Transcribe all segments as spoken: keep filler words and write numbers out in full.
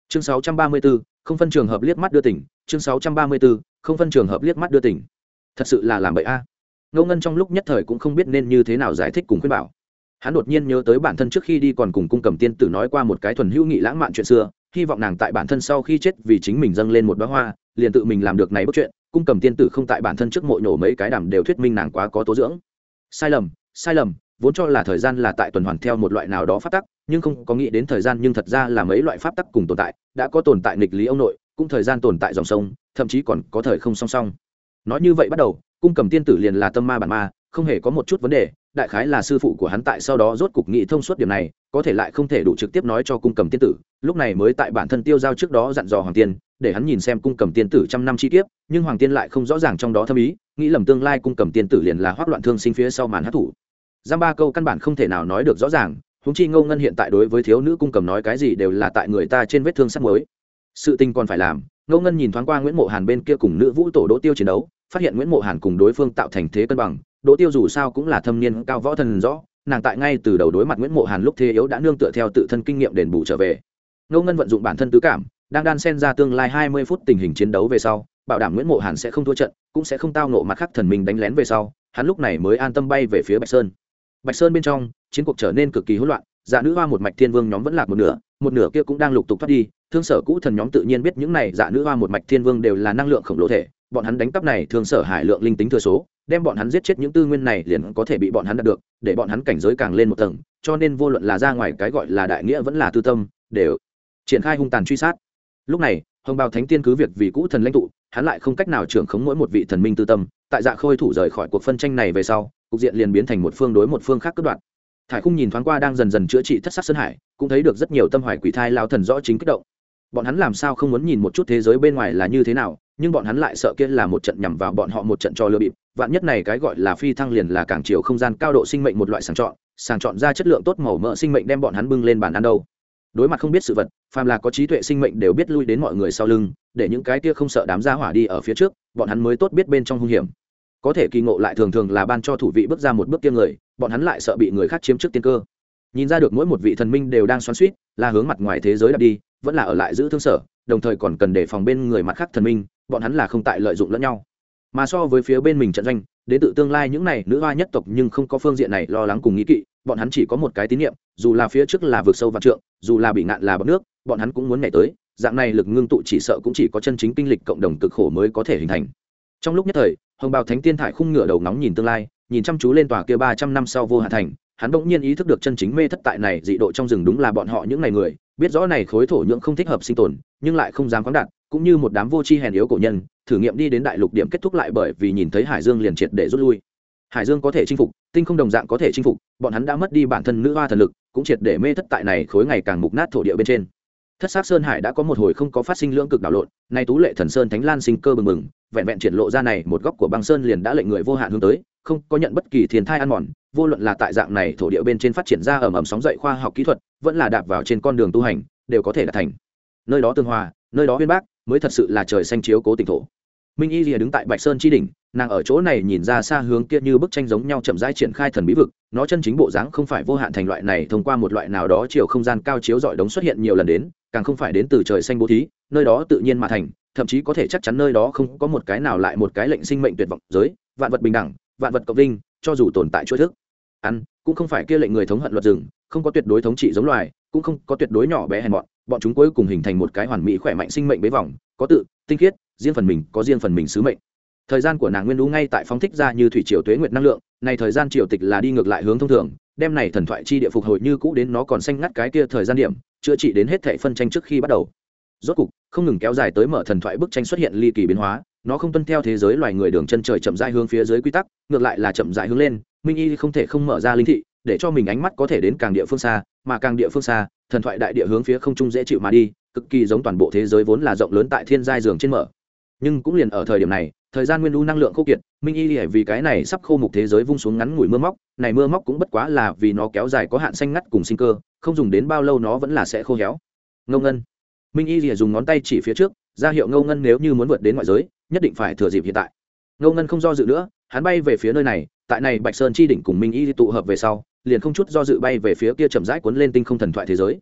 chương sáu trăm ba mươi 634, không phân trường hợp liếc mắt đưa tỉnh. Chương sáu trăm ba mươi 634, không phân trường hợp liếc mắt đưa tỉnh. Thật sự là làm bậy a. Ngô Ngân trong lúc nhất thời cũng không biết nên như thế nào giải thích cùng khuyên bảo. Hắn đột nhiên nhớ tới bản thân trước khi đi còn cùng cung Cẩm Tiên tử nói qua một cái thuần hữu nghị lãng mạn chuyện xưa, hy vọng nàng tại bản thân sau khi chết vì chính mình dâng lên một đóa hoa, liền tự mình làm được này bức chuyện. Cung Cẩm Tiên tử không tại bản thân trước mộ nhổ mấy cái đàm đều thuyết minh nàng quá có tố dưỡng. Sai lầm, sai lầm, vốn cho là thời gian là tại tuần hoàn theo một loại nào đó pháp tắc, nhưng không có nghĩ đến thời gian nhưng thật ra là mấy loại pháp tắc cùng tồn tại, đã có tồn tại nghịch lý ông nội, cũng thời gian tồn tại dòng sông, thậm chí còn có thời không song song. Nói như vậy bắt đầu, cung Cẩm Tiên tử liền là tâm ma bản ma, không hề có một chút vấn đề, đại khái là sư phụ của hắn tại sau đó rốt cục nghĩ thông suốt điểm này, có thể lại không thể đủ trực tiếp nói cho cung Cẩm Tiên tử, lúc này mới tại bản thân tiêu giao trước đó dặn dò Hoàng Tiên, để hắn nhìn xem cung Cẩm Tiên tử trăm năm chi kiếp, nhưng Hoàng Tiên lại không rõ ràng trong đó thâm ý, nghĩ lầm tương lai cung Cẩm Tiên tử liền là hoắc loạn thương sinh phía sau màn hắc thủ. Giam ba câu căn bản không thể nào nói được rõ ràng, huống chi Ngô Ngân hiện tại đối với thiếu nữ cung Cầm nói cái gì đều là tại người ta trên vết thương sắt mới. Sự tình còn phải làm. Ngô Ngân nhìn thoáng qua Nguyễn Mộ Hàn bên kia cùng nữ vũ tổ Đỗ Tiêu chiến đấu, phát hiện Nguyễn Mộ Hàn cùng đối phương tạo thành thế cân bằng, Đỗ Tiêu dù sao cũng là thâm niên cao võ thần rõ, nàng tại ngay từ đầu đối mặt Nguyễn Mộ Hàn lúc thế yếu đã nương tựa theo tự thân kinh nghiệm đền bù trở về. Ngô Ngân vận dụng bản thân tứ cảm, đang đan xen ra tương lai hai mươi phút tình hình chiến đấu về sau, bảo đảm Nguyễn Mộ Hàn sẽ không thua trận, cũng sẽ không tao ngộ mặt khác thần minh đánh lén về sau, hắn lúc này mới an tâm bay về phía Bạch Sơn. Bạch Sơn bên trong, chiến cuộc trở nên cực kỳ hỗn loạn, dạ nữ hoa một mạch thiên vương nhóm vẫn lạc một nửa, một nửa kia cũng đang lục tục thoát đi, thương sở cũ thần nhóm tự nhiên biết những này dạ nữ hoa một mạch thiên vương đều là năng lượng khổng lồ thể, bọn hắn đánh cắp này thương sở hải lượng linh tính thừa số, đem bọn hắn giết chết những tư nguyên này liền có thể bị bọn hắn đạt được, để bọn hắn cảnh giới càng lên một tầng, cho nên vô luận là ra ngoài cái gọi là đại nghĩa vẫn là tư tâm, đều triển khai hung tàn truy sát. Lúc này, Hồng Bào Thánh Tiên cứ việc vì cũ thần lãnh tụ, hắn lại không cách nào trưởng khống mỗi một vị thần minh tư tâm, tại Dạ Khôi thủ rời khỏi cuộc phân tranh này về sau, cục diện liền biến thành một phương đối một phương khác cướp đoạt. Thải Khung nhìn thoáng qua đang dần dần chữa trị thất sắc sơn hải, cũng thấy được rất nhiều tâm hoài quỷ thai lao thần rõ chính kích động. Bọn hắn làm sao không muốn nhìn một chút thế giới bên ngoài là như thế nào, nhưng bọn hắn lại sợ kia là một trận nhằm vào bọn họ một trận cho lừa bịp. Vạn nhất này cái gọi là phi thăng liền là càng chiều không gian cao độ sinh mệnh một loại sàng chọn, sàng chọn ra chất lượng tốt màu mỡ sinh mệnh đem bọn hắn bưng lên bàn ăn đâu. Đối mặt không biết sự vật, phàm là có trí tuệ sinh mệnh đều biết lui đến mọi người sau lưng, để những cái kia không sợ đám gia hỏa đi ở phía trước, bọn hắn mới tốt biết bên trong hung hiểm. Có thể kỳ ngộ lại thường thường là ban cho thủ vị bước ra một bước kia người, bọn hắn lại sợ bị người khác chiếm trước tiên cơ. Nhìn ra được mỗi một vị thần minh đều đang xoắn xuýt, là hướng mặt ngoài thế giới đạp đi, vẫn là ở lại giữ thương sở, đồng thời còn cần đề phòng bên người mặt khác thần minh, bọn hắn là không tại lợi dụng lẫn nhau. Mà so với phía bên mình trận doanh, đến tự tương lai những này nữ hoa nhất tộc nhưng không có phương diện này lo lắng cùng nghĩ kỵ, bọn hắn chỉ có một cái tín niệm, dù là phía trước là vực sâu vạn trượng, dù là bị ngạn là bọt nước, bọn hắn cũng muốn nhảy tới, dạng này lực ngưng tụ chỉ sợ cũng chỉ có chân chính kinh lịch cộng đồng cực khổ mới có thể hình thành. Trong lúc nhất thời, Hồng Bào Thánh Tiên Thải Khung ngửa đầu nóng nhìn tương lai, nhìn chăm chú lên tòa kia ba trăm năm sau vô hạn thành, hắn bỗng nhiên ý thức được chân chính mê thất tại này dị độ trong rừng đúng là bọn họ những này người, biết rõ này khối thổ nhưỡng không thích hợp sinh tồn, nhưng lại không dám khoáng đạt, cũng như một đám vô tri hèn yếu cổ nhân, thử nghiệm đi đến đại lục điểm kết thúc lại bởi vì nhìn thấy Hải Dương liền triệt để rút lui. Hải Dương có thể chinh phục, tinh không đồng dạng có thể chinh phục, bọn hắn đã mất đi bản thân nữ hoa thần lực, cũng triệt để mê thất tại này khối ngày càng mục nát thổ địa bên trên. Thất Sắc Sơn Hải đã có một hồi không có phát sinh lưỡng cực đảo lộn, nay Tú Lệ Thần Sơn Thánh Lan sinh cơ bừng bừng, vẹn vẹn triển lộ ra này một góc của băng sơn liền đã lệnh người vô hạn hướng tới, không có nhận bất kỳ thiên thai ăn mòn, vô luận là tại dạng này thổ địa bên trên phát triển ra ầm ầm sóng dậy khoa học kỹ thuật, vẫn là đạp vào trên con đường tu hành, đều có thể đạt thành. Nơi đó tương hòa, nơi đó uyên bác, mới thật sự là trời xanh chiếu cố tỉnh thổ. Minh Y Lìa đứng tại Bạch Sơn chi đỉnh, nàng ở chỗ này nhìn ra xa hướng kia như bức tranh giống nhau chậm rãi triển khai thần bí vực, nó chân chính bộ dáng không phải vô hạn thành loại này thông qua một loại nào đó chiều không gian cao chiếu rọi đống xuất hiện nhiều lần đến, càng không phải đến từ trời xanh bố thí, nơi đó tự nhiên mà thành, thậm chí có thể chắc chắn nơi đó không có một cái nào lại một cái lệnh sinh mệnh tuyệt vọng giới, vạn vật bình đẳng, vạn vật cộng linh, cho dù tồn tại chuỗi thức. Ăn, cũng không phải kia lệnh người thống hận luật rừng, không có tuyệt đối thống trị giống loài, cũng không có tuyệt đối nhỏ bé hèn mọn, bọn chúng cuối cùng hình thành một cái hoàn mỹ khỏe mạnh sinh mệnh bế vòng, có tự, tinh khiết, riêng phần mình có riêng phần mình sứ mệnh. Thời gian của nàng nguyên lũ ngay tại phóng thích ra như thủy triều tuế nguyệt năng lượng, này thời gian triều tịch là đi ngược lại hướng thông thường, đem này thần thoại chi địa phục hồi như cũ đến nó còn xanh ngắt cái kia thời gian điểm, chữa trị đến hết thảy phân tranh trước khi bắt đầu. Rốt cục, không ngừng kéo dài tới mở thần thoại bức tranh xuất hiện ly kỳ biến hóa, nó không tuân theo thế giới loài người đường chân trời chậm rãi hướng phía dưới quy tắc, ngược lại là chậm rãi hướng lên, Minh Y không thể không mở ra linh thị, để cho mình ánh mắt có thể đến càng địa phương xa, mà càng địa phương xa, thần thoại đại địa hướng phía không trung dễ chịu mà đi, cực kỳ giống toàn bộ thế giới vốn là rộng lớn tại thiên giai giường trên mở. Nhưng cũng liền ở thời điểm này, thời gian nguyên u năng lượng khô kiệt, Minh Y Lìa vì cái này sắp khô mục thế giới vung xuống ngắn ngủi mưa móc, này mưa móc cũng bất quá là vì nó kéo dài có hạn xanh ngắt cùng sinh cơ, không dùng đến bao lâu nó vẫn là sẽ khô héo. Ngô Ngân, Minh Y Lìa dùng ngón tay chỉ phía trước, ra hiệu Ngô Ngân nếu như muốn vượt đến ngoại giới, nhất định phải thừa dịp hiện tại. Ngô Ngân không do dự nữa, hắn bay về phía nơi này, tại này Bạch Sơn chi đỉnh cùng Minh Y tụ hợp về sau, liền không chút do dự bay về phía kia chậm rãi cuốn lên tinh không thần thoại thế giới.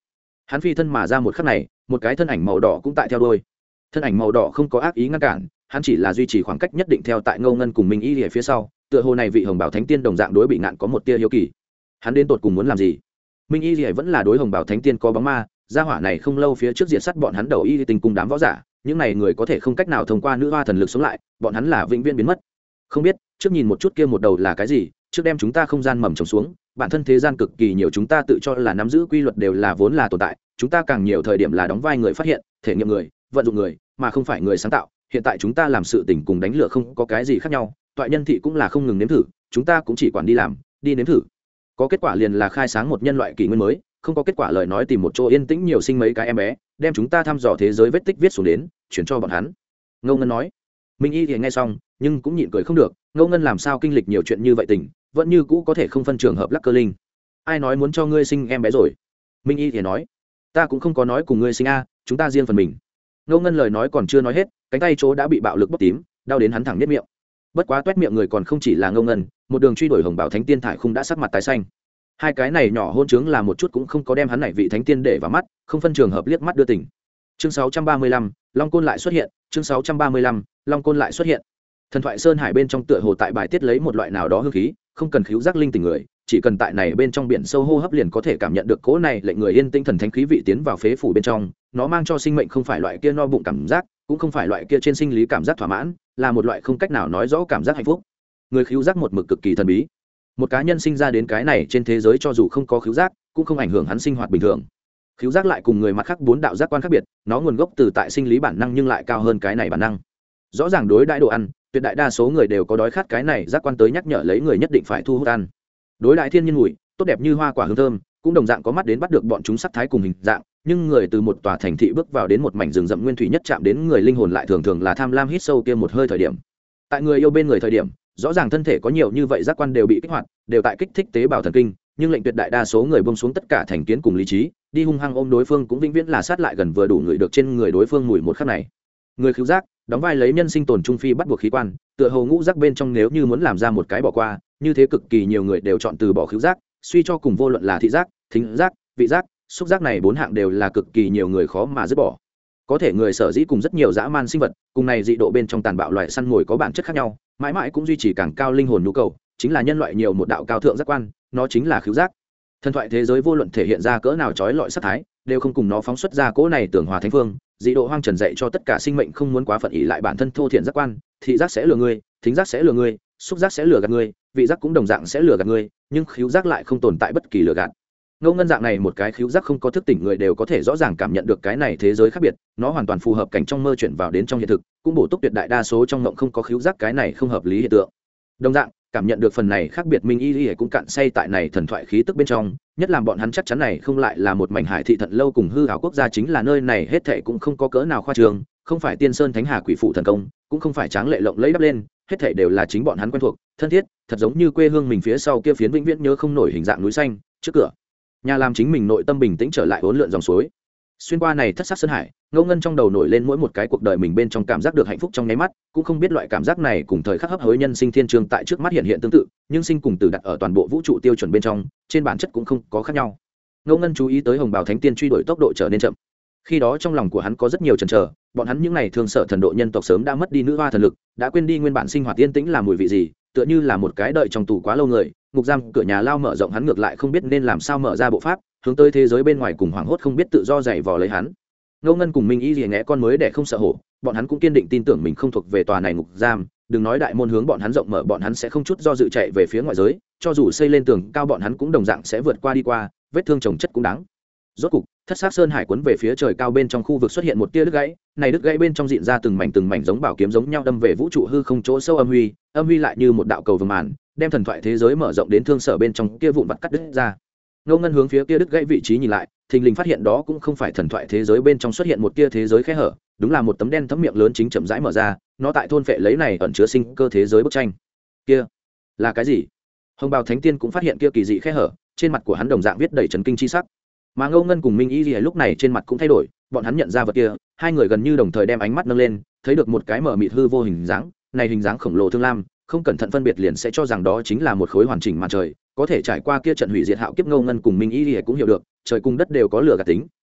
Hắn phi thân mà ra một khắc này, một cái thân ảnh màu đỏ cũng tại theo đuôi. Thân ảnh màu đỏ không có ác ý ngăn cản, hắn chỉ là duy trì khoảng cách nhất định theo tại Ngô Ngân cùng Minh Y ở phía sau, tựa hồ này vị Hồng Bảo Thánh Tiên đồng dạng đối bị ngạn có một tia hiếu kỳ. Hắn đến tột cùng muốn làm gì? Minh Y Lìa vẫn là đối Hồng Bảo Thánh Tiên có bóng ma, gia hỏa này không lâu phía trước diệt sát bọn hắn đầu y tình cùng đám võ giả, những này người có thể không cách nào thông qua nữ hoa thần lực sống lại, bọn hắn là vĩnh viễn biến mất. Không biết, trước nhìn một chút kia một đầu là cái gì, trước đem chúng ta không gian mầm trồng xuống, bản thân thế gian cực kỳ nhiều chúng ta tự cho là nắm giữ quy luật đều là vốn là tồn tại, chúng ta càng nhiều thời điểm là đóng vai người phát hiện, thể nghiệm người, vận dụng người, mà không phải người sáng tạo. Hiện tại chúng ta làm sự tình cùng đánh lửa không có cái gì khác nhau, toại nhân thị cũng là không ngừng nếm thử, chúng ta cũng chỉ quản đi làm, đi nếm thử. Có kết quả liền là khai sáng một nhân loại kỷ nguyên mới, không có kết quả lời nói tìm một chỗ yên tĩnh nhiều sinh mấy cái em bé, đem chúng ta thăm dò thế giới vết tích viết xuống đến, chuyển cho bọn hắn. Ngô Ngân nói. Minh Y thì nghe xong, nhưng cũng nhịn cười không được, Ngô Ngân làm sao kinh lịch nhiều chuyện như vậy tình, vẫn như cũ có thể không phân trường hợp lắc cơ linh. Ai nói muốn cho ngươi sinh em bé rồi? Minh Y thì nói. Ta cũng không có nói cùng ngươi sinh a, chúng ta riêng phần mình. Ngô Ngân lời nói còn chưa nói hết, cánh tay chỗ đã bị bạo lực bóc tím, đau đến hắn thẳng nhếch miệng. Bất quá toét miệng người còn không chỉ là Ngô Ngân, một đường truy đuổi Hồng Bảo Thánh Tiên thải khung đã sắc mặt tái xanh. Hai cái này nhỏ hôn trướng là một chút cũng không có đem hắn này vị thánh tiên để vào mắt, không phân trường hợp liếc mắt đưa tỉnh. Chương sáu trăm ba mươi lăm, Long Côn lại xuất hiện, chương sáu trăm ba mươi lăm, Long Côn lại xuất hiện. Thần thoại sơn hải bên trong tựa hồ tại bài tiết lấy một loại nào đó hương khí, không cần khứu giác linh tình người, chỉ cần tại này bên trong biển sâu hô hấp liền có thể cảm nhận được cỗ này lệnh người yên tinh thần thánh khí vị tiến vào phế phủ bên trong, nó mang cho sinh mệnh không phải loại kia no bụng cảm giác, cũng không phải loại kia trên sinh lý cảm giác thỏa mãn, là một loại không cách nào nói rõ cảm giác hạnh phúc. Người khứu giác một mực cực kỳ thần bí. Một cá nhân sinh ra đến cái này trên thế giới cho dù không có khứu giác, cũng không ảnh hưởng hắn sinh hoạt bình thường. Khứu giác lại cùng người mặt khác bốn đạo giác quan khác biệt, nó nguồn gốc từ tại sinh lý bản năng nhưng lại cao hơn cái này bản năng. Rõ ràng đối đãi đồ ăn, tuyệt đại đa số người đều có đói khát cái này giác quan tới nhắc nhở lấy người nhất định phải thu hút ăn. Đối đãi thiên nhiên mùi, tốt đẹp như hoa quả hương thơm, cũng đồng dạng có mắt đến bắt được bọn chúng sắc thái cùng hình dạng, nhưng người từ một tòa thành thị bước vào đến một mảnh rừng rậm nguyên thủy nhất chạm đến người linh hồn lại thường thường là tham lam hít sâu kia một hơi thời điểm. Tại người yêu bên người thời điểm, rõ ràng thân thể có nhiều như vậy giác quan đều bị kích hoạt, đều tại kích thích tế bào thần kinh, nhưng lệnh tuyệt đại đa số người buông xuống tất cả thành kiến cùng lý trí, đi hung hăng ôm đối phương cũng vĩnh viễn là sát lại gần vừa đủ người được trên người đối phương mùi một khắc này. Người khứu giác đóng vai lấy nhân sinh tồn trung phi bắt buộc khí quan, tựa hồ ngũ giác bên trong nếu như muốn làm ra một cái bỏ qua, như thế cực kỳ nhiều người đều chọn từ bỏ khứu giác, suy cho cùng vô luận là thị giác, thính giác, vị giác, xúc giác này bốn hạng đều là cực kỳ nhiều người khó mà dứt bỏ. Có thể người sở dĩ cùng rất nhiều dã man sinh vật, cùng này dị độ bên trong tàn bạo loại săn mồi có bản chất khác nhau, mãi mãi cũng duy trì càng cao linh hồn nhu cầu, chính là nhân loại nhiều một đạo cao thượng giác quan, nó chính là khứu giác. Thần thoại thế giới vô luận thể hiện ra cỡ nào chói lọi sát thái, đều không cùng nó phóng xuất ra cỗ này tưởng hòa thánh phương. Dị độ hoang trần dạy cho tất cả sinh mệnh không muốn quá phận ỷ lại bản thân thô thiện giác quan, thị giác sẽ lừa ngươi, thính giác sẽ lừa ngươi, xúc giác sẽ lừa gạt ngươi, vị giác cũng đồng dạng sẽ lừa gạt ngươi, nhưng khứu giác lại không tồn tại bất kỳ lừa gạt. Ngô Ngân dạng này một cái khứu giác không có thức tỉnh người đều có thể rõ ràng cảm nhận được cái này thế giới khác biệt, nó hoàn toàn phù hợp cảnh trong mơ chuyển vào đến trong hiện thực, cũng bổ túc tuyệt đại đa số trong mộng không có khứu giác cái này không hợp lý hiện tượng. Đồng dạng, cảm nhận được phần này khác biệt Minh Y Y cũng cạn say tại này thần thoại khí tức bên trong, nhất làm bọn hắn chắc chắn này không lại là một mảnh hải thị thận lâu cùng hư ảo quốc gia, chính là nơi này hết thảy cũng không có cỡ nào khoa trương, không phải tiên sơn thánh hà quỷ phụ thần công, cũng không phải tráng lệ lộng lẫy đắp lên, hết thảy đều là chính bọn hắn quen thuộc, thân thiết, thật giống như quê hương mình phía sau kia phiến vĩnh viễn nhớ không nổi hình dạng núi xanh, trước cửa nhà làm chính mình nội tâm bình tĩnh trở lại hỗn lượn dòng suối. Xuyên qua này thất sắc sơn hải, Ngô Ngân trong đầu nổi lên mỗi một cái cuộc đời mình bên trong cảm giác được hạnh phúc trong nháy mắt, cũng không biết loại cảm giác này cùng thời khắc hấp hối nhân sinh thiên trường tại trước mắt hiện hiện tương tự, nhưng sinh cùng tử đặt ở toàn bộ vũ trụ tiêu chuẩn bên trong, trên bản chất cũng không có khác nhau. Ngô Ngân chú ý tới Hồng Bào Thánh Tiên truy đuổi tốc độ trở nên chậm. Khi đó trong lòng của hắn có rất nhiều chần chờ, bọn hắn những này thường sợ thần độ nhân tộc sớm đã mất đi nữ hoa thần lực, đã quên đi nguyên bản sinh hoạt yên tĩnh là mùi vị gì, tựa như là một cái đợi trong tù quá lâu người, ngục giam cửa nhà lao mở rộng hắn ngược lại không biết nên làm sao mở ra bộ pháp, hướng tới thế giới bên ngoài cùng hoảng hốt không biết tự do dày vò lấy hắn. Ngô Ngân cùng Minh Y Lìa ngẽ con mới để không sợ hổ, bọn hắn cũng kiên định tin tưởng mình không thuộc về tòa này ngục giam, đừng nói đại môn hướng bọn hắn rộng mở, bọn hắn sẽ không chút do dự chạy về phía ngoại giới, cho dù xây lên tường cao bọn hắn cũng đồng dạng sẽ vượt qua đi qua, vết thương chồng chất cũng đáng. Rốt cục, thất sắc sơn hải cuốn về phía trời cao bên trong khu vực xuất hiện một tia đứt gãy, này đứt gãy bên trong diện ra từng mảnh từng mảnh giống bảo kiếm giống nhau đâm về vũ trụ hư không chỗ sâu âm huy, âm huy lại như một đạo cầu vồng màn, đem thần thoại thế giới mở rộng đến thương sở bên trong kia vụn vặt cắt đứt ra. Ngô Ngân hướng phía kia đứt gãy vị trí nhìn lại, thình lình phát hiện đó cũng không phải thần thoại thế giới bên trong xuất hiện một tia thế giới khe hở, đúng là một tấm đen thấm miệng lớn chính chậm rãi mở ra, nó tại thôn phệ lấy này ẩn chứa sinh cơ thế giới bức tranh. Kia là cái gì? Hồng Bào Thánh Tiên cũng phát hiện kia kỳ dị khe hở, trên mặt của hắn đồng dạng viết đầy chấn kinh chi sắc. Mà Ngô Ngân cùng Minh Y Lìa lúc này trên mặt cũng thay đổi, bọn hắn nhận ra vật kia, hai người gần như đồng thời đem ánh mắt nâng lên, thấy được một cái mở mịt hư vô hình dáng, này hình dáng khổng lồ thương lam, không cẩn thận phân biệt liền sẽ cho rằng đó chính là một khối hoàn chỉnh màn trời, có thể trải qua kia trận hủy diệt hạo kiếp. Ngô Ngân cùng Minh Y Lìa cũng hiểu được, trời cùng đất đều có lửa gạt tính,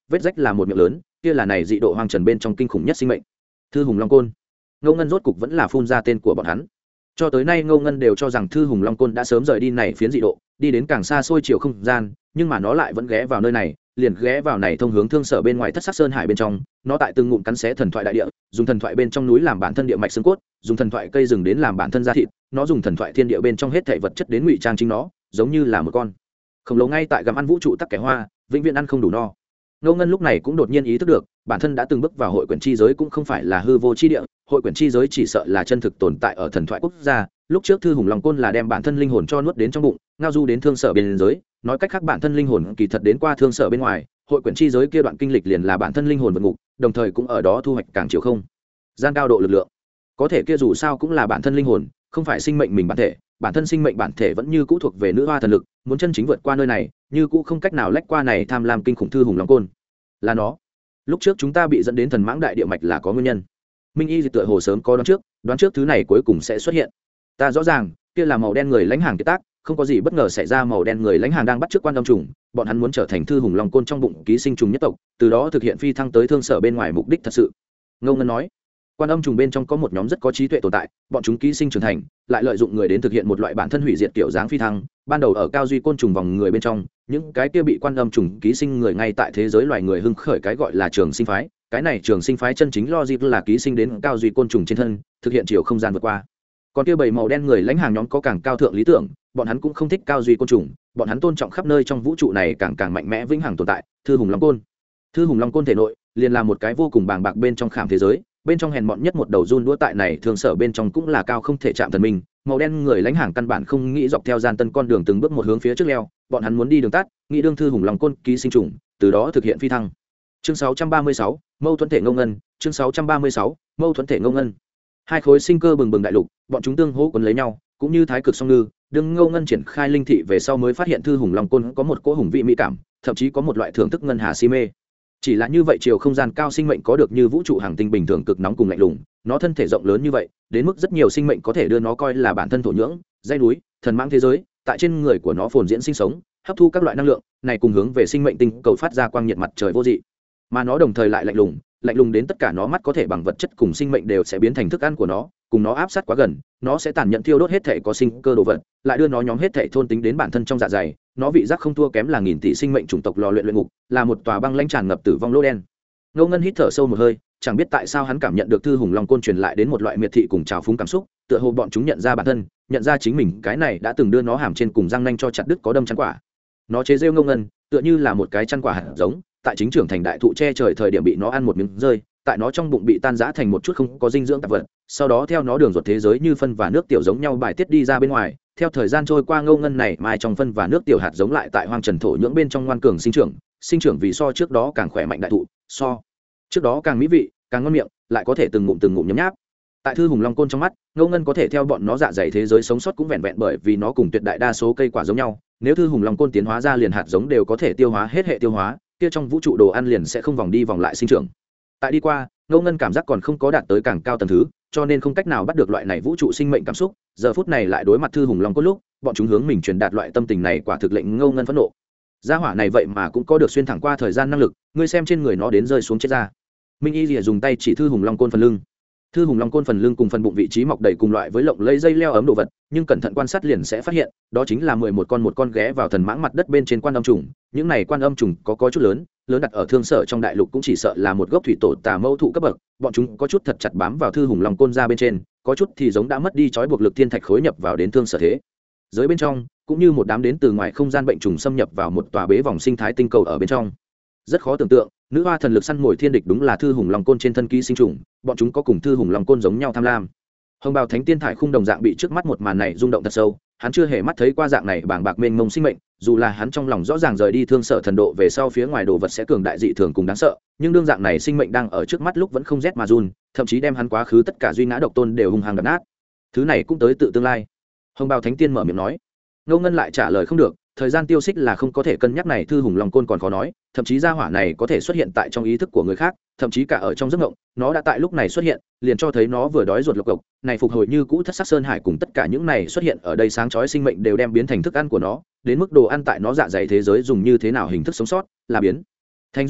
vết rách là một miệng lớn, kia là này dị độ hoang trần bên trong kinh khủng nhất sinh mệnh. Thư hùng long côn. Ngô Ngân rốt cục vẫn là phun ra tên của bọn hắn. Cho tới nay Ngô Ngân đều cho rằng Thư hùng long côn đã sớm rời đi này phiến dị độ, đi đến càng xa xôi chiều không gian, nhưng mà nó lại vẫn ghé vào nơi này, liền ghé vào này thông hướng thương sở bên ngoài Thất Sắc Sơn Hải bên trong. Nó tại từng ngụm cắn xé thần thoại đại địa, dùng thần thoại bên trong núi làm bản thân địa mạch xương cốt, dùng thần thoại cây rừng đến làm bản thân da thịt, nó dùng thần thoại thiên địa bên trong hết thảy vật chất đến ngụy trang chính nó, giống như là một con khổng lồ ngay tại gặm ăn vũ trụ tắc kẻ hoa, vĩnh viễn ăn không đủ no. Ngô Ngân lúc này cũng đột nhiên ý thức được, bản thân đã từng bước vào hội quyển chi giới cũng không phải là hư vô chi địa, hội quyển chi giới chỉ sợ là chân thực tồn tại ở thần thoại quốc gia. Lúc trước Thư hùng long côn là đem bản thân linh hồn cho nuốt đến trong bụng, ngao du đến thương sở bên giới, nói cách khác bản thân linh hồn kỳ thật đến qua thương sở bên ngoài, hội quyển chi giới kia đoạn kinh lịch liền là bản thân linh hồn vượt ngục, đồng thời cũng ở đó thu hoạch càng chiều không gian cao độ lực lượng. Có thể kia dù sao cũng là bản thân linh hồn, không phải sinh mệnh mình bản thể, bản thân sinh mệnh bản thể vẫn như cũ thuộc về nữ hoa thần lực, muốn chân chính vượt qua nơi này, như cũ không cách nào lách qua này tham lam kinh khủng Thư hùng long côn. Là nó. Lúc trước chúng ta bị dẫn đến thần mãng đại địa mạch là có nguyên nhân. Minh Y tựa hồ sớm có đoán trước, đoán trước thứ này cuối cùng sẽ xuất hiện. Ta rõ ràng, kia là màu đen người lãnh hàng kiệt tác, không có gì bất ngờ xảy ra, màu đen người lãnh hàng đang bắt chước quan âm trùng, bọn hắn muốn trở thành Thư hùng long côn trong bụng ký sinh trùng nhất tộc, từ đó thực hiện phi thăng tới thương sở bên ngoài mục đích thật sự. Ngô Ngân nói, quan âm trùng bên trong có một nhóm rất có trí tuệ tồn tại, bọn chúng ký sinh trưởng thành, lại lợi dụng người đến thực hiện một loại bản thân hủy diệt kiểu dáng phi thăng, ban đầu ở cao duy côn trùng vòng người bên trong, những cái kia bị quan âm trùng ký sinh người ngay tại thế giới loài người hưng khởi cái gọi là trường sinh phái, cái này trường sinh phái chân chính logic là ký sinh đến cao duy côn trùng trên thân, thực hiện chiều không gian vượt qua. Còn kia bảy màu đen người lãnh hàng nhóm có càng cao thượng lý tưởng, bọn hắn cũng không thích cao duy côn trùng, bọn hắn tôn trọng khắp nơi trong vũ trụ này càng càng mạnh mẽ vĩnh hằng tồn tại, Thư hùng long côn. Thư hùng long côn thể nội liền là một cái vô cùng bàng bạc bên trong khảm thế giới, bên trong hèn mọn nhất một đầu run đũa tại này thường sở bên trong cũng là cao không thể chạm thần minh, màu đen người lãnh hàng căn bản không nghĩ dọc theo gian tân con đường từng bước một hướng phía trước leo, bọn hắn muốn đi đường tắt, nghĩ đương Thư hùng long côn ký sinh trùng, từ đó thực hiện phi thăng. Chương sáu trăm ba mươi sáu, mâu thuẫn thể Ngô Ngân. Chương sáu trăm ba mươi sáu, mâu thuẫn thể Ngô Ngân. Hai khối sinh cơ bừng bừng đại lục, bọn chúng tương hỗ quấn lấy nhau, cũng như thái cực song ngư. Đương Ngô Ngân triển khai linh thị về sau mới phát hiện Thư hùng long côn có một cỗ hùng vị mỹ cảm, thậm chí có một loại thưởng thức ngân hà si mê. Chỉ là như vậy chiều không gian cao sinh mệnh có được như vũ trụ hàng tinh bình thường cực nóng cùng lạnh lùng, nó thân thể rộng lớn như vậy, đến mức rất nhiều sinh mệnh có thể đưa nó coi là bản thân thổ nhưỡng, dãy núi, thần mãng thế giới, tại trên người của nó phồn diễn sinh sống, hấp thu các loại năng lượng, này cùng hướng về sinh mệnh tinh cầu phát ra quang nhiệt mặt trời vô dị. Mà nó đồng thời lại lạnh lùng, lạnh lùng đến tất cả nó mắt có thể bằng vật chất cùng sinh mệnh đều sẽ biến thành thức ăn của nó, cùng nó áp sát quá gần, nó sẽ tàn nhẫn thiêu đốt hết thể có sinh cơ đồ vật, lại đưa nó nhóm hết thể thôn tính đến bản thân trong dạ dày, nó vị giác không thua kém là nghìn tỷ sinh mệnh chủng tộc lò luyện luyện ngục, là một tòa băng lãnh tràn ngập tử vong lỗ đen. Ngô Ngân hít thở sâu một hơi, chẳng biết tại sao hắn cảm nhận được Thư hùng long côn truyền lại đến một loại miệt thị cùng trào phúng cảm xúc, tựa hồ bọn chúng nhận ra bản thân, nhận ra chính mình cái này đã từng đưa nó hàm trên cùng răng nanh cho chặt đứt có đâm chăn quả. Nó chế giễu Ngô Ngân, tựa như là một cái chăn quả hạt giống, tại chính trưởng thành đại thụ che trời thời điểm bị nó ăn một miếng rơi, tại nó trong bụng bị tan rã thành một chút không có dinh dưỡng tạp vật, sau đó theo nó đường ruột thế giới như phân và nước tiểu giống nhau bài tiết đi ra bên ngoài. Theo thời gian trôi qua, Ngô Ngân này mai trong phân và nước tiểu hạt giống lại tại hoang trần thổ nhưỡng bên trong ngoan cường sinh trưởng, sinh trưởng vì so trước đó càng khỏe mạnh đại thụ, so trước đó càng mỹ vị, càng ngon miệng, lại có thể từng ngụm từng ngụm nhấm nháp. Tại Thư hùng long côn trong mắt, Ngô Ngân có thể theo bọn nó dạ dày thế giới sống sót cũng vẹn vẹn bởi vì nó cùng tuyệt đại đa số cây quả giống nhau. Nếu Thư hùng long côn tiến hóa ra liền hạt giống đều có thể tiêu hóa hết hệ tiêu hóa, kia trong vũ trụ đồ ăn liền sẽ không vòng đi vòng lại sinh trưởng. Tại đi qua, Ngô Ngân cảm giác còn không có đạt tới càng cao tầng thứ, cho nên không cách nào bắt được loại này vũ trụ sinh mệnh cảm xúc. Giờ phút này lại đối mặt Thư hùng long côn lúc, bọn chúng hướng mình truyền đạt loại tâm tình này quả thực lệnh Ngô Ngân phẫn nộ. Gia hỏa này vậy mà cũng có được xuyên thẳng qua thời gian năng lực, ngươi xem trên người nó đến rơi xuống chết ra. Minh Y Lìa dùng tay chỉ Thư hùng long côn phần lưng. Thư hùng long côn phần lưng cùng phần bụng vị trí mọc đầy cùng loại với lộng lây dây leo ấm đồ vật, nhưng cẩn thận quan sát liền sẽ phát hiện, đó chính là mười một con một con ghé vào thần mãng mặt đất bên trên quan âm trùng. Những này quan âm trùng có có chút lớn, lớn đặt ở thương sở trong đại lục cũng chỉ sợ là một gốc thủy tổ tà mâu thụ cấp bậc, bọn chúng có chút thật chặt bám vào Thư hùng long côn ra bên trên, có chút thì giống đã mất đi trói buộc lực thiên thạch khối nhập vào đến thương sở thế giới bên trong, cũng như một đám đến từ ngoài không gian bệnh trùng xâm nhập vào một tòa bế vòng sinh thái tinh cầu ở bên trong. Rất khó tưởng tượng, nữ hoa thần lực săn mồi thiên địch đúng là Thư hùng long côn trên thân ký sinh trùng, bọn chúng có cùng Thư hùng long côn giống nhau tham lam. Hồng bào thánh tiên thải khung đồng dạng bị trước mắt một màn này rung động thật sâu, hắn chưa hề mắt thấy qua dạng này bàng bạc mênh mông sinh mệnh, dù là hắn trong lòng rõ ràng rời đi thương sợ thần độ về sau phía ngoài đồ vật sẽ cường đại dị thường cùng đáng sợ, nhưng đương dạng này sinh mệnh đang ở trước mắt lúc vẫn không rét mà run, thậm chí đem hắn quá khứ tất cả duy ngã độc tôn đều hung hăng đập nát. Thứ này cũng tới tự tương lai. Hồng bào thánh tiên mở miệng nói. Ngô Ngân lại trả lời không được, thời gian tiêu xích là không có thể cân nhắc này Thư hùng long côn còn khó nói, thậm chí gia hỏa này có thể xuất hiện tại trong ý thức của người khác, thậm chí cả ở trong giấc mộng, nó đã tại lúc này xuất hiện, liền cho thấy nó vừa đói ruột lộc cộc, này phục hồi như cũ Thất Sắc Sơn Hải cùng tất cả những này xuất hiện ở đây sáng chói sinh mệnh đều đem biến thành thức ăn của nó, đến mức đồ ăn tại nó dạ dày thế giới dùng như thế nào hình thức sống sót, là biến thành run đũa,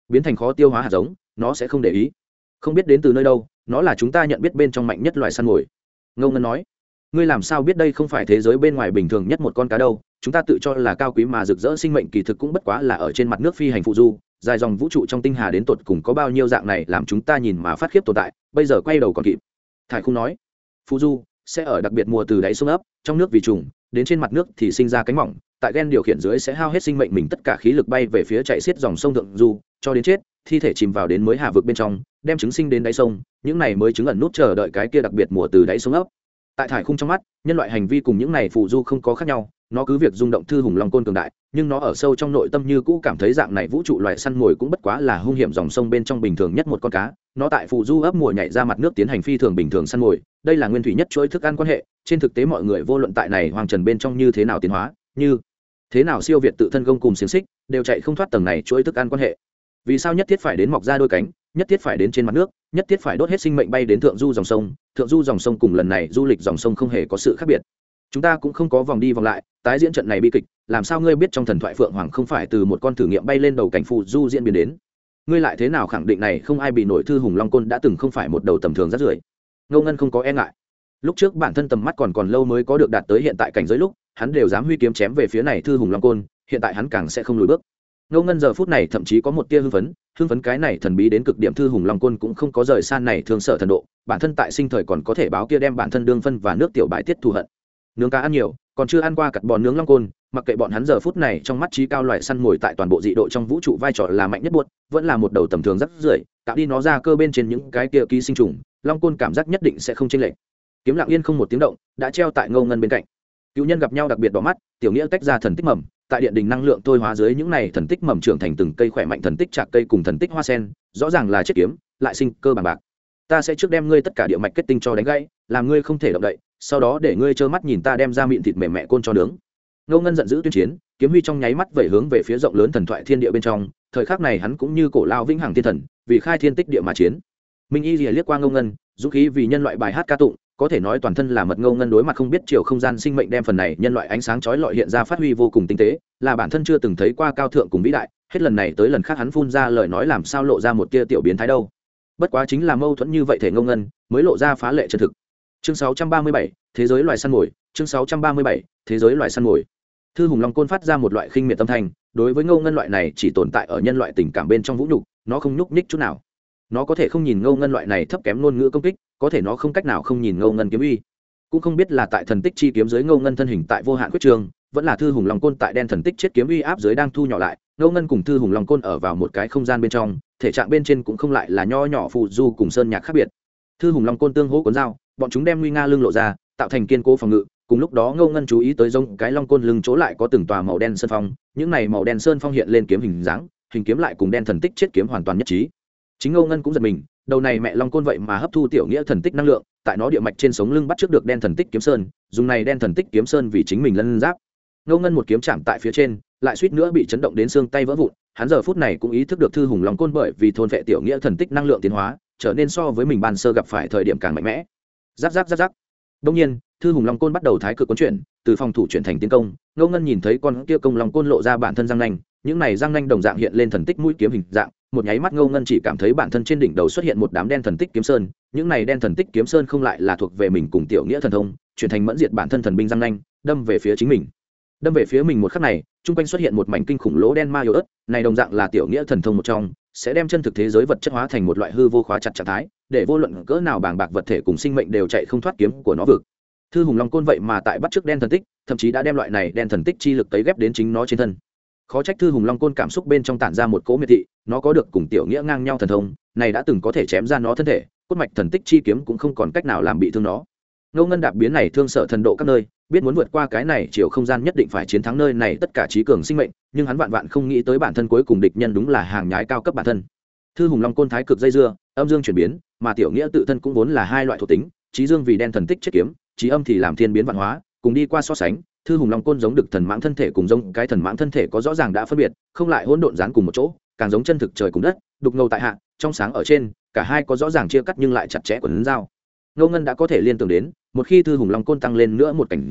biến thành khó tiêu hóa hạt giống, nó sẽ không để ý. Không biết đến từ nơi đâu, nó là chúng ta nhận biết bên trong mạnh nhất loài săn mồi. Ngô Ngân nói. Ngươi làm sao biết đây không phải thế giới bên ngoài bình thường nhất một con cá đâu? Chúng ta tự cho là cao quý mà rực rỡ sinh mệnh, kỳ thực cũng bất quá là ở trên mặt nước phi hành phụ du, dài dòng vũ trụ trong tinh hà đến tột cùng có bao nhiêu dạng này làm chúng ta nhìn mà phát khiếp tồn tại, bây giờ quay đầu còn kịp. Thải Khung nói. Phụ du sẽ ở đặc biệt mùa từ đáy sông ấp, trong nước vì trùng, đến trên mặt nước thì sinh ra cánh mỏng, tại gen điều khiển dưới sẽ hao hết sinh mệnh mình tất cả khí lực bay về phía chạy xiết dòng sông thượng du, cho đến chết, thi thể chìm vào đến mới hà vực bên trong, đem trứng sinh đến đáy sông, những này mới trứng ẩn nút chờ đợi cái kia đặc biệt mùa từ đáy sông ấp. Tại Thải Khung trong mắt, nhân loại hành vi cùng những này phụ du không có khác nhau, nó cứ việc rung động thư hùng long côn cường đại, nhưng nó ở sâu trong nội tâm như cũ cảm thấy dạng này vũ trụ loài săn mồi cũng bất quá là hung hiểm dòng sông bên trong bình thường nhất một con cá. Nó tại phụ du ấp mùa nhảy ra mặt nước tiến hành phi thường bình thường săn mồi, đây là nguyên thủy nhất chuỗi thức ăn quan hệ. Trên thực tế mọi người vô luận tại này hoàng trần bên trong như thế nào tiến hóa, như thế nào siêu việt tự thân gông cùng xiềng xích, đều chạy không thoát tầng này chuỗi thức ăn quan hệ. Vì sao nhất thiết phải đến mọc ra đôi cánh, nhất thiết phải đến trên mặt nước, nhất thiết phải đốt hết sinh mệnh bay đến thượng du dòng sông? Thượng du dòng sông cùng lần này du lịch dòng sông không hề có sự khác biệt. Chúng ta cũng không có vòng đi vòng lại tái diễn trận này bi kịch. Làm sao ngươi biết trong thần thoại phượng hoàng không phải từ một con thử nghiệm bay lên đầu cảnh phù du diễn biến đến? Ngươi lại thế nào khẳng định này không ai bị nổi thư hùng long côn đã từng không phải một đầu tầm thường rất rưởi? Ngô Ngân không có e ngại. Lúc trước bản thân tầm mắt còn còn lâu mới có được đạt tới hiện tại cảnh giới lúc, hắn đều dám huy kiếm chém về phía này thư hùng long côn, hiện tại hắn càng sẽ không lùi bước. Ngô Ngân giờ phút này thậm chí có một tia hưng phấn, hưng phấn cái này thần bí đến cực điểm thư hùng long côn cũng không có rời xa này thường sợ thần độ, bản thân tại sinh thời còn có thể báo kia đem bản thân đương phân và nước tiểu bãi tiết thù hận. Nướng cá ăn nhiều, còn chưa ăn qua cặt bò nướng long côn, mặc kệ bọn hắn giờ phút này trong mắt trí cao loại săn mồi tại toàn bộ dị độ trong vũ trụ vai trò là mạnh nhất buốt, vẫn là một đầu tầm thường rất rưởi, tạo đi nó ra cơ bên trên những cái kia ký sinh trùng, long côn cảm giác nhất định sẽ không chênh lệch. Kiếm lặng yên không một tiếng động, đã treo tại Ngô Ngân bên cạnh. Cựu nhân gặp nhau đặc biệt đỏ mắt, tiểu nghĩa tách ra thần tích mầm, tại điện đình năng lượng thôi hóa dưới những này thần tích mầm trưởng thành từng cây khỏe mạnh thần tích chạc cây cùng thần tích hoa sen, rõ ràng là chết kiếm, lại sinh cơ bằng bạc. Ta sẽ trước đem ngươi tất cả địa mạch kết tinh cho đánh gãy, làm ngươi không thể động đậy, sau đó để ngươi trơ mắt nhìn ta đem ra miệng thịt mềm mẹ côn cho nướng. Ngô Ngân giận dữ tuyên chiến, kiếm huy trong nháy mắt vẩy hướng về phía rộng lớn thần thoại thiên địa bên trong, thời khắc này hắn cũng như cổ lao vĩnh hằng thiên thần, vì khai thiên tích địa mà chiến. Minh Y Lìa liếc qua Ngô Ngân, dũng khí vì nhân loại bài hát ca tụng, có thể nói toàn thân là mật. Ngô Ngân đối mặt không biết chiều không gian sinh mệnh đem phần này nhân loại ánh sáng chói lọi hiện ra phát huy vô cùng tinh tế, là bản thân chưa từng thấy qua cao thượng cùng vĩ đại, hết lần này tới lần khác hắn phun ra lời nói làm sao lộ ra một tia tiểu biến thái đâu. Bất quá chính là mâu thuẫn như vậy thể Ngô Ngân mới lộ ra phá lệ chân thực. Chương sáu trăm ba mươi bảy, thế giới loài săn mồi. Chương sáu trăm ba mươi bảy, thế giới loài săn mồi. Thư hùng long côn phát ra một loại khinh miệt tâm thanh, đối với Ngô Ngân loại này chỉ tồn tại ở nhân loại tình cảm bên trong vũ nhục, nó không nhúc nhích chút nào. Nó có thể không nhìn Ngô Ngân loại này thấp kém ngôn ngữ công kích, có thể nó không cách nào không nhìn Ngô Ngân kiếm uy. Cũng không biết là tại thần tích chi kiếm dưới Ngô Ngân thân hình tại vô hạn quyết trường, vẫn là thư hùng long côn tại đen thần tích chết kiếm uy áp dưới đang thu nhỏ lại. Ngô Ngân cùng thư hùng long côn ở vào một cái không gian bên trong, thể trạng bên trên cũng không lại là nho nhỏ phù du cùng sơn nhạc khác biệt. Thư hùng long côn tương hỗ cuốn dao, bọn chúng đem nguy nga lưng lộ ra, tạo thành kiên cố phòng ngự. Cùng lúc đó Ngô Ngân chú ý tới giống cái long côn lưng chỗ lại có từng tòa màu đen sơn phong, những này màu đen sơn phong hiện lên kiếm hình dáng, hình kiếm lại cùng đen thần tích chết kiếm hoàn toàn nhất trí. Chính Ngô Ngân cũng giật mình, đầu này mẹ long côn vậy mà hấp thu tiểu nghĩa thần tích năng lượng, tại nó địa mạch trên sống lưng bắt trước được đen thần tích kiếm sơn, dùng này đen thần tích kiếm sơn vì chính mình lân giáp. Ngô Ngân một kiếm chạm tại phía trên, lại suýt nữa bị chấn động đến xương tay vỡ vụn. Hắn giờ phút này cũng ý thức được thư hùng long côn bởi vì thôn vệ tiểu nghĩa thần tích năng lượng tiến hóa, trở nên so với mình ban sơ gặp phải thời điểm càng mạnh mẽ. Giáp giáp giáp giáp. Đương nhiên, thư hùng long côn bắt đầu thái cực cuốn chuyển, từ phòng thủ chuyển thành tiến công. Ngô Ngân nhìn thấy con kia công long côn lộ ra bản thân răng nanh, những này răng nanh đồng dạng hiện lên thần tích mũi kiếm hình dạng. Một nháy mắt Ngô Ngân chỉ cảm thấy bản thân trên đỉnh đầu xuất hiện một đám đen thần tích kiếm sơn, những này đen thần tích kiếm sơn không lại là thuộc về mình cùng tiểu nghĩa thần thông, chuyển thành mẫn diệt bản thân thần binh răng nanh, đâm về phía chính mình. Đâm về phía mình một khắc này, trung quanh xuất hiện một mảnh kinh khủng lỗ đen ma yếu ớt, này đồng dạng là tiểu nghĩa thần thông một trong, sẽ đem chân thực thế giới vật chất hóa thành một loại hư vô khóa chặt trạng thái, để vô luận cỡ nào bàng bạc vật thể cùng sinh mệnh đều chạy không thoát kiếm của nó vực. Thư hùng long côn vậy mà tại bắt trước đen thần tích, thậm chí đã đem loại này đen thần tích chi lực tấy ghép đến chính nó trên thân. Khó trách thư hùng long côn cảm xúc bên trong tản ra một cỗ miệt thị, nó có được cùng tiểu nghĩa ngang nhau thần thông, này đã từng có thể chém ra nó thân thể, cốt mạch thần tích chi kiếm cũng không còn cách nào làm bị thương nó. Ngô Ngân đạp biến này thương sợ thần độ các nơi, biết muốn vượt qua cái này chiều không gian nhất định phải chiến thắng nơi này tất cả trí cường sinh mệnh, nhưng hắn vạn vạn không nghĩ tới bản thân cuối cùng địch nhân đúng là hàng nhái cao cấp bản thân. Thư hùng long côn thái cực dây dưa, âm dương chuyển biến, mà tiểu nghĩa tự thân cũng vốn là hai loại thuộc tính, trí dương vì đen thần tích chết kiếm, trí âm thì làm thiên biến vạn hóa, cùng đi qua so sánh, thư hùng long côn giống được thần mãng thân thể cùng giống cái thần mãng thân thể có rõ ràng đã phân biệt, không lại hỗn độn dán cùng một chỗ, càng giống chân thực trời cùng đất, đục ngầu tại hạ, trong sáng ở trên, cả hai có rõ ràng chia cắt nhưng lại chặt chẽ quấn dao. Ngô Ngân đã có thể liên tưởng đến, một khi thư hùng long côn tăng lên nữa một cảnh giới,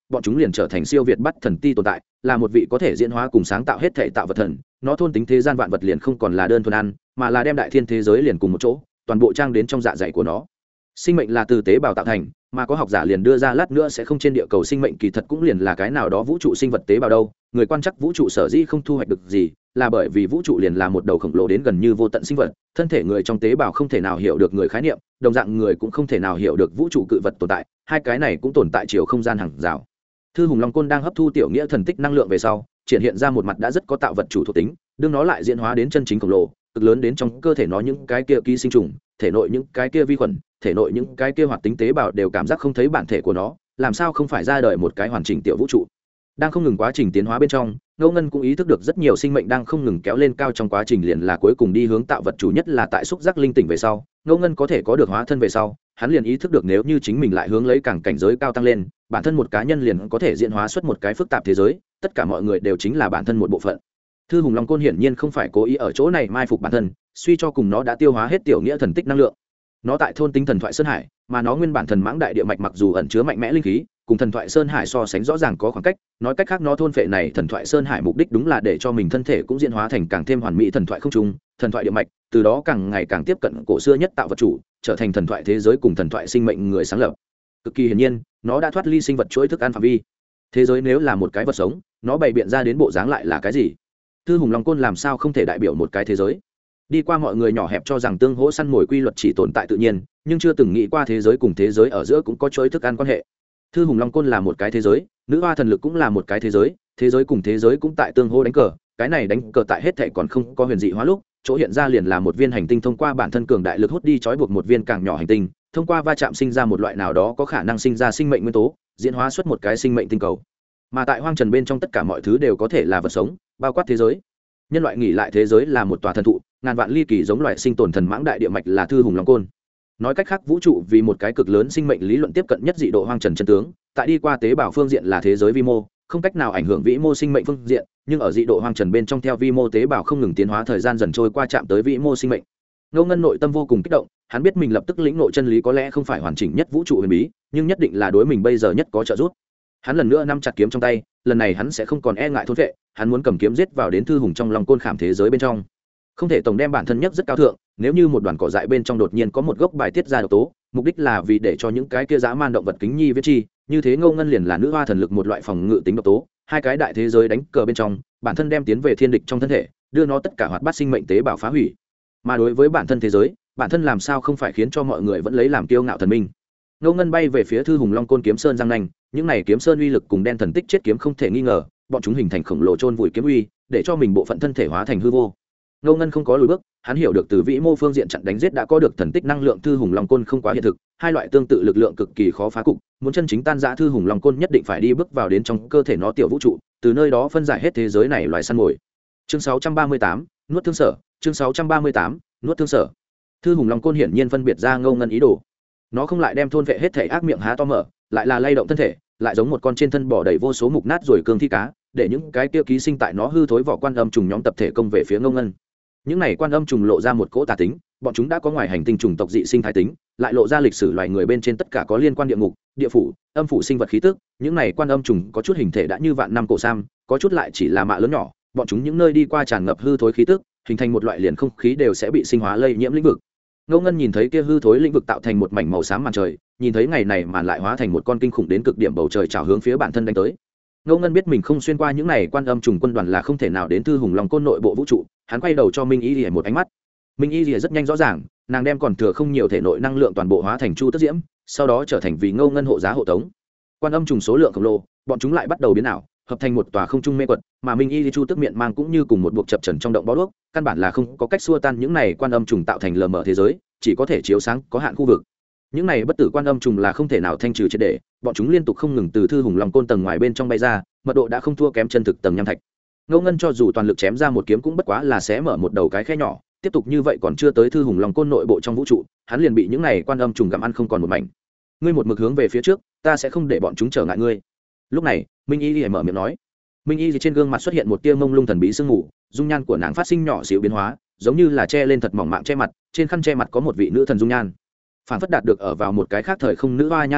bọn chúng liền trở thành siêu việt bắt thần ti tồn tại, là một vị có thể diễn hóa cùng sáng tạo hết thể tạo vật thần. Nó thôn tính thế gian vạn vật liền không còn là đơn thuần ăn, mà là đem đại thiên thế giới liền cùng một chỗ, toàn bộ trang đến trong dạ dày của nó. Sinh mệnh là từ tế bào tạo thành, mà có học giả liền đưa ra lát nữa sẽ không trên địa cầu sinh mệnh kỳ thật cũng liền là cái nào đó vũ trụ sinh vật tế bào đâu. Người quan chắc vũ trụ sở dĩ không thu hoạch được gì, là bởi vì vũ trụ liền là một đầu khổng lồ đến gần như vô tận sinh vật, thân thể người trong tế bào không thể nào hiểu được người khái niệm, đồng dạng người cũng không thể nào hiểu được vũ trụ cự vật tồn tại, hai cái này cũng tồn tại chiều không gian hàng rào. Thư Hùng Long Côn đang hấp thu tiểu nghĩa thần tích năng lượng về sau, triển hiện ra một mặt đã rất có tạo vật chủ thuộc tính, đương nó lại diễn hóa đến chân chính khổng lồ, cực lớn đến trong cơ thể nó những cái kia ký sinh trùng, thể nội những cái kia vi khuẩn, thể nội những cái kia hoạt tính tế bào đều cảm giác không thấy bản thể của nó, làm sao không phải ra đời một cái hoàn chỉnh tiểu vũ trụ. Đang không ngừng quá trình tiến hóa bên trong, Ngô Ngân cũng ý thức được rất nhiều sinh mệnh đang không ngừng kéo lên cao trong quá trình liền là cuối cùng đi hướng tạo vật chủ, nhất là tại xúc giác linh tỉnh về sau, Ngô Ngân có thể có được hóa thân về sau, hắn liền ý thức được nếu như chính mình lại hướng lấy càng cảnh giới cao tăng lên, bản thân một cá nhân liền có thể diễn hóa xuất một cái phức tạp thế giới, tất cả mọi người đều chính là bản thân một bộ phận. Thư Hùng Long Côn hiển nhiên không phải cố ý ở chỗ này mai phục bản thân, suy cho cùng nó đã tiêu hóa hết tiểu nghĩa thần tích năng lượng. Nó tại thôn tinh thần thoại sơn hải, mà nó nguyên bản thần mãng đại địa mạch mặc dù ẩn chứa mạnh mẽ linh khí, cùng thần thoại sơn hải so sánh rõ ràng có khoảng cách, nói cách khác nó thôn phệ này thần thoại sơn hải mục đích đúng là để cho mình thân thể cũng diễn hóa thành càng thêm hoàn mỹ thần thoại không trung, thần thoại địa mạch, từ đó càng ngày càng tiếp cận cổ xưa nhất tạo vật chủ, trở thành thần thoại thế giới cùng thần thoại sinh mệnh người sáng lập. Cực kỳ hiển nhiên, nó đã thoát ly sinh vật chuỗi thức ăn phạm vi. Thế giới nếu là một cái vật sống, nó bày biện ra đến bộ dáng lại là cái gì? Thư Hùng Long Côn làm sao không thể đại biểu một cái thế giới? Đi qua mọi người nhỏ hẹp cho rằng tương hỗ săn mồi quy luật chỉ tồn tại tự nhiên, nhưng chưa từng nghĩ qua thế giới cùng thế giới ở giữa cũng có chuỗi thức ăn quan hệ. Thư Hùng Long Côn là một cái thế giới, nữ hoa thần lực cũng là một cái thế giới, thế giới cùng thế giới cũng tại tương hỗ đánh cờ, cái này đánh cờ tại hết thảy còn không có huyền dị hóa lúc, chỗ hiện ra liền là một viên hành tinh thông qua bản thân cường đại lực hút đi trói buộc một viên càng nhỏ hành tinh, thông qua va chạm sinh ra một loại nào đó có khả năng sinh ra sinh mệnh nguyên tố, diễn hóa xuất một cái sinh mệnh tinh cầu. Mà tại hoang trần bên trong tất cả mọi thứ đều có thể là vật sống, bao quát thế giới. Nhân loại nghỉ lại thế giới là một tòa thần thụ, ngàn vạn ly kỳ giống loại sinh tồn thần mãng đại địa mạch là Thư Hùng Long Côn. Nói cách khác, vũ trụ vì một cái cực lớn sinh mệnh lý luận tiếp cận nhất dị độ hoang trần chân tướng, tại đi qua tế bào phương diện là thế giới vi mô, không cách nào ảnh hưởng vĩ mô sinh mệnh phương diện, nhưng ở dị độ hoang trần bên trong theo vi mô tế bào không ngừng tiến hóa, thời gian dần trôi qua chạm tới vĩ mô sinh mệnh. Ngô Ngân nội tâm vô cùng kích động, hắn biết mình lập tức lĩnh ngộ chân lý có lẽ không phải hoàn chỉnh nhất vũ trụ huyền bí, nhưng nhất định là đối mình bây giờ nhất có trợ giúp. Hắn lần nữa nắm chặt kiếm trong tay, lần này hắn sẽ không còn e ngại thôn vệ, hắn muốn cầm kiếm giết vào đến Thư Hùng trong Long Côn khảm thế giới bên trong. Không thể tổng đem bản thân nhất rất cao thượng, nếu như một đoàn cỏ dại bên trong đột nhiên có một gốc bài tiết ra độc tố, mục đích là vì để cho những cái kia dã man động vật kính nhi viết chi, như thế Ngô Ngân liền là nữ hoa thần lực một loại phòng ngự tính độc tố, hai cái đại thế giới đánh cờ bên trong, bản thân đem tiến về thiên địch trong thân thể, đưa nó tất cả hoạt bát sinh mệnh tế bào phá hủy. Mà đối với bản thân thế giới, bản thân làm sao không phải khiến cho mọi người vẫn lấy làm kiêu ngạo thần minh. Ngô Ngân bay về phía Thư Hùng Long Côn kiếm sơn răng nanh, những này kiếm sơn uy lực cùng đen thần tích chết kiếm không thể nghi ngờ, bọn chúng hình thành khổng lồ chôn vùi kiếm uy, để cho mình bộ phận thân thể hóa thành hư vô. Ngô Ngân không có lùi bước, hắn hiểu được từ vĩ mô phương diện chặn đánh giết đã có được thần tích năng lượng Thư Hùng Long Côn không quá hiện thực, hai loại tương tự lực lượng cực kỳ khó phá cục, muốn chân chính tan rã Thư Hùng Long Côn nhất định phải đi bước vào đến trong cơ thể nó tiểu vũ trụ, từ nơi đó phân giải hết thế giới này loài săn mồi. Chương sáu trăm ba mươi tám, nuốt thương sở, chương sáu trăm ba mươi tám, nuốt thương sở. Thư Hùng Long Côn hiển nhiên phân biệt ra Ngô Ngân ý đồ. Nó không lại đem thôn vệ hết thể ác miệng há to mở, lại là lay động thân thể, lại giống một con trên thân bỏ đầy vô số mục nát rồi cương thi cá, để những cái kia ký sinh tại nó hư thối vỏ quan âm trùng nhóm tập thể công về phía Ngô Ngân. Những này quan âm trùng lộ ra một cỗ tà tính, bọn chúng đã có ngoài hành tinh trùng tộc dị sinh thái tính, lại lộ ra lịch sử loài người bên trên tất cả có liên quan địa ngục, địa phủ, âm phủ sinh vật khí tức. Những này quan âm trùng có chút hình thể đã như vạn năm cổ sam, có chút lại chỉ là mạ lớn nhỏ, bọn chúng những nơi đi qua tràn ngập hư thối khí tức, hình thành một loại liền không khí đều sẽ bị sinh hóa lây nhiễm lĩnh vực. Ngô Ngân nhìn thấy kia hư thối lĩnh vực tạo thành một mảnh màu xám màn trời, nhìn thấy ngày này màn lại hóa thành một con kinh khủng đến cực điểm bầu trời trào hướng phía bản thân đánh tới. Ngô Ngân biết mình không xuyên qua những này quan âm trùng quân đoàn là không thể nào đến Thư Hùng Long Côn nội bộ vũ trụ, hắn quay đầu cho Minh Y Lìa một ánh mắt. Minh Y Lìa rất nhanh rõ ràng, nàng đem còn thừa không nhiều thể nội năng lượng toàn bộ hóa thành Chu Tức Diễm, sau đó trở thành vì Ngô Ngân hộ giá hộ tống. Quan âm trùng số lượng khổng lồ, bọn chúng lại bắt đầu biến ảo, hợp thành một tòa không trung mê quật, mà Minh Y Chu Tức miệng mang cũng như cùng một buộc chập trần trong động bó đuốc, căn bản là không có cách xua tan những này quan âm trùng tạo thành lờ mờ thế giới, chỉ có thể chiếu sáng có hạn khu vực. Những này bất tử quan âm trùng là không thể nào thanh trừ triệt để, bọn chúng liên tục không ngừng từ Thư Hùng Long Côn tầng ngoài bên trong bay ra, mật độ đã không thua kém chân thực tầng nham thạch. Ngô Ngân cho dù toàn lực chém ra một kiếm cũng bất quá là xé mở một đầu cái khe nhỏ, tiếp tục như vậy còn chưa tới Thư Hùng Long Côn nội bộ trong vũ trụ, hắn liền bị những này quan âm trùng gặm ăn không còn một mảnh. Ngươi một mực hướng về phía trước, ta sẽ không để bọn chúng trở ngại ngươi. Lúc này, Minh Y Lìa mở miệng nói. Minh Y trên gương mặt xuất hiện một tia mông lung thần bí sương mù, dung nhan của nàng phát sinh nhỏ xíu biến hóa, giống như là che lên thật mỏng mạng che mặt, trên khăn che mặt có một vị nữ thần dung nhan. Phản phất đạt được ở vào một cái khác thời không nữ hoa nhan đáp lại,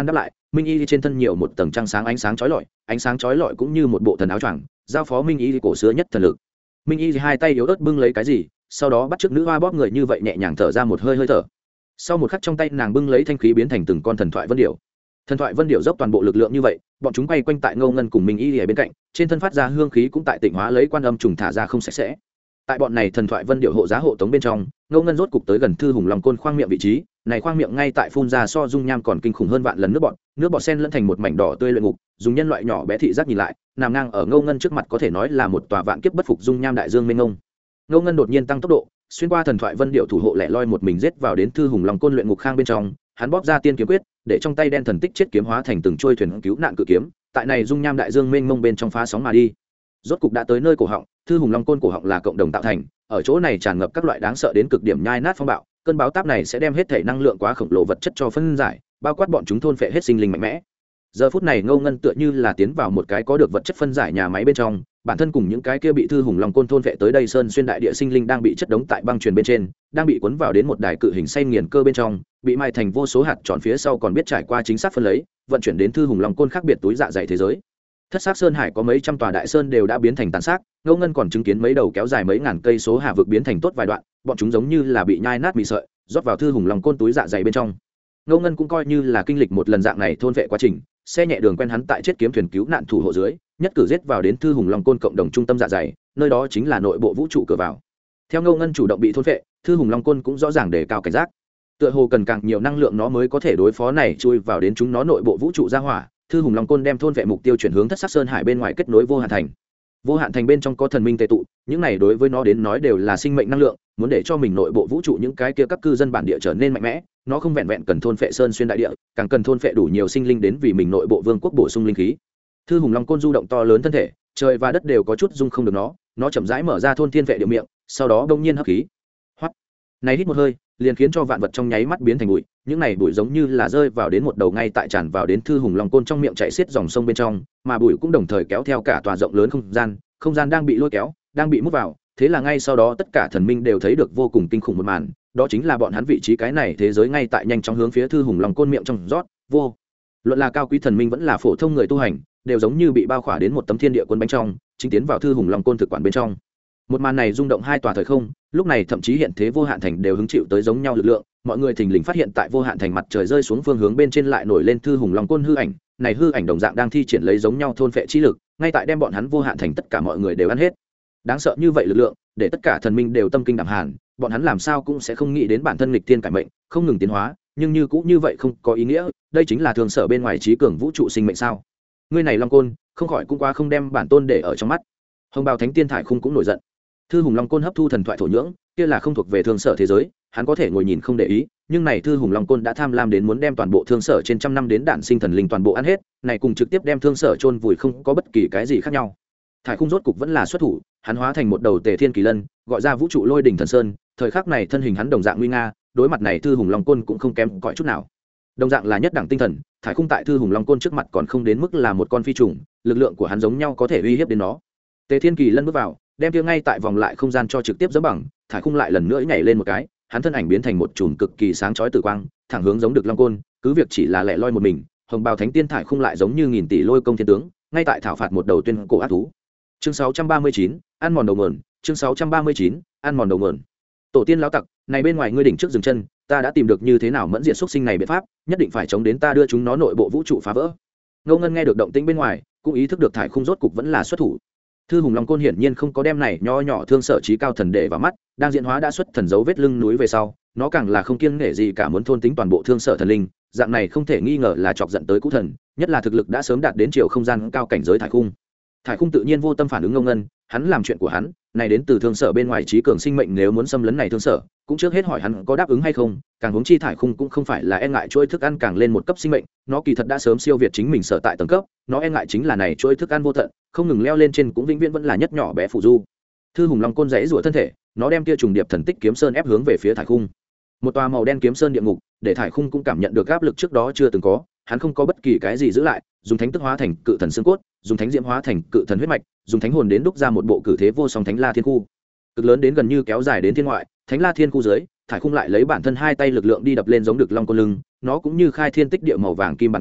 minh y trên thân nhiều một tầng trăng sáng ánh sáng chói lọi, ánh sáng chói lọi cũng như một bộ thần áo choàng giao phó minh y cổ xưa nhất thần lực. Minh y hai tay yếu ớt bưng lấy cái gì, sau đó bắt chước nữ hoa bóp người như vậy nhẹ nhàng thở ra một hơi hơi thở. Sau một khắc trong tay nàng bưng lấy thanh khí biến thành từng con thần thoại vân điểu. Thần thoại vân điểu dốc toàn bộ lực lượng như vậy, bọn chúng quay quanh tại Ngô Ngân cùng Minh y ở bên cạnh, trên thân phát ra hương khí cũng tại tịnh hóa lấy quan âm trùng thả ra không sạch sẽ. Tại bọn này thần thoại vân điểu hộ giá hộ tống bên trong, Ngô Ngân rốt cục tới gần Thư Hùng Long Côn khoang miệng vị trí, này khoang miệng ngay tại phun ra so dung nham còn kinh khủng hơn vạn lần nước bọt, nước bọt sen lẫn thành một mảnh đỏ tươi luyện ngục, dùng nhân loại nhỏ bé thị giác nhìn lại, nằm ngang ở Ngô Ngân trước mặt có thể nói là một tòa vạn kiếp bất phục dung nham đại dương mênh mông. Ngô Ngân đột nhiên tăng tốc độ, xuyên qua thần thoại vân điệu thủ hộ lẻ loi một mình giết vào đến Thư Hùng Long Côn luyện ngục khang bên trong, hắn bóp ra tiên kiếm quyết, để trong tay đen thần tích chết kiếm hóa thành từng trôi thuyền cứu nạn cự kiếm, tại này dung nham đại dương mênh mông bên trong phá sóng mà đi. Rốt cục đã tới nơi cổ họng, Thư Hùng Long Côn cổ họng là cộng đồng tạo thành, ở chỗ này tràn ngập các loại đáng sợ đến cực điểm nhai nát phong bạo, cơn báo táp này sẽ đem hết thể năng lượng quá khổng lồ vật chất cho phân giải, bao quát bọn chúng thôn phệ hết sinh linh mạnh mẽ. Giờ phút này Ngô Ngân tựa như là tiến vào một cái có được vật chất phân giải nhà máy bên trong, bản thân cùng những cái kia bị Thư Hùng Long Côn thôn phệ tới đây sơn xuyên đại địa sinh linh đang bị chất đống tại băng truyền bên trên, đang bị cuốn vào đến một đài cự hình xay nghiền cơ bên trong, bị mai thành vô số hạt tròn phía sau còn biết trải qua chính xác phân lấy, vận chuyển đến Thư Hùng Long Côn khác biệt túi dạ dày thế giới. Thất Sắc Sơn Hải có mấy trăm tòa đại sơn đều đã biến thành tàn xác, Ngô Ngân còn chứng kiến mấy đầu kéo dài mấy ngàn cây số hà vực biến thành tốt vài đoạn, bọn chúng giống như là bị nhai nát mì sợi, rót vào Thư Hùng Long Côn túi dạ dày bên trong. Ngô Ngân cũng coi như là kinh lịch một lần dạng này thôn vệ quá trình, xe nhẹ đường quen hắn tại chết kiếm thuyền cứu nạn thủ hộ dưới, nhất cử giết vào đến Thư Hùng Long Côn cộng đồng trung tâm dạ dày, nơi đó chính là nội bộ vũ trụ cửa vào. Theo Ngô Ngân chủ động bị thôn vệ, Thư Hùng Long Côn cũng rõ ràng đề cao cảnh giác. Tựa hồ cần càng nhiều năng lượng nó mới có thể đối phó này chui vào đến chúng nó nội bộ vũ trụ ra hỏa. Thư Hùng Long Côn đem thôn vệ mục tiêu chuyển hướng Thất Sắc Sơn Hải bên ngoài kết nối Vô Hạn Thành. Vô Hạn Thành bên trong có thần minh tề tụ, những này đối với nó đến nói đều là sinh mệnh năng lượng, muốn để cho mình nội bộ vũ trụ những cái kia các cư dân bản địa trở nên mạnh mẽ, nó không vẹn vẹn cần thôn phệ sơn xuyên đại địa, càng cần thôn phệ đủ nhiều sinh linh đến vì mình nội bộ vương quốc bổ sung linh khí. Thư Hùng Long Côn du động to lớn thân thể, trời và đất đều có chút dung không được nó, nó chậm rãi mở ra thôn thiên vệ địa miệng, sau đó đông nhiên hấp khí. Hoắc. Này hít một hơi, liền khiến cho vạn vật trong nháy mắt biến thành bụi, những này bụi giống như là rơi vào đến một đầu ngay tại tràn vào đến Thư Hùng Long Côn trong miệng chảy xiết dòng sông bên trong, mà bụi cũng đồng thời kéo theo cả tòa rộng lớn không gian, không gian đang bị lôi kéo, đang bị mút vào, thế là ngay sau đó tất cả thần minh đều thấy được vô cùng kinh khủng một màn, đó chính là bọn hắn vị trí cái này thế giới ngay tại nhanh chóng hướng phía Thư Hùng Long Côn miệng trong rót, vô luận là cao quý thần minh vẫn là phổ thông người tu hành, đều giống như bị bao khỏa đến một tấm thiên địa quân bánh trong, chính tiến vào Thư Hùng Long Côn thực quản bên trong. Một màn này rung động hai tòa thời không, lúc này thậm chí hiện thế Vô Hạn Thành đều hứng chịu tới giống nhau lực lượng, mọi người thình lình phát hiện tại Vô Hạn Thành mặt trời rơi xuống phương hướng bên trên lại nổi lên Thư Hùng Long Côn hư ảnh, này hư ảnh đồng dạng đang thi triển lấy giống nhau thôn phệ chi lực, ngay tại đem bọn hắn Vô Hạn Thành tất cả mọi người đều ăn hết. Đáng sợ như vậy lực lượng, để tất cả thần minh đều tâm kinh đảm hàn, bọn hắn làm sao cũng sẽ không nghĩ đến bản thân nghịch thiên cải mệnh, không ngừng tiến hóa, nhưng như cũng như vậy không có ý nghĩa, đây chính là thường sở bên ngoài trí cường vũ trụ sinh mệnh sao? Ngươi này Long Côn, không khỏi cũng quá không đem bản tôn để ở trong mắt. Hồng Bào Thánh Tiên Thải Khung cũng nổi giận. Thư Hùng Long Côn hấp thu thần thoại thổ nhưỡng, kia là không thuộc về thương sở thế giới, hắn có thể ngồi nhìn không để ý, nhưng này Thư Hùng Long Côn đã tham lam đến muốn đem toàn bộ thương sở trên trăm năm đến đản sinh thần linh toàn bộ ăn hết, này cùng trực tiếp đem thương sở chôn vùi không có bất kỳ cái gì khác nhau. Thải Khung rốt cục vẫn là xuất thủ, hắn hóa thành một đầu Tề Thiên Kỳ Lân, gọi ra vũ trụ lôi đỉnh thần sơn, thời khắc này thân hình hắn đồng dạng nguy nga, đối mặt này Thư Hùng Long Côn cũng không kém cỏi chút nào. Đồng dạng là nhất đẳng tinh thần, Thải Khung tại Thư Hùng Long Côn trước mặt còn không đến mức là một con phi trùng, lực lượng của hắn giống nhau có thể uy hiếp đến nó. Tề Thiên Kỳ Lân bước vào, đem kia ngay tại vòng lại không gian cho trực tiếp giẫm bằng, Thải Khung lại lần nữa nhảy lên một cái, hắn thân ảnh biến thành một chùm cực kỳ sáng chói tử quang, thẳng hướng giống được Long Côn, cứ việc chỉ là lẻ loi một mình, Hồng Bào Thánh Tiên Thải Khung lại giống như nghìn tỷ lôi công thiên tướng, ngay tại thảo phạt một đầu tuyên cổ ác thú. Chương sáu trăm ba mươi chín, ăn mòn đầu nguồn, chương sáu trăm ba mươi chín, ăn mòn đầu nguồn. Tổ tiên lão tặc, này bên ngoài ngươi đỉnh trước dừng chân, ta đã tìm được như thế nào mẫn diện xuất sinh này biện pháp, nhất định phải chống đến ta đưa chúng nó nội bộ vũ trụ phá vỡ. Ngô Ngân nghe được động tĩnh bên ngoài, cũng ý thức được Thải Khung rốt cục vẫn là xuất thủ. Thư Hùng Long Côn hiển nhiên không có đem này nho nhỏ thương sở trí cao thần để vào mắt, đang diễn hóa đã xuất thần dấu vết lưng núi về sau, nó càng là không kiêng nể gì cả muốn thôn tính toàn bộ thương sở thần linh, dạng này không thể nghi ngờ là chọc giận tới cũ thần, nhất là thực lực đã sớm đạt đến chiều không gian cao cảnh giới Thải Khung. Thải Khung tự nhiên vô tâm phản ứng Ngô Ngân, hắn làm chuyện của hắn, này đến từ thương sở bên ngoài trí cường sinh mệnh nếu muốn xâm lấn này thương sở, cũng trước hết hỏi hắn có đáp ứng hay không, càng huống chi Thải Khung cũng không phải là e ngại chuỗi thức ăn càng lên một cấp sinh mệnh, nó kỳ thật đã sớm siêu việt chính mình sở tại tầng cấp, nó e ngại chính là này chuỗi thức ăn vô tận, không ngừng leo lên trên cũng vĩnh viễn vẫn là nhất nhỏ bé phụ du. Thư Hùng Long Côn rẽ rủa thân thể, nó đem kia trùng điệp thần tích kiếm sơn ép hướng về phía Thải Khung. Một tòa màu đen kiếm sơn địa ngục, để Thải Khung cũng cảm nhận được áp lực trước đó chưa từng có, hắn không có bất kỳ cái gì giữ lại, dùng thánh tức hóa thành cự thần xương cốt, dùng thánh diễm hóa thành cự thần huyết mạch, dùng thánh hồn đến đúc ra một bộ cử thế vô song thánh la thiên khu, cực lớn đến gần như kéo dài đến thiên ngoại. Thánh la thiên khu dưới, Thải Khung lại lấy bản thân hai tay lực lượng đi đập lên giống được long côn lưng, nó cũng như khai thiên tích địa màu vàng kim bản cổ,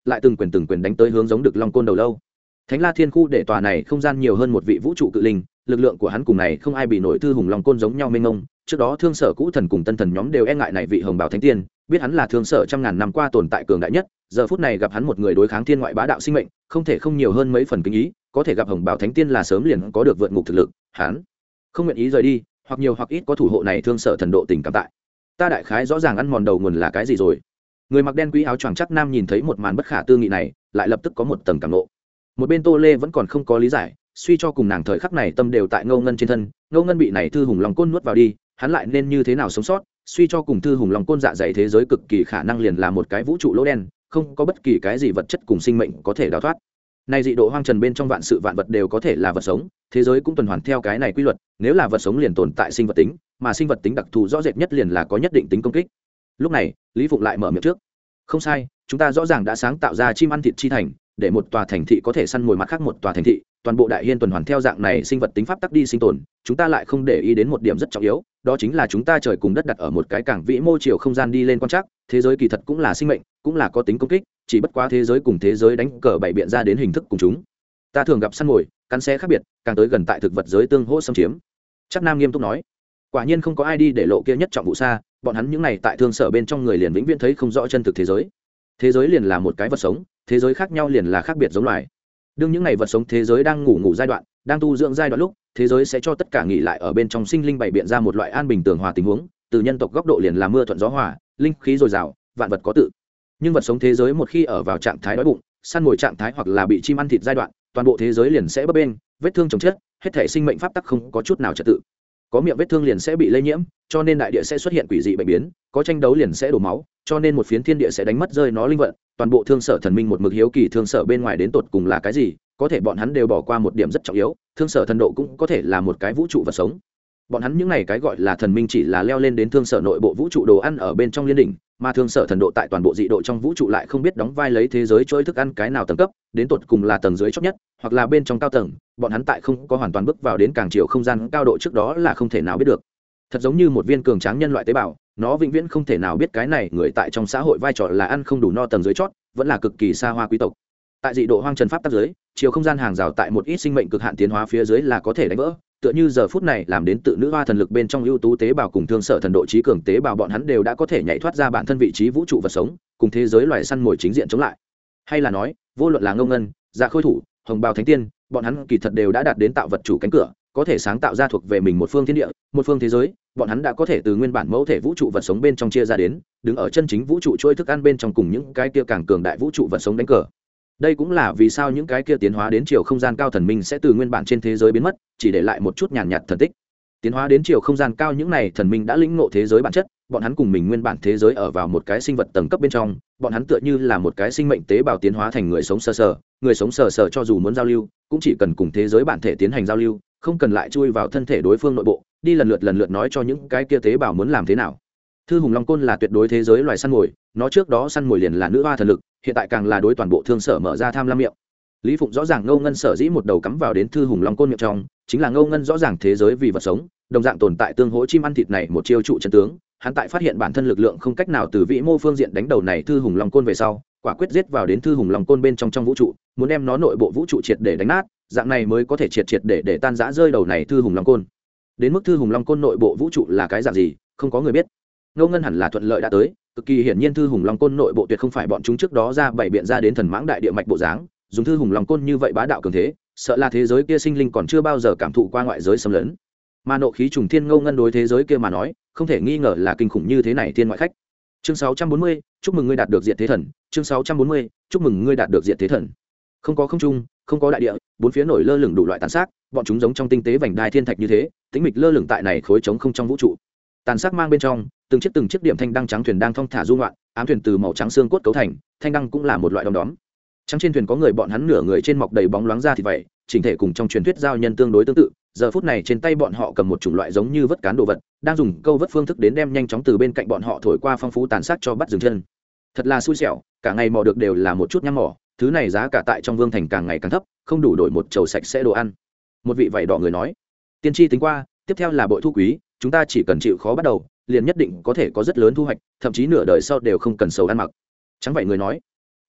lại từng quyền từng quyền đánh tới hướng giống được long côn đầu lâu. Thánh La Thiên khu để tòa này không gian nhiều hơn một vị vũ trụ cự linh, lực lượng của hắn cùng này không ai bị nổi thư hùng long côn giống nhau mênh mông. Trước đó Thương Sở cũ thần cùng Tân Thần nhóm đều e ngại này vị Hồng Bảo Thánh Tiên, biết hắn là Thương Sở trăm ngàn năm qua tồn tại cường đại nhất, giờ phút này gặp hắn một người đối kháng thiên ngoại bá đạo sinh mệnh, không thể không nhiều hơn mấy phần kính ý, có thể gặp Hồng Bảo Thánh Tiên là sớm liền có được vượt ngục thực lực, hắn không nguyện ý rời đi, hoặc nhiều hoặc ít có thủ hộ này Thương Sở thần độ tình cảm tại. Ta đại khái rõ ràng ăn mòn đầu nguồn là cái gì rồi. Người mặc đen quý áo choàng chắc nam nhìn thấy một màn bất khả tư nghị này, lại lập tức có một tầng cảm nộ. Một bên Tô Lê vẫn còn không có lý giải, suy cho cùng nàng thời khắc này tâm đều tại Ngô Ngân trên thân, Ngô Ngân bị này thư hùng long côn nuốt vào đi, hắn lại nên như thế nào sống sót, suy cho cùng thư hùng long côn dạ dày thế giới cực kỳ khả năng liền là một cái vũ trụ lỗ đen, không có bất kỳ cái gì vật chất cùng sinh mệnh có thể đào thoát. Này dị độ hoang trần bên trong vạn sự vạn vật đều có thể là vật sống, thế giới cũng tuần hoàn theo cái này quy luật, nếu là vật sống liền tồn tại sinh vật tính, mà sinh vật tính đặc thù rõ rệt nhất liền là có nhất định tính công kích. Lúc này, Lý Phụng lại mở miệng trước. Không sai, chúng ta rõ ràng đã sáng tạo ra chim ăn thịt chi thành, để một tòa thành thị có thể săn mồi mặt khác một tòa thành thị, toàn bộ đại hiên tuần hoàn theo dạng này sinh vật tính pháp tắc đi sinh tồn, chúng ta lại không để ý đến một điểm rất trọng yếu, đó chính là chúng ta trời cùng đất đặt ở một cái cảng vĩ mô chiều không gian đi lên quan trắc, thế giới kỳ thật cũng là sinh mệnh, cũng là có tính công kích, chỉ bất quá thế giới cùng thế giới đánh cờ bảy biện ra đến hình thức cùng chúng. Ta thường gặp săn mồi, cắn xé khác biệt, càng tới gần tại thực vật giới tương hỗ xâm chiếm. Chắc Nam nghiêm túc nói, quả nhiên không có ai đi để lộ kia nhất trọng vụ xa, bọn hắn những này tại Thương Sở bên trong người liền vĩnh viễn thấy không rõ chân thực thế giới. Thế giới liền là một cái vật sống, thế giới khác nhau liền là khác biệt giống loài. Đương những ngày vật sống thế giới đang ngủ ngủ giai đoạn, đang tu dưỡng giai đoạn lúc, thế giới sẽ cho tất cả nghỉ lại ở bên trong sinh linh bày biện ra một loại an bình tường hòa tình huống, từ nhân tộc góc độ liền là mưa thuận gió hòa, linh khí dồi dào, vạn vật có tự. Nhưng vật sống thế giới một khi ở vào trạng thái đói bụng, săn mồi trạng thái hoặc là bị chim ăn thịt giai đoạn, toàn bộ thế giới liền sẽ bấp bênh, vết thương chồng chất, hết thể sinh mệnh pháp tắc không có chút nào trật tự. Có miệng vết thương liền sẽ bị lây nhiễm, cho nên đại địa sẽ xuất hiện quỷ dị bệnh biến, có tranh đấu liền sẽ đổ máu, cho nên một phiến thiên địa sẽ đánh mất rơi nó linh vận. Toàn bộ Thương Sở thần minh một mực hiếu kỳ Thương Sở bên ngoài đến tột cùng là cái gì, có thể bọn hắn đều bỏ qua một điểm rất trọng yếu, Thương Sở thần độ cũng có thể là một cái vũ trụ vật sống. Bọn hắn những này cái gọi là thần minh chỉ là leo lên đến Thương Sở nội bộ vũ trụ đồ ăn ở bên trong liên đỉnh, mà Thương Sở thần độ tại toàn bộ dị độ trong vũ trụ lại không biết đóng vai lấy thế giới chuỗi thức ăn cái nào tầng cấp, đến tột cùng là tầng dưới chót nhất, hoặc là bên trong cao tầng, bọn hắn tại không có hoàn toàn bước vào đến càng chiều không gian cao độ trước đó là không thể nào biết được. Thật giống như một viên cường tráng nhân loại tế bào, nó vĩnh viễn không thể nào biết cái này người tại trong xã hội vai trò là ăn không đủ no tầng dưới chót, vẫn là cực kỳ xa hoa quý tộc. Tại dị độ hoang trần pháp tắc dưới, chiều không gian hàng rào tại một ít sinh mệnh cực hạn tiến hóa phía dưới là có thể đánh vỡ, tựa như giờ phút này làm đến tự nữ hoa thần lực bên trong ưu tú tế bào cùng Thương Sở thần độ trí cường tế bào, bọn hắn đều đã có thể nhảy thoát ra bản thân vị trí vũ trụ vật sống, cùng thế giới loài săn mồi chính diện chống lại. Hay là nói, vô luận là Ngô Ngân, Dạ Khôi Thủ, Hồng Bào Thánh Tiên, bọn hắn kỳ thật đều đã đạt đến tạo vật chủ cánh cửa, có thể sáng tạo ra thuộc về mình một phương thiên địa, một phương thế giới, bọn hắn đã có thể từ nguyên bản mẫu thể vũ trụ vật sống bên trong chia ra đến, đứng ở chân chính vũ trụ chuỗi thức ăn bên trong cùng những cái kia càng cường đại vũ trụ vật sống đánh cờ. Đây cũng là vì sao những cái kia tiến hóa đến chiều không gian cao thần minh sẽ từ nguyên bản trên thế giới biến mất, chỉ để lại một chút nhàn nhạt thần tích. Tiến hóa đến chiều không gian cao những này thần minh đã lĩnh ngộ thế giới bản chất, bọn hắn cùng mình nguyên bản thế giới ở vào một cái sinh vật tầng cấp bên trong, bọn hắn tựa như là một cái sinh mệnh tế bào tiến hóa thành người sống sờ sờ, người sống sờ sờ cho dù muốn giao lưu, cũng chỉ cần cùng thế giới bản thể tiến hành giao lưu, không cần lại chui vào thân thể đối phương nội bộ, đi lần lượt lần lượt nói cho những cái kia tế bào muốn làm thế nào. Thư hùng long côn là tuyệt đối thế giới loài săn mồi, nó trước đó săn mồi liền là nữ hoa thần lực, hiện tại càng là đối toàn bộ Thương Sở mở ra tham lam miệng. Lý Phụng rõ ràng Ngô Ngân sở dĩ một đầu cắm vào đến thư hùng long côn miệng trong, chính là Ngô Ngân rõ ràng thế giới vì vật sống, đồng dạng tồn tại tương hỗ chim ăn thịt này một chiêu trụ chân tướng. Hắn tại phát hiện bản thân lực lượng không cách nào từ vĩ mô phương diện đánh đầu này thư hùng long côn về sau, quả quyết giết vào đến thư hùng long côn bên trong trong vũ trụ, muốn đem nó nội bộ vũ trụ triệt để đánh nát, dạng này mới có thể triệt triệt để để tan rã rơi đầu này thư hùng long côn. Đến mức thư hùng long côn nội bộ vũ trụ là cái dạng gì, không có người biết. Ngô Ngân hẳn là thuận lợi đã tới, cực kỳ hiển nhiên thư hùng long côn nội bộ tuyệt không phải bọn chúng trước đó ra bảy biện ra đến thần mãng đại địa mạch bộ dáng, dùng thư hùng long côn như vậy bá đạo cường thế, sợ là thế giới kia sinh linh còn chưa bao giờ cảm thụ qua ngoại giới xâm lấn. Mà nộ khí trùng thiên Ngô Ngân đối thế giới kia mà nói, không thể nghi ngờ là kinh khủng như thế này thiên ngoại khách. Chương sáu trăm bốn mươi, chúc mừng ngươi đạt được diện thế thần. Chương sáu trăm bốn mươi, chúc mừng ngươi đạt được diện thế thần. Không có không trung, không có đại địa, bốn phía nổi lơ lửng đủ loại tàn sắc, bọn chúng giống trong tinh tế vành đai thiên thạch như thế, tĩnh mịch lơ lửng tại này khối trống không trong vũ trụ. Tàn sắc mang bên trong, từng chiếc từng chiếc điểm thanh đăng trắng thuyền đang thong thả du ngoạn, ám thuyền từ màu trắng xương cốt cấu thành, thanh đăng cũng là một loại đom đóm. Trắng trên thuyền có người, bọn hắn nửa người trên mọc đầy bóng loáng ra thì vậy, chỉnh thể cùng trong truyền thuyết giao nhân tương đối tương tự. Giờ phút này trên tay bọn họ cầm một chủng loại giống như vớt cán đồ vật, đang dùng câu vớt phương thức đến đem nhanh chóng từ bên cạnh bọn họ thổi qua phong phú tàn sát cho bắt dừng chân. Thật là xui xẻo, cả ngày mò được đều là một chút nhăm mỏ, thứ này giá cả tại trong vương thành càng ngày càng thấp, không đủ đổi một chầu sạch sẽ đồ ăn. Một vị vảy đỏ người nói, tiên tri tính qua, tiếp theo là bội thu quý, chúng ta chỉ cần chịu khó bắt đầu, liền nhất định có thể có rất lớn thu hoạch, thậm chí nửa đời sau đều không cần sầu ăn mặc. Trắng vậy người nói, ông nội,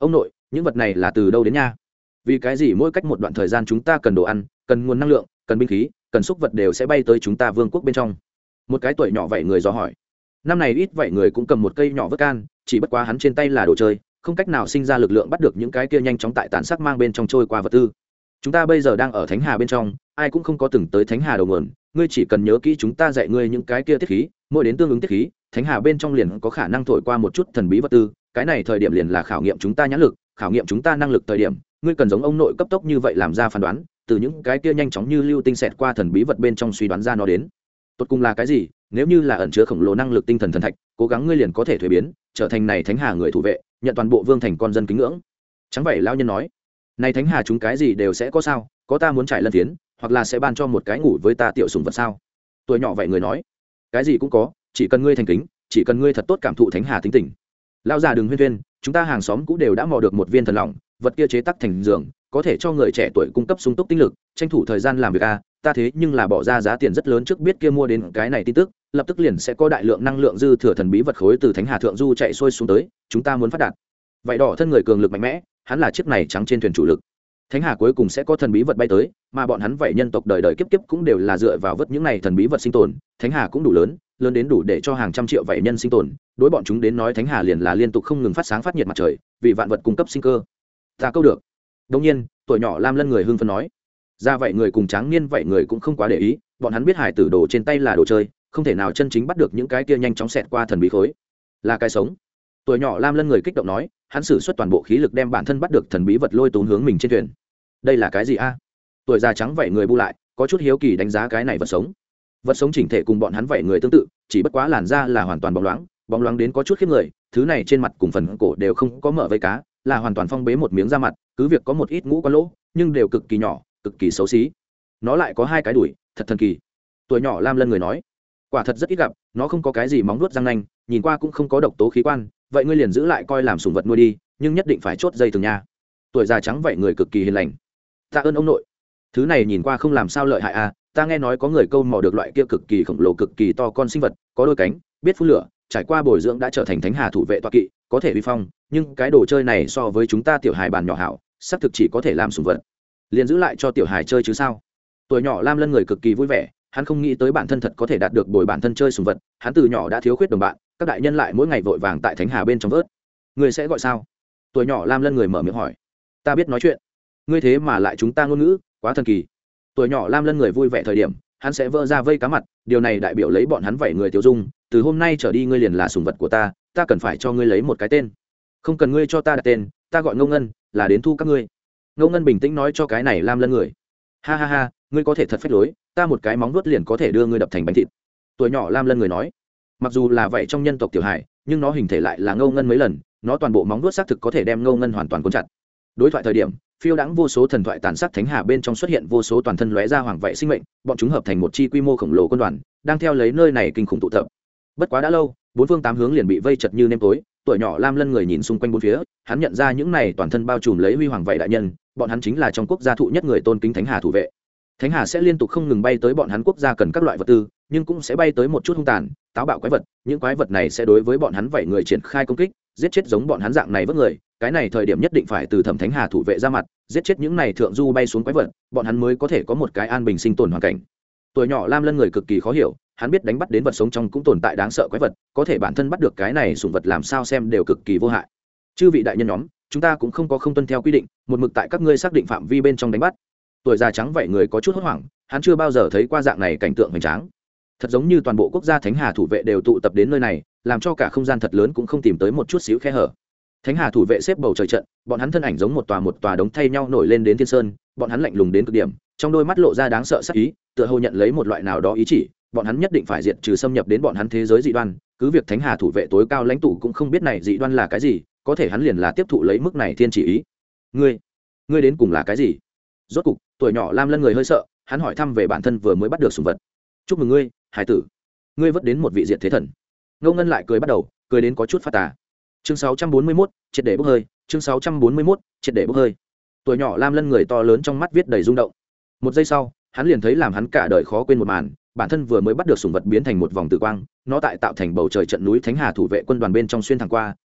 những vật này là từ đâu đến nha? Vì cái gì mỗi cách một đoạn thời gian chúng ta cần đồ ăn, cần nguồn năng lượng, cần binh khí, cần xúc vật đều sẽ bay tới chúng ta vương quốc bên trong? Một cái tuổi nhỏ vậy người dò hỏi. Năm này ít vậy người cũng cầm một cây nhỏ vớt can, chỉ bất quá hắn trên tay là đồ chơi, không cách nào sinh ra lực lượng bắt được những cái kia nhanh chóng tại tàn sắc mang bên trong trôi qua vật tư. Chúng ta bây giờ đang ở Thánh Hà bên trong, ai cũng không có từng tới Thánh Hà đầu nguồn, ngươi chỉ cần nhớ kỹ chúng ta dạy ngươi những cái kia tiết khí, mỗi đến tương ứng tiết khí, Thánh Hà bên trong liền có khả năng thổi qua một chút thần bí vật tư, cái này thời điểm liền là khảo nghiệm chúng ta nhãn lực, khảo nghiệm chúng ta năng lực thời điểm, ngươi cần giống ông nội cấp tốc như vậy làm ra phán đoán, từ những cái kia nhanh chóng như lưu tinh xẹt qua thần bí vật bên trong suy đoán ra nó đến. Tốt cùng là cái gì? Nếu như là ẩn chứa khổng lồ năng lực tinh thần thần thạch, cố gắng ngươi liền có thể thuế biến, trở thành này Thánh Hà người thủ vệ, nhận toàn bộ vương thành con dân kính ngưỡng. Trắng vậy lão nhân nói, này Thánh Hà chúng cái gì đều sẽ có sao, có ta muốn trải lân tiến, hoặc là sẽ ban cho một cái ngủ với ta tiểu sủng vật sao? Tuổi nhỏ vậy người nói, cái gì cũng có, chỉ cần ngươi thành kính, chỉ cần ngươi thật tốt cảm thụ Thánh Hà tính tình. Lão già đừng huyên thuyên, chúng ta hàng xóm cũng đều đã mò được một viên thần lòng, vật kia chế tác thành giường, có thể cho người trẻ tuổi cung cấp sung túc tinh lực, tranh thủ thời gian làm việc a, ta thế nhưng là bỏ ra giá tiền rất lớn trước biết kia mua đến cái này tin tức, lập tức liền sẽ có đại lượng năng lượng dư thừa thần bí vật khối từ Thánh Hà thượng du chạy xuôi xuống tới, chúng ta muốn phát đạt. Vậy đỏ thân người cường lực mạnh mẽ, hắn là chiếc này trắng trên thuyền chủ lực. Thánh Hà cuối cùng sẽ có thần bí vật bay tới, mà bọn hắn vậy nhân tộc đời đời kiếp kiếp cũng đều là dựa vào vớt những này thần bí vật sinh tồn. Thánh Hà cũng đủ lớn, lớn đến đủ để cho hàng trăm triệu vậy nhân sinh tồn. Đối bọn chúng đến nói Thánh Hà liền là liên tục không ngừng phát sáng phát nhiệt mặt trời, vì vạn vật cung cấp sinh cơ. Ta câu được. Đương nhiên, tuổi nhỏ Lam Lân người hưng phấn nói, ra vậy người cùng tráng niên vậy người cũng không quá để ý, bọn hắn biết hải tử đồ trên tay là đồ chơi, không thể nào chân chính bắt được những cái kia nhanh chóng xẹt qua thần bí khối, là cái sống. Tuổi nhỏ Lam Lân người kích động nói, hắn sử xuất toàn bộ khí lực đem bản thân bắt được thần bí vật lôi tốn hướng mình trên thuyền. Đây là cái gì a? Tuổi già trắng vậy người bu lại, có chút hiếu kỳ đánh giá cái này vật sống. Vật sống chỉnh thể cùng bọn hắn vậy người tương tự, chỉ bất quá làn da là hoàn toàn bóng loáng, bóng loáng đến có chút khiếp người, thứ này trên mặt cùng phần cổ đều không có mở vây cá, là hoàn toàn phong bế một miếng da mặt, cứ việc có một ít ngũ có lỗ, nhưng đều cực kỳ nhỏ, cực kỳ xấu xí. Nó lại có hai cái đuổi, thật thần kỳ. Tuổi nhỏ Lam Lân người nói, quả thật rất ít gặp, nó không có cái gì móng vuốt răng nanh, nhìn qua cũng không có độc tố khí quan, vậy ngươi liền giữ lại coi làm sủng vật nuôi đi, nhưng nhất định phải chốt dây từng nha. Tuổi già trắng vậy người cực kỳ hiền lành. Tạ ơn ông nội. Thứ này nhìn qua không làm sao lợi hại à, ta nghe nói có người câu mò được loại kia cực kỳ khổng lồ cực kỳ to con sinh vật, có đôi cánh, biết phun lửa, trải qua bồi dưỡng đã trở thành Thánh Hà thủ vệ tọa kỵ, có thể uy phong, nhưng cái đồ chơi này so với chúng ta tiểu hài bàn nhỏ hảo, xác thực chỉ có thể làm sủng vật. Liền giữ lại cho tiểu hài chơi chứ sao? Tuổi nhỏ Lam Lân người cực kỳ vui vẻ, hắn không nghĩ tới bản thân thật có thể đạt được bồi bản thân chơi sủng vật, hắn từ nhỏ đã thiếu khuyết đồng bạn, các đại nhân lại mỗi ngày vội vàng tại Thánh Hà bên trong vớt. Người sẽ gọi sao? Tuổi nhỏ Lam Lân người mở miệng hỏi. Ta biết nói chuyện. Ngươi thế mà lại chúng ta ngôn ngữ, quá thần kỳ. Tuổi nhỏ Lam Lân người vui vẻ thời điểm, hắn sẽ vỡ ra vây cá mặt, điều này đại biểu lấy bọn hắn vậy người tiêu dung, từ hôm nay trở đi ngươi liền là sủng vật của ta, ta cần phải cho ngươi lấy một cái tên. Không cần ngươi cho ta đặt tên, ta gọi Ngô Ngân, là đến thu các ngươi. Ngô Ngân bình tĩnh nói cho cái này Lam Lân người. Ha ha ha, ngươi có thể thật phách lối, ta một cái móng vuốt liền có thể đưa ngươi đập thành bánh thịt. Tuổi nhỏ Lam Lân người nói, mặc dù là vậy trong nhân tộc tiểu hải, nhưng nó hình thể lại là Ngô Ngân mấy lần, nó toàn bộ móng vuốt xác thực có thể đem Ngô Ngân hoàn toàn cuốn chặt. Đối thoại thời điểm, phiêu đãng vô số thần thoại tàn sát Thánh Hà bên trong xuất hiện vô số toàn thân lóe ra hoàng vậy sinh mệnh, bọn chúng hợp thành một chi quy mô khổng lồ quân đoàn, đang theo lấy nơi này kinh khủng tụ tập. Bất quá đã lâu, bốn phương tám hướng liền bị vây chật như nêm tối. Tuổi nhỏ Lam Lân người nhìn xung quanh bốn phía, hắn nhận ra những này toàn thân bao trùm lấy huy hoàng vậy đại nhân, bọn hắn chính là trong quốc gia thụ nhất người tôn kính Thánh Hà thủ vệ. Thánh Hà sẽ liên tục không ngừng bay tới bọn hắn quốc gia cần các loại vật tư, nhưng cũng sẽ bay tới một chút hung tàn, táo bạo quái vật, những quái vật này sẽ đối với bọn hắn vậy người triển khai công kích, giết chết giống bọn hắn dạng này vất người, cái này thời điểm nhất định phải từ Thẩm Thánh Hà thủ vệ ra mặt, giết chết những này thượng du bay xuống quái vật, bọn hắn mới có thể có một cái an bình sinh tồn hoàn cảnh. Tuổi nhỏ Lam Lân người cực kỳ khó hiểu, hắn biết đánh bắt đến vật sống trong cũng tồn tại đáng sợ quái vật, có thể bản thân bắt được cái này sủng vật làm sao xem đều cực kỳ vô hại. Chư vị đại nhân nhóm, chúng ta cũng không có không tuân theo quy định, một mực tại các ngươi xác định phạm vi bên trong đánh bắt. Tuổi già trắng vậy người có chút hốt hoảng, hắn chưa bao giờ thấy qua dạng này cảnh tượng hoành tráng, thật giống như toàn bộ quốc gia Thánh Hà thủ vệ đều tụ tập đến nơi này, làm cho cả không gian thật lớn cũng không tìm tới một chút xíu khe hở. Thánh Hà thủ vệ xếp bầu trời trận, bọn hắn thân ảnh giống một tòa một tòa đống thay nhau nổi lên đến thiên sơn, bọn hắn lạnh lùng đến cực điểm, trong đôi mắt lộ ra đáng sợ sắc ý, tựa hồ nhận lấy một loại nào đó ý chỉ, bọn hắn nhất định phải diệt trừ xâm nhập đến bọn hắn thế giới dị đoan, cứ việc Thánh Hà thủ vệ tối cao lãnh tụ cũng không biết này dị đoan là cái gì, có thể hắn liền là tiếp thụ lấy mức này thiên chỉ ý. Ngươi, ngươi đến cùng là cái gì? Rốt cục, tuổi nhỏ Lam Lân người hơi sợ, hắn hỏi thăm về bản thân vừa mới bắt được sủng vật. Chúc mừng ngươi, hải tử, ngươi vớt đến một vị diệt thế thần. Ngô Ngân lại cười bắt đầu, cười đến có chút phát tà. Chương sáu trăm bốn mươi mốt, triệt để bốc hơi. Chương sáu trăm bốn mươi mốt, triệt để bốc hơi. Tuổi nhỏ Lam Lân người to lớn trong mắt viết đầy rung động. Một giây sau, hắn liền thấy làm hắn cả đời khó quên một màn, bản thân vừa mới bắt được sủng vật biến thành một vòng tử quang, nó tại tạo thành bầu trời trận núi Thánh Hà thủ vệ quân đoàn bên trong xuyên thẳng qua,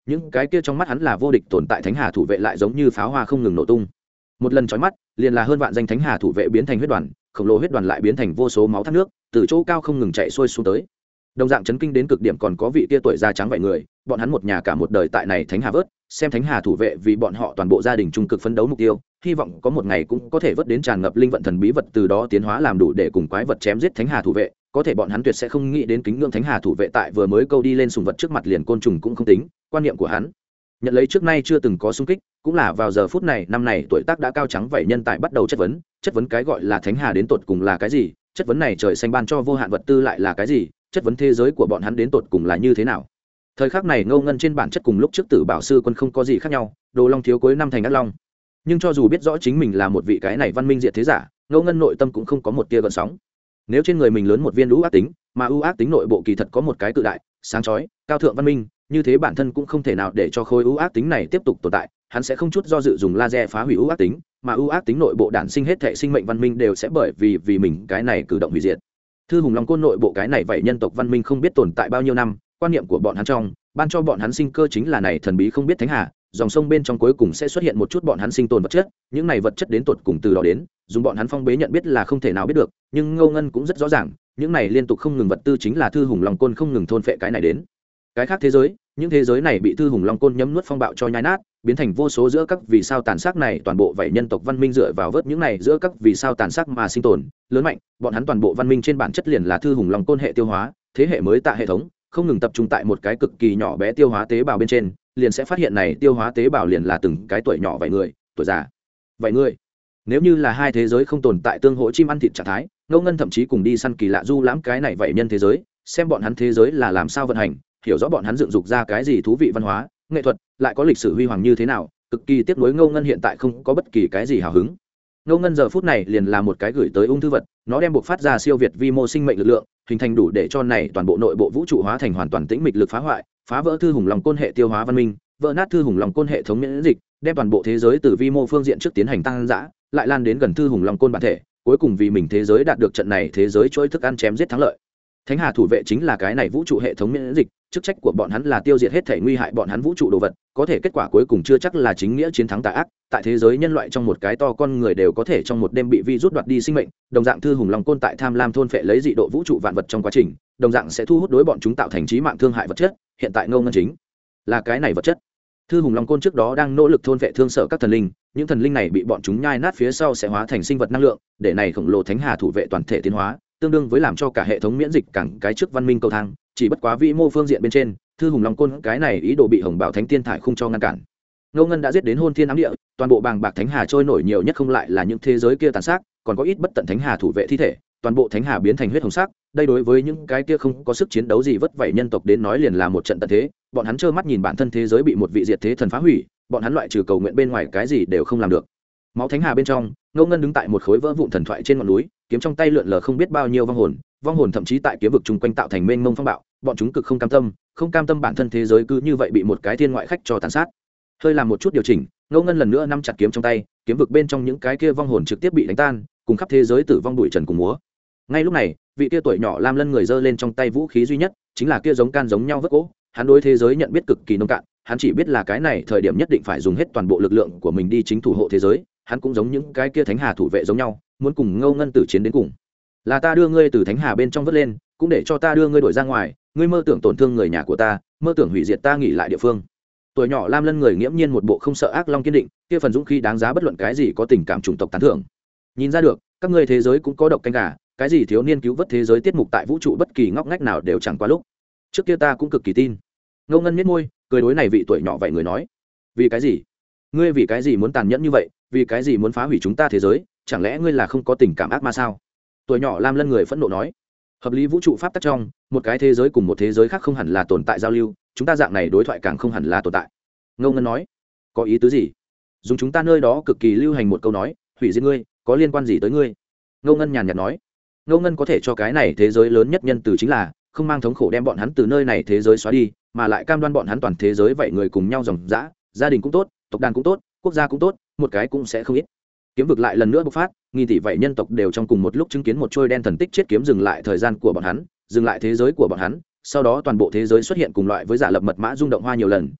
những cái kia trong mắt hắn là vô địch tồn tại thánh hà thủ vệ lại giống như pháo hoa không ngừng nổ tung. Một lần chói mắt liền là hơn vạn danh thánh hà thủ vệ biến thành huyết đoàn, khổng lồ huyết đoàn lại biến thành vô số máu thác nước từ chỗ cao không ngừng chạy xuôi xuống tới. Đồng dạng chấn kinh đến cực điểm còn có vị kia tuổi già trắng vậy người, bọn hắn một nhà cả một đời tại này thánh hà vớt, xem thánh hà thủ vệ vì bọn họ toàn bộ gia đình trung cực phấn đấu mục tiêu, hy vọng có một ngày cũng có thể vớt đến tràn ngập linh vận thần bí vật, từ đó tiến hóa làm đủ để cùng quái vật chém giết thánh hà thủ vệ. Có thể bọn hắn tuyệt sẽ không nghĩ đến kính ngưỡng thánh hà thủ vệ tại vừa mới câu đi lên sùng vật trước mặt liền côn trùng cũng không tính. Quan niệm của hắn nhận lấy trước nay chưa từng có xung kích, cũng là vào giờ phút này năm này tuổi tác đã cao trắng vậy nhân tài bắt đầu chất vấn, chất vấn cái gọi là thánh hà đến tột cùng là cái gì, chất vấn này trời xanh ban cho vô hạn vật tư lại là cái gì, chất vấn thế giới của bọn hắn đến tột cùng là như thế nào. Thời khắc này Ngô Ngân trên bản chất cùng lúc trước Tử Bảo sư quân không có gì khác nhau, Đồ Long thiếu cuối năm thành ác long. Nhưng cho dù biết rõ chính mình là một vị cái này văn minh diệt thế giả, Ngô Ngân nội tâm cũng không có một tia gợn sóng. Nếu trên người mình lớn một viên ưu ác tính, mà ưu ác tính nội bộ kỳ thật có một cái cự đại, sáng chói, cao thượng văn minh, như thế bản thân cũng không thể nào để cho khối ưu ác tính này tiếp tục tồn tại, hắn sẽ không chút do dự dùng laser phá hủy ưu ác tính, mà ưu ác tính nội bộ đản sinh hết thảy sinh mệnh văn minh đều sẽ bởi vì vì mình cái này cử động hủy diệt. Thư Hùng Long Côn nội bộ cái này vậy nhân tộc văn minh không biết tồn tại bao nhiêu năm, quan niệm của bọn hắn trong, ban cho bọn hắn sinh cơ chính là này thần bí không biết thánh hà, dòng sông bên trong cuối cùng sẽ xuất hiện một chút bọn hắn sinh tồn vật chất, những này vật chất đến tột cùng từ đó đến, dùng bọn hắn phong bế nhận biết là không thể nào biết được, nhưng Ngô Ngân cũng rất rõ ràng, những này liên tục không ngừng vật tư chính là Thư Hùng Long Côn không ngừng thôn phệ cái này đến. Cái khác thế giới, những thế giới này bị Thư Hùng Long Côn nhấm nuốt phong bạo cho nhai nát, biến thành vô số giữa các vì sao tàn sát này, toàn bộ vậy nhân tộc văn minh dựa vào vớt những này giữa các vì sao tàn sát mà sinh tồn, lớn mạnh, bọn hắn toàn bộ văn minh trên bản chất liền là Thư Hùng Long Côn hệ tiêu hóa, thế hệ mới tạ hệ thống, không ngừng tập trung tại một cái cực kỳ nhỏ bé tiêu hóa tế bào bên trên, liền sẽ phát hiện này tiêu hóa tế bào liền là từng cái tuổi nhỏ vậy người, tuổi già. Vậy người, nếu như là hai thế giới không tồn tại tương hỗ chim ăn thịt trạng thái, Ngô Ngân thậm chí cùng đi săn kỳ lạ du lãm cái này vậy nhân thế giới, xem bọn hắn thế giới là làm sao vận hành, hiểu rõ bọn hắn dựng dục ra cái gì thú vị văn hóa, nghệ thuật, lại có lịch sử huy hoàng như thế nào, cực kỳ tiếc nuối Ngô Ngân hiện tại không có bất kỳ cái gì hào hứng. Ngô Ngân giờ phút này liền là một cái gửi tới ung thư vật, nó đem buộc phát ra siêu việt vi mô sinh mệnh lực lượng, hình thành đủ để cho này toàn bộ nội bộ vũ trụ hóa thành hoàn toàn tĩnh mịch lực phá hoại, phá vỡ Thư Hùng Long Côn hệ tiêu hóa văn minh, vỡ nát Thư Hùng Long Côn hệ thống miễn dịch, đem toàn bộ thế giới từ vi mô phương diện trước tiến hành tăng dã, lại lan đến gần Thư Hùng Long Côn bản thể, cuối cùng vì mình thế giới đạt được trận này thế giới chuỗi thức ăn chém giết thắng lợi. Thánh Hà thủ vệ chính là cái này vũ trụ hệ thống miễn dịch, chức trách của bọn hắn là tiêu diệt hết thể nguy hại bọn hắn vũ trụ đồ vật, có thể kết quả cuối cùng chưa chắc là chính nghĩa chiến thắng tà ác, tại thế giới nhân loại trong một cái to con người đều có thể trong một đêm bị vi rút đoạt đi sinh mệnh, đồng dạng Thư Hùng Long Côn tại tham lam thôn phệ lấy dị độ vũ trụ vạn vật trong quá trình, đồng dạng sẽ thu hút đối bọn chúng tạo thành chí mạng thương hại vật chất, hiện tại Ngô Ngân chính là cái này vật chất. Thư Hùng Long Côn trước đó đang nỗ lực thôn vệ thương sợ các thần linh, những thần linh này bị bọn chúng nhai nát phía sau sẽ hóa thành sinh vật năng lượng, để này khổng lồ thánh hà thủ vệ toàn thể tiến hóa, tương đương với làm cho cả hệ thống miễn dịch càng cái trước văn minh cầu thang, chỉ bất quá vĩ mô phương diện bên trên, Thư Hùng Long Côn cái này ý đồ bị Hồng Bảo Thánh Tiên thải không cho ngăn cản. Ngô Ngân đã giết đến hôn thiên ám địa, toàn bộ bàng bạc thánh hà trôi nổi nhiều nhất không lại là những thế giới kia tàn sát, còn có ít bất tận thánh hà thủ vệ thi thể, toàn bộ thánh hà biến thành huyết hồng sắc, đây đối với những cái kia không có sức chiến đấu gì vất vảy nhân tộc đến nói liền là một trận tận thế, bọn hắn trơ mắt nhìn bản thân thế giới bị một vị diệt thế thần phá hủy, bọn hắn loại trừ cầu nguyện bên ngoài cái gì đều không làm được. Máu thánh hà bên trong, Ngô Ngân đứng tại một khối vỡ vụn thần thoại trên ngọn núi, kiếm trong tay lượn lờ không biết bao nhiêu vong hồn, vong hồn thậm chí tại kiếm vực chung quanh tạo thành mênh mông phong bạo, bọn chúng cực không cam tâm, không cam tâm bản thân thế giới cứ như vậy bị một cái thiên ngoại khách cho tàn sát. Hơi làm một chút điều chỉnh, Ngô Ngân lần nữa nắm chặt kiếm trong tay, kiếm vực bên trong những cái kia vong hồn trực tiếp bị đánh tan, cùng khắp thế giới tử vong bụi trần cùng múa. Ngay lúc này, vị kia tuổi nhỏ lam lân người giơ lên trong tay vũ khí duy nhất, chính là kia giống can giống nhau vất gỗ. Hắn đối thế giới nhận biết cực kỳ nông cạn, hắn chỉ biết là cái này thời điểm nhất định phải dùng hết toàn bộ lực lượng của mình đi chính thủ hộ thế giới. Hắn cũng giống những cái kia thánh hà thủ vệ giống nhau, muốn cùng Ngô Ngân tử chiến đến cùng. Là ta đưa ngươi từ thánh hà bên trong vớt lên, cũng để cho ta đưa ngươi đổi ra ngoài, ngươi mơ tưởng tổn thương người nhà của ta, mơ tưởng hủy diệt ta nghỉ lại địa phương. Tuổi nhỏ lam lân người nghiễm nhiên một bộ không sợ ác long kiên định, kia phần dũng khí đáng giá bất luận cái gì có tình cảm chủng tộc tán thưởng. Nhìn ra được, các ngươi thế giới cũng có độc canh gà, cái gì thiếu niên cứu vớt thế giới tiết mục tại vũ trụ bất kỳ ngóc ngách nào đều chẳng qua lúc. Trước kia ta cũng cực kỳ tin. Ngô Ngân nhếch môi, cười đối này vị tuổi nhỏ vậy người nói, vì cái gì? Ngươi vì cái gì muốn tàn nhẫn như vậy, vì cái gì muốn phá hủy chúng ta thế giới, chẳng lẽ ngươi là không có tình cảm ác ma sao? Tuổi nhỏ lam lân người phẫn nộ nói, hợp lý vũ trụ pháp tắc trong, một cái thế giới cùng một thế giới khác không hẳn là tồn tại giao lưu, chúng ta dạng này đối thoại càng không hẳn là tồn tại. Ngô Ngân nói, có ý tứ gì? Dùng chúng ta nơi đó cực kỳ lưu hành một câu nói, hủy diệt ngươi, có liên quan gì tới ngươi? Ngô Ngân nhàn nhạt nói, Ngô Ngân có thể cho cái này thế giới lớn nhất nhân từ chính là không mang thống khổ đem bọn hắn từ nơi này thế giới xóa đi, mà lại cam đoan bọn hắn toàn thế giới vậy người cùng nhau dòng dã, gia đình cũng tốt, tộc đàn cũng tốt, quốc gia cũng tốt, một cái cũng sẽ không ít. Kiếm vực lại lần nữa bộc phát, nghìn tỷ vậy nhân tộc đều trong cùng một lúc chứng kiến một trôi đen thần tích chết kiếm dừng lại thời gian của bọn hắn, dừng lại thế giới của bọn hắn, sau đó toàn bộ thế giới xuất hiện cùng loại với giả lập mật mã rung động hoa nhiều lần,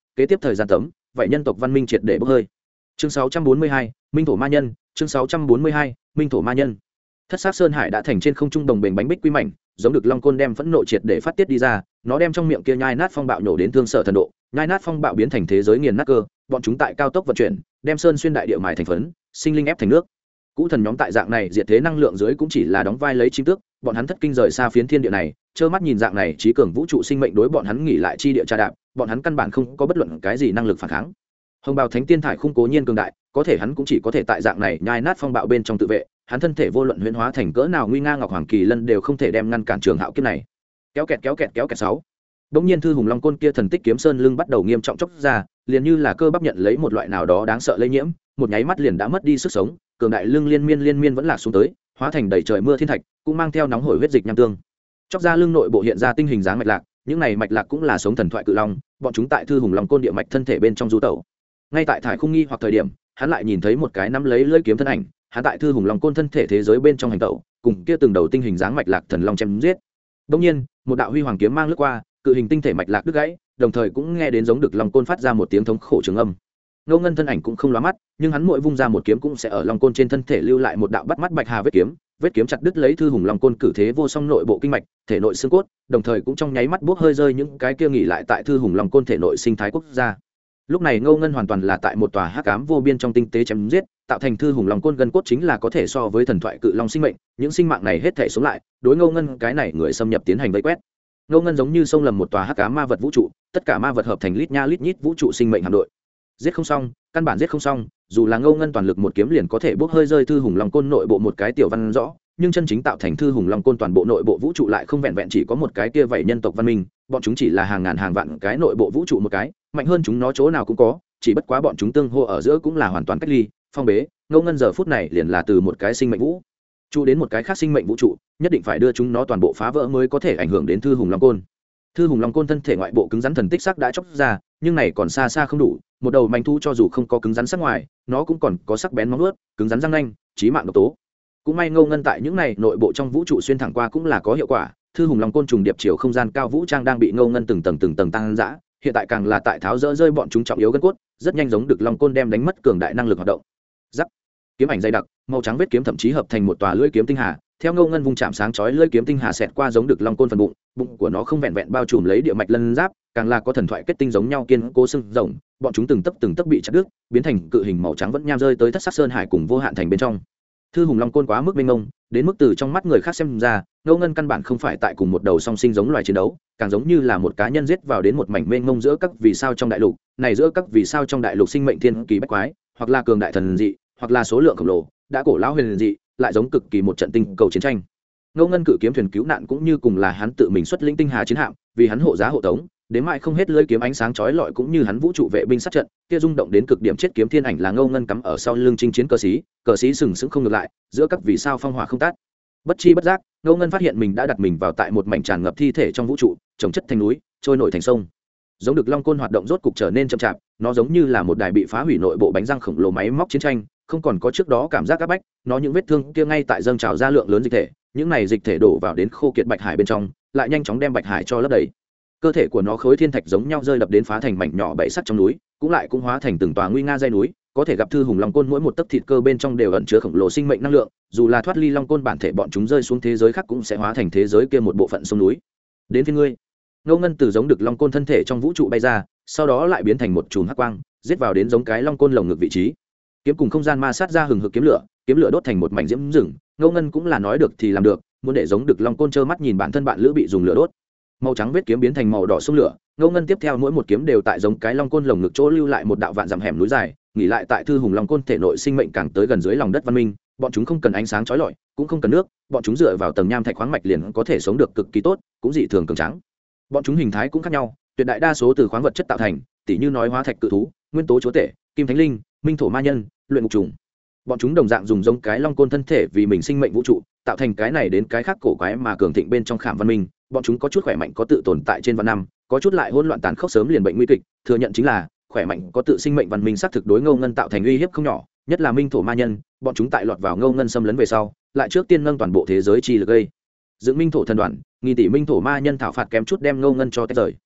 kế tiếp thời gian tấm vậy nhân tộc văn minh triệt để bốc hơi. Chương sáu trăm bốn mươi hai, minh thổ ma nhân. Chương sáu trăm bốn mươi hai, minh thổ ma nhân. Thất sắc sơn hải đã thành trên không trung đồng bền bánh bích quy mảnh, giống được long côn đem phẫn nộ triệt để phát tiết đi ra, nó đem trong miệng kia nhai nát phong bạo nhổ đến thương sở thần độ, nhai nát phong bạo biến thành thế giới nghiền nát cơ, bọn chúng tại cao tốc vận chuyển, đem sơn xuyên đại địa mài thành phấn, sinh linh ép thành nước. Cũ thần nhóm tại dạng này diệt thế năng lượng dưới cũng chỉ là đóng vai lấy chim tước, bọn hắn thất kinh rời xa phiến thiên địa này, trơ mắt nhìn dạng này trí cường vũ trụ sinh mệnh đối bọn hắn nghỉ lại chi địa tra đạp, bọn hắn căn bản không có bất luận cái gì năng lực phản kháng. Hồng bào thánh tiên thải khung cố nhiên cường đại, có thể hắn cũng chỉ có thể tại dạng này nhai nát phong bạo bên trong tự vệ, hắn thân thể vô luận huyễn hóa thành cỡ nào nguy nga ngọc hoàng kỳ lân đều không thể đem ngăn cản trường hạo kiếp này. Kéo kẹt kéo kẹt kéo kẹt sáu. Đống nhiên thư hùng long côn kia thần tích kiếm sơn lưng bắt đầu nghiêm trọng chốc ra, liền như là cơ bắp nhận lấy một loại nào đó đáng sợ lây nhiễm, một nháy mắt liền đã mất đi sức sống, cường đại lưng liên miên liên miên vẫn lạc xuống tới, hóa thành đầy trời mưa thiên thạch, cũng mang theo nóng hổi huyết dịch nham tương. Chốc ra lưng nội bộ hiện ra tinh hình dáng mạch lạc, những này mạch lạc cũng là sống thần thoại cự long, bọn chúng tại thư hùng long côn địa mạch thân thể bên trong du tẩu. Ngay tại thải khung nghi hoặc thời điểm, hắn lại nhìn thấy một cái nắm lấy lưỡi kiếm thân ảnh, hắn tại thư hùng long côn thân thể thế giới bên trong hành tẩu, cùng kia từng đầu tinh hình dáng mạch lạc thần long chém giết. Đương nhiên, một đạo huy hoàng kiếm mang lướt qua, cự hình tinh thể mạch lạc đứt gãy, đồng thời cũng nghe đến giống được long côn phát ra một tiếng thống khổ trường âm. Ngô Ngân thân ảnh cũng không lóa mắt, nhưng hắn mỗi vung ra một kiếm cũng sẽ ở long côn trên thân thể lưu lại một đạo bắt mắt bạch hà vết kiếm, vết kiếm chặt đứt lấy thư hùng long côn cử thế vô song nội bộ kinh mạch, thể nội xương cốt, đồng thời cũng trong nháy mắt buốc hơi rơi những cái kia nghỉ lại tại thư hùng long côn thể nội sinh thái quốc gia. Lúc này Ngô Ngân hoàn toàn là tại một tòa hắc ám vô biên trong tinh tế chém giết, tạo thành thư hùng long côn gân cốt chính là có thể so với thần thoại cự long sinh mệnh, những sinh mạng này hết thể sống lại, đối Ngô Ngân cái này người xâm nhập tiến hành vây quét. Ngô Ngân giống như sông lầm một tòa hắc ám ma vật vũ trụ, tất cả ma vật hợp thành lít nha lít nhít vũ trụ sinh mệnh hạm đội. Giết không xong, căn bản giết không xong, dù là Ngô Ngân toàn lực một kiếm liền có thể bốc hơi rơi thư hùng long côn nội bộ một cái tiểu văn rõ, nhưng chân chính tạo thành thư hùng long côn toàn bộ nội bộ vũ trụ lại không vẹn vẹn chỉ có một cái kia vậy nhân tộc văn minh, bọn chúng chỉ là hàng ngàn hàng vạn cái nội bộ vũ trụ một cái, mạnh hơn chúng nó chỗ nào cũng có, chỉ bất quá bọn chúng tương hô ở giữa cũng là hoàn toàn cách ly, phong bế. Ngô Ngân giờ phút này liền là từ một cái sinh mệnh vũ trụ đến một cái khác sinh mệnh vũ trụ, nhất định phải đưa chúng nó toàn bộ phá vỡ mới có thể ảnh hưởng đến thư hùng long côn. Thư hùng long côn thân thể ngoại bộ cứng rắn thần tích sắc đã chóc ra, nhưng này còn xa xa không đủ, một đầu manh thu cho dù không có cứng rắn sắc ngoài, nó cũng còn có sắc bén móng vuốt, cứng rắn răng nanh, chí mạng độc tố. Cũng may Ngô Ngân tại những này nội bộ trong vũ trụ xuyên thẳng qua cũng là có hiệu quả, thư hùng long côn trùng điệp chiều không gian cao vũ trang đang bị Ngô Ngân từng tầng từng tầng tăng dã, hiện tại càng là tại tháo rỡ rơi bọn chúng trọng yếu gân cốt, rất nhanh giống được long côn đem đánh mất cường đại năng lực hoạt động. Rắc. Kiếm ảnh dày đặc, màu trắng vết kiếm thậm chí hợp thành một tòa lưỡi kiếm tinh hà, theo Ngô Ngân vung chạm sáng chói lưỡi kiếm tinh hà xẹt qua giống được long côn phần bụng, bụng của nó không vẹn vẹn bao trùm lấy địa mạch lân giáp, càng là có thần thoại kết tinh giống nhau kiên cố xương rồng, bọn chúng từng tấc từng tấc bị chặt đứt, biến thành cự hình màu trắng vẫn nham rơi tới thất sắc sơn hải cùng vô hạn thành bên trong. Thư hùng long côn quá mức mênh mông, đến mức từ trong mắt người khác xem ra, Ngô Ngân căn bản không phải tại cùng một đầu song sinh giống loài chiến đấu, càng giống như là một cá nhân giết vào đến một mảnh mênh mông giữa các vì sao trong đại lục, này giữa các vì sao trong đại lục sinh mệnh thiên kỳ bách quái, hoặc là cường đại thần dị, hoặc là số lượng khổng lồ, đã cổ lão huyền dị, lại giống cực kỳ một trận tinh cầu chiến tranh. Ngô Ngân cự kiếm thuyền cứu nạn cũng như cùng là hắn tự mình xuất lĩnh tinh hà chiến hạm, vì hắn hộ giá hộ tống, đến mãi không hết lưỡi kiếm ánh sáng chói lọi cũng như hắn vũ trụ vệ binh sát trận, kia rung động đến cực điểm chết kiếm thiên ảnh là Ngô Ngân cắm ở sau lưng chinh chiến cờ sĩ, cờ sĩ sừng sững không ngược lại, giữa các vì sao phong hỏa không tắt. Bất chi bất giác, Ngô Ngân phát hiện mình đã đặt mình vào tại một mảnh tràn ngập thi thể trong vũ trụ, trồng chất thành núi, trôi nổi thành sông. Giống được long côn hoạt động rốt cục trở nên chậm chạp, nó giống như là một đài bị phá hủy nội bộ bánh răng khổng lồ máy móc chiến tranh, không còn có trước đó cảm giác áp bách, nó những vết thương kia ngay tại dâng trào ra lượng lớn dịch thể, những này dịch thể đổ vào đến khô kiệt bạch hải bên trong, lại nhanh chóng đem bạch hải cho lấp đầy. Cơ thể của nó khối thiên thạch giống nhau rơi đập đến phá thành mảnh nhỏ bảy sắc trong núi, cũng lại cũng hóa thành từng tòa nguy nga dãy núi, có thể gặp thư hùng long côn mỗi một tấc thịt cơ bên trong đều ẩn chứa khổng lồ sinh mệnh năng lượng, dù là thoát ly long côn bản thể bọn chúng rơi xuống thế giới khác cũng sẽ hóa thành thế giới kia một bộ phận sông núi. Đến phía ngươi. Ngô Ngân từ giống được long côn thân thể trong vũ trụ bay ra, sau đó lại biến thành một chùm hắc quang, giết vào đến giống cái long côn lồng ngực vị trí. Kiếm cùng không gian ma sát ra hừng hực kiếm lửa, kiếm lửa đốt thành một mảnh diễm rừng. Ngô Ngân cũng là nói được thì làm được, muốn để giống được long côn trơ mắt nhìn bản thân bạn lữ bị dùng lửa đốt. Màu trắng vết kiếm biến thành màu đỏ sông lửa, Ngô Ngân tiếp theo mỗi một kiếm đều tại giống cái long côn lồng ngực chỗ lưu lại một đạo vạn dặm hẻm núi dài, nghỉ lại tại thư hùng long côn thể nội sinh mệnh càng tới gần dưới lòng đất văn minh, bọn chúng không cần ánh sáng chói lọi, cũng không cần nước, bọn chúng dựa vào tầng nham thạch khoáng mạch liền có thể sống được cực kỳ tốt, cũng dị thường cường tráng. Bọn chúng hình thái cũng khác nhau, tuyệt đại đa số từ khoáng vật chất tạo thành, tỉ như nói hóa thạch cự thú, nguyên tố chúa tể, kim thánh linh, minh thổ ma nhân, luyện ngục trùng. Bọn chúng đồng dạng dùng giống cái long côn thân thể vì mình sinh mệnh vũ trụ, tạo thành cái này đến cái khác cổ quái mà cường thịnh bên trong khảm văn minh. Bọn chúng có chút khỏe mạnh có tự tồn tại trên vạn năm, có chút lại hỗn loạn tàn khốc sớm liền bệnh nguy kịch, thừa nhận chính là khỏe mạnh có tự sinh mệnh văn minh xác thực đối Ngô Ngân tạo thành uy hiếp không nhỏ, nhất là minh thổ ma nhân, bọn chúng tại lọt vào Ngô Ngân xâm lấn về sau, lại trước tiên nâng toàn bộ thế giới chi lực gây dựng minh thổ thần đoàn, nghìn tỷ minh thổ ma nhân thảo phạt kém chút đem Ngô Ngân cho tách rời.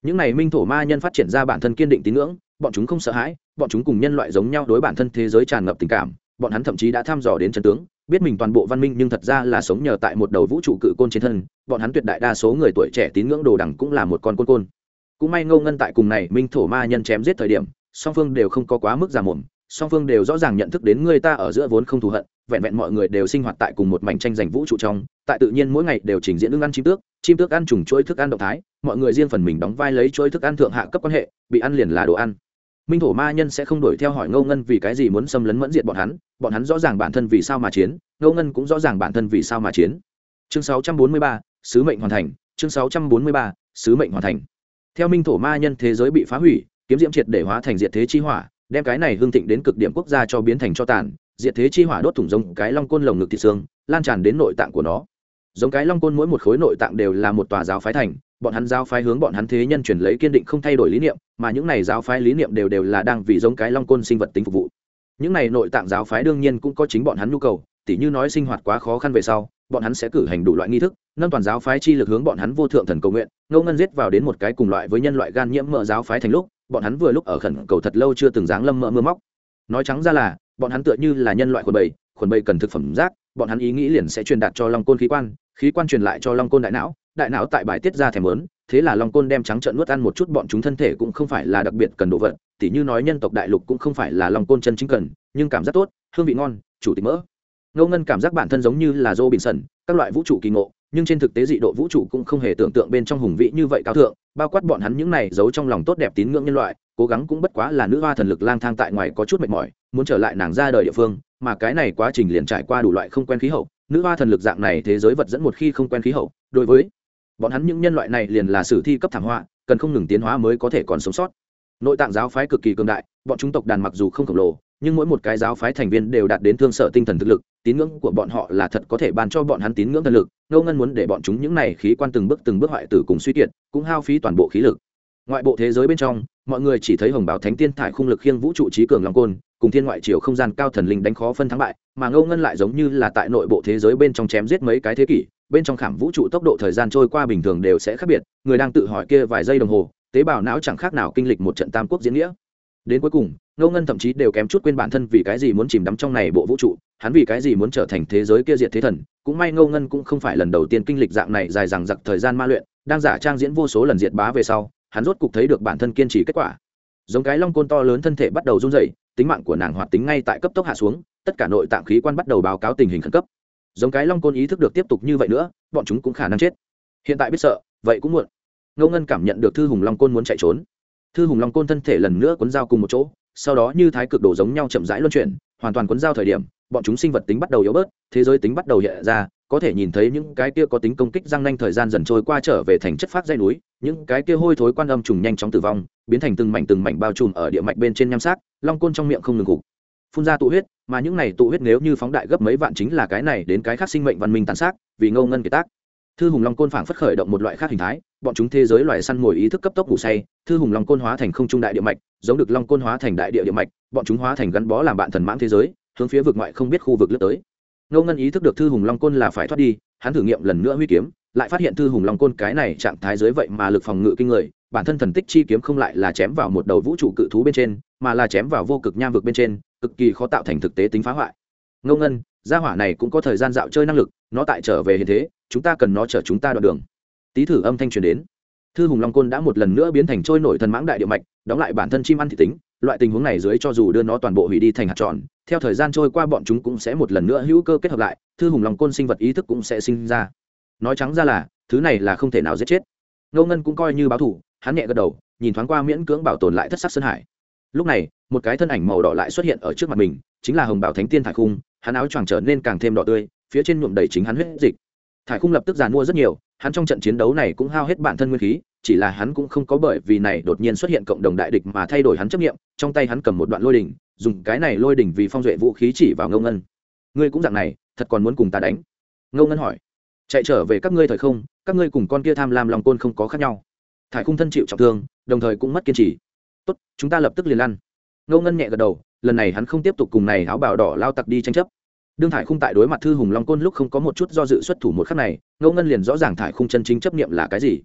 những này minh thổ ma nhân phát triển ra bản thân kiên định tín ngưỡng, bọn chúng không sợ hãi, bọn chúng cùng nhân loại giống nhau đối bản thân thế giới tràn ngập tình cảm, bọn hắn thậm chí đã thăm dò đến chân tướng, biết mình toàn bộ văn minh nhưng thật ra là sống nhờ tại một đầu vũ trụ cự côn trên thân, bọn hắn tuyệt đại đa số người tuổi trẻ tín ngưỡng đồ đằng cũng là một con côn côn. Cũng may Ngô Ngân tại cùng này minh thổ ma nhân chém giết thời điểm, song phương đều không có quá mức già mồm, song phương đều rõ ràng nhận thức đến người ta ở giữa vốn không thù hận, vẹn vẹn mọi người đều sinh hoạt tại cùng một mảnh tranh giành vũ trụ trong, tại tự nhiên mỗi ngày đều trình diễn ưng ăn chim tước, chim tước ăn trùng chuỗi thức ăn động thái, mọi người riêng phần mình đóng vai lấy chuỗi thức ăn thượng hạ cấp quan hệ, bị ăn liền là đồ ăn. Minh thổ ma nhân sẽ không đuổi theo hỏi Ngô Ngân vì cái gì muốn xâm lấn mẫn diệt bọn hắn, bọn hắn rõ ràng bản thân vì sao mà chiến, Ngô Ngân cũng rõ ràng bản thân vì sao mà chiến. Chương sáu trăm bốn mươi ba, sứ mệnh hoàn thành. Chương sáu trăm bốn mươi ba, sứ mệnh hoàn thành. Theo minh thổ ma nhân thế giới bị phá hủy, kiếm diễm triệt để hóa thành diệt thế chi hỏa, đem cái này hương thịnh đến cực điểm quốc gia cho biến thành cho tàn, diệt thế chi hỏa đốt thủng giống cái long côn lồng ngực thịt xương, lan tràn đến nội tạng của nó. Giống cái long côn mỗi một khối nội tạng đều là một tòa giáo phái thành, bọn hắn giáo phái hướng bọn hắn thế nhân truyền lấy kiên định không thay đổi lý niệm, mà những này giáo phái lý niệm đều đều là đang vì giống cái long côn sinh vật tính phục vụ. Những này nội tạng giáo phái đương nhiên cũng có chính bọn hắn nhu cầu, tỉ như nói sinh hoạt quá khó khăn về sau, bọn hắn sẽ cử hành đủ loại nghi thức, nâng toàn giáo phái chi lực hướng bọn hắn vô thượng thần cầu nguyện. Ngô Ngân giết vào đến một cái cùng loại với nhân loại gan nhiễm mỡ giáo phái thành lúc, bọn hắn vừa lúc ở khẩn cầu thật lâu chưa từng dáng lâm mỡ mưa móc. Nói trắng ra là, bọn hắn tựa như là nhân loại khuẩn bầy, khuẩn bầy cần thực phẩm rác, bọn hắn ý nghĩ liền sẽ truyền đạt cho long côn khí quan, khí quan truyền lại cho long côn đại não, đại não tại bài tiết ra thèm muốn, thế là long côn đem trắng trợn nuốt ăn một chút bọn chúng thân thể cũng không phải là đặc biệt cần đồ vật, tỉ như nói nhân tộc đại lục cũng không phải là long côn chân chính cần, nhưng cảm giác tốt, hương vị ngon, chủ tịch mỡ. Ngô Ngân cảm giác bản thân giống như là Joe Binson, các loại vũ trụ kỳ ngộ, nhưng trên thực tế dị độ vũ trụ cũng không hề tưởng tượng bên trong hùng vĩ như vậy cao thượng, bao quát bọn hắn những này giấu trong lòng tốt đẹp tín ngưỡng nhân loại, cố gắng cũng bất quá là nữ hoa thần lực lang thang tại ngoài có chút mệt mỏi, muốn trở lại nàng ra đời địa phương, mà cái này quá trình liền trải qua đủ loại không quen khí hậu, nữ hoa thần lực dạng này thế giới vật dẫn một khi không quen khí hậu, đối với bọn hắn những nhân loại này liền là sử thi cấp thảm họa, cần không ngừng tiến hóa mới có thể còn sống sót. Nội tạng giáo phái cực kỳ cường đại, bọn chúng tộc đàn mặc dù không khổng lồ, nhưng mỗi một cái giáo phái thành viên đều đạt đến thương sở tinh thần thực lực, tín ngưỡng của bọn họ là thật có thể ban cho bọn hắn tín ngưỡng thần lực. Ngô Ngân muốn để bọn chúng những này khí quan từng bước từng bước hoại tử cùng suy kiệt, cũng hao phí toàn bộ khí lực. Ngoại bộ thế giới bên trong, mọi người chỉ thấy hồng bảo thánh tiên thải khung lực khiêng vũ trụ trí cường long côn, cùng thiên ngoại triều không gian cao thần linh đánh khó phân thắng bại, mà Ngô Ngân lại giống như là tại nội bộ thế giới bên trong chém giết mấy cái thế kỷ, bên trong khảm vũ trụ tốc độ thời gian trôi qua bình thường đều sẽ khác biệt, người đang tự hỏi kia vài giây đồng hồ, tế bào não chẳng khác nào kinh lịch một trận tam quốc diễn nghĩa. Đến cuối cùng, Ngô Ngân thậm chí đều kém chút quên bản thân vì cái gì muốn chìm đắm trong này bộ vũ trụ, hắn vì cái gì muốn trở thành thế giới kia diệt thế thần, cũng may Ngô Ngân cũng không phải lần đầu tiên kinh lịch dạng này dài dằng dặc thời gian ma luyện, đang giả trang diễn vô số lần diệt bá về sau, hắn rốt cục thấy được bản thân kiên trì kết quả. Giống cái long côn to lớn thân thể bắt đầu run rẩy, tính mạng của nàng hoạt tính ngay tại cấp tốc hạ xuống, tất cả nội tạng khí quan bắt đầu báo cáo tình hình khẩn cấp. Giống cái long côn ý thức được tiếp tục như vậy nữa, bọn chúng cũng khả năng chết. Hiện tại biết sợ, vậy cũng muộn. Ngô Ngân cảm nhận được thư hùng long côn muốn chạy trốn. Thư hùng long côn thân thể lần nữa cuốn dao cùng một chỗ, sau đó như thái cực đồ giống nhau chậm rãi luân chuyển, hoàn toàn cuốn dao thời điểm, bọn chúng sinh vật tính bắt đầu yếu bớt, thế giới tính bắt đầu hiện ra, có thể nhìn thấy những cái kia có tính công kích răng nanh thời gian dần trôi qua trở về thành chất phát dây núi, những cái kia hôi thối quan âm trùng nhanh chóng tử vong, biến thành từng mảnh từng mảnh bao trùm ở địa mạch bên trên nham sắc, long côn trong miệng không ngừng ngủ, phun ra tụ huyết, mà những này tụ huyết nếu như phóng đại gấp mấy vạn chính là cái này đến cái khác sinh mệnh văn minh tàn sát, vì Ngô Ngân kiệt tác. Thư hùng long côn phảng phất khởi động một loại khác hình thái, bọn chúng thế giới loài săn mồi ý thức cấp tốc ngủ say, thư hùng long côn hóa thành không trung đại địa mạch, giống được long côn hóa thành đại địa địa mạch, bọn chúng hóa thành gắn bó làm bạn thần mãng thế giới, hướng phía vực ngoại không biết khu vực lướt tới. Ngô Ngân ý thức được thư hùng long côn là phải thoát đi, hắn thử nghiệm lần nữa huy kiếm, lại phát hiện thư hùng long côn cái này trạng thái dưới vậy mà lực phòng ngự kinh người, bản thân thần tích chi kiếm không lại là chém vào một đầu vũ trụ cự thú bên trên, mà là chém vào vô cực nham vực bên trên, cực kỳ khó tạo thành thực tế tính phá hoại. Ngô Ngân, gia hỏa này cũng có thời gian dạo chơi năng lực, nó tại trở về hiện thế, chúng ta cần nó chở chúng ta đoạn đường. Tí thử âm thanh truyền đến. Thư hùng long côn đã một lần nữa biến thành trôi nổi thần mãng đại địa mạch, đóng lại bản thân chim ăn thị tính, loại tình huống này dưới cho dù đưa nó toàn bộ hủy đi thành hạt tròn, theo thời gian trôi qua bọn chúng cũng sẽ một lần nữa hữu cơ kết hợp lại, thư hùng long côn sinh vật ý thức cũng sẽ sinh ra. Nói trắng ra là, thứ này là không thể nào giết chết. Ngô Ngân cũng coi như báo thù, hắn nhẹ gật đầu, nhìn thoáng qua miễn cưỡng bảo tồn lại thất sắc sơn hải. Lúc này, một cái thân ảnh màu đỏ lại xuất hiện ở trước mặt mình, chính là Hồng Bảo Thánh Tiên Thải Khung, hắn áo choàng trở nên càng thêm đỏ tươi, phía trên nhuộm đầy chính hắn huyết dịch. Thải Khung lập tức giàn mua rất nhiều, hắn trong trận chiến đấu này cũng hao hết bản thân nguyên khí, chỉ là hắn cũng không có bởi vì này đột nhiên xuất hiện cộng đồng đại địch mà thay đổi hắn chấp niệm, trong tay hắn cầm một đoạn lôi đỉnh, dùng cái này lôi đỉnh vì phong duệ vũ khí chỉ vào Ngô Ngân. Ngươi cũng dạng này, thật còn muốn cùng ta đánh? Ngô Ngân hỏi. Chạy trở về các ngươi thời không, các ngươi cùng con kia tham lam lòng côn không có khác nhau. Thải Khung thân chịu trọng thương, đồng thời cũng mất kiên trì. Tốt, chúng ta lập tức liền lăn. Ngô Ngân nhẹ gật đầu, lần này hắn không tiếp tục cùng này áo bào đỏ lao tặc đi tranh chấp. Đương Thải Khung tại đối mặt thư hùng long côn lúc không có một chút do dự xuất thủ một khắc này, Ngô Ngân liền rõ ràng Thải Khung chân chính chấp niệm là cái gì.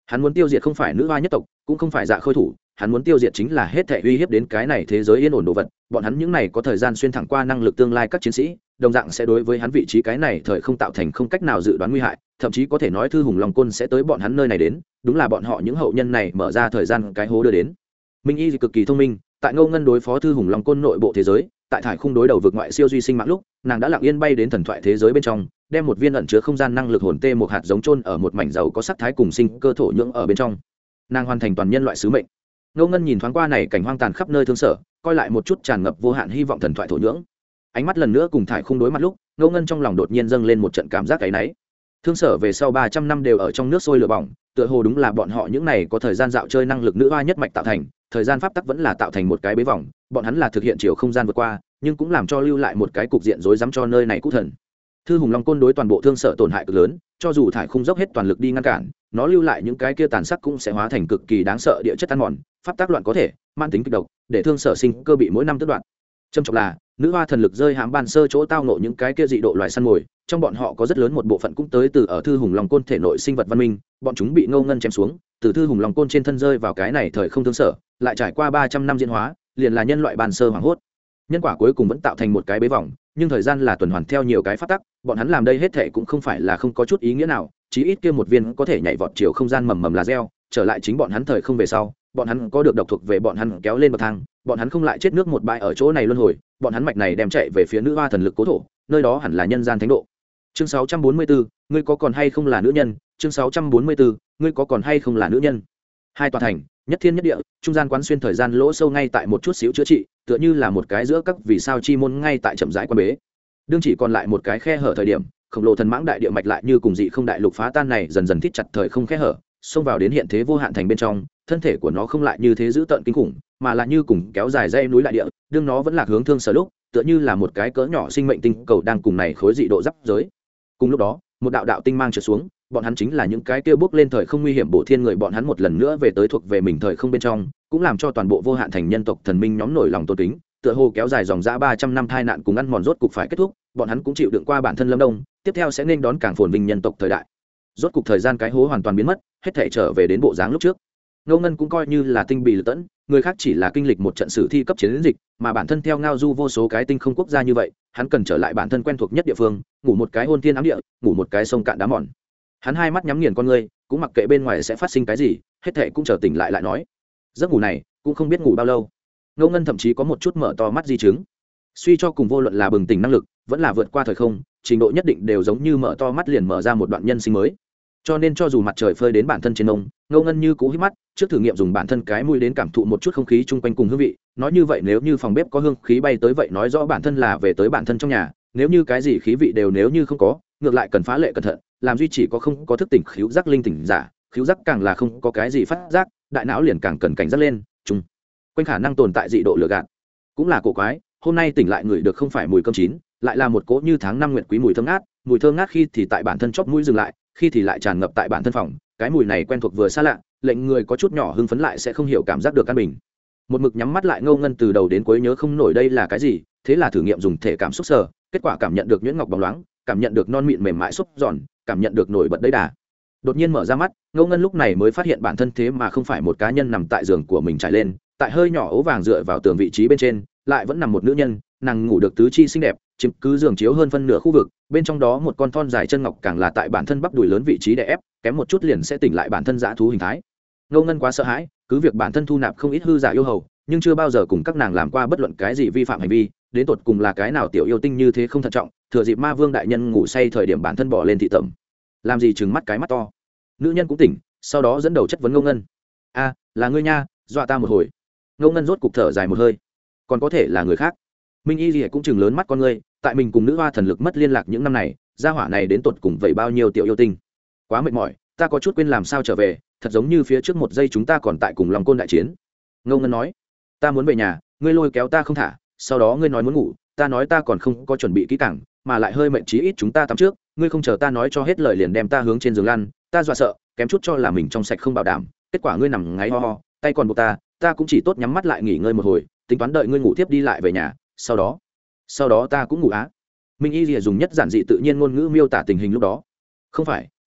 Hắn muốn tiêu diệt không phải nữ hoa nhất tộc, cũng không phải Dạ Khôi thủ, hắn muốn tiêu diệt chính là hết thảy uy hiếp đến cái này thế giới yên ổn đồ vật. Bọn hắn những này có thời gian xuyên thẳng qua năng lực tương lai các chiến sĩ, đồng dạng sẽ đối với hắn vị trí cái này thời không tạo thành không cách nào dự đoán nguy hại, thậm chí có thể nói Thư Hùng Long Côn sẽ tới bọn hắn nơi này đến, đúng là bọn họ những hậu nhân này mở ra thời gian cái hố đưa đến. Minh Y cực kỳ thông minh, tại Ngô Ngân đối phó Thư Hùng Long Côn nội bộ thế giới, tại thải khung đối đầu vực ngoại siêu duy sinh mạng lúc, nàng đã lặng yên bay đến thần thoại thế giới bên trong, đem một viên ẩn chứa không gian năng lực hồn tê một hạt giống chôn ở một mảnh dầu có sắc thái cùng sinh cơ thổ nhưỡng ở bên trong. Nàng hoàn thành toàn nhân loại sứ mệnh. Ngô Ngân nhìn thoáng qua này cảnh hoang tàn khắp nơi thương sở, coi lại một chút tràn ngập vô hạn hy vọng thần thoại thổ nhưỡng. Ánh mắt lần nữa cùng thải khung đối mặt lúc, Ngô Ngân trong lòng đột nhiên dâng lên một trận cảm giác cái nấy. Thương sở về sau ba trăm năm đều ở trong nước sôi lửa bỏng, tựa hồ đúng là bọn họ những này có thời gian dạo chơi năng lực nữ hoa nhất mạch tạo thành, thời gian pháp tắc vẫn là tạo thành một cái bế vòng, bọn hắn là thực hiện chiều không gian vượt qua, nhưng cũng làm cho lưu lại một cái cục diện rối rắm cho nơi này cũ thần. Thư Hùng Long Côn đối toàn bộ thương sở tổn hại cực lớn, cho dù thải khung dốc hết toàn lực đi ngăn cản, nó lưu lại những cái kia tàn sắc cũng sẽ hóa thành cực kỳ đáng sợ địa chất ăn mòn, pháp tác loạn có thể, man tính kịch độc, để thương sở sinh cơ bị mỗi năm tước đoạn. Trầm trọng là, nữ hoa thần lực rơi hãm ban sơ chỗ tao ngộ những cái kia dị độ loài săn mồi, trong bọn họ có rất lớn một bộ phận cũng tới từ ở Thư Hùng Long Côn thể nội sinh vật văn minh, bọn chúng bị Ngô Ngân chém xuống, từ Thư Hùng Long Côn trên thân rơi vào cái này thời không thương sở, lại trải qua ba trăm năm diễn hóa, liền là nhân loại ban sơ hoảng hốt. Nhân quả cuối cùng vẫn tạo thành một cái bế vòng, nhưng thời gian là tuần hoàn theo nhiều cái pháp tắc, bọn hắn làm đây hết thệ cũng không phải là không có chút ý nghĩa nào, chí ít kia một viên có thể nhảy vọt chiều không gian mầm mầm là gieo, trở lại chính bọn hắn thời không về sau, bọn hắn có được độc thuộc về bọn hắn kéo lên bậc thang, bọn hắn không lại chết nước một bãi ở chỗ này luân hồi, bọn hắn mạch này đem chạy về phía nữ hoa thần lực cố thổ, nơi đó hẳn là nhân gian thánh độ. Chương sáu trăm bốn mươi bốn, ngươi có còn hay không là nữ nhân? Chương sáu trăm bốn mươi bốn, ngươi có còn hay không là nữ nhân? Hai tòa thành, nhất thiên nhất địa, trung gian quán xuyên thời gian lỗ sâu ngay tại một chút xíu chữa trị, tựa như là một cái giữa các vì sao chi môn ngay tại chậm rãi quan bế. Đương chỉ còn lại một cái khe hở thời điểm, khổng lồ thần mãng đại địa mạch lại như cùng dị không đại lục phá tan này dần dần thít chặt thời không khe hở, xông vào đến hiện thế vô hạn thành bên trong, thân thể của nó không lại như thế dữ tợn kinh khủng, mà là như cùng kéo dài dây núi đại địa, đương nó vẫn lạc hướng thương sở lúc, tựa như là một cái cỡ nhỏ sinh mệnh tinh cầu đang cùng này khối dị độ giáp giới. Cùng lúc đó, một đạo đạo tinh mang trượt xuống, bọn hắn chính là những cái kia bước lên thời không nguy hiểm bổ thiên người, bọn hắn một lần nữa về tới thuộc về mình thời không bên trong, cũng làm cho toàn bộ vô hạn thành nhân tộc thần minh nhóm nổi lòng tôn kính, tựa hồ kéo dài dòng dã ba trăm năm tai nạn cùng ăn mòn rốt cục phải kết thúc, bọn hắn cũng chịu đựng qua bản thân lâm đông, tiếp theo sẽ nên đón càng phồn vinh nhân tộc thời đại. Rốt cục thời gian cái hố hoàn toàn biến mất, hết thảy trở về đến bộ dáng lúc trước. Ngô Ngân cũng coi như là tinh bì lực tẫn, người khác chỉ là kinh lịch một trận sử thi cấp chiến dịch, mà bản thân theo ngao du vô số cái tinh không quốc gia như vậy, hắn cần trở lại bản thân quen thuộc nhất địa phương, ngủ một cái hôn thiên ám địa, ngủ một cái sông cạn đá mòn. Hắn hai mắt nhắm nghiền con ngươi, cũng mặc kệ bên ngoài sẽ phát sinh cái gì, hết thảy cũng chờ tỉnh lại lại nói. Giấc ngủ này, cũng không biết ngủ bao lâu. Ngô Ngân thậm chí có một chút mở to mắt di chứng. Suy cho cùng vô luận là bừng tỉnh năng lực, vẫn là vượt qua thời không, trình độ nhất định đều giống như mở to mắt liền mở ra một đoạn nhân sinh mới. Cho nên cho dù mặt trời phơi đến bản thân trên ông, Ngô Ngân như cũ hít mắt, trước thử nghiệm dùng bản thân cái mũi đến cảm thụ một chút không khí chung quanh cùng hương vị, nói như vậy nếu như phòng bếp có hương khí bay tới vậy nói rõ bản thân là về tới bản thân trong nhà, nếu như cái gì khí vị đều nếu như không có, ngược lại cần phá lệ cẩn thận, làm duy chỉ có không có thức tỉnh khứu giác linh tỉnh giả, khứu giác càng là không có cái gì phát giác, đại não liền càng cần cảnh giác lên, chung quanh khả năng tồn tại dị độ lừa gạt. Cũng là cổ quái, hôm nay tỉnh lại người được không phải mùi cơm chín, lại là một cỗ như tháng năm nguyệt quý mùi thơm ngát, mùi thơm ngát khi thì tại bản thân chóp mũi dừng lại, khi thì lại tràn ngập tại bản thân phòng, cái mùi này quen thuộc vừa xa lạ, lệnh người có chút nhỏ hưng phấn lại sẽ không hiểu cảm giác được căn bình. Một mực nhắm mắt lại Ngô Ngân từ đầu đến cuối nhớ không nổi đây là cái gì, thế là thử nghiệm dùng thể cảm xúc sờ, kết quả cảm nhận được nhuyễn ngọc bóng loáng, cảm nhận được non mịn mềm mại xúc giòn, cảm nhận được nổi bật đấy đà. Đột nhiên mở ra mắt, Ngô Ngân lúc này mới phát hiện bản thân thế mà không phải một cá nhân nằm tại giường của mình trải lên, tại hơi nhỏ ố vàng dựa vào tường vị trí bên trên, lại vẫn nằm một nữ nhân, nàng ngủ được tứ chi xinh đẹp, chiếm cứ giường chiếu hơn phân nửa khu vực, bên trong đó một con thon dài chân ngọc càng là tại bản thân bắp đùi lớn vị trí đè ép, kém một chút liền sẽ tỉnh lại bản thân dã thú hình thái. Ngô Ngân quá sợ hãi, cứ việc bản thân thu nạp không ít hư giả yêu hầu, nhưng chưa bao giờ cùng các nàng làm qua bất luận cái gì vi phạm hành vi, đến tột cùng là cái nào tiểu yêu tinh như thế không thận trọng, thừa dịp ma vương đại nhân ngủ say thời điểm bản thân bỏ lên thị tẩm, làm gì trừng mắt cái mắt to. Nữ nhân cũng tỉnh, sau đó dẫn đầu chất vấn Ngô Ngân. A, là ngươi nha, dọa ta một hồi. Ngô Ngân rốt cục thở dài một hơi. Còn có thể là người khác. Minh Y Lìa cũng chừng lớn mắt con ngươi, tại mình cùng nữ hoa thần lực mất liên lạc những năm này, gia hỏa này đến tột cùng vậy bao nhiêu tiểu yêu tinh. Quá mệt mỏi, ta có chút quên làm sao trở về, thật giống như phía trước một giây chúng ta còn tại cùng Long Côn đại chiến. Ngô Ngân nói, ta muốn về nhà, ngươi lôi kéo ta không thả, sau đó ngươi nói muốn ngủ, ta nói ta còn không có chuẩn bị kỹ càng, mà lại hơi mệt chí ít chúng ta tắm trước, ngươi không chờ ta nói cho hết lời liền đem ta hướng trên giường lăn, ta dọa sợ, kém chút cho là mình trong sạch không bảo đảm, kết quả ngươi nằm ngáy ho ho, tay còn buộc ta, ta cũng chỉ tốt nhắm mắt lại nghỉ ngơi một hồi, tính toán đợi ngươi ngủ tiếp đi lại về nhà, sau đó, sau đó ta cũng ngủ á. Minh Y Lìa dùng nhất giản dị tự nhiên ngôn ngữ miêu tả tình hình lúc đó. Không phải,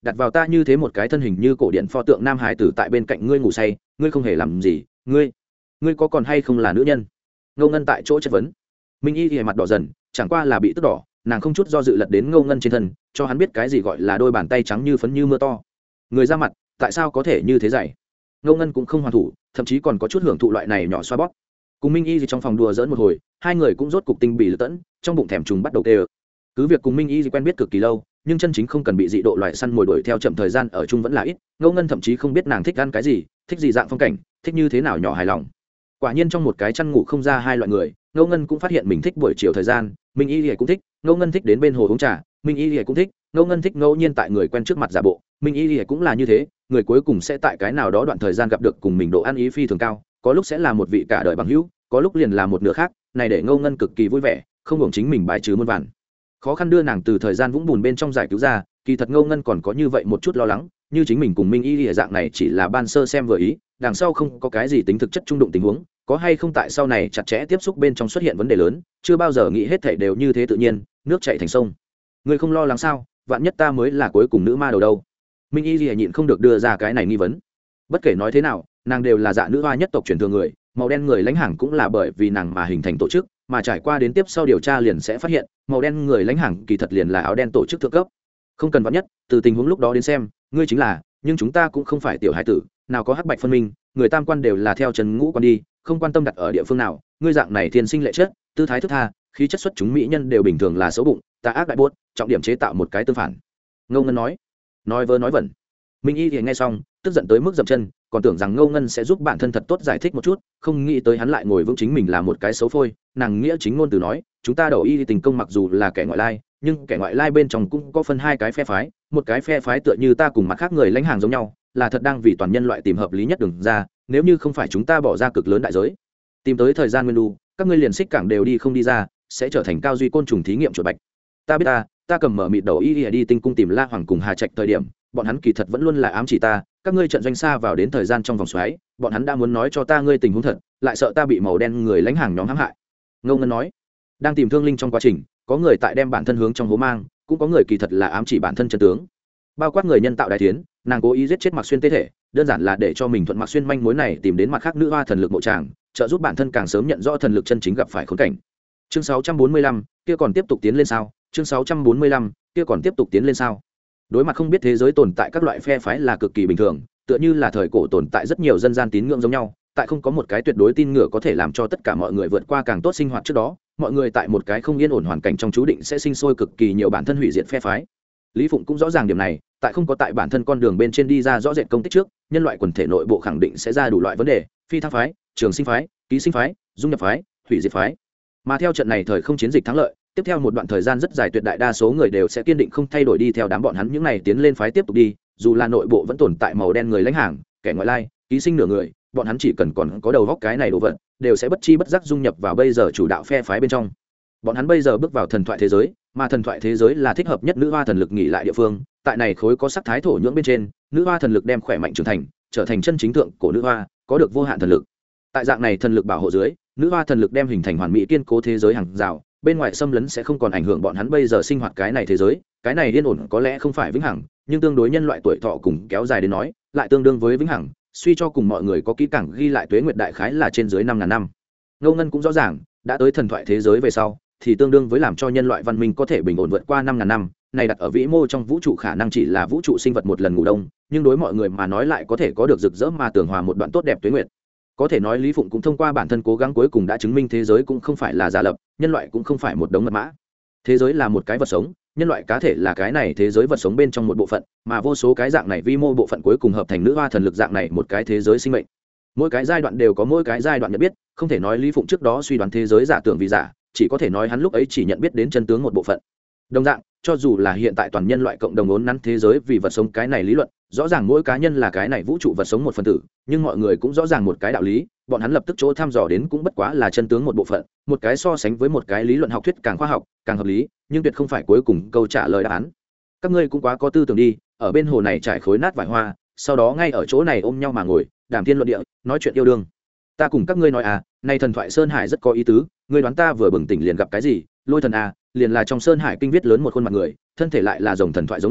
đặt vào ta như thế một cái thân hình như cổ điện pho tượng nam hải tử tại bên cạnh ngươi ngủ say, ngươi không hề làm gì, ngươi ngươi có còn hay không là nữ nhân? Ngô Ngân tại chỗ chất vấn. Minh Y thì mặt đỏ dần, chẳng qua là bị tức đỏ, nàng không chút do dự lật đến Ngô Ngân trên thân, cho hắn biết cái gì gọi là đôi bàn tay trắng như phấn như mưa to. Người ra mặt, tại sao có thể như thế dày? Ngô Ngân cũng không hoàn thủ, thậm chí còn có chút hưởng thụ loại này nhỏ xoa bóp. Cùng Minh Y gì trong phòng đùa giỡn một hồi, hai người cũng rốt cục tinh bị lật tẫn, trong bụng thèm trùng bắt đầu kêu. Cứ việc cùng Minh Y gì quen biết cực kỳ lâu, nhưng chân chính không cần bị dị độ loại săn mồi đuổi theo chậm thời gian ở chung vẫn là ít. Ngô Ngân thậm chí không biết nàng thích ăn cái gì, thích gì dạng phong cảnh, thích như thế nào nhỏ hài lòng. Quả nhiên trong một cái chăn ngủ không ra hai loại người, Ngô Ngân cũng phát hiện mình thích buổi chiều thời gian, Minh Y Lìa cũng thích, Ngô Ngân thích đến bên hồ uống trà, Minh Y Lìa cũng thích, Ngô Ngân thích ngẫu nhiên tại người quen trước mặt giả bộ, Minh Y Lìa cũng là như thế, người cuối cùng sẽ tại cái nào đó đoạn thời gian gặp được cùng mình độ ăn ý phi thường cao, có lúc sẽ là một vị cả đời bằng hữu, có lúc liền là một nửa khác, này để Ngô Ngân cực kỳ vui vẻ, không hưởng chính mình bài trừ muôn vàn khó khăn đưa nàng từ thời gian vũng bùn bên trong giải cứu ra. Kỳ thật Ngô Ngân còn có như vậy một chút lo lắng, như chính mình cùng Minh Y Lìa dạng này chỉ là ban sơ xem vừa ý, đằng sau không có cái gì tính thực chất trung đụng tình huống, có hay không tại sau này chặt chẽ tiếp xúc bên trong xuất hiện vấn đề lớn, chưa bao giờ nghĩ hết thảy đều như thế tự nhiên, nước chảy thành sông. Ngươi không lo lắng sao? Vạn nhất ta mới là cuối cùng nữ ma đầu đâu? Minh Y Lìa nhịn không được đưa ra cái này nghi vấn. Bất kể nói thế nào, nàng đều là dạ nữ hoa nhất tộc truyền thừa người, màu đen người lãnh hàng cũng là bởi vì nàng mà hình thành tổ chức, mà trải qua đến tiếp sau điều tra liền sẽ phát hiện, màu đen người lãnh hàng kỳ thật liền là áo đen tổ chức thượng cấp. Không cần vạn nhất, từ tình huống lúc đó đến xem, ngươi chính là, nhưng chúng ta cũng không phải tiểu hải tử, nào có hắc bạch phân minh, người tam quan đều là theo trần ngũ quan đi, không quan tâm đặt ở địa phương nào, ngươi dạng này thiên sinh lệ chất, tư thái thức tha, khí chất xuất chúng mỹ nhân đều bình thường là xấu bụng, tà ác đại buốt, trọng điểm chế tạo một cái tương phản. Ngô Ngân nói, nói vớ nói vẩn. Minh Y thì nghe xong, tức giận tới mức dậm chân, còn tưởng rằng Ngô Ngân sẽ giúp bản thân thật tốt giải thích một chút, không nghĩ tới hắn lại ngồi vững chính mình là một cái xấu phôi. Nàng nghĩa chính ngôn từ nói, chúng ta đầu y tình công mặc dù là kẻ ngoại lai, nhưng kẻ ngoại lai bên trong cũng có phân hai cái phe phái, một cái phe phái tựa như ta cùng mặt khác người lãnh hàng giống nhau, là thật đang vì toàn nhân loại tìm hợp lý nhất đường ra, nếu như không phải chúng ta bỏ ra cực lớn đại giới, tìm tới thời gian nguyên đu, các ngươi liền xích cảng đều đi không đi ra, sẽ trở thành cao duy côn trùng thí nghiệm chuột bạch. Ta biết ta, ta cầm mở mịt đầu y đi tinh cung tìm La Hoàng cùng Hà Trạch thời điểm, bọn hắn kỳ thật vẫn luôn là ám chỉ ta, các ngươi trận doanh xa vào đến thời gian trong vòng xoáy, bọn hắn đã muốn nói cho ta ngươi tình huống thật, lại sợ ta bị màu đen người lãnh hàng nhóm hãm hại. Ngô Ngân nói, đang tìm thương linh trong quá trình, có người tại đem bản thân hướng trong hố mang, cũng có người kỳ thật là ám chỉ bản thân chân tướng, bao quát người nhân tạo đại tiến, nàng cố ý giết chết Mạc Xuyên tế thể, đơn giản là để cho mình thuận Mạc Xuyên manh mối này tìm đến mặt khác nữ hoa thần lực mộ tràng, trợ giúp bản thân càng sớm nhận rõ thần lực chân chính gặp phải khốn cảnh. Chương sáu trăm bốn mươi lăm, kia còn tiếp tục tiến lên sao? Chương sáu trăm bốn mươi lăm, kia còn tiếp tục tiến lên sao? Đối mặt không biết thế giới tồn tại các loại phe phái là cực kỳ bình thường, tựa như là thời cổ tồn tại rất nhiều dân gian tín ngưỡng giống nhau, tại không có một cái tuyệt đối tin ngưỡng có thể làm cho tất cả mọi người vượt qua càng tốt sinh hoạt trước đó, mọi người tại một cái không yên ổn hoàn cảnh trong chú định sẽ sinh sôi cực kỳ nhiều bản thân hủy diệt phe phái. Lý Phụng cũng rõ ràng điểm này, tại không có tại bản thân con đường bên trên đi ra rõ rệt công tích trước, nhân loại quần thể nội bộ khẳng định sẽ ra đủ loại vấn đề, phi thăng phái, trường sinh phái, ký sinh phái, dung nhập phái, hủy diệt phái. Mà theo trận này thời không chiến dịch thắng lợi, tiếp theo một đoạn thời gian rất dài tuyệt đại đa số người đều sẽ kiên định không thay đổi đi theo đám bọn hắn những này tiến lên phái tiếp tục đi, dù là nội bộ vẫn tồn tại màu đen người lãnh hàng, kẻ ngoại lai, ký sinh nửa người, bọn hắn chỉ cần còn có đầu góc cái này đồ vật, đều sẽ bất chi bất giác dung nhập vào bây giờ chủ đạo phe phái bên trong. Bọn hắn bây giờ bước vào thần thoại thế giới, mà thần thoại thế giới là thích hợp nhất nữ hoa thần lực nghỉ lại địa phương, tại này khối có sắc thái thổ nhưỡng bên trên, nữ hoa thần lực đem khỏe mạnh trưởng thành, trở thành chân chính thượng cổ nữ hoa, có được vô hạn thần lực. Tại dạng này thần lực bảo hộ dưới, nữ hoa thần lực đem hình thành hoàn mỹ kiên cố thế giới hàng rào, bên ngoài xâm lấn sẽ không còn ảnh hưởng bọn hắn bây giờ sinh hoạt cái này thế giới, cái này yên ổn có lẽ không phải vĩnh hằng, nhưng tương đối nhân loại tuổi thọ cùng kéo dài đến nói, lại tương đương với vĩnh hằng, suy cho cùng mọi người có kỹ càng ghi lại tuế nguyệt đại khái là trên dưới năm ngàn năm. Ngô Ngân cũng rõ ràng, đã tới thần thoại thế giới về sau, thì tương đương với làm cho nhân loại văn minh có thể bình ổn vượt qua năm ngàn năm, này đặt ở vĩ mô trong vũ trụ khả năng chỉ là vũ trụ sinh vật một lần ngủ đông, nhưng đối mọi người mà nói lại có thể có được rực rỡ mà tường hòa một đoạn tốt đẹp tuế nguyệt. Có thể nói Lý Phụng cũng thông qua bản thân cố gắng cuối cùng đã chứng minh thế giới cũng không phải là giả lập, nhân loại cũng không phải một đống mật mã. Thế giới là một cái vật sống, nhân loại cá thể là cái này thế giới vật sống bên trong một bộ phận, mà vô số cái dạng này vi mô bộ phận cuối cùng hợp thành nữ hoa thần lực dạng này một cái thế giới sinh mệnh. Mỗi cái giai đoạn đều có mỗi cái giai đoạn nhận biết, không thể nói Lý Phụng trước đó suy đoán thế giới giả tưởng vì giả, chỉ có thể nói hắn lúc ấy chỉ nhận biết đến chân tướng một bộ phận. Đồng dạng, cho dù là hiện tại toàn nhân loại cộng đồng ốn nắn thế giới vì vật sống cái này lý luận, rõ ràng mỗi cá nhân là cái này vũ trụ vật sống một phần tử, nhưng mọi người cũng rõ ràng một cái đạo lý, bọn hắn lập tức chỗ thăm dò đến cũng bất quá là chân tướng một bộ phận, một cái so sánh với một cái lý luận học thuyết càng khoa học, càng hợp lý, nhưng tuyệt không phải cuối cùng câu trả lời đáp án. Các ngươi cũng quá có tư tưởng đi, ở bên hồ này trải khối nát vải hoa, sau đó ngay ở chỗ này ôm nhau mà ngồi, đàm thiên luận địa, nói chuyện yêu đương. Ta cùng các ngươi nói à, nay thần thoại sơn hải rất có ý tứ, ngươi đoán ta vừa bừng tỉnh liền gặp cái gì? Lôi thần à, liền là trong sơn hải kinh viết lớn một khuôn mặt người, thân thể lại là rồng thần thoại giống loài,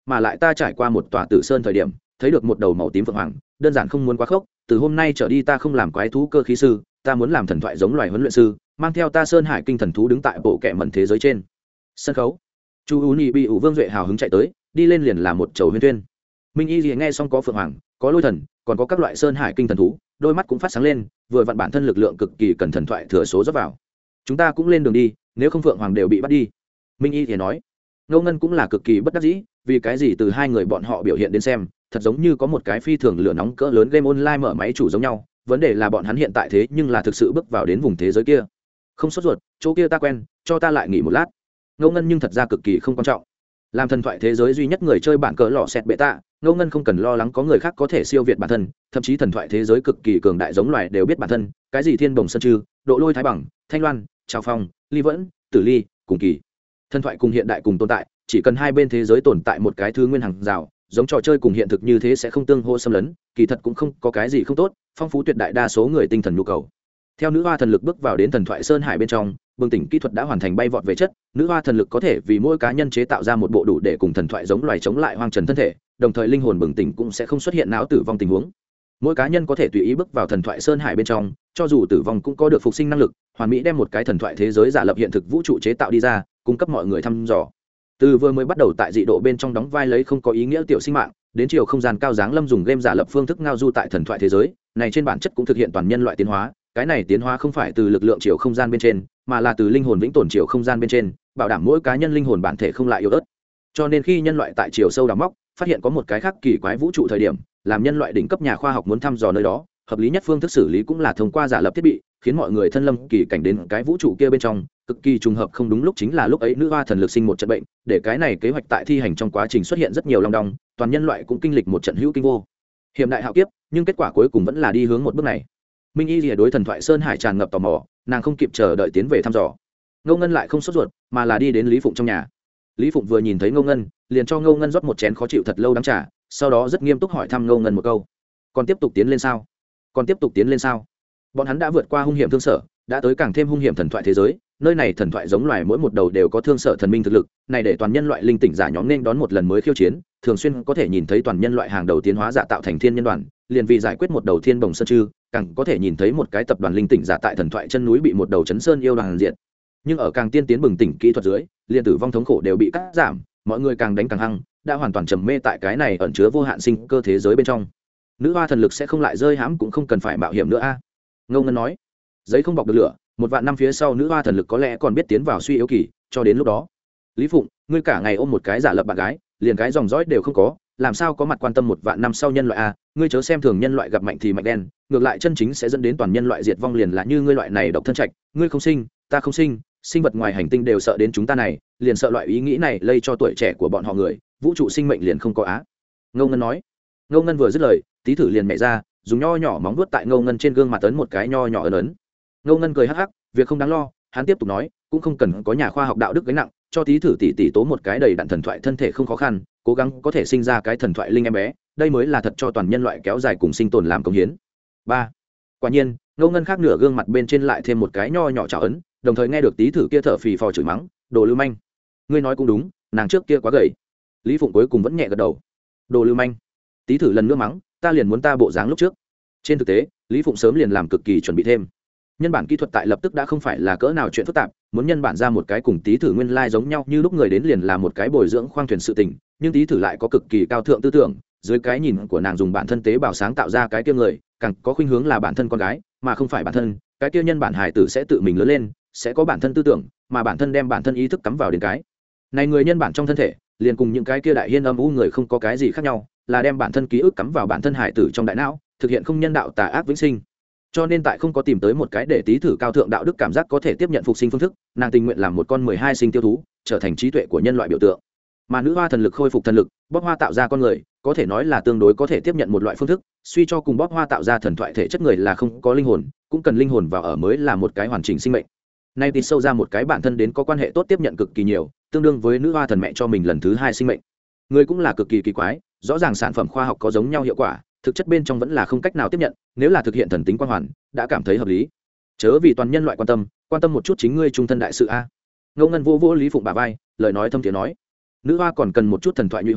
mà lại ta trải qua một tòa tử sơn thời điểm thấy được một đầu màu tím phượng hoàng, đơn giản không muốn quá khốc. Từ hôm nay trở đi ta không làm quái thú cơ khí sư, ta muốn làm thần thoại giống loài huấn luyện sư, mang theo ta sơn hải kinh thần thú đứng tại bộ kệ mẩn thế giới trên sân khấu. Chu u nhị bị ủ vương duệ hào hứng chạy tới, đi lên liền là một chầu huyên tuyên. Minh y gì nghe xong có phượng hoàng, có lôi thần, còn có các loại sơn hải kinh thần thú, đôi mắt cũng phát sáng lên, vừa vặn bản thân lực lượng cực kỳ cần thần thoại thừa số rót vào. Chúng ta cũng lên đường đi, nếu không phượng hoàng đều bị bắt đi. Minh y thì nói. Ngô Ngân cũng là cực kỳ bất đắc dĩ, vì cái gì từ hai người bọn họ biểu hiện đến xem, thật giống như có một cái phi thường lửa nóng cỡ lớn game online mở máy chủ giống nhau. Vấn đề là bọn hắn hiện tại thế nhưng là thực sự bước vào đến vùng thế giới kia. Không sốt ruột, chỗ kia ta quen, cho ta lại nghỉ một lát. Ngô Ngân nhưng thật ra cực kỳ không quan trọng. Làm thần thoại thế giới duy nhất người chơi bản cỡ lọ xẹt bệ tạ, Ngô Ngân không cần lo lắng có người khác có thể siêu việt bản thân, thậm chí thần thoại thế giới cực kỳ cường đại giống loài đều biết bản thân, cái gì thiên bồng sơn trư, độ lôi thái bằng, thanh loan, trào phong, ly vẫn, tử ly, cùng kỳ. Thần thoại cùng hiện đại cùng tồn tại, chỉ cần hai bên thế giới tồn tại một cái thứ nguyên hàng rào, giống trò chơi cùng hiện thực như thế sẽ không tương hỗ xâm lấn, kỳ thật cũng không có cái gì không tốt, phong phú tuyệt đại đa số người tinh thần nhu cầu. Theo nữ hoa thần lực bước vào đến thần thoại sơn hải bên trong, bừng tỉnh kỹ thuật đã hoàn thành bay vọt về chất, nữ hoa thần lực có thể vì mỗi cá nhân chế tạo ra một bộ đủ để cùng thần thoại giống loài chống lại hoang trần thân thể, đồng thời linh hồn bừng tỉnh cũng sẽ không xuất hiện não tử vong tình huống. Mỗi cá nhân có thể tùy ý bước vào thần thoại sơn hải bên trong, cho dù tử vong cũng có được phục sinh năng lực, hoàn mỹ đem một cái thần thoại thế giới giả lập hiện thực vũ trụ chế tạo đi ra, cung cấp mọi người thăm dò. Từ vừa mới bắt đầu tại dị độ bên trong đóng vai lấy không có ý nghĩa tiểu sinh mạng, đến chiều không gian cao dáng lâm dùng game giả lập phương thức ngao du tại thần thoại thế giới, này trên bản chất cũng thực hiện toàn nhân loại tiến hóa. Cái này tiến hóa không phải từ lực lượng chiều không gian bên trên, mà là từ linh hồn vĩnh tồn chiều không gian bên trên, bảo đảm mỗi cá nhân linh hồn bản thể không lại yếu ớt. Cho nên khi nhân loại tại chiều sâu đào móc, phát hiện có một cái khác kỳ quái vũ trụ thời điểm, làm nhân loại đỉnh cấp nhà khoa học muốn thăm dò nơi đó, hợp lý nhất phương thức xử lý cũng là thông qua giả lập thiết bị, khiến mọi người thân lâm kỳ cảnh đến cái vũ trụ kia bên trong, cực kỳ trùng hợp không đúng lúc chính là lúc ấy nữ hoa thần lực sinh một trận bệnh, để cái này kế hoạch tại thi hành trong quá trình xuất hiện rất nhiều long đong, toàn nhân loại cũng kinh lịch một trận hữu kinh vô hiểm đại hạo kiếp, nhưng kết quả cuối cùng vẫn là đi hướng một bước này. Minh y lìa đối thần thoại sơn hải tràn ngập tò mò, nàng không kịp chờ đợi tiến về thăm dò. Ngô Ngân lại không sốt ruột, mà là đi đến Lý Phụng trong nhà. Lý Phụng vừa nhìn thấy Ngô Ngân, liền cho Ngô Ngân rót một chén khó chịu thật lâu đắng trà, sau đó rất nghiêm túc hỏi thăm Ngô Ngân một câu: còn tiếp tục tiến lên sao? Còn tiếp tục tiến lên sao? Bọn hắn đã vượt qua hung hiểm thương sở, đã tới càng thêm hung hiểm thần thoại thế giới, nơi này thần thoại giống loài mỗi một đầu đều có thương sở thần minh thực lực, này để toàn nhân loại linh tỉnh giả nhóm nên đón một lần mới khiêu chiến, thường xuyên có thể nhìn thấy toàn nhân loại hàng đầu tiến hóa giả tạo thành thiên nhân đoàn, liền vì giải quyết một đầu thiên bồng sơn chư, càng có thể nhìn thấy một cái tập đoàn linh tỉnh giả tại thần thoại chân núi bị một đầu chấn sơn yêu đoàn diện. Nhưng ở càng tiên tiến bừng tỉnh kỹ thuật dưới, liền tử vong thống khổ đều bị cắt giảm, mọi người càng đánh càng hăng, đã hoàn toàn trầm mê tại cái này ẩn chứa vô hạn sinh cơ thế giới bên trong. Nữ hoa thần lực sẽ không lại rơi hãm, cũng không cần phải mạo hiểm nữa a. À. Ngô Ngân nói, giấy không bọc được lửa, một vạn năm phía sau nữ hoa thần lực có lẽ còn biết tiến vào suy yếu kỳ, cho đến lúc đó. Lý Phụng, ngươi cả ngày ôm một cái giả lập bạn gái, liền cái dòng dõi đều không có, làm sao có mặt quan tâm một vạn năm sau nhân loại a? Ngươi chớ xem thường nhân loại gặp mạnh thì mạnh đen, ngược lại chân chính sẽ dẫn đến toàn nhân loại diệt vong, liền là như ngươi loại này độc thân trạch, ngươi không sinh, ta không sinh, sinh vật ngoài hành tinh đều sợ đến chúng ta này, liền sợ loại ý nghĩ này lây cho tuổi trẻ của bọn họ người, vũ trụ sinh mệnh liền không có á. Ngô Ngân nói. Ngô Ngân vừa dứt lời, tí thử liền nhảy ra, dùng nho nhỏ móng vuốt tại Ngô Ngân trên gương mặt ấn một cái nho nhỏ ấn ấn. Ngô Ngân cười hắc hắc, việc không đáng lo, hắn tiếp tục nói, cũng không cần có nhà khoa học đạo đức gánh nặng, cho tí thử tỷ tỷ tố một cái đầy đặn thần thoại thân thể không khó khăn, cố gắng có thể sinh ra cái thần thoại linh em bé, đây mới là thật cho toàn nhân loại kéo dài cùng sinh tồn làm công hiến. Ba. Quả nhiên, Ngô Ngân khác nửa gương mặt bên trên lại thêm một cái nho nhỏ trào ấn, đồng thời nghe được tí thử kia thở phì phò chửi mắng, đồ lưu manh. Ngươi nói cũng đúng, nàng trước kia quá gầy. Lý Phụng cuối cùng vẫn nhẹ gật đầu. Đồ lưu manh. Tí thử lần nữa mắng, ta liền muốn ta bộ dáng lúc trước. Trên thực tế, Lý Phụng sớm liền làm cực kỳ chuẩn bị thêm. Nhân bản kỹ thuật tại lập tức đã không phải là cỡ nào chuyện phức tạp, muốn nhân bản ra một cái cùng tí thử nguyên lai like giống nhau như lúc người đến liền là một cái bồi dưỡng khoang thuyền sự tình, nhưng tí thử lại có cực kỳ cao thượng tư tưởng, dưới cái nhìn của nàng dùng bản thân tế bào sáng tạo ra cái kia người, càng có khuynh hướng là bản thân con gái, mà không phải bản thân, cái kia nhân bản hài tử sẽ tự mình lớn lên, sẽ có bản thân tư tưởng, mà bản thân đem bản thân ý thức cắm vào đến cái này người nhân bản trong thân thể, liền cùng những cái kia đại hiên âm u người không có cái gì khác nhau, là đem bản thân ký ức cắm vào bản thân hài tử trong đại não, thực hiện không nhân đạo tà ác vĩnh sinh. Cho nên tại không có tìm tới một cái để tí thử cao thượng đạo đức cảm giác có thể tiếp nhận phục sinh phương thức, nàng tình nguyện làm một con mười hai sinh tiêu thú, trở thành trí tuệ của nhân loại biểu tượng. Mà nữ hoa thần lực khôi phục thần lực, bóp hoa tạo ra con người, có thể nói là tương đối có thể tiếp nhận một loại phương thức, suy cho cùng bóp hoa tạo ra thần thoại thể chất người là không có linh hồn, cũng cần linh hồn vào ở mới là một cái hoàn chỉnh sinh mệnh. Nay thì sâu ra một cái bản thân đến có quan hệ tốt tiếp nhận cực kỳ nhiều, tương đương với nữ hoa thần mẹ cho mình lần thứ hai sinh mệnh. Người cũng là cực kỳ kỳ quái, rõ ràng sản phẩm khoa học có giống nhau hiệu quả, thực chất bên trong vẫn là không cách nào tiếp nhận, nếu là thực hiện thần tính quan hoàn, đã cảm thấy hợp lý. Chớ vì toàn nhân loại quan tâm, quan tâm một chút chính ngươi trung thân đại sự a. Ngô Ngân vô vô Lý Phụng bả vai, lời nói thâm thiế nói, nữ hoa còn cần một chút thần thoại nhụy hoa,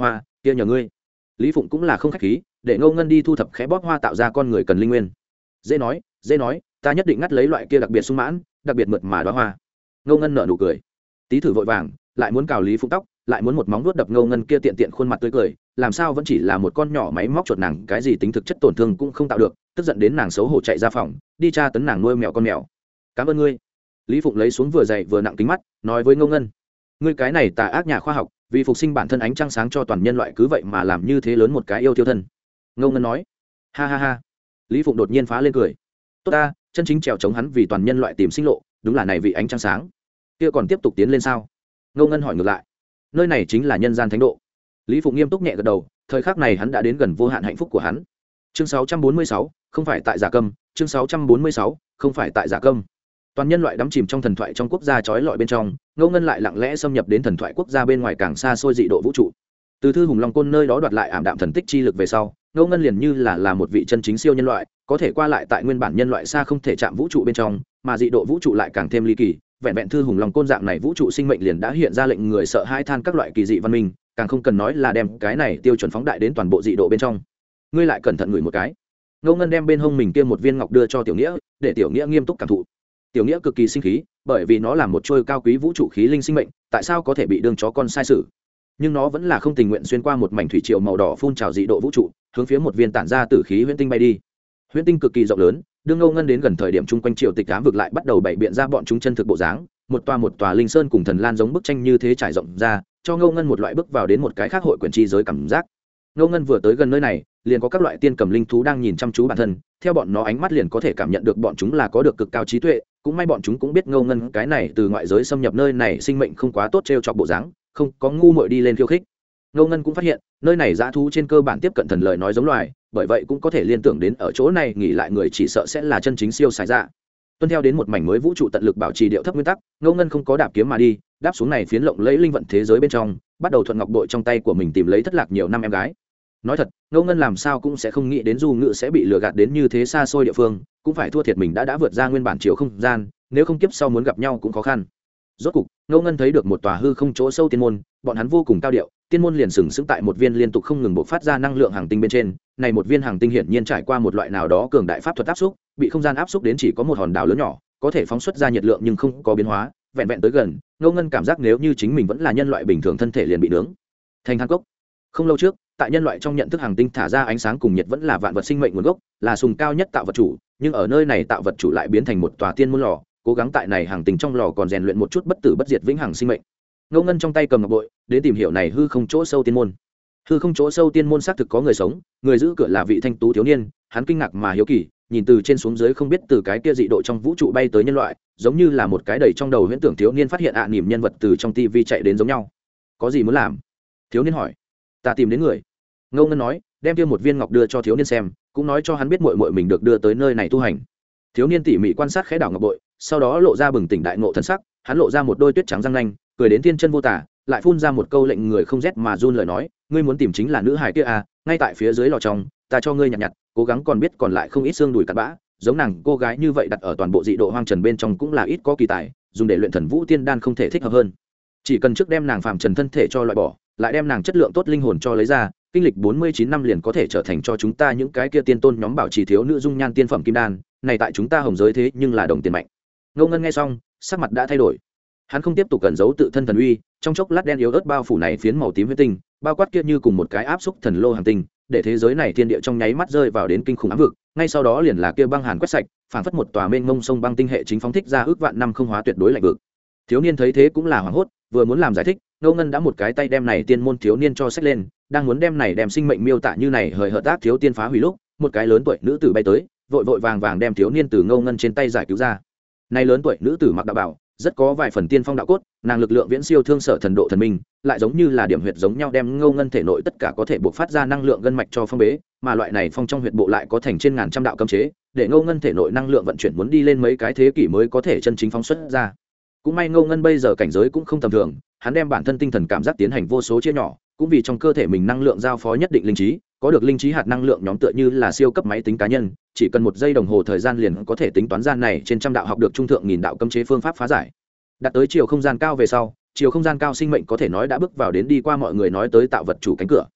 kia nhờ ngươi. Lý Phụng cũng là không khách khí, để Ngô Ngân đi thu thập khẽ bóp hoa tạo ra con người cần linh nguyên. Dễ nói, dễ nói, ta nhất định ngắt lấy loại kia đặc biệt sung mãn, đặc biệt mượt mà đóa hoa. Ngô Ngân nở nụ cười. Tí thử vội vàng, lại muốn cào Lý Phụng tóc, lại muốn một móng vuốt đập Ngô Ngân kia tiện tiện khuôn mặt tươi cười, làm sao vẫn chỉ là một con nhỏ máy móc chuột nàng, cái gì tính thực chất tổn thương cũng không tạo được, tức giận đến nàng xấu hổ chạy ra phòng, đi tra tấn nàng nuôi mèo con mèo. Cảm ơn ngươi. Lý Phụng lấy xuống vừa dày vừa nặng kính mắt, nói với Ngô Ngân, ngươi cái này tà ác nhà khoa học, vì phục sinh bản thân ánh trăng sáng cho toàn nhân loại cứ vậy mà làm như thế lớn một cái yêu tiêu thân. Ngô Ngân nói, ha ha ha. Lý Phụng đột nhiên phá lên cười, tốt ta, chân chính trèo chống hắn vì toàn nhân loại tìm sinh lộ, đúng là này vị ánh trăng sáng. Kia còn tiếp tục tiến lên sao? Ngô Ngân hỏi ngược lại. Nơi này chính là nhân gian thánh độ. Lý Phụng nghiêm túc nhẹ gật đầu, thời khắc này hắn đã đến gần vô hạn hạnh phúc của hắn. Chương sáu trăm bốn mươi sáu, không phải tại giả câm, chương sáu trăm bốn mươi sáu, không phải tại giả câm. Toàn nhân loại đắm chìm trong thần thoại trong quốc gia chói lọi bên trong, Ngô Ngân lại lặng lẽ xâm nhập đến thần thoại quốc gia bên ngoài càng xa xôi dị độ vũ trụ. Từ thư hùng long côn nơi đó đoạt lại ảm đạm thần tích chi lực về sau, Ngô Ngân liền như là là một vị chân chính siêu nhân loại, có thể qua lại tại nguyên bản nhân loại xa không thể chạm vũ trụ bên trong, mà dị độ vũ trụ lại càng thêm ly kỳ. Vẹn vẹn thư hùng long côn dạng này vũ trụ sinh mệnh liền đã hiện ra lệnh người sợ hãi than các loại kỳ dị văn minh, càng không cần nói là đem cái này tiêu chuẩn phóng đại đến toàn bộ dị độ bên trong. Ngươi lại cẩn thận ngửi một cái. Ngô Ngân đem bên hông mình kia một viên ngọc đưa cho Tiểu Nghĩa, để Tiểu Nghĩa nghiêm túc cảm thụ. Tiểu Nghĩa cực kỳ sinh khí, bởi vì nó là một trôi cao quý vũ trụ khí linh sinh mệnh, tại sao có thể bị đương chó con sai sử? Nhưng nó vẫn là không tình nguyện xuyên qua một mảnh thủy triều màu đỏ phun trào dị độ vũ trụ, hướng phía một viên tản ra tử khí huyễn tinh bay đi. Huyễn tinh cực kỳ rộng lớn, đương Ngô Ngân đến gần thời điểm chung quanh triều tịch ám vực lại bắt đầu bày biện ra bọn chúng chân thực bộ dáng, một tòa một tòa linh sơn cùng thần lan giống bức tranh như thế trải rộng ra, cho Ngô Ngân một loại bước vào đến một cái khác hội quyển chi giới cảm giác. Ngô Ngân vừa tới gần nơi này, liền có các loại tiên cầm linh thú đang nhìn chăm chú bản thân, theo bọn nó ánh mắt liền có thể cảm nhận được bọn chúng là có được cực cao trí tuệ, cũng may bọn chúng cũng biết Ngô Ngân cái này từ ngoại giới xâm nhập nơi này sinh mệnh không quá tốt trêu chọc bộ dáng, không có ngu muội đi lên khiêu khích. Ngô Ngân cũng phát hiện, nơi này dã thú trên cơ bản tiếp cận thần lời nói giống loài, bởi vậy cũng có thể liên tưởng đến ở chỗ này nghỉ lại người chỉ sợ sẽ là chân chính siêu sải dạ. Tuân theo đến một mảnh mới vũ trụ tận lực bảo trì điệu thấp nguyên tắc, Ngô Ngân không có đạp kiếm mà đi, đáp xuống này phiến lộng lẫy linh vận thế giới bên trong, bắt đầu thuận ngọc bội trong tay của mình tìm lấy thất lạc nhiều năm em gái. Nói thật, Ngô Ngân làm sao cũng sẽ không nghĩ đến Du Ngự sẽ bị lừa gạt đến như thế xa xôi địa phương, cũng phải thua thiệt mình đã đã vượt ra nguyên bản chiều không gian, nếu không kiếp sau muốn gặp nhau cũng khó khăn. Rốt cục, Ngô Ngân thấy được một tòa hư không chỗ sâu tiên môn, bọn hắn vô cùng cao điệu, tiên môn liền sừng sững tại một viên liên tục không ngừng bộc phát ra năng lượng hành tinh bên trên, này một viên hành tinh hiển nhiên trải qua một loại nào đó cường đại pháp thuật áp xúc, bị không gian áp xúc đến chỉ có một hòn đảo lớn nhỏ, có thể phóng xuất ra nhiệt lượng nhưng không có biến hóa, vẹn vẹn tới gần, Ngô Ngân cảm giác nếu như chính mình vẫn là nhân loại bình thường thân thể liền bị nướng thành than cốc. Không lâu trước, tại nhân loại trong nhận thức hành tinh thả ra ánh sáng cùng nhiệt vẫn là vạn vật sinh mệnh nguồn gốc, là sùng cao nhất tạo vật chủ, nhưng ở nơi này tạo vật chủ lại biến thành một tòa tiên môn lò, cố gắng tại này hành tinh trong lò còn rèn luyện một chút bất tử bất diệt vĩnh hằng sinh mệnh. Ngô Ngân trong tay cầm ngọc bội, đến tìm hiểu này hư không chỗ sâu tiên môn. Hư không chỗ sâu tiên môn xác thực có người sống, người giữ cửa là vị thanh tú thiếu niên, hắn kinh ngạc mà hiếu kỳ, nhìn từ trên xuống dưới không biết từ cái kia dị độ trong vũ trụ bay tới nhân loại, giống như là một cái đầy trong đầu huyễn tưởng thiếu niên phát hiện ạ à, niềm nhân vật từ trong tivi chạy đến giống nhau. Có gì muốn làm? Thiếu niên hỏi. Ta tìm đến người. Ngô Ngân nói, đem kia một viên ngọc đưa cho thiếu niên xem, cũng nói cho hắn biết muội muội mình được đưa tới nơi này tu hành. Thiếu niên tỉ mỉ quan sát khẽ đảo ngọc bội, sau đó lộ ra bừng tỉnh đại ngộ thần sắc, hắn lộ ra một đôi tuyết trắng răng nanh, cười đến thiên chân vô tả, lại phun ra một câu lệnh người không rét mà run lời nói, ngươi muốn tìm chính là nữ hài kia à, ngay tại phía dưới lò trong, ta cho ngươi nhặt nhặt, cố gắng còn biết còn lại không ít xương đùi cặn bã, giống nàng cô gái như vậy đặt ở toàn bộ dị độ hoang trần bên trong cũng là ít có kỳ tài, dùng để luyện thần vũ tiên đan không thể thích hợp hơn. Chỉ cần trước đem nàng phàm trần thân thể cho loại bỏ, lại đem nàng chất lượng tốt linh hồn cho lấy ra, kinh lịch bốn mươi chín năm liền có thể trở thành cho chúng ta những cái kia tiên tôn nhóm bảo trì thiếu nữ dung nhan tiên phẩm kim đan, này tại chúng ta hồng giới thế nhưng là đồng tiền mạnh. Ngô Ngân nghe xong, sắc mặt đã thay đổi. Hắn không tiếp tục cẩn giấu tự thân thần uy, trong chốc lát đen yếu ớt bao phủ này phiến màu tím huyết tinh, bao quát kia như cùng một cái áp xúc thần lô hành tinh, để thế giới này thiên địa trong nháy mắt rơi vào đến kinh khủng ám vực, ngay sau đó liền là kia băng hàn quét sạch, phảng phất một tòa mênh mông sông băng tinh hệ chính phóng thích ra ước vạn năm không hóa tuyệt đối lạnh vực. Thiếu niên thấy thế cũng là hoảng hốt, vừa muốn làm giải thích, Ngô Ngân đã một cái tay đem này tiên môn thiếu niên cho xách lên, đang muốn đem này đem sinh mệnh miêu tả như này hời hợt tác thiếu tiên phá hủy lúc, một cái lớn tuổi nữ tử bay tới, vội vội vàng vàng đem thiếu niên từ Ngô Ngân trên tay giải cứu ra. Này lớn tuổi nữ tử mặc đạo bào, rất có vài phần tiên phong đạo cốt, nàng lực lượng viễn siêu thương sở thần độ thần minh, lại giống như là điểm huyệt giống nhau đem Ngô Ngân thể nội tất cả có thể bộc phát ra năng lượng gân mạch cho phong bế, mà loại này phong trong huyệt bộ lại có thành trên ngàn trăm đạo cấm chế, để Ngô Ngân thể nội năng lượng vận chuyển muốn đi lên mấy cái thế kỷ mới có thể chân chính phóng xuất ra. Cũng may Ngô Ngân bây giờ cảnh giới cũng không tầm thường, hắn đem bản thân tinh thần cảm giác tiến hành vô số chia nhỏ, cũng vì trong cơ thể mình năng lượng giao phó nhất định linh trí, có được linh trí hạt năng lượng nhóm tựa như là siêu cấp máy tính cá nhân, chỉ cần một giây đồng hồ thời gian liền có thể tính toán gian này trên trăm đạo học được trung thượng nghìn đạo cấm chế phương pháp phá giải. Đạt tới chiều không gian cao về sau, chiều không gian cao sinh mệnh có thể nói đã bước vào đến đi qua mọi người nói tới tạo vật chủ cánh cửa.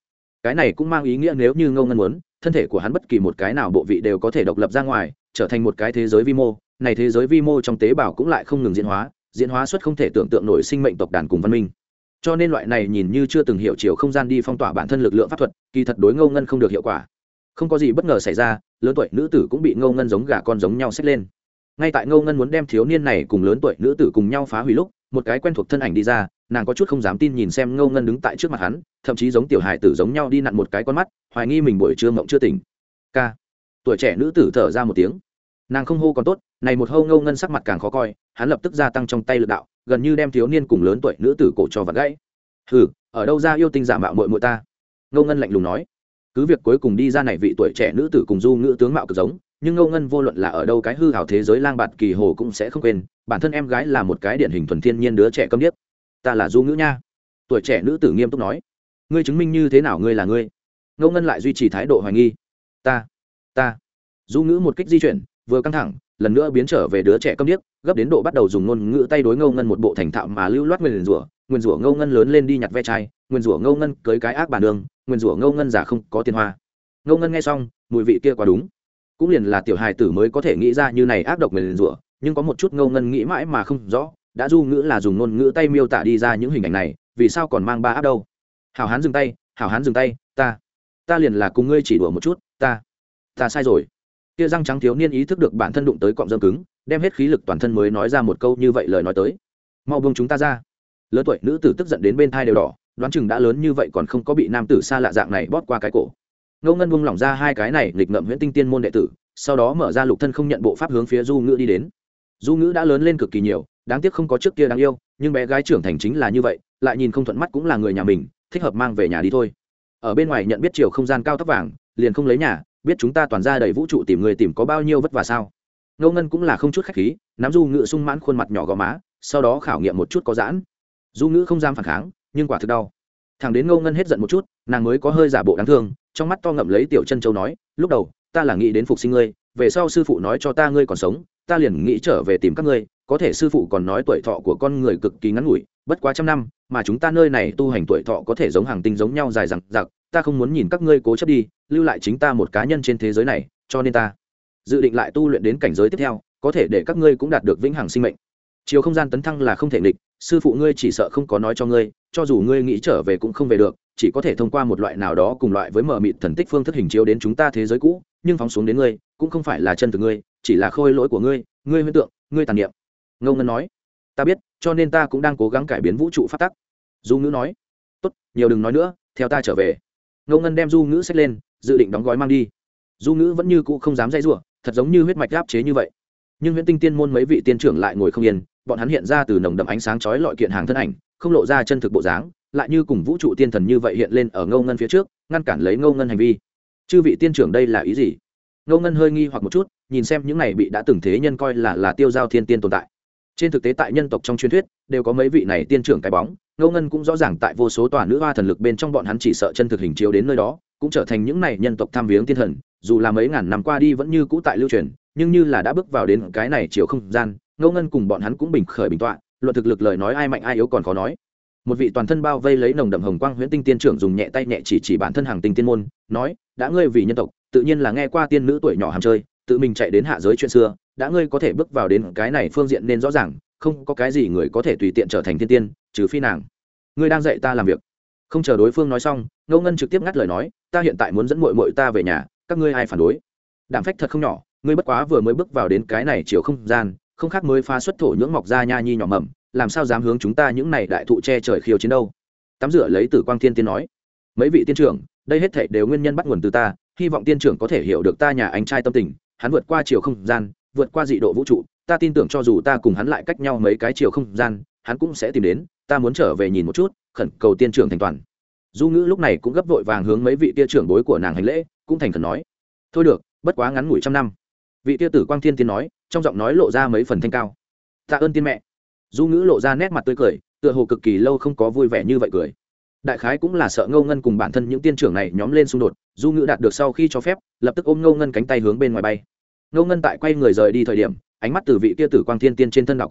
cái này cũng mang ý nghĩa nếu như Ngô Ngân muốn, thân thể của hắn bất kỳ một cái nào bộ vị đều có thể độc lập ra ngoài, trở thành một cái thế giới vi mô. Này thế giới vi mô trong tế bào cũng lại không ngừng diễn hóa, diễn hóa xuất không thể tưởng tượng nổi sinh mệnh tộc đàn cùng văn minh. Cho nên loại này nhìn như chưa từng hiểu chiều không gian đi phong tỏa bản thân lực lượng pháp thuật, kỳ thật đối Ngô Ngân không được hiệu quả. Không có gì bất ngờ xảy ra, lớn tuổi nữ tử cũng bị Ngô Ngân giống gà con giống nhau xách lên. Ngay tại Ngô Ngân muốn đem thiếu niên này cùng lớn tuổi nữ tử cùng nhau phá hủy lúc, một cái quen thuộc thân ảnh đi ra, nàng có chút không dám tin nhìn xem Ngô Ngân đứng tại trước mặt hắn, thậm chí giống tiểu hài tử giống nhau đi nặn một cái con mắt, hoài nghi mình buổi trưa mộng chưa tỉnh. Ca. Tuổi trẻ nữ tử thở ra một tiếng. Nàng không hô còn tốt, này một hô Ngô Ngân sắc mặt càng khó coi, hắn lập tức gia tăng trong tay lực đạo, gần như đem thiếu niên cùng lớn tuổi nữ tử cổ cho vặn gãy. Hừ, ở đâu ra yêu tinh giả mạo muội muội ta? Ngô Ngân lạnh lùng nói. Cứ việc cuối cùng đi ra này vị tuổi trẻ nữ tử cùng du ngữ tướng mạo cực giống, nhưng Ngô Ngân vô luận là ở đâu cái hư hảo thế giới lang bạt kỳ hồ cũng sẽ không quên, bản thân em gái là một cái điển hình thuần thiên nhiên đứa trẻ câm điếc. Ta là du ngữ nha. Tuổi trẻ nữ tử nghiêm túc nói. Ngươi chứng minh như thế nào ngươi là ngươi? Ngô Ngân lại duy trì thái độ hoài nghi. Ta, ta. Du ngữ một kích di chuyển, vừa căng thẳng, lần nữa biến trở về đứa trẻ câm điếc, gấp đến độ bắt đầu dùng ngôn ngữ tay đối Ngô Ngân một bộ thành thạo mà lưu loát nguyền rủa, nguyền rủa Ngô Ngân lớn lên đi nhặt ve chai, nguyền rủa Ngô Ngân cưới cái ác bản đường, nguyền rủa Ngô Ngân giả không có tiền hoa. Ngô Ngân nghe xong, mùi vị kia quá đúng, cũng liền là tiểu hài tử mới có thể nghĩ ra như này ác độc nguyền rủa, nhưng có một chút Ngô Ngân nghĩ mãi mà không rõ, đã du ngữ là dùng ngôn ngữ tay miêu tả đi ra những hình ảnh này, vì sao còn mang ba áp đâu? Hảo hán dừng tay, hảo hán dừng tay, ta, ta liền là cùng ngươi chỉ đùa một chút, ta, ta sai rồi. Kia răng trắng thiếu niên ý thức được bản thân đụng tới cọng rơm cứng, đem hết khí lực toàn thân mới nói ra một câu như vậy lời nói tới. Mau buông chúng ta ra. Lớn tuổi nữ tử tức giận đến bên thai đều đỏ, đoán chừng đã lớn như vậy còn không có bị nam tử xa lạ dạng này bóp qua cái cổ. Ngô Ngân buông lỏng ra hai cái này nghịch ngợm huyễn tinh tiên môn đệ tử, sau đó mở ra lục thân không nhận bộ pháp hướng phía Du Ngữ đi đến. Du Ngữ đã lớn lên cực kỳ nhiều, đáng tiếc không có trước kia đáng yêu, nhưng bé gái trưởng thành chính là như vậy, lại nhìn không thuận mắt cũng là người nhà mình, thích hợp mang về nhà đi thôi. Ở bên ngoài nhận biết chiều không gian cao tóc vàng, liền không lấy nhà, biết chúng ta toàn ra đầy vũ trụ tìm người tìm có bao nhiêu vất vả sao? Ngô Ngân cũng là không chút khách khí, nắm Du Ngữ sung mãn khuôn mặt nhỏ gò má, sau đó khảo nghiệm một chút có giãn. Du Ngữ không dám phản kháng, nhưng quả thực đau. Thẳng đến Ngô Ngân hết giận một chút, nàng mới có hơi giả bộ đáng thương, trong mắt to ngậm lấy tiểu chân châu nói, lúc đầu ta là nghĩ đến phục sinh ngươi, về sau sư phụ nói cho ta ngươi còn sống, ta liền nghĩ trở về tìm các ngươi, có thể sư phụ còn nói tuổi thọ của con người cực kỳ ngắn ngủi, bất quá trăm năm, mà chúng ta nơi này tu hành tuổi thọ có thể giống hàng tinh giống nhau dài dằng dặc, ta không muốn nhìn các ngươi cố chấp đi, lưu lại chính ta một cá nhân trên thế giới này, cho nên ta dự định lại tu luyện đến cảnh giới tiếp theo, có thể để các ngươi cũng đạt được vĩnh hằng sinh mệnh. Chiều không gian tấn thăng là không thể nghịch, sư phụ ngươi chỉ sợ không có nói cho ngươi, cho dù ngươi nghĩ trở về cũng không về được, chỉ có thể thông qua một loại nào đó cùng loại với mờ mịt thần tích phương thức hình chiếu đến chúng ta thế giới cũ, nhưng phóng xuống đến ngươi, cũng không phải là chân thực ngươi, chỉ là khôi lỗi của ngươi, ngươi huyễn tượng, ngươi tàn niệm. Ngô Ngân nói, ta biết, cho nên ta cũng đang cố gắng cải biến vũ trụ pháp tắc. Du Ngữ nói, tốt, nhiều đừng nói nữa, theo ta trở về. Ngô Ngân đem Du Ngữ xách lên, dự định đóng gói mang đi. Du Ngữ vẫn như cũ không dám dãy rủa, thật giống như huyết mạch áp chế như vậy. Nhưng Huyễn Tinh Tiên môn mấy vị tiên trưởng lại ngồi không yên, bọn hắn hiện ra từ nồng đậm ánh sáng chói lọi kiện hàng thân ảnh, không lộ ra chân thực bộ dáng, lại như cùng vũ trụ tiên thần như vậy hiện lên ở Ngô Ngân phía trước, ngăn cản lấy Ngô Ngân hành vi. Chư vị tiên trưởng đây là ý gì? Ngô Ngân hơi nghi hoặc một chút, nhìn xem những này bị đã từng thế nhân coi là là tiêu giao thiên tiên tồn tại. Trên thực tế tại nhân tộc trong truyền thuyết, đều có mấy vị này tiên trưởng cái bóng, Ngô Ngân cũng rõ ràng tại vô số tòa nữ hoa thần lực bên trong bọn hắn chỉ sợ chân thực hình chiếu đến nơi đó, cũng trở thành những này nhân tộc tham viếng tiên thần, dù là mấy ngàn năm qua đi vẫn như cũ tại lưu truyền, nhưng như là đã bước vào đến cái này chiều không gian, Ngô Ngân cùng bọn hắn cũng bình khởi bình tọa, luận thực lực lời nói ai mạnh ai yếu còn khó nói. Một vị toàn thân bao vây lấy nồng đậm hồng quang huyễn tinh tiên trưởng dùng nhẹ tay nhẹ chỉ chỉ bản thân hàng tinh tiên môn, nói, đã ngươi vì nhân tộc, tự nhiên là nghe qua tiên nữ tuổi nhỏ hàm chơi, tự mình chạy đến hạ giới chuyện xưa, đã ngươi có thể bước vào đến cái này phương diện nên rõ ràng, không có cái gì người có thể tùy tiện trở thành thiên tiên, trừ phi nàng. Ngươi đang dạy ta làm việc. Không chờ đối phương nói xong, Ngô Ngân trực tiếp ngắt lời nói, ta hiện tại muốn dẫn muội muội ta về nhà, các ngươi ai phản đối? Đảm phách thật không nhỏ, ngươi bất quá vừa mới bước vào đến cái này chiều không gian, không khác mới pha xuất thổ nhưỡng mọc ra nha nhi nhỏ mầm, làm sao dám hướng chúng ta những này đại thụ che trời khiêu chiến đâu? Tắm rửa lấy Tử Quang Thiên Tiên nói, mấy vị tiên trưởng, đây hết thảy đều nguyên nhân bắt nguồn từ ta, hy vọng tiên trưởng có thể hiểu được ta nhà anh trai tâm tình, hắn vượt qua chiều không gian, vượt qua dị độ vũ trụ, ta tin tưởng cho dù ta cùng hắn lại cách nhau mấy cái chiều không gian, hắn cũng sẽ tìm đến, ta muốn trở về nhìn một chút, khẩn cầu tiên trưởng thành toàn. Du Ngữ lúc này cũng gấp vội vàng hướng mấy vị tia trưởng bối của nàng hành lễ, cũng thành khẩn nói, thôi được, bất quá ngắn ngủi trăm năm. Vị tia Tử Quang Thiên Tiên nói, trong giọng nói lộ ra mấy phần thanh cao. Tạ ơn tiên mẹ. Du Ngữ lộ ra nét mặt tươi cười, tựa hồ cực kỳ lâu không có vui vẻ như vậy cười. Đại khái cũng là sợ Ngô Ngân cùng bản thân những tiên trưởng này nhóm lên xung đột, Du Ngữ đạt được sau khi cho phép, lập tức ôm Ngô Ngân cánh tay hướng bên ngoài bay. Ngô Ngân tại quay người rời đi thời điểm, ánh mắt từ vị kia Tử Quang Thiên Tiên trên thân đảo qua,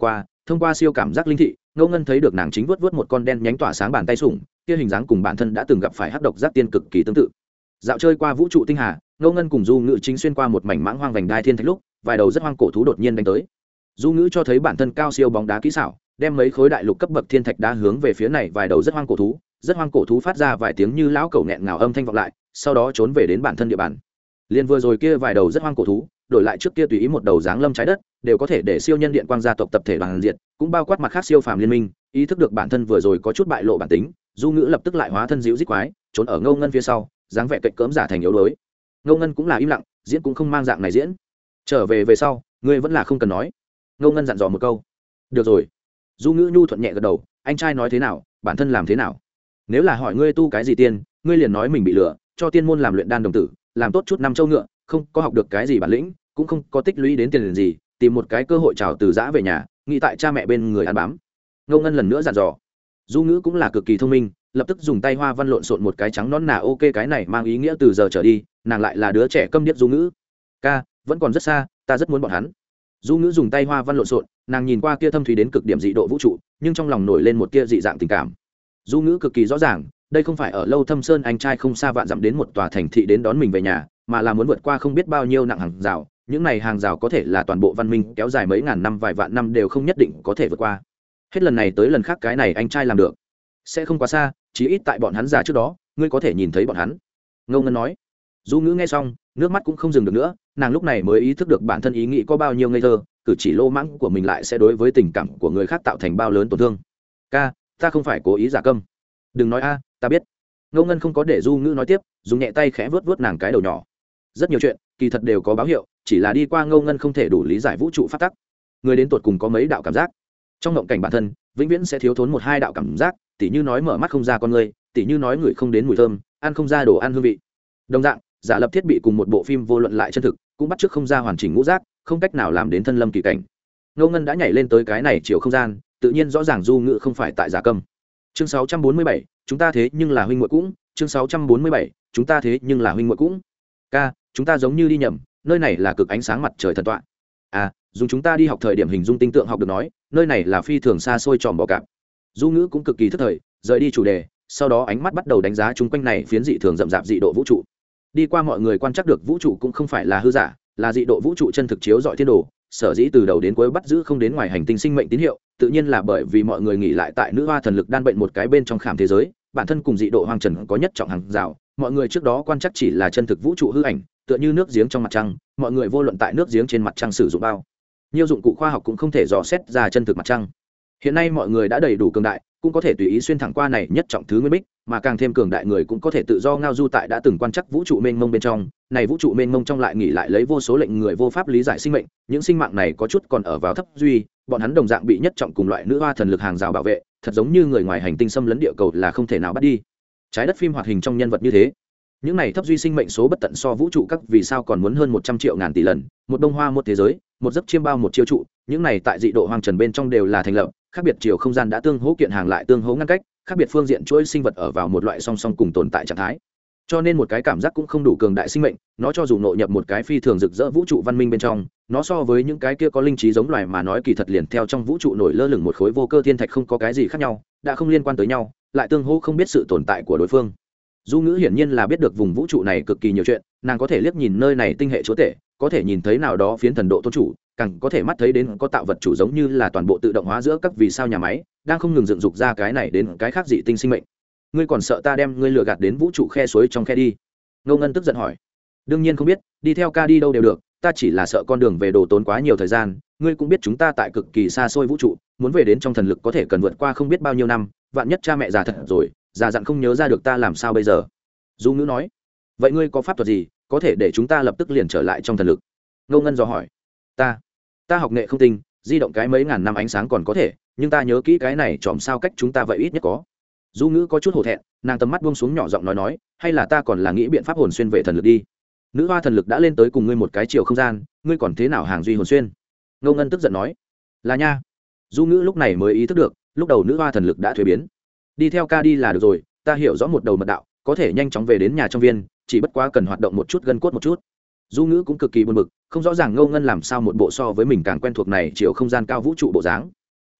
thông qua siêu cảm giác linh thị, ngô ngân thấy được nàng chính vuốt vuốt một con đen nhánh tỏa sáng bàn tay sủng, kia hình dáng cùng bản thân đã từng gặp phải hắc độc giác tiên cực kỳ tương tự. Dạo chơi qua vũ trụ tinh hà, ngô ngân cùng du ngữ chính xuyên qua một mảnh mãng hoang vành đai thiên thạch lúc vài đầu rất hoang cổ thú đột nhiên đánh tới. Du ngữ cho thấy bản thân cao siêu bóng đá kỹ xảo, đem mấy khối đại lục cấp bậc thiên thạch đá hướng về phía này vài đầu rất hoang cổ thú, rất hoang cổ thú phát ra vài tiếng như lão cẩu nghẹn ngào âm thanh vọng lại, sau đó trốn về đến bản thân địa bàn. Liên vừa rồi kia vài đầu rất hoang cổ thú, đổi lại trước kia tùy ý một đầu dáng lâm trái đất, đều có thể để siêu nhân điện quang gia tộc tập thể đoàn diệt, cũng bao quát mặt khác siêu phàm liên minh, ý thức được bản thân vừa rồi có chút bại lộ bản tính, du ngữ lập tức lại hóa thân dịu dít quái, trốn ở ngô ngân phía sau, dáng vẻ cạnh cỡm giả thành yếu đuối. Ngô ngân cũng là im lặng, diễn cũng không mang dạng này diễn. Trở về về sau, ngươi vẫn là không cần nói. Ngô ngân dặn dò một câu. Được rồi. Du ngữ nhu thuận nhẹ gật đầu, anh trai nói thế nào, bản thân làm thế nào. Nếu là hỏi ngươi tu cái gì tiên, ngươi liền nói mình bị lừa, cho tiên môn làm luyện đan đồng tử, làm tốt chút năm châu ngựa, không có học được cái gì bản lĩnh, cũng không có tích lũy đến tiền gì, tìm một cái cơ hội trào từ giã về nhà, nghĩ tại cha mẹ bên người ăn bám. Ngô ngân lần nữa dặn dò. Du ngữ cũng là cực kỳ thông minh, lập tức dùng tay hoa văn lộn xộn một cái trắng nón nà ok, cái này mang ý nghĩa từ giờ trở đi nàng lại là đứa trẻ câm điếc. Du ngữ ca vẫn còn rất xa, ta rất muốn bọn hắn. Du ngữ dùng tay hoa văn lộn xộn, nàng nhìn qua kia thâm thúy đến cực điểm dị độ vũ trụ, nhưng trong lòng nổi lên một tia dị dạng tình cảm. Du ngữ cực kỳ rõ ràng, đây không phải ở Lâu Thâm Sơn anh trai không xa vạn dặm đến một tòa thành thị đến đón mình về nhà, mà là muốn vượt qua không biết bao nhiêu nặng hàng rào. Những này hàng rào có thể là toàn bộ văn minh kéo dài mấy ngàn năm vài vạn năm đều không nhất định có thể vượt qua. Hết lần này tới lần khác cái này anh trai làm được, sẽ không quá xa, chí ít tại bọn hắn già trước đó ngươi có thể nhìn thấy bọn hắn. Ngô ngân nói. Du ngữ nghe xong nước mắt cũng không dừng được nữa, nàng lúc này mới ý thức được bản thân ý nghĩ có bao nhiêu ngây thơ, cử chỉ lô mãng của mình lại sẽ đối với tình cảm của người khác tạo thành bao lớn tổn thương. Ca, ta không phải cố ý giả câm. Đừng nói a, ta biết. Ngô ngân không có để du ngữ nói tiếp, dùng nhẹ tay khẽ vớt vớt nàng cái đầu nhỏ. Rất nhiều chuyện kỳ thật đều có báo hiệu, chỉ là đi qua Ngô ngân không thể đủ lý giải vũ trụ pháp tắc. Người đến tột cùng có mấy đạo cảm giác, trong ngộng cảnh bản thân vĩnh viễn sẽ thiếu thốn một hai đạo cảm giác, tỉ như nói mở mắt không ra con người, tỉ như nói người không đến mùi thơm, ăn không ra đồ ăn hương vị. Đồng dạng, giả lập thiết bị cùng một bộ phim vô luận lại chân thực, cũng bắt chước không ra hoàn chỉnh ngũ giác, không cách nào làm đến thân lâm kỳ cảnh. Ngô ngân đã nhảy lên tới cái này chiều không gian, tự nhiên rõ ràng du ngữ không phải tại giả câm. Chương sáu trăm bốn mươi bảy, chúng ta thế nhưng là huynh muội cũng. Chương sáu trăm bốn mươi bảy, chúng ta thế nhưng là huynh muội cũng. Ca, chúng ta giống như đi nhầm, nơi này là cực ánh sáng mặt trời thần tọa. À, dùng chúng ta đi học thời điểm hình dung tinh tượng học được nói, nơi này là phi thường xa xôi tròn bò cạp. Du ngữ cũng cực kỳ thất thời, rời đi chủ đề, sau đó ánh mắt bắt đầu đánh giá chung quanh này phiến dị thường rậm rạp dị độ vũ trụ. Đi qua mọi người quan trắc được vũ trụ cũng không phải là hư giả, là dị độ vũ trụ chân thực chiếu dọi thiên đồ, sở dĩ từ đầu đến cuối bắt giữ không đến ngoài hành tinh sinh mệnh tín hiệu, tự nhiên là bởi vì mọi người nghỉ lại tại nữ hoa thần lực đan bệnh một cái bên trong khảm thế giới, bản thân cùng dị độ hoang trần có nhất trọng hàng rào, mọi người trước đó quan trắc chỉ là chân thực vũ trụ hư ảnh, tựa như nước giếng trong mặt trăng, mọi người vô luận tại nước giếng trên mặt trăng sử dụng bao nhiều dụng cụ khoa học cũng không thể dò xét ra chân thực mặt trăng. Hiện nay mọi người đã đầy đủ cường đại, cũng có thể tùy ý xuyên thẳng qua này nhất trọng thứ nguyên bích, mà càng thêm cường đại người cũng có thể tự do ngao du tại đã từng quan trắc vũ trụ mênh mông bên trong. Này vũ trụ mênh mông trong lại nghỉ lại lấy vô số lệnh người vô pháp lý giải sinh mệnh, những sinh mạng này có chút còn ở vào thấp duy, bọn hắn đồng dạng bị nhất trọng cùng loại nữ hoa thần lực hàng rào bảo vệ, thật giống như người ngoài hành tinh xâm lấn địa cầu là không thể nào bắt đi. Trái đất phim hoạt hình trong nhân vật như thế, những này thấp duy sinh mệnh số bất tận so vũ trụ các vì sao còn muốn hơn một trăm triệu ngàn tỷ lần, một đông hoa một thế giới, một giấc chiêm bao một chiêu trụ, những này tại dị độ hoang trần bên trong đều là thành lập, khác biệt chiều không gian đã tương hỗ kiện hàng lại tương hỗ ngăn cách, khác biệt phương diện chuỗi sinh vật ở vào một loại song song cùng tồn tại trạng thái. Cho nên một cái cảm giác cũng không đủ cường đại sinh mệnh, nó cho dù nội nhập một cái phi thường rực rỡ vũ trụ văn minh bên trong, nó so với những cái kia có linh trí giống loài mà nói kỳ thật liền theo trong vũ trụ nổi lơ lửng một khối vô cơ thiên thạch không có cái gì khác nhau, đã không liên quan tới nhau, lại tương hỗ không biết sự tồn tại của đối phương. Du ngữ hiển nhiên là biết được vùng vũ trụ này cực kỳ nhiều chuyện, nàng có thể liếc nhìn nơi này tinh hệ chúa tể, có thể nhìn thấy nào đó phiến thần độ tôn chủ, càng có thể mắt thấy đến có tạo vật chủ giống như là toàn bộ tự động hóa giữa các vì sao nhà máy đang không ngừng dựng dục ra cái này đến cái khác dị tinh sinh mệnh. Ngươi còn sợ ta đem ngươi lừa gạt đến vũ trụ khe suối trong khe đi? Ngô ngân tức giận hỏi. Đương nhiên không biết, đi theo ca đi đâu đều được, ta chỉ là sợ con đường về đồ tốn quá nhiều thời gian. Ngươi cũng biết chúng ta tại cực kỳ xa xôi vũ trụ, muốn về đến trong thần lực có thể cần vượt qua không biết bao nhiêu năm, vạn nhất cha mẹ già thật rồi, già dặn không nhớ ra được ta làm sao bây giờ? Du ngữ nói. Vậy ngươi có pháp thuật gì có thể để chúng ta lập tức liền trở lại trong thần lực? Ngô ngân dò hỏi. Ta, ta học nghệ không tinh, di động cái mấy ngàn năm ánh sáng còn có thể, nhưng ta nhớ kỹ cái này chòm sao cách chúng ta vậy ít nhất có. Du ngữ có chút hổ thẹn, nàng tầm mắt buông xuống nhỏ giọng nói nói, hay là ta còn là nghĩ biện pháp hồn xuyên về thần lực đi. Nữ hoa thần lực đã lên tới cùng ngươi một cái chiều không gian, ngươi còn thế nào hàng duy hồn xuyên? Ngô ngân tức giận nói. Là nha. Du ngữ lúc này mới ý thức được, lúc đầu nữ hoa thần lực đã thuế biến. Đi theo ca đi là được rồi, ta hiểu rõ một đầu mật đạo, có thể nhanh chóng về đến nhà trong viên, chỉ bất quá cần hoạt động một chút gân cốt một chút. Du ngữ cũng cực kỳ buồn bực, không rõ ràng Ngô ngân làm sao một bộ so với mình càng quen thuộc này chiều không gian cao vũ trụ bộ dáng.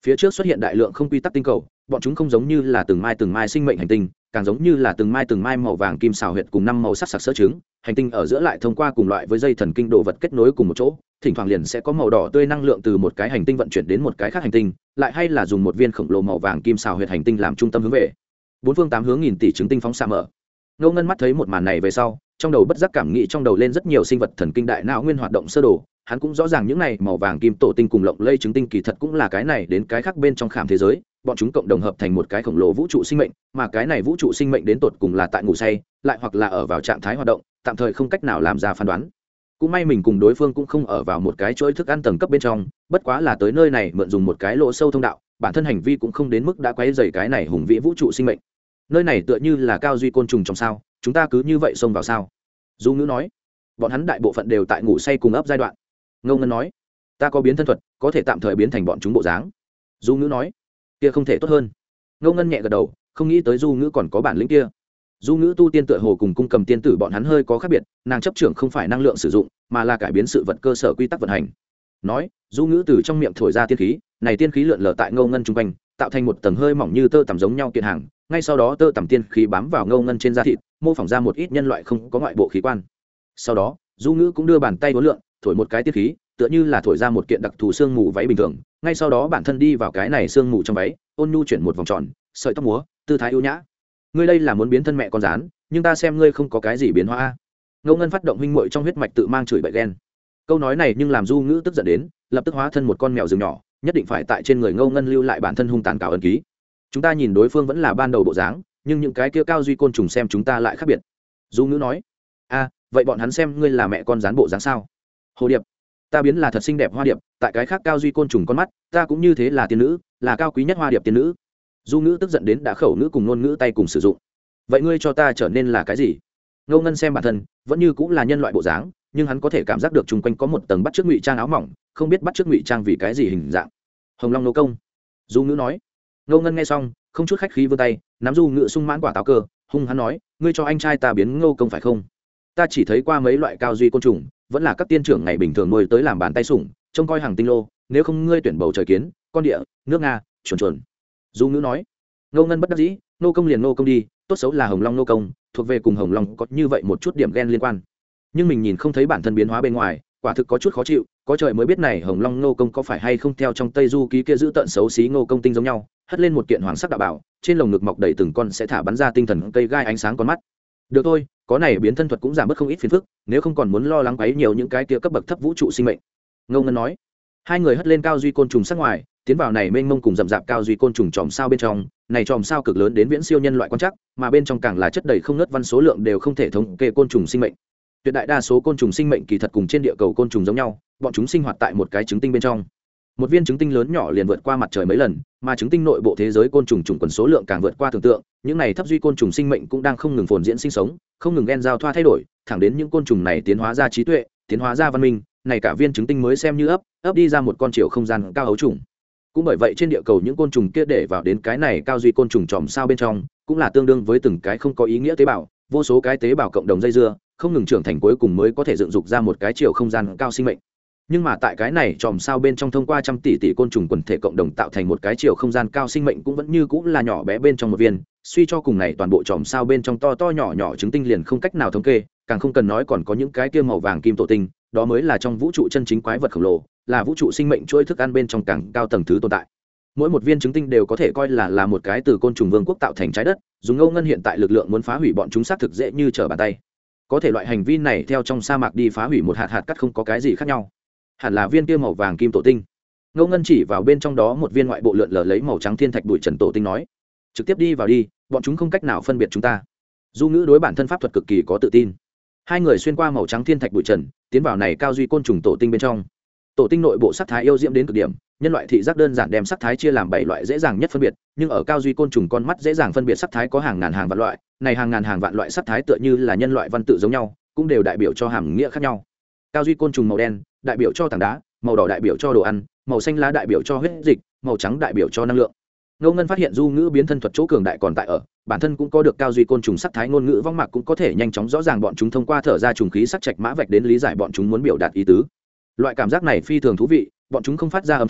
phía trước xuất hiện đại lượng không quy tắc tinh cầu, bọn chúng không giống như là từng mai từng mai sinh mệnh hành tinh, càng giống như là từng mai từng mai màu vàng kim xào huyệt cùng năm màu sắc sặc sỡ trứng. Hành tinh ở giữa lại thông qua cùng loại với dây thần kinh đồ vật kết nối cùng một chỗ, thỉnh thoảng liền sẽ có màu đỏ tươi năng lượng từ một cái hành tinh vận chuyển đến một cái khác hành tinh, lại hay là dùng một viên khổng lồ màu vàng kim xào huyệt hành tinh làm trung tâm hướng về bốn phương tám hướng nghìn tỷ trứng tinh phóng xạ mở. Ngô Ngân mắt thấy một màn này về sau, trong đầu bất giác cảm nghĩ trong đầu lên rất nhiều sinh vật thần kinh đại não nguyên hoạt động sơ đồ. Hắn cũng rõ ràng những này màu vàng kim tổ tinh cùng lộng lây trứng tinh kỳ thật cũng là cái này đến cái khác bên trong khảm thế giới, bọn chúng cộng đồng hợp thành một cái khổng lồ vũ trụ sinh mệnh, mà cái này vũ trụ sinh mệnh đến tột cùng là tại ngủ say, lại hoặc là ở vào trạng thái hoạt động, tạm thời không cách nào làm ra phán đoán. Cũng may mình cùng đối phương cũng không ở vào một cái chuỗi thức ăn tầng cấp bên trong, bất quá là tới nơi này mượn dùng một cái lỗ sâu thông đạo, bản thân hành vi cũng không đến mức đã quấy rầy cái này hùng vĩ vũ trụ sinh mệnh. Nơi này tựa như là cao duy côn trùng trong sao, chúng ta cứ như vậy xông vào sao? Du Ngữ nói. Bọn hắn đại bộ phận đều tại ngủ say cùng ấp giai đoạn. Ngô Ngân nói, ta có biến thân thuật, có thể tạm thời biến thành bọn chúng bộ dáng. Du Ngữ nói, kia không thể tốt hơn. Ngô Ngân nhẹ gật đầu, không nghĩ tới Du Ngữ còn có bản lĩnh kia. Du Ngữ tu tiên tựa hồ cùng cung cầm tiên tử bọn hắn hơi có khác biệt, nàng chấp trưởng không phải năng lượng sử dụng, mà là cải biến sự vật cơ sở quy tắc vận hành. Nói, Du Ngữ từ trong miệng thổi ra tiên khí, này tiên khí lượn lờ tại Ngô Ngân trung quanh, tạo thành một tầng hơi mỏng như tơ tằm giống nhau kiện hàng, ngay sau đó tơ tằm tiên khí bám vào Ngô Ngân trên da thịt, mô phỏng ra một ít nhân loại không có ngoại bộ khí quan. Sau đó, Du Ngữ cũng đưa bàn tay uốn lượn, thổi một cái tiên khí, tựa như là thổi ra một kiện đặc thù xương mù váy bình thường, ngay sau đó bản thân đi vào cái này xương mù trong váy, ôn nhu chuyển một vòng tròn, sợi tóc múa, tư thái ưu nhã. Ngươi đây là muốn biến thân mẹ con rán, nhưng ta xem ngươi không có cái gì biến hóa a. Ngô Ngân phát động huynh muội trong huyết mạch tự mang chửi bậy ghen. Câu nói này nhưng làm Du Ngữ tức giận đến, lập tức hóa thân một con mèo rừng nhỏ, nhất định phải tại trên người Ngô Ngân lưu lại bản thân hung tàn cào ấn ký. Chúng ta nhìn đối phương vẫn là ban đầu bộ dáng, nhưng những cái kia cao duy côn trùng xem chúng ta lại khác biệt. Du Ngữ nói, a, vậy bọn hắn xem ngươi là mẹ con rán bộ dáng sao? Hồ điệp, ta biến là thật xinh đẹp hoa điệp, tại cái khác cao duy côn trùng con mắt, ta cũng như thế là tiên nữ, là cao quý nhất hoa điệp tiên nữ. Du Ngữ tức giận đến đã khẩu ngữ cùng ngôn ngữ tay cùng sử dụng. Vậy ngươi cho ta trở nên là cái gì? Ngô Ngân xem bản thân, vẫn như cũng là nhân loại bộ dáng, nhưng hắn có thể cảm giác được chung quanh có một tầng bắt chước ngụy trang áo mỏng, không biết bắt chước ngụy trang vì cái gì hình dạng. Hồng Long nô công. Du Ngữ nói. Ngô Ngân nghe xong, không chút khách khí vươn tay, nắm Du Ngữ sung mãn quả táo cơ, hung hắn nói, ngươi cho anh trai ta biến Ngô công phải không? Ta chỉ thấy qua mấy loại cao duy côn trùng, vẫn là các tiên trưởng ngày bình thường nuôi tới làm bàn tay sủng, trông coi hàng tinh lô, nếu không ngươi tuyển bầu trời kiến, con địa, nước nga, chuồn chuồn. Du Ngữ nói. Ngô Ngân bất đắc dĩ, nô công liền nô công đi, tốt xấu là Hồng Long nô công, thuộc về cùng Hồng Long có như vậy một chút điểm ghen liên quan. Nhưng mình nhìn không thấy bản thân biến hóa bên ngoài, quả thực có chút khó chịu, có trời mới biết này Hồng Long nô công có phải hay không theo trong Tây Du ký kia giữ tận xấu xí nô công tinh giống nhau, hất lên một kiện hoàng sắc đạo bảo, trên lồng ngực mọc đầy từng con sẽ thả bắn ra tinh thần cây gai ánh sáng con mắt. Được thôi, có này biến thân thuật cũng giảm bớt không ít phiền phức, nếu không còn muốn lo lắng quấy nhiều những cái kia cấp bậc thấp vũ trụ sinh mệnh. Ngô Ngân nói. Hai người hất lên cao duy côn trùng sắc ngoài, tiến vào này mênh mông cùng rậm rạp cao duy côn trùng tròm sao bên trong, này tròm sao cực lớn đến viễn siêu nhân loại quan trắc, mà bên trong càng là chất đầy không ngớt văn số lượng đều không thể thống kê côn trùng sinh mệnh. Tuyệt đại đa số côn trùng sinh mệnh kỳ thật cùng trên địa cầu côn trùng giống nhau, bọn chúng sinh hoạt tại một cái trứng tinh bên trong. Một viên trứng tinh lớn nhỏ liền vượt qua mặt trời mấy lần, mà trứng tinh nội bộ thế giới côn trùng chủng quần số lượng càng vượt qua tưởng tượng, những này thấp duy côn trùng sinh mệnh cũng đang không ngừng phồn diễn sinh sống, không ngừng gen giao thoa thay đổi, thẳng đến những côn trùng này tiến hóa ra trí tuệ, tiến hóa ra văn minh, này cả viên trứng tinh mới xem như ấp, ấp đi ra một con chiều không gian cao ấu trùng. Cũng bởi vậy trên địa cầu những côn trùng kia để vào đến cái này cao duy côn trùng tròm sao bên trong, cũng là tương đương với từng cái không có ý nghĩa tế bào, vô số cái tế bào cộng đồng dây dưa, không ngừng trưởng thành cuối cùng mới có thể dựng dục ra một cái chiều không gian cao sinh mệnh. Nhưng mà tại cái này tròm sao bên trong thông qua trăm tỷ tỷ côn trùng quần thể cộng đồng tạo thành một cái chiều không gian cao sinh mệnh cũng vẫn như cũng là nhỏ bé bên trong một viên, suy cho cùng này toàn bộ tròm sao bên trong to to nhỏ nhỏ trứng tinh liền không cách nào thống kê, càng không cần nói còn có những cái kia màu vàng kim tổ tinh, đó mới là trong vũ trụ chân chính quái vật khổng lồ, là vũ trụ sinh mệnh chuỗi thức ăn bên trong càng cao tầng thứ tồn tại. Mỗi một viên trứng tinh đều có thể coi là là một cái từ côn trùng vương quốc tạo thành trái đất, dùng Ngô Ngân hiện tại lực lượng muốn phá hủy bọn chúng xác thực dễ như trở bàn tay. Có thể loại hành vi này theo trong sa mạc đi phá hủy một hạt hạt cát không có cái gì khác nhau. Hẳn là viên kia màu vàng kim tổ tinh. Ngô Ngân chỉ vào bên trong đó một viên ngoại bộ lượn lờ lấy màu trắng thiên thạch bụi trần tổ tinh nói, trực tiếp đi vào đi, bọn chúng không cách nào phân biệt chúng ta. Du Ngữ đối bản thân pháp thuật cực kỳ có tự tin. Hai người xuyên qua màu trắng thiên thạch bụi trần, tiến vào này cao duy côn trùng tổ tinh bên trong. Tổ tinh nội bộ sắc thái yêu diễm đến cực điểm, nhân loại thị giác đơn giản đem sắc thái chia làm bảy loại dễ dàng nhất phân biệt, nhưng ở cao duy côn trùng con mắt dễ dàng phân biệt sắc thái có hàng ngàn hàng vạn loại, này hàng ngàn hàng vạn loại sắc thái tựa như là nhân loại văn tự giống nhau, cũng đều đại biểu cho hàm nghĩa khác nhau. Cao duy côn trùng màu đen đại biểu cho tảng đá, màu đỏ đại biểu cho đồ ăn, màu xanh lá đại biểu cho huyết dịch, màu trắng đại biểu cho năng lượng. Ngô Ngân phát hiện Du Ngữ biến thân thuật chỗ cường đại còn tại ở, bản thân cũng có được cao duy côn trùng sắc thái ngôn ngữ vong mạc cũng có thể nhanh chóng rõ ràng bọn chúng thông qua thở ra trùng khí sắc trạch mã vạch đến lý giải bọn chúng muốn biểu đạt ý tứ. Loại cảm giác này phi thường thú vị, bọn chúng không phát ra âm thanh,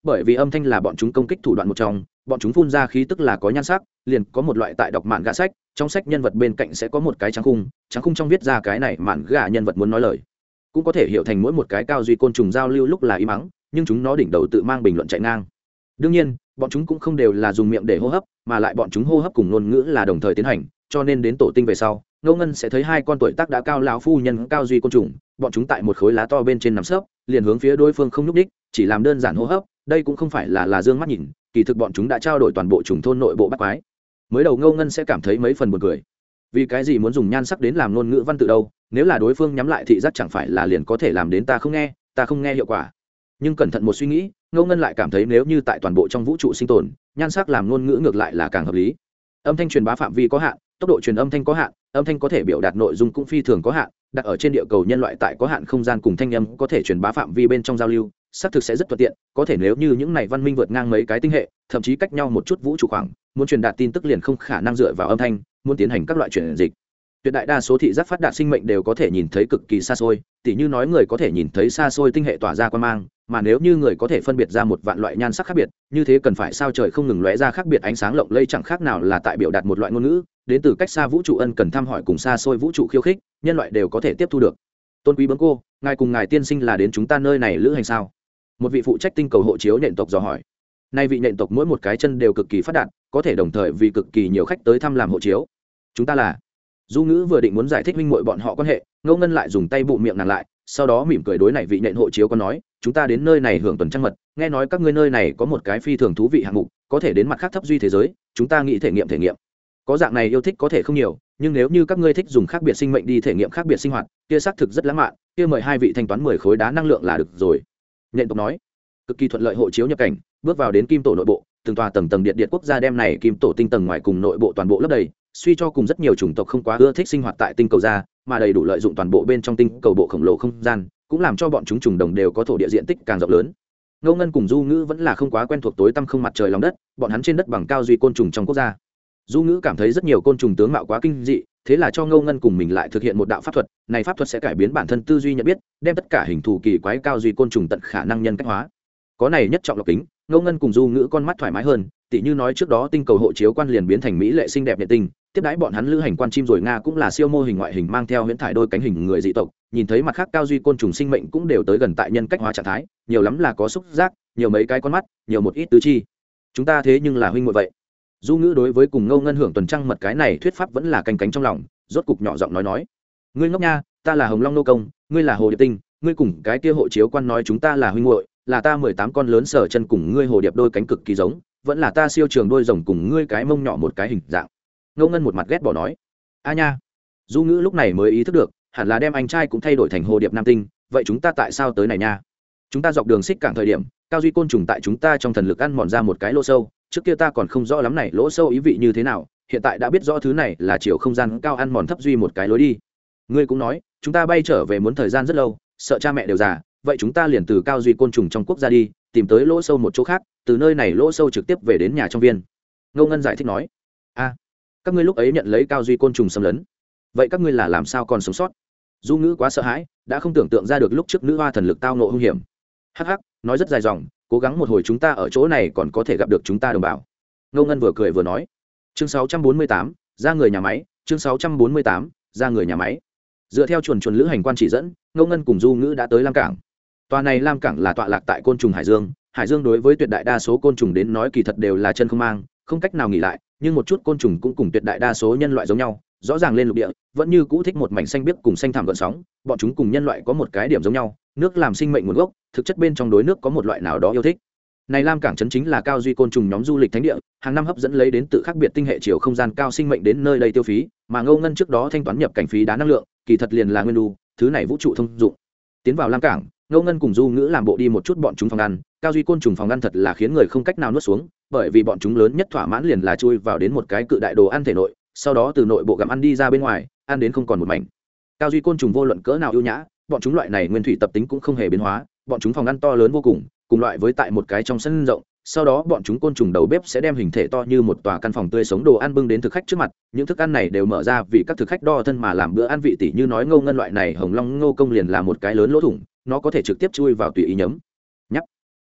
bởi vì âm thanh là bọn chúng công kích thủ đoạn một trong, bọn chúng phun ra khí tức là có nhan sắc, liền có một loại tại đọc mạn gạ sách, trong sách nhân vật bên cạnh sẽ có một cái trắng khung, trắng khung trong viết ra cái này mạn gạ nhân vật muốn nói lời, cũng có thể hiểu thành mỗi một cái cao duy côn trùng giao lưu lúc là im mắng, nhưng chúng nó đỉnh đầu tự mang bình luận chạy ngang. Đương nhiên, bọn chúng cũng không đều là dùng miệng để hô hấp, mà lại bọn chúng hô hấp cùng ngôn ngữ là đồng thời tiến hành, cho nên đến tổ tinh về sau, Ngô Ngân sẽ thấy hai con tuổi tác đã cao lão phu nhân cao duy côn trùng, bọn chúng tại một khối lá to bên trên nằm sấp, liền hướng phía đối phương không nhúc đích, chỉ làm đơn giản hô hấp, đây cũng không phải là là dương mắt nhìn, kỳ thực bọn chúng đã trao đổi toàn bộ trùng thôn nội bộ bắt quái. Mới đầu Ngô Ngân sẽ cảm thấy mấy phần buồn cười, vì cái gì muốn dùng nhan sắc đến làm ngôn ngữ văn tự đâu, nếu là đối phương nhắm lại thị giác chẳng phải là liền có thể làm đến ta không nghe, ta không nghe hiệu quả. Nhưng cẩn thận một suy nghĩ, Ngô Ngân lại cảm thấy nếu như tại toàn bộ trong vũ trụ sinh tồn, nhan sắc làm ngôn ngữ ngược lại là càng hợp lý. Âm thanh truyền bá phạm vi có hạn, tốc độ truyền âm thanh có hạn, âm thanh có thể biểu đạt nội dung cũng phi thường có hạn, đặt ở trên địa cầu nhân loại tại có hạn không gian cùng thanh âm có thể truyền bá phạm vi bên trong giao lưu, xác thực sẽ rất thuận tiện, có thể nếu như những này văn minh vượt ngang mấy cái tinh hệ, thậm chí cách nhau một chút vũ trụ khoảng, muốn truyền đạt tin tức liền không khả năng dựa vào âm thanh, muốn tiến hành các loại truyền dịch. Tuyệt đại đa số thị giác phát đạt sinh mệnh đều có thể nhìn thấy cực kỳ xa xôi, tỉ như nói người có thể nhìn thấy xa xôi tinh hệ tỏa ra quang mang, mà nếu như người có thể phân biệt ra một vạn loại nhan sắc khác biệt, như thế cần phải sao trời không ngừng lóe ra khác biệt ánh sáng lộng lẫy chẳng khác nào là tại biểu đạt một loại ngôn ngữ, đến từ cách xa vũ trụ ân cần thăm hỏi cùng xa xôi vũ trụ khiêu khích, nhân loại đều có thể tiếp thu được. Tôn quý bướng cô, ngài cùng ngài tiên sinh là đến chúng ta nơi này lữ hành sao? Một vị phụ trách tinh cầu hộ chiếu nhện tộc dò hỏi. Nay vị nhện tộc mỗi một cái chân đều cực kỳ phát đạt, có thể đồng thời vì cực kỳ nhiều khách tới thăm làm hộ chiếu. Chúng ta là Du Ngữ vừa định muốn giải thích huynh muội bọn họ quan hệ, Ngô Ngân lại dùng tay bụng miệng nàng lại, sau đó mỉm cười đối này vị nhện hộ chiếu có nói, chúng ta đến nơi này hưởng tuần trăng mật, nghe nói các ngươi nơi này có một cái phi thường thú vị hạng mục, có thể đến mặt khác thấp duy thế giới, chúng ta nghĩ thể nghiệm thể nghiệm. Có dạng này yêu thích có thể không nhiều, nhưng nếu như các ngươi thích dùng khác biệt sinh mệnh đi thể nghiệm khác biệt sinh hoạt, kia xác thực rất lãng mạn, kia mời hai vị thanh toán mười khối đá năng lượng là được rồi. Nhện tộc nói, cực kỳ thuận lợi hộ chiếu nhập cảnh, bước vào đến kim tổ nội bộ, từng tòa tầng tầng điện điện quốc gia đem này kim tổ tinh tầng ngoài cùng nội bộ toàn bộ lấp đầy, suy cho cùng rất nhiều chủng tộc không quá ưa thích sinh hoạt tại tinh cầu ra, mà đầy đủ lợi dụng toàn bộ bên trong tinh cầu bộ khổng lồ không gian, cũng làm cho bọn chúng trùng đồng đều có thổ địa diện tích càng rộng lớn. Ngô Ngân cùng Du Ngữ vẫn là không quá quen thuộc tối tăm không mặt trời lòng đất, bọn hắn trên đất bằng cao duy côn trùng trong quốc gia. Du Ngữ cảm thấy rất nhiều côn trùng tướng mạo quá kinh dị, thế là cho Ngô Ngân cùng mình lại thực hiện một đạo pháp thuật, này pháp thuật sẽ cải biến bản thân tư duy nhận biết, đem tất cả hình thù kỳ quái cao duy côn trùng tận khả năng nhân cách hóa. Có này nhất trọng lọc kính, Ngô Ngân cùng Du Ngữ con mắt thoải mái hơn, tỉ như nói trước đó tinh cầu hộ chiếu quan liền biến thành mỹ lệ xinh đẹp nhện tinh, tiếp đãi bọn hắn lữ hành quan chim rồi nga cũng là siêu mô hình ngoại hình mang theo huyễn thải đôi cánh hình người dị tộc, nhìn thấy mặt khác cao duy côn trùng sinh mệnh cũng đều tới gần tại nhân cách hóa trạng thái, nhiều lắm là có xúc giác, nhiều mấy cái con mắt, nhiều một ít tứ chi. Chúng ta thế nhưng là huynh muội vậy. Du Ngữ đối với cùng Ngô Ngân hưởng tuần trăng mật cái này thuyết pháp vẫn là canh cánh trong lòng, rốt cục nhỏ giọng nói nói: "Ngươi ngốc nha, ta là Hồng Long nô công, ngươi là Hồ Điệp tinh, ngươi cùng cái kia hộ chiếu quan nói chúng ta là huynh muội, là ta mười tám con lớn sở chân cùng ngươi hồ điệp đôi cánh cực kỳ giống, vẫn là ta siêu trường đôi rồng cùng ngươi cái mông nhỏ một cái hình dạng." Ngô Ngân một mặt ghét bỏ nói: "A nha." Du Ngữ lúc này mới ý thức được, hẳn là đem anh trai cũng thay đổi thành hồ điệp nam tinh, vậy chúng ta tại sao tới này nha? Chúng ta dọc đường xích cảng thời điểm, cao duy côn trùng tại chúng ta trong thần lực ăn mòn ra một cái lỗ sâu, trước kia ta còn không rõ lắm này lỗ sâu ý vị như thế nào, hiện tại đã biết rõ thứ này là chiều không gian cao ăn mòn thấp duy một cái lối đi. Ngươi cũng nói, chúng ta bay trở về muốn thời gian rất lâu, sợ cha mẹ đều già, vậy chúng ta liền từ cao duy côn trùng trong quốc gia đi, tìm tới lỗ sâu một chỗ khác, từ nơi này lỗ sâu trực tiếp về đến nhà trong viên. Ngô Ngân giải thích nói: "A, các ngươi lúc ấy nhận lấy cao duy côn trùng xâm lấn, vậy các ngươi là làm sao còn sống sót?" Du Ngữ quá sợ hãi, đã không tưởng tượng ra được lúc trước nữ hoa thần lực tao ngộ hung hiểm. Hắc hắc, nói rất dài dòng, cố gắng một hồi chúng ta ở chỗ này còn có thể gặp được chúng ta đồng bào. Ngô Ngân vừa cười vừa nói. Chương sáu trăm bốn mươi tám, ra người nhà máy. Chương sáu trăm bốn mươi tám, ra người nhà máy. Dựa theo chuồn chuồn lữ hành quan chỉ dẫn, Ngô Ngân cùng Du Ngữ đã tới Lam Cảng. Tòa này Lam Cảng là tọa lạc tại côn trùng Hải Dương. Hải Dương đối với tuyệt đại đa số côn trùng đến nói kỳ thật đều là chân không mang, không cách nào nghỉ lại, nhưng một chút côn trùng cũng cùng tuyệt đại đa số nhân loại giống nhau, rõ ràng lên lục địa, vẫn như cũ thích một mảnh xanh biếc cùng xanh thảm gợn sóng, bọn chúng cùng nhân loại có một cái điểm giống nhau, nước làm sinh mệnh nguồn gốc, thực chất bên trong đối nước có một loại nào đó yêu thích. Này Lam Cảng trấn chính là cao duy côn trùng nhóm du lịch thánh địa, hàng năm hấp dẫn lấy đến tự khác biệt tinh hệ chiều không gian cao sinh mệnh đến nơi đây tiêu phí, mà Ngô Ngân trước đó thanh toán nhập cảnh phí đá năng lượng, kỳ thật liền là nguyên đu, thứ này vũ trụ thông dụng. Tiến vào Lam Cảng, Ngô Ngân cùng Du Ngữ làm bộ đi một chút bọn chúng phòng ăn, cao duy côn trùng phòng ăn thật là khiến người không cách nào nuốt xuống, bởi vì bọn chúng lớn nhất thỏa mãn liền là chui vào đến một cái cự đại đồ ăn thể nội, sau đó từ nội bộ gặm ăn đi ra bên ngoài, ăn đến không còn một mảnh. Cao duy côn trùng vô luận cỡ nào ưu nhã, bọn chúng loại này nguyên thủy tập tính cũng không hề biến hóa, bọn chúng phòng ăn to lớn vô cùng, cùng loại với tại một cái trong sân rộng, sau đó bọn chúng côn trùng đầu bếp sẽ đem hình thể to như một tòa căn phòng tươi sống đồ ăn bưng đến thực khách trước mặt, những thức ăn này đều mở ra vì các thực khách đo thân mà làm bữa ăn vị tỷ như nói Ngô Ngân loại này Hồng Long Ngô công liền là một cái lớn lỗ thủng, nó có thể trực tiếp chui vào tùy ý nhấm. Nhấp.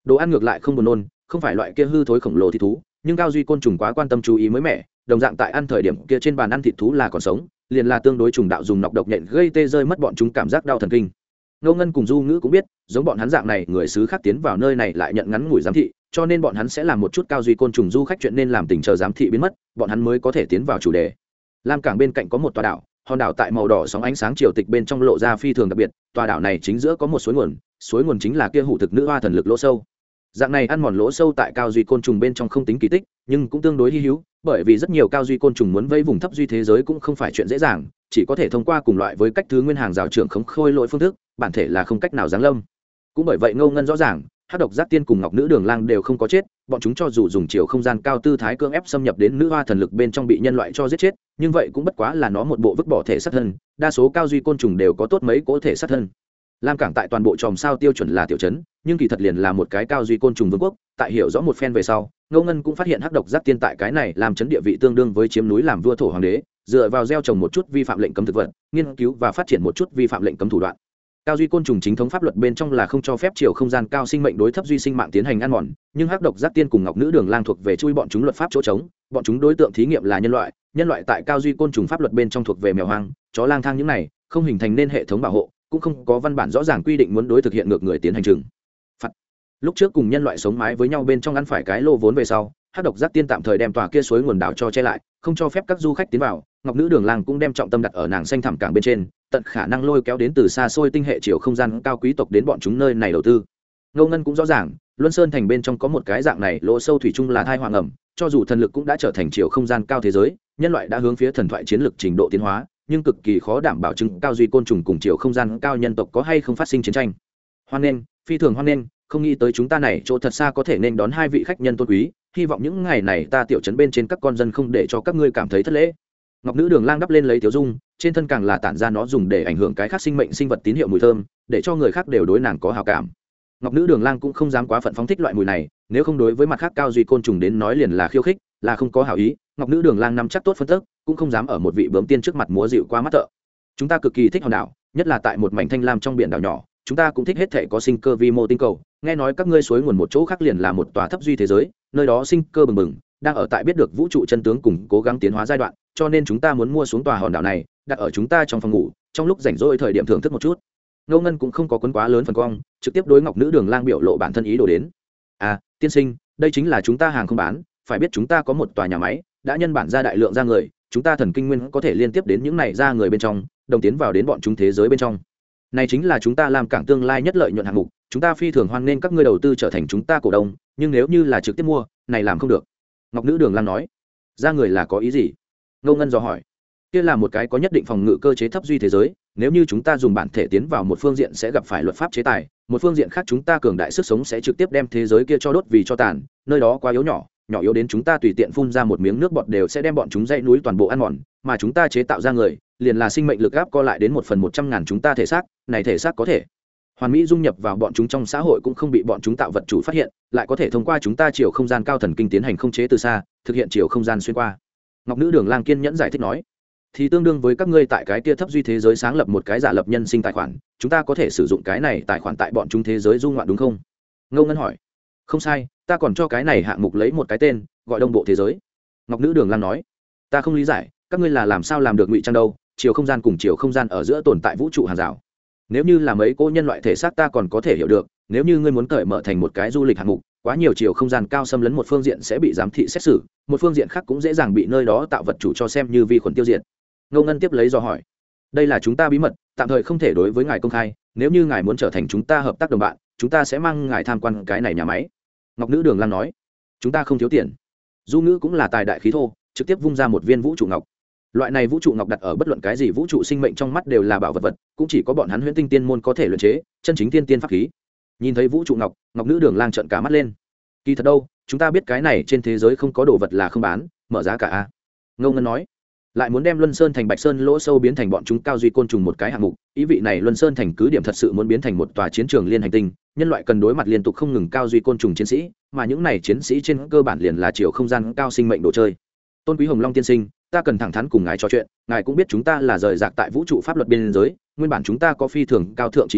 đồ ăn ngược lại không buồn nôn, không phải loại kia hư thối khổng lồ thịt thú, nhưng cao duy côn trùng quá quan tâm chú ý mới mẻ, đồng dạng tại ăn thời điểm kia trên bàn ăn thịt thú là còn sống, liền là tương đối trùng đạo dùng nọc độc nhện gây tê rơi mất bọn chúng cảm giác đau thần kinh. Ngô Ngân cùng Du Ngữ cũng biết, giống bọn hắn dạng này người xứ khác tiến vào nơi này lại nhận ngắn ngủi giám thị, cho nên bọn hắn sẽ làm một chút cao duy côn trùng du khách chuyện nên làm tình chờ giám thị biến mất, bọn hắn mới có thể tiến vào chủ đề. Lam Cảng bên cạnh có một tòa đảo, hòn đảo tại màu đỏ sóng ánh sáng triều tịch bên trong lộ ra phi thường đặc biệt, tòa đảo này chính giữa có một suối nguồn, suối nguồn chính là kia hủ thực nữ hoa thần lực lỗ sâu. Dạng này ăn mòn lỗ sâu tại cao duy côn trùng bên trong không tính kỳ tích, nhưng cũng tương đối hi hữu, bởi vì rất nhiều cao duy côn trùng muốn vây vùng thấp duy thế giới cũng không phải chuyện dễ dàng, chỉ có thể thông qua cùng loại với cách thứ nguyên hàng rào trưởng khống khôi lỗi phương thức, bản thể là không cách nào giáng lâm. Cũng bởi vậy Ngô Ngân rõ ràng, Hắc độc giác tiên cùng Ngọc nữ đường lang đều không có chết, bọn chúng cho dù dùng chiều không gian cao tư thái cưỡng ép xâm nhập đến nữ hoa thần lực bên trong bị nhân loại cho giết chết, nhưng vậy cũng bất quá là nó một bộ vứt bỏ thể sát thân, đa số cao duy côn trùng đều có tốt mấy cỗ thể sát thân. Lam Cảng tại toàn bộ chòm sao tiêu chuẩn là tiểu trấn, nhưng kỳ thật liền là một cái cao duy côn trùng vương quốc, tại hiểu rõ một phen về sau, Ngô Ngân cũng phát hiện Hắc độc giác tiên tại cái này làm trấn địa vị tương đương với chiếm núi làm vua thổ hoàng đế, dựa vào gieo trồng một chút vi phạm lệnh cấm thực vật, nghiên cứu và phát triển một chút vi phạm lệnh cấm thủ đoạn. Cao duy côn trùng chính thống pháp luật bên trong là không cho phép chiều không gian cao sinh mệnh đối thấp duy sinh mạng tiến hành ăn mòn, nhưng Hắc độc giác tiên cùng Ngọc nữ đường lang thuộc về chui bọn chúng luật pháp chỗ trống, bọn chúng đối tượng thí nghiệm là nhân loại, nhân loại tại cao duy côn trùng pháp luật bên trong thuộc về mèo hoang, chó lang thang những này, không hình thành nên hệ thống bảo hộ, cũng không có văn bản rõ ràng quy định muốn đối thực hiện ngược người tiến hành trừng phạt. Lúc trước cùng nhân loại sống mái với nhau bên trong ăn phải cái lô vốn về sau, Hắc độc giác tiên tạm thời đem tòa kia suối nguồn đảo cho che lại, không cho phép các du khách tiến vào. Ngọc nữ đường lang cũng đem trọng tâm đặt ở nàng xanh thẳm cảng bên trên, tận khả năng lôi kéo đến từ xa xôi tinh hệ chiều không gian cao quý tộc đến bọn chúng nơi này đầu tư. Ngô Ngân cũng rõ ràng, Luân Sơn thành bên trong có một cái dạng này lỗ sâu thủy chung là thai hoàng ẩm, cho dù thần lực cũng đã trở thành chiều không gian cao thế giới, nhân loại đã hướng phía thần thoại chiến lược trình độ tiến hóa, nhưng cực kỳ khó đảm bảo chứng cao duy côn trùng cùng chiều không gian cao nhân tộc có hay không phát sinh chiến tranh. Hoan nghênh, phi thường hoan nghênh, không nghĩ tới chúng ta này chỗ thật xa có thể nên đón hai vị khách nhân tôn quý, hy vọng những ngày này ta tiểu trấn bên trên các con dân không để cho các ngươi cảm thấy thất lễ. Ngọc nữ đường lang đắp lên lấy tiểu dung, trên thân càng là tản ra nó dùng để ảnh hưởng cái khác sinh mệnh sinh vật tín hiệu mùi thơm, để cho người khác đều đối nàng có hảo cảm. Ngọc nữ đường lang cũng không dám quá phận phóng thích loại mùi này, nếu không đối với mặt khác cao duy côn trùng đến nói liền là khiêu khích, là không có hảo ý. Ngọc nữ đường lang nắm chắc tốt phân tức, cũng không dám ở một vị bướm tiên trước mặt múa dịu qua mắt thợ. Chúng ta cực kỳ thích hòn đảo, nhất là tại một mảnh thanh lam trong biển đảo nhỏ, chúng ta cũng thích hết thể có sinh cơ vi mô tinh cầu. Nghe nói các ngươi suối nguồn một chỗ khác liền là một tòa thấp duy thế giới, nơi đó sinh cơ bừng bừng, đang ở tại biết được vũ trụ chân tướng cùng cố gắng tiến hóa giai đoạn, cho nên chúng ta muốn mua xuống tòa hòn đảo này, đặt ở chúng ta trong phòng ngủ, trong lúc rảnh rỗi thời điểm thưởng thức một chút. Ngô Ngân cũng không có quấn quá lớn phần cong, trực tiếp đối Ngọc nữ đường lang biểu lộ bản thân ý đồ đến. À, tiên sinh, đây chính là chúng ta hàng không bán, phải biết chúng ta có một tòa nhà máy, đã nhân bản ra đại lượng ra người, chúng ta thần kinh nguyên có thể liên tiếp đến những này ra người bên trong, đồng tiến vào đến bọn chúng thế giới bên trong. Này chính là chúng ta làm cảng tương lai nhất lợi nhuận hạng mục, chúng ta phi thường hoan nghênh các ngươi đầu tư trở thành chúng ta cổ đông, nhưng nếu như là trực tiếp mua, này làm không được. Ngọc nữ đường lang nói. Ra người là có ý gì? Ngô Ngân dò hỏi. Kia là một cái có nhất định phòng ngự cơ chế thấp duy thế giới, nếu như chúng ta dùng bản thể tiến vào một phương diện sẽ gặp phải luật pháp chế tài, một phương diện khác chúng ta cường đại sức sống sẽ trực tiếp đem thế giới kia cho đốt vì cho tàn, nơi đó quá yếu nhỏ, nhỏ yếu đến chúng ta tùy tiện phun ra một miếng nước bọt đều sẽ đem bọn chúng dãy núi toàn bộ ăn mòn, mà chúng ta chế tạo ra người, liền là sinh mệnh lực áp co lại đến một phần một trăm ngàn chúng ta thể xác, này thể xác có thể hoàn mỹ dung nhập vào bọn chúng trong xã hội cũng không bị bọn chúng tạo vật chủ phát hiện, lại có thể thông qua chúng ta chiều không gian cao thần kinh tiến hành không chế từ xa, thực hiện chiều không gian xuyên qua. Ngọc nữ đường lang kiên nhẫn giải thích nói, thì tương đương với các ngươi tại cái kia thấp duy thế giới sáng lập một cái giả lập nhân sinh tài khoản, chúng ta có thể sử dụng cái này tài khoản tại bọn chúng thế giới du ngoạn đúng không? Ngô Ngân hỏi. Không sai, ta còn cho cái này hạng mục lấy một cái tên, gọi đông bộ thế giới. Ngọc nữ đường lang nói, ta không lý giải, các ngươi là làm sao làm được ngụy trang đâu? Chiều không gian cùng chiều không gian ở giữa tồn tại vũ trụ hàng rào. Nếu như là mấy cô nhân loại thể xác ta còn có thể hiểu được, nếu như ngươi muốn cởi mở thành một cái du lịch hạng mục, quá nhiều chiều không gian cao xâm lấn một phương diện sẽ bị giám thị xét xử, một phương diện khác cũng dễ dàng bị nơi đó tạo vật chủ cho xem như vi khuẩn tiêu diệt. Ngô Ngân tiếp lấy dò hỏi, đây là chúng ta bí mật, tạm thời không thể đối với ngài công khai, nếu như ngài muốn trở thành chúng ta hợp tác đồng bạn, chúng ta sẽ mang ngài tham quan cái này nhà máy. Ngọc nữ đường lang nói, chúng ta không thiếu tiền. Du Ngữ cũng là tài đại khí thô, trực tiếp vung ra một viên vũ trụ ngọc. Loại này vũ trụ ngọc đặt ở bất luận cái gì vũ trụ sinh mệnh trong mắt đều là bảo vật vật, cũng chỉ có bọn hắn huyễn tinh tiên môn có thể luyện chế chân chính tiên tiên pháp khí. Nhìn thấy vũ trụ ngọc, Ngọc nữ đường lang trợn cả mắt lên. Kỳ thật đâu, chúng ta biết cái này trên thế giới không có đồ vật là không bán, mở giá cả a. Ngô Ngân nói, lại muốn đem Luân Sơn thành Bạch Sơn lỗ sâu biến thành bọn chúng cao duy côn trùng một cái hạng mục, ý vị này Luân Sơn thành cứ điểm thật sự muốn biến thành một tòa chiến trường liên hành tinh, nhân loại cần đối mặt liên tục không ngừng cao duy côn trùng chiến sĩ, mà những này chiến sĩ trên cơ bản liền là chiều không gian cao sinh mệnh đồ chơi. Tôn Quý Hồng Long tiên sinh, ta cần thẳng thắn cùng ngài trò chuyện, ngài cũng biết chúng ta là rời rạc tại vũ trụ pháp luật biên giới, nguyên bản chúng ta có phi thường cao thượng chí hướng,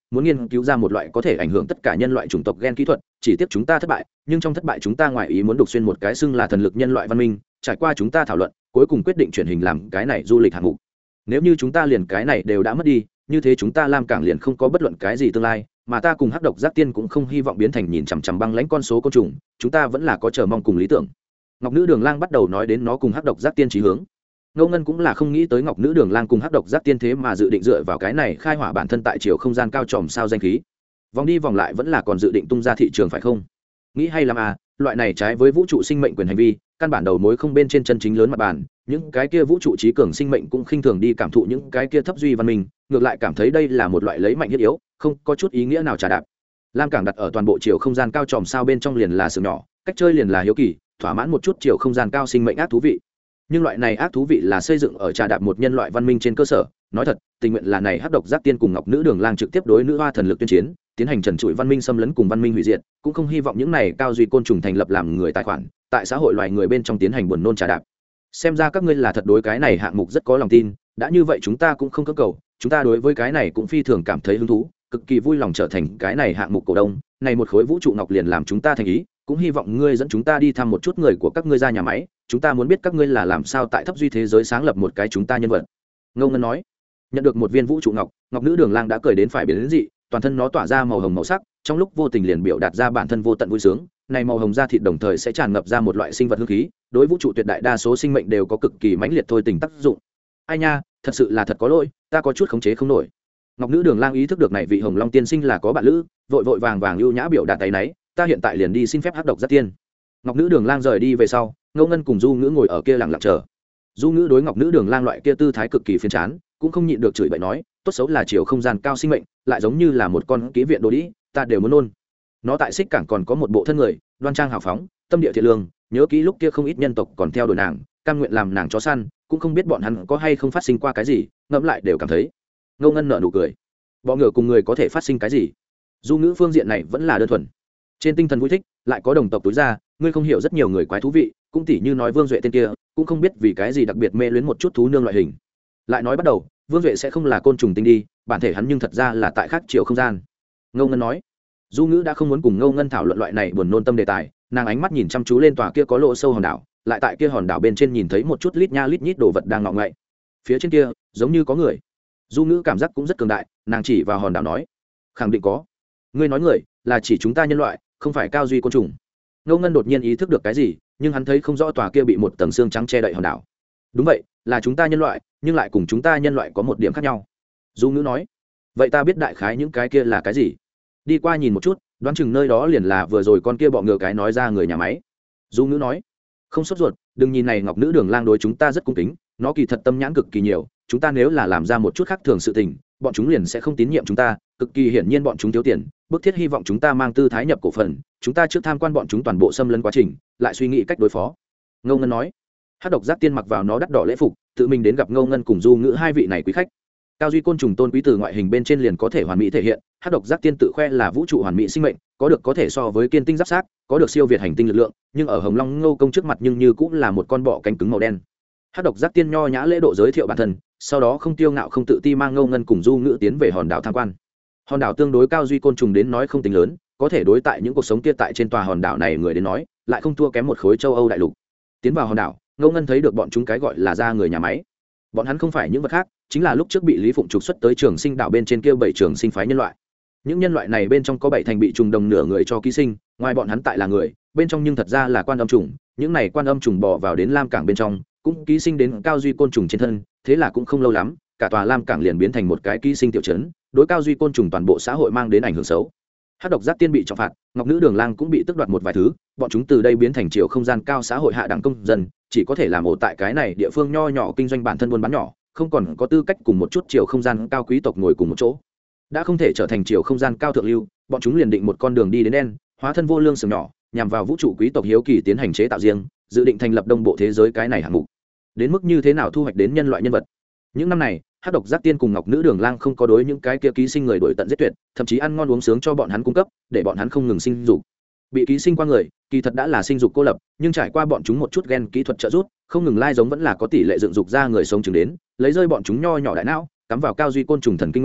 muốn nghiên cứu ra một loại có thể ảnh hưởng tất cả nhân loại chủng tộc gen kỹ thuật, chỉ tiếc chúng ta thất bại, nhưng trong thất bại chúng ta ngoài ý muốn đục xuyên một cái xưng là thần lực nhân loại văn minh, trải qua chúng ta thảo luận, cuối cùng quyết định chuyển hình làm cái này du lịch hạng mục. Nếu như chúng ta liền cái này đều đã mất đi, như thế chúng ta Lam Cảng liền không có bất luận cái gì tương lai, mà ta cùng Hắc Độc Giác Tiên cũng không hy vọng biến thành nhìn chằm chằm băng lãnh con số côn trùng, chúng ta vẫn là có chờ mong cùng lý tưởng. Ngọc Nữ Đường Lang bắt đầu nói đến nó cùng Hắc Độc Giác Tiên chí hướng. Ngô Ngân cũng là không nghĩ tới Ngọc Nữ Đường Lang cùng Hắc Độc Giác Tiên thế mà dự định dựa vào cái này khai hỏa bản thân tại chiều không gian cao tròm sao danh khí. Vòng đi vòng lại vẫn là còn dự định tung ra thị trường phải không? Nghĩ hay lắm à, loại này trái với vũ trụ sinh mệnh quyền hành vi, căn bản đầu mối không bên trên chân chính lớn mặt bàn, những cái kia vũ trụ trí cường sinh mệnh cũng khinh thường đi cảm thụ những cái kia thấp duy văn minh, ngược lại cảm thấy đây là một loại lấy mạnh thiết yếu, không có chút ý nghĩa nào trà đạp. Lam Cảng đặt ở toàn bộ chiều không gian cao tròm sao bên trong liền là sự nhỏ, cách chơi liền là hiếu kỳ, thỏa mãn một chút chiều không gian cao sinh mệnh ác thú vị. Nhưng loại này ác thú vị là xây dựng ở trà đạp một nhân loại văn minh trên cơ sở. Nói thật, tình nguyện là này Hắc Độc Giác Tiên cùng Ngọc Nữ Đường Lang trực tiếp đối nữ hoa thần lực tuyên chiến, tiến hành trần trụi văn minh xâm lấn cùng văn minh hủy diệt, cũng không hy vọng những này cao duy côn trùng thành lập làm người tài khoản, tại xã hội loài người bên trong tiến hành buồn nôn trà đạp. Xem ra các ngươi là thật đối cái này hạng mục rất có lòng tin, đã như vậy chúng ta cũng không cưỡng cầu, chúng ta đối với cái này cũng phi thường cảm thấy hứng thú, cực kỳ vui lòng trở thành cái này hạng mục cổ đông, này một khối vũ trụ ngọc liền làm chúng ta thành ý, cũng hy vọng ngươi dẫn chúng ta đi thăm một chút người của các ngươi ra nhà máy, chúng ta muốn biết các ngươi là làm sao tại thấp duy thế giới sáng lập một cái chúng ta nhân vật. Ngô Ngân nói. Nhận được một viên vũ trụ ngọc, Ngọc Nữ Đường Lang đã cười đến phải biến đến dị, toàn thân nó tỏa ra màu hồng màu sắc, trong lúc vô tình liền biểu đạt ra bản thân vô tận vui sướng, này màu hồng da thịt đồng thời sẽ tràn ngập ra một loại sinh vật hương khí, đối vũ trụ tuyệt đại đa số sinh mệnh đều có cực kỳ mãnh liệt thôi tình tác dụng. Ai nha, thật sự là thật có lỗi, ta có chút khống chế không nổi. Ngọc Nữ Đường Lang ý thức được này vị Hồng Long tiên sinh là có bạn lữ, vội vội vàng vàng ưu nhã biểu đạt tay nấy, ta hiện tại liền đi xin phép Hắc Độc Giác Tiên. Ngọc Nữ Đường Lang rời đi về sau, Ngô Ngân cùng Du Ngữ ngồi ở kia lặng lặng chờ. Du Ngữ đối Ngọc Nữ Đường Lang loại kia tư thái cực kỳ phiền chán, cũng không nhịn được chửi bậy nói, tốt xấu là chiều không gian cao sinh mệnh, lại giống như là một con ký viện đồ đĩ, ta đều muốn nôn. Nó tại Xích Cảng còn có một bộ thân người, đoan trang hào phóng, tâm địa thiện lương, nhớ kỹ lúc kia không ít nhân tộc còn theo đuổi nàng, cam nguyện làm nàng chó săn, cũng không biết bọn hắn có hay không phát sinh qua cái gì, ngẫm lại đều cảm thấy. Ngô Ngân nở nụ cười. Bọ ngựa cùng người có thể phát sinh cái gì? Du Ngữ phương diện này vẫn là đơn thuần. Trên tinh thần vui thích, lại có đồng tộc túi ra, ngươi không hiểu rất nhiều người quái thú vị, cũng tỉ như nói Vương Duệ tên kia, cũng không biết vì cái gì đặc biệt mê luyến một chút thú nương loại hình. Lại nói bắt đầu, Vương Duệ sẽ không là côn trùng tinh đi, bản thể hắn nhưng thật ra là tại khác chiều không gian. Ngô Ngân nói. Du Ngữ đã không muốn cùng Ngô Ngân thảo luận loại này buồn nôn tâm đề tài, nàng ánh mắt nhìn chăm chú lên tòa kia có lỗ sâu hòn đảo, lại tại kia hòn đảo bên trên nhìn thấy một chút lít nha lít nhít đồ vật đang ngọ ngậy. Phía trên kia, giống như có người. Du Ngữ cảm giác cũng rất cường đại, nàng chỉ vào hòn đảo nói, khẳng định có. Ngươi nói người, là chỉ chúng ta nhân loại, không phải cao duy côn trùng. Ngô Ngân đột nhiên ý thức được cái gì, nhưng hắn thấy không rõ tòa kia bị một tầng xương trắng che đậy hòn đảo. Đúng vậy, là chúng ta nhân loại, nhưng lại cùng chúng ta nhân loại có một điểm khác nhau. Du Ngữ nói. Vậy ta biết đại khái những cái kia là cái gì? Đi qua nhìn một chút, đoán chừng nơi đó liền là vừa rồi con kia bọ ngựa cái nói ra người nhà máy. Du Ngữ nói. Không sốt ruột, đừng nhìn này Ngọc Nữ Đường Lang đối chúng ta rất cung kính, nó kỳ thật tâm nhãn cực kỳ nhiều, chúng ta nếu là làm ra một chút khác thường sự tình, bọn chúng liền sẽ không tín nhiệm chúng ta, cực kỳ hiển nhiên bọn chúng thiếu tiền, bức thiết hy vọng chúng ta mang tư thái nhập cổ phần, chúng ta trước tham quan bọn chúng toàn bộ xâm lấn quá trình, lại suy nghĩ cách đối phó. Ngô Ngân nói. Hắc Độc Giác Tiên mặc vào nó đắt đỏ lễ phục, tự mình đến gặp Ngô Ngân cùng Du Ngữ hai vị này quý khách. Cao duy côn trùng tôn quý từ ngoại hình bên trên liền có thể hoàn mỹ thể hiện, Hắc Độc Giác Tiên tự khoe là vũ trụ hoàn mỹ sinh mệnh, có được có thể so với kiên tinh giáp xác, có được siêu việt hành tinh lực lượng, nhưng ở Hồng Long Ngô công trước mặt nhưng như cũng là một con bọ cánh cứng màu đen. Hắc Độc Giác Tiên nho nhã lễ độ giới thiệu bản thân, sau đó không tiêu ngạo không tự ti mang Ngô Ngân cùng Du Ngữ tiến về hòn đảo tham quan. Hòn đảo tương đối cao duy côn trùng đến nói không tính lớn, có thể đối tại những cuộc sống kia tại trên tòa hòn đảo này người đến nói, lại không thua kém một khối châu Âu đại lục. Tiến vào hòn đảo, Ngô Ngân thấy được bọn chúng cái gọi là ra người nhà máy. Bọn hắn không phải những vật khác, chính là lúc trước bị Lý Phụng trục xuất tới Trường Sinh đảo bên trên kia bảy trường sinh phái nhân loại. Những nhân loại này bên trong có bảy thành bị trùng đồng nửa người cho ký sinh, ngoài bọn hắn tại là người, bên trong nhưng thật ra là quan âm trùng, những này quan âm trùng bò vào đến Lam Cảng bên trong, cũng ký sinh đến cao duy côn trùng trên thân, thế là cũng không lâu lắm, cả tòa Lam Cảng liền biến thành một cái ký sinh tiểu trấn, đối cao duy côn trùng toàn bộ xã hội mang đến ảnh hưởng xấu. Hắc Độc Giác Tiên bị trọng phạt, Ngọc Nữ Đường Lang cũng bị tước đoạt một vài thứ, bọn chúng từ đây biến thành chiều không gian cao xã hội hạ đẳng công dân, chỉ có thể làm ổ tại cái này địa phương nho nhỏ kinh doanh bản thân buôn bán nhỏ, không còn có tư cách cùng một chút chiều không gian cao quý tộc ngồi cùng một chỗ. Đã không thể trở thành chiều không gian cao thượng lưu, bọn chúng liền định một con đường đi đến đen, hóa thân vô lương sừng nhỏ, nhằm vào vũ trụ quý tộc hiếu kỳ tiến hành chế tạo riêng, dự định thành lập đông bộ thế giới cái này hạng mục. Đến mức như thế nào thu hoạch đến nhân loại nhân vật. Những năm này, Hắc Độc Giác Tiên cùng Ngọc Nữ Đường Lang không có đối những cái kia ký sinh người đổi tận giết tuyệt, thậm chí ăn ngon uống sướng cho bọn hắn cung cấp, để bọn hắn không ngừng sinh dục. Bị ký sinh qua người, kỳ thật đã là sinh dục cô lập, nhưng trải qua bọn chúng một chút gen kỹ thuật trợ giúp, không ngừng lai giống vẫn là có tỷ lệ dựng dục ra người sống chứng đến, lấy rơi bọn chúng nho nhỏ đại não, cắm vào cao duy côn trùng thần kinh nguyên,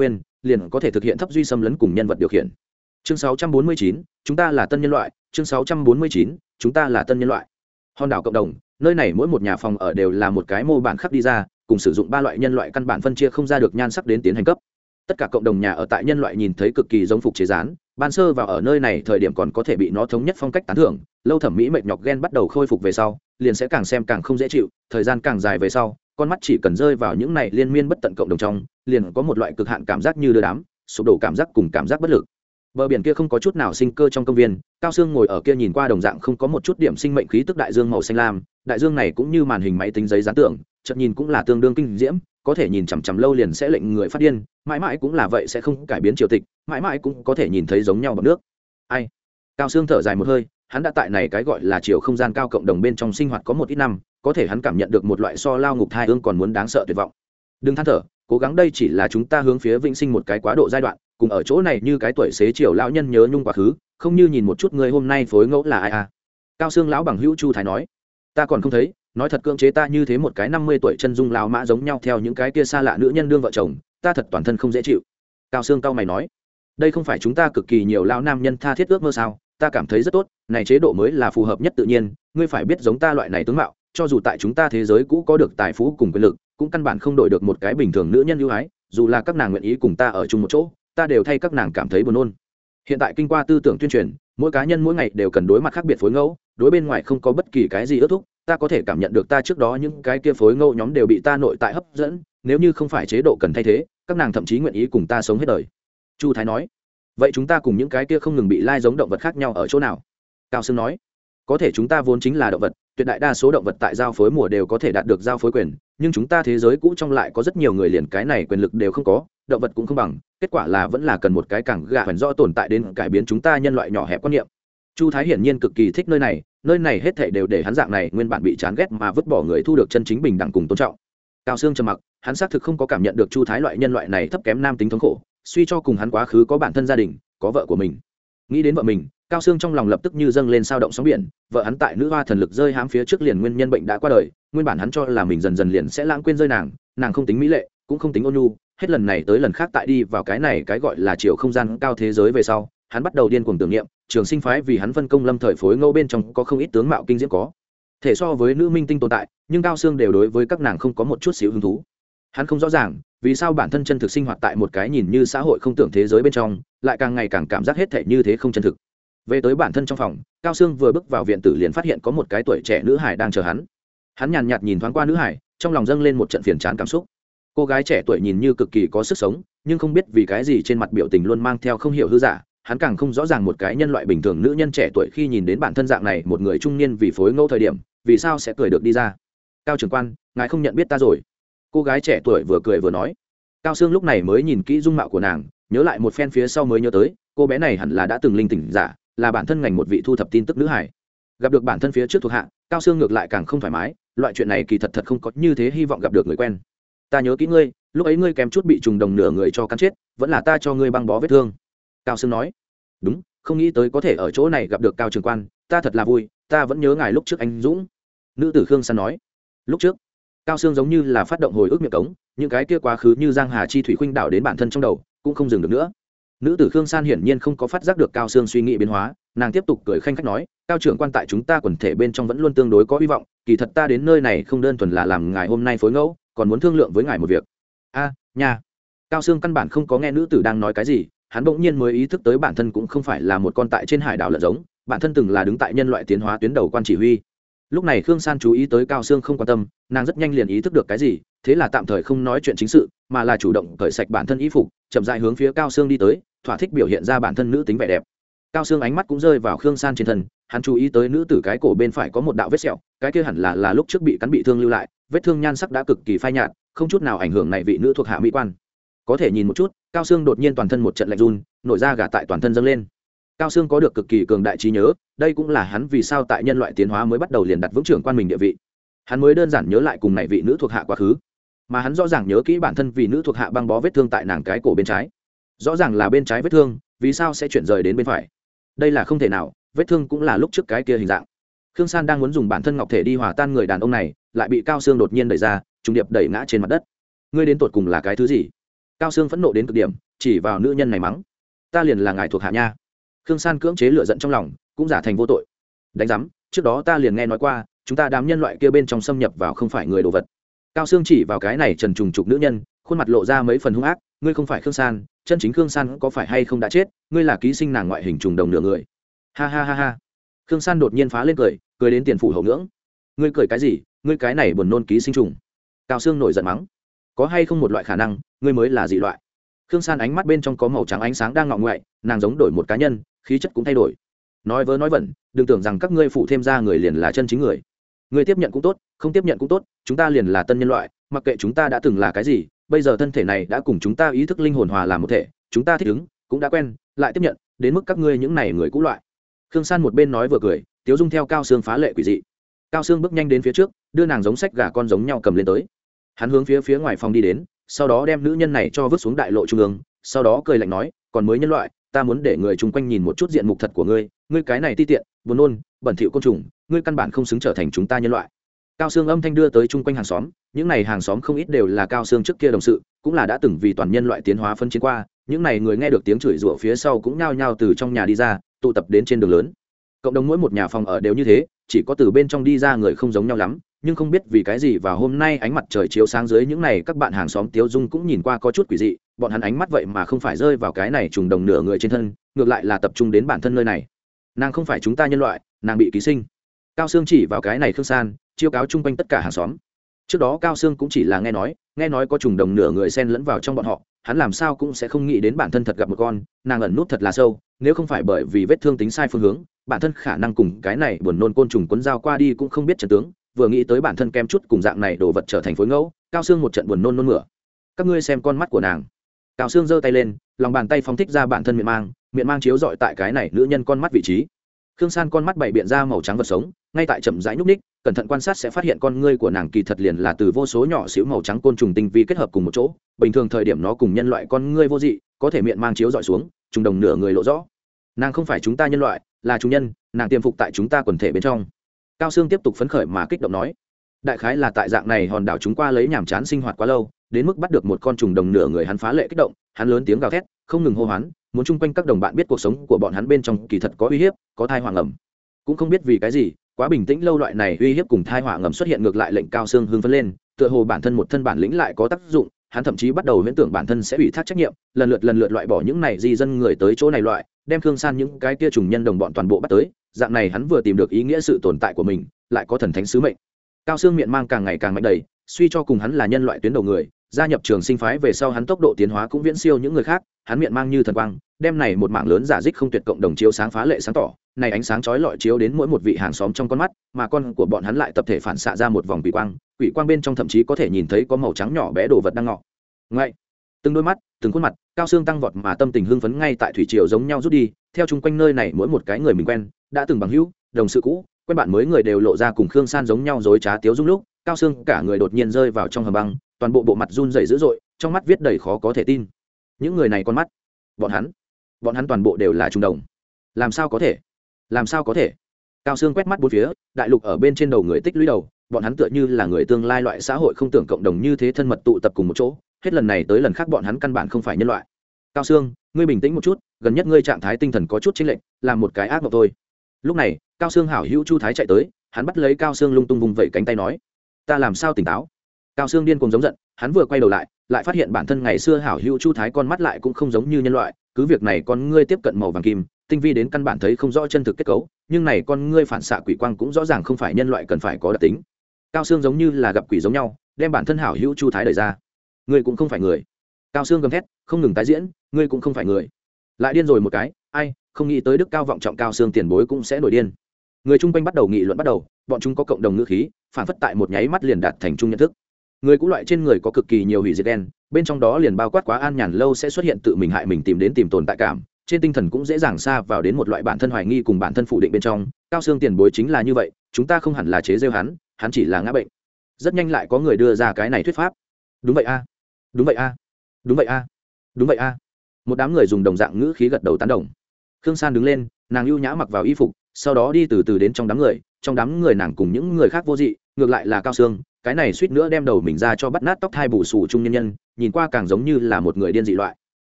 liền có thể thực hiện thấp duy xâm lấn cùng nhân vật điều khiển. Chương sáu trăm bốn mươi chín, chúng ta là tân nhân loại. Chương sáu trăm bốn mươi chín, chúng ta là tân nhân loại. Hòn đảo cộng đồng, nơi này mỗi một nhà phòng ở đều là một cái mô bản khắc đi ra, cùng sử dụng ba loại nhân loại căn bản phân chia không ra được nhan sắc đến tiến hành cấp. Tất cả cộng đồng nhà ở tại nhân loại nhìn thấy cực kỳ giống phục chế dán, ban sơ vào ở nơi này thời điểm còn có thể bị nó thống nhất phong cách tán thưởng, lâu thẩm mỹ mệt nhọc ghen bắt đầu khôi phục về sau, liền sẽ càng xem càng không dễ chịu, thời gian càng dài về sau, con mắt chỉ cần rơi vào những này liên miên bất tận cộng đồng trong, liền có một loại cực hạn cảm giác như đưa đám, sụp đổ cảm giác cùng cảm giác bất lực. Bờ biển kia không có chút nào sinh cơ trong công viên, Cao Sương ngồi ở kia nhìn qua đồng dạng không có một chút điểm sinh mệnh khí tức đại dương màu xanh lam, đại dương này cũng như màn hình máy tính giấy dán tưởng, chợt nhìn cũng là tương đương kinh diễm, có thể nhìn chằm chằm lâu liền sẽ lệnh người phát điên, mãi mãi cũng là vậy sẽ không cải biến triều tịch, mãi mãi cũng có thể nhìn thấy giống nhau bằng nước. Ai? Cao Sương thở dài một hơi, hắn đã tại này cái gọi là chiều không gian cao cộng đồng bên trong sinh hoạt có một ít năm, có thể hắn cảm nhận được một loại so lao ngục thai ương còn muốn đáng sợ tuyệt vọng. Đừng than thở, cố gắng đây chỉ là chúng ta hướng phía vĩnh sinh một cái quá độ giai đoạn, cùng ở chỗ này như cái tuổi xế chiều lão nhân nhớ nhung quá khứ, không như nhìn một chút người hôm nay phối ngẫu là ai à? Cao Sương lão bằng hữu Chu Thái nói, ta còn không thấy, nói thật cưỡng chế ta như thế một cái năm mươi tuổi chân dung lão mã giống nhau theo những cái kia xa lạ nữ nhân đương vợ chồng, ta thật toàn thân không dễ chịu. Cao Sương cao mày nói, đây không phải chúng ta cực kỳ nhiều lão nam nhân tha thiết ước mơ sao? Ta cảm thấy rất tốt, này chế độ mới là phù hợp nhất tự nhiên, ngươi phải biết giống ta loại này tướng mạo, cho dù tại chúng ta thế giới cũ có được tài phú cùng quyền lực, cũng căn bản không đổi được một cái bình thường nữ nhân ưu ái, dù là các nàng nguyện ý cùng ta ở chung một chỗ, ta đều thay các nàng cảm thấy buồn nôn. Hiện tại kinh qua tư tưởng tuyên truyền, mỗi cá nhân mỗi ngày đều cần đối mặt khác biệt phối ngẫu, đối bên ngoài không có bất kỳ cái gì ước thúc, ta có thể cảm nhận được ta trước đó những cái kia phối ngẫu nhóm đều bị ta nội tại hấp dẫn, nếu như không phải chế độ cần thay thế, các nàng thậm chí nguyện ý cùng ta sống hết đời. Chu Thái nói, vậy chúng ta cùng những cái kia không ngừng bị lai giống động vật khác nhau ở chỗ nào? Cao Sương nói, có thể chúng ta vốn chính là động vật, tuyệt đại đa số động vật tại giao phối mùa đều có thể đạt được giao phối quyền, nhưng chúng ta thế giới cũ trong lại có rất nhiều người liền cái này quyền lực đều không có, động vật cũng không bằng, kết quả là vẫn là cần một cái càng gà hoàn rõ tồn tại đến cải biến chúng ta nhân loại nhỏ hẹp quan niệm. Chu Thái hiển nhiên cực kỳ thích nơi này, nơi này hết thảy đều để hắn dạng này nguyên bản bị chán ghét mà vứt bỏ người thu được chân chính bình đẳng cùng tôn trọng. Cao Sương trầm mặc, hắn xác thực không có cảm nhận được Chu Thái loại nhân loại này thấp kém nam tính thống khổ, suy cho cùng hắn quá khứ có bản thân gia đình, có vợ của mình. Nghĩ đến vợ mình, Cao Sương trong lòng lập tức như dâng lên sao động sóng biển, vợ hắn tại nữ hoa thần lực rơi hãm phía trước liền nguyên nhân bệnh đã qua đời, nguyên bản hắn cho là mình dần dần liền sẽ lãng quên rơi nàng, nàng không tính mỹ lệ, cũng không tính ôn nhu, hết lần này tới lần khác tại đi vào cái này cái gọi là chiều không gian cao thế giới về sau, hắn bắt đầu điên cuồng tưởng niệm, trường sinh phái vì hắn phân công lâm thời phối ngẫu bên trong có không ít tướng mạo kinh diễm có thể so với nữ minh tinh tồn tại, nhưng Cao Sương đều đối với các nàng không có một chút xíu hứng thú. Hắn không rõ ràng vì sao bản thân chân thực sinh hoạt tại một cái nhìn như xã hội không tưởng thế giới bên trong, lại càng ngày càng cảm giác hết thể như thế không chân thực. Về tới bản thân trong phòng, Cao Sương vừa bước vào viện tử liền phát hiện có một cái tuổi trẻ nữ hải đang chờ hắn. Hắn nhàn nhạt nhìn thoáng qua nữ hải, trong lòng dâng lên một trận phiền chán cảm xúc. Cô gái trẻ tuổi nhìn như cực kỳ có sức sống, nhưng không biết vì cái gì trên mặt biểu tình luôn mang theo không hiểu hư giả. Hắn càng không rõ ràng một cái nhân loại bình thường nữ nhân trẻ tuổi khi nhìn đến bản thân dạng này một người trung niên vì phối ngẫu thời điểm, vì sao sẽ cười được đi ra. Cao trưởng quan, ngài không nhận biết ta rồi? Cô gái trẻ tuổi vừa cười vừa nói. Cao Sương lúc này mới nhìn kỹ dung mạo của nàng, nhớ lại một phen phía sau mới nhớ tới, cô bé này hẳn là đã từng linh tỉnh giả, là bản thân ngành một vị thu thập tin tức nữ hải. Gặp được bản thân phía trước thuộc hạ, Cao Sương ngược lại càng không thoải mái, loại chuyện này kỳ thật thật không có như thế hy vọng gặp được người quen. Ta nhớ kỹ ngươi, lúc ấy ngươi kém chút bị trùng đồng nửa người cho cắn chết, vẫn là ta cho ngươi băng bó vết thương. Cao Sương nói. Đúng, không nghĩ tới có thể ở chỗ này gặp được Cao trưởng quan, ta thật là vui, ta vẫn nhớ ngài lúc trước anh Dũng. Nữ tử Khương San nói. Lúc trước, Cao Sương giống như là phát động hồi ức miệng cống, những cái kia quá khứ như giang hà chi thủy khuynh đảo đến bản thân trong đầu, cũng không dừng được nữa. Nữ tử Khương San hiển nhiên không có phát giác được Cao Sương suy nghĩ biến hóa, nàng tiếp tục cười khanh khách nói, Cao trưởng quan tại chúng ta quần thể bên trong vẫn luôn tương đối có hy vọng, kỳ thật ta đến nơi này không đơn thuần là làm ngài hôm nay phối ngẫu, còn muốn thương lượng với ngài một việc. A, à, nha. Cao Sương căn bản không có nghe nữ tử đang nói cái gì, hắn bỗng nhiên mới ý thức tới bản thân cũng không phải là một con tại trên hải đảo lợn giống, bản thân từng là đứng tại nhân loại tiến hóa tuyến đầu quan chỉ huy. Lúc này Khương San chú ý tới Cao Sương không quan tâm, nàng rất nhanh liền ý thức được cái gì, thế là tạm thời không nói chuyện chính sự, mà là chủ động cởi sạch bản thân y phục, chậm rãi hướng phía Cao Sương đi tới, thỏa thích biểu hiện ra bản thân nữ tính vẻ đẹp. Cao Sương ánh mắt cũng rơi vào Khương San trên thân, hắn chú ý tới nữ tử cái cổ bên phải có một đạo vết sẹo, cái kia hẳn là là lúc trước bị cắn bị thương lưu lại, vết thương nhan sắc đã cực kỳ phai nhạt, không chút nào ảnh hưởng này vị nữ thuộc hạ mỹ quan. Có thể nhìn một chút, Cao Sương đột nhiên toàn thân một trận lạnh run, nổi da gà tại toàn thân dâng lên. Cao Sương có được cực kỳ cường đại trí nhớ, đây cũng là hắn vì sao tại nhân loại tiến hóa mới bắt đầu liền đặt vững trưởng quan mình địa vị. Hắn mới đơn giản nhớ lại cùng này vị nữ thuộc hạ quá khứ, mà hắn rõ ràng nhớ kỹ bản thân vì nữ thuộc hạ băng bó vết thương tại nàng cái cổ bên trái. Rõ ràng là bên trái vết thương, vì sao sẽ chuyển rời đến bên phải? Đây là không thể nào, vết thương cũng là lúc trước cái kia hình dạng. Khương San đang muốn dùng bản thân ngọc thể đi hòa tan người đàn ông này, lại bị Cao Sương đột nhiên đẩy ra, trùng điệp đẩy ngã trên mặt đất. Ngươi đến tột cùng là cái thứ gì? Cao Sương phẫn nộ đến cực điểm, chỉ vào nữ nhân này mắng: ta liền là ngài thuộc hạ nha. Khương San cưỡng chế lửa giận trong lòng, cũng giả thành vô tội. Đánh giám, trước đó ta liền nghe nói qua, chúng ta đám nhân loại kia bên trong xâm nhập vào không phải người đồ vật. Cao Sương chỉ vào cái này trần trùng trục nữ nhân, khuôn mặt lộ ra mấy phần hung ác: ngươi không phải Khương San, chân chính Khương San có phải hay không đã chết, ngươi là ký sinh nàng ngoại hình trùng đồng nửa người. Ha ha ha ha. Khương San đột nhiên phá lên cười, cười đến tiền phủ hậu ngưỡng. Ngươi cười cái gì, ngươi cái này buồn nôn ký sinh trùng. Cao Sương nổi giận mắng: có hay không một loại khả năng, ngươi mới là dị loại. Khương San ánh mắt bên trong có màu trắng ánh sáng đang ngọ ngoại, nàng giống đổi một cá nhân, khí chất cũng thay đổi. Nói vớ nói vẩn, đừng tưởng rằng các ngươi phụ thêm ra người liền là chân chính người. Ngươi tiếp nhận cũng tốt, không tiếp nhận cũng tốt, chúng ta liền là tân nhân loại, mặc kệ chúng ta đã từng là cái gì, bây giờ thân thể này đã cùng chúng ta ý thức linh hồn hòa làm một thể, chúng ta thích ứng, cũng đã quen, lại tiếp nhận, đến mức các ngươi những này người cũ loại. Khương San một bên nói vừa cười, tiếu dung theo Cao Sương phá lệ quỷ dị. Cao Sương bước nhanh đến phía trước, đưa nàng giống sách gà con giống nhau cầm lên tới. Hắn hướng phía phía ngoài phòng đi đến, sau đó đem nữ nhân này cho vứt xuống đại lộ trung ương, sau đó cười lạnh nói: còn mới nhân loại, ta muốn để người chung quanh nhìn một chút diện mục thật của ngươi, ngươi cái này ti tiện, buồn nôn, bẩn thỉu côn trùng, ngươi căn bản không xứng trở thành chúng ta nhân loại. Cao Sương âm thanh đưa tới chung quanh hàng xóm, những này hàng xóm không ít đều là Cao Sương trước kia đồng sự, cũng là đã từng vì toàn nhân loại tiến hóa phân chiến qua, những này người nghe được tiếng chửi rủa phía sau cũng nhao nhao từ trong nhà đi ra, tụ tập đến trên đường lớn. Cộng đồng mỗi một nhà phòng ở đều như thế, chỉ có từ bên trong đi ra người không giống nhau lắm, nhưng không biết vì cái gì vào hôm nay ánh mặt trời chiếu sáng dưới những này các bạn hàng xóm Tiếu Dung cũng nhìn qua có chút quỷ dị, bọn hắn ánh mắt vậy mà không phải rơi vào cái này trùng đồng nửa người trên thân, ngược lại là tập trung đến bản thân nơi này. Nàng không phải chúng ta nhân loại, nàng bị ký sinh. Cao Sương chỉ vào cái này Khương San, chiêu cáo chung quanh tất cả hàng xóm. Trước đó Cao Sương cũng chỉ là nghe nói, nghe nói có trùng đồng nửa người xen lẫn vào trong bọn họ, hắn làm sao cũng sẽ không nghĩ đến bản thân thật gặp một con, nàng ẩn nút thật là sâu, nếu không phải bởi vì vết thương tính sai phương hướng, bản thân khả năng cùng cái này buồn nôn côn trùng quấn dao qua đi cũng không biết trận tướng, vừa nghĩ tới bản thân kem chút cùng dạng này đồ vật trở thành phối ngẫu, Cao Sương một trận buồn nôn nôn mửa. Các ngươi xem con mắt của nàng. Cao Sương giơ tay lên, lòng bàn tay phóng thích ra bản thân miệng mang, miệng mang chiếu rọi tại cái này nữ nhân con mắt vị trí. Khương San con mắt bảy biện ra màu trắng vật sống, ngay tại chậm rãi nhúc ních, cẩn thận quan sát sẽ phát hiện con ngươi của nàng kỳ thật liền là từ vô số nhỏ xíu màu trắng côn trùng tinh vi kết hợp cùng một chỗ, bình thường thời điểm nó cùng nhân loại con ngươi vô dị, có thể miệng mang chiếu rọi xuống, trùng đồng nửa người lộ rõ. Nàng không phải chúng ta nhân loại, là chúng nhân, nàng tiềm phục tại chúng ta quần thể bên trong. Cao Sương tiếp tục phấn khởi mà kích động nói: đại khái là tại dạng này hòn đảo chúng qua lấy nhàm chán sinh hoạt quá lâu, đến mức bắt được một con trùng đồng nửa người, hắn phá lệ kích động, hắn lớn tiếng gào thét, không ngừng hô hoán, muốn chung quanh các đồng bạn biết cuộc sống của bọn hắn bên trong kỳ thật có uy hiếp, có thai họa ngầm. Cũng không biết vì cái gì, quá bình tĩnh lâu loại này uy hiếp cùng thai họa ngầm xuất hiện ngược lại lệnh Cao Sương hưng phấn lên, tựa hồ bản thân một thân bản lĩnh lại có tác dụng, hắn thậm chí bắt đầu huyễn tưởng bản thân sẽ ủy thác trách nhiệm, lần lượt lần lượt loại bỏ những này di dân người tới chỗ này loại, đem Khương San những cái kia trùng nhân đồng bọn toàn bộ bắt tới, dạng này hắn vừa tìm được ý nghĩa sự tồn tại của mình, lại có thần thánh sứ mệnh. Cao Sương miệng mang càng ngày càng mạnh đầy, suy cho cùng hắn là nhân loại tuyến đầu người, gia nhập trường sinh phái về sau hắn tốc độ tiến hóa cũng viễn siêu những người khác, hắn miệng mang như thần quang, đem này một mảng lớn giả dích không tuyệt cộng đồng chiếu sáng phá lệ sáng tỏ, này ánh sáng chói lọi chiếu đến mỗi một vị hàng xóm trong con mắt, mà con của bọn hắn lại tập thể phản xạ ra một vòng quỷ quang, quỷ quang bên trong thậm chí có thể nhìn thấy có màu trắng nhỏ bé đồ vật đang ngọ. Ngay, từng đôi mắt, từng khuôn mặt, Cao Sương tăng vọt mà tâm tình hưng phấn ngay tại thủy triều giống nhau rút đi, theo chung quanh nơi này mỗi một cái người mình quen, đã từng bằng hữu, đồng sự cũ, quen bạn mới người đều lộ ra cùng Khương San giống nhau dối trá tiếu dung lúc, Cao Sương cả người đột nhiên rơi vào trong hầm băng, toàn bộ bộ mặt run rẩy dữ dội, trong mắt viết đầy khó có thể tin. Những người này con mắt, bọn hắn, bọn hắn toàn bộ đều là trùng đồng. Làm sao có thể? Làm sao có thể? Cao Sương quét mắt bốn phía, đại lục ở bên trên đầu người tích lũy đầu, bọn hắn tựa như là người tương lai loại xã hội không tưởng cộng đồng như thế thân mật tụ tập cùng một chỗ, hết lần này tới lần khác bọn hắn căn bản không phải nhân loại. Cao Sương, ngươi bình tĩnh một chút, gần nhất ngươi trạng thái tinh thần có chút chênh lệch, làm một cái ác mộng thôi. Lúc này, Cao Sương hảo hữu Chu Thái chạy tới, hắn bắt lấy Cao Sương lung tung vùng vẫy cánh tay nói: ta làm sao tỉnh táo? Cao Sương điên cuồng giống giận, hắn vừa quay đầu lại, lại phát hiện bản thân ngày xưa hảo hữu Chu Thái con mắt lại cũng không giống như nhân loại, cứ việc này con ngươi tiếp cận màu vàng kim, tinh vi đến căn bản thấy không rõ chân thực kết cấu, nhưng này con ngươi phản xạ quỷ quang cũng rõ ràng không phải nhân loại cần phải có đặc tính. Cao Sương giống như là gặp quỷ giống nhau, đem bản thân hảo hữu Chu Thái đẩy ra. Ngươi cũng không phải người. Cao Sương gầm thét, không ngừng tái diễn, ngươi cũng không phải người. Lại điên rồi một cái, ai, không nghĩ tới đức cao vọng trọng Cao Sương tiền bối cũng sẽ nổi điên. Người chung quanh bắt đầu nghị luận bắt đầu, bọn chúng có cộng đồng ngữ khí, phản phất tại một nháy mắt liền đạt thành chung nhận thức. Người cũ loại trên người có cực kỳ nhiều hủy diệt đen, bên trong đó liền bao quát quá an nhàn lâu sẽ xuất hiện tự mình hại mình tìm đến tìm tồn tại cảm, trên tinh thần cũng dễ dàng xa vào đến một loại bản thân hoài nghi cùng bản thân phủ định bên trong. Cao Sương tiền bối chính là như vậy, chúng ta không hẳn là chế giễu hắn, hắn chỉ là ngã bệnh. Rất nhanh lại có người đưa ra cái này thuyết pháp. Đúng vậy a, đúng vậy a, đúng vậy a, đúng vậy a. Một đám người dùng đồng dạng ngữ khí gật đầu tán đồng. Khương San đứng lên, nàng ưu nhã mặc vào y phục, sau đó đi từ từ đến trong đám người, trong đám người nàng cùng những người khác vô dị, ngược lại là Cao Sương, cái này suýt nữa đem đầu mình ra cho bắt nát tóc thai bù xù trung nhân nhân, nhìn qua càng giống như là một người điên dị loại.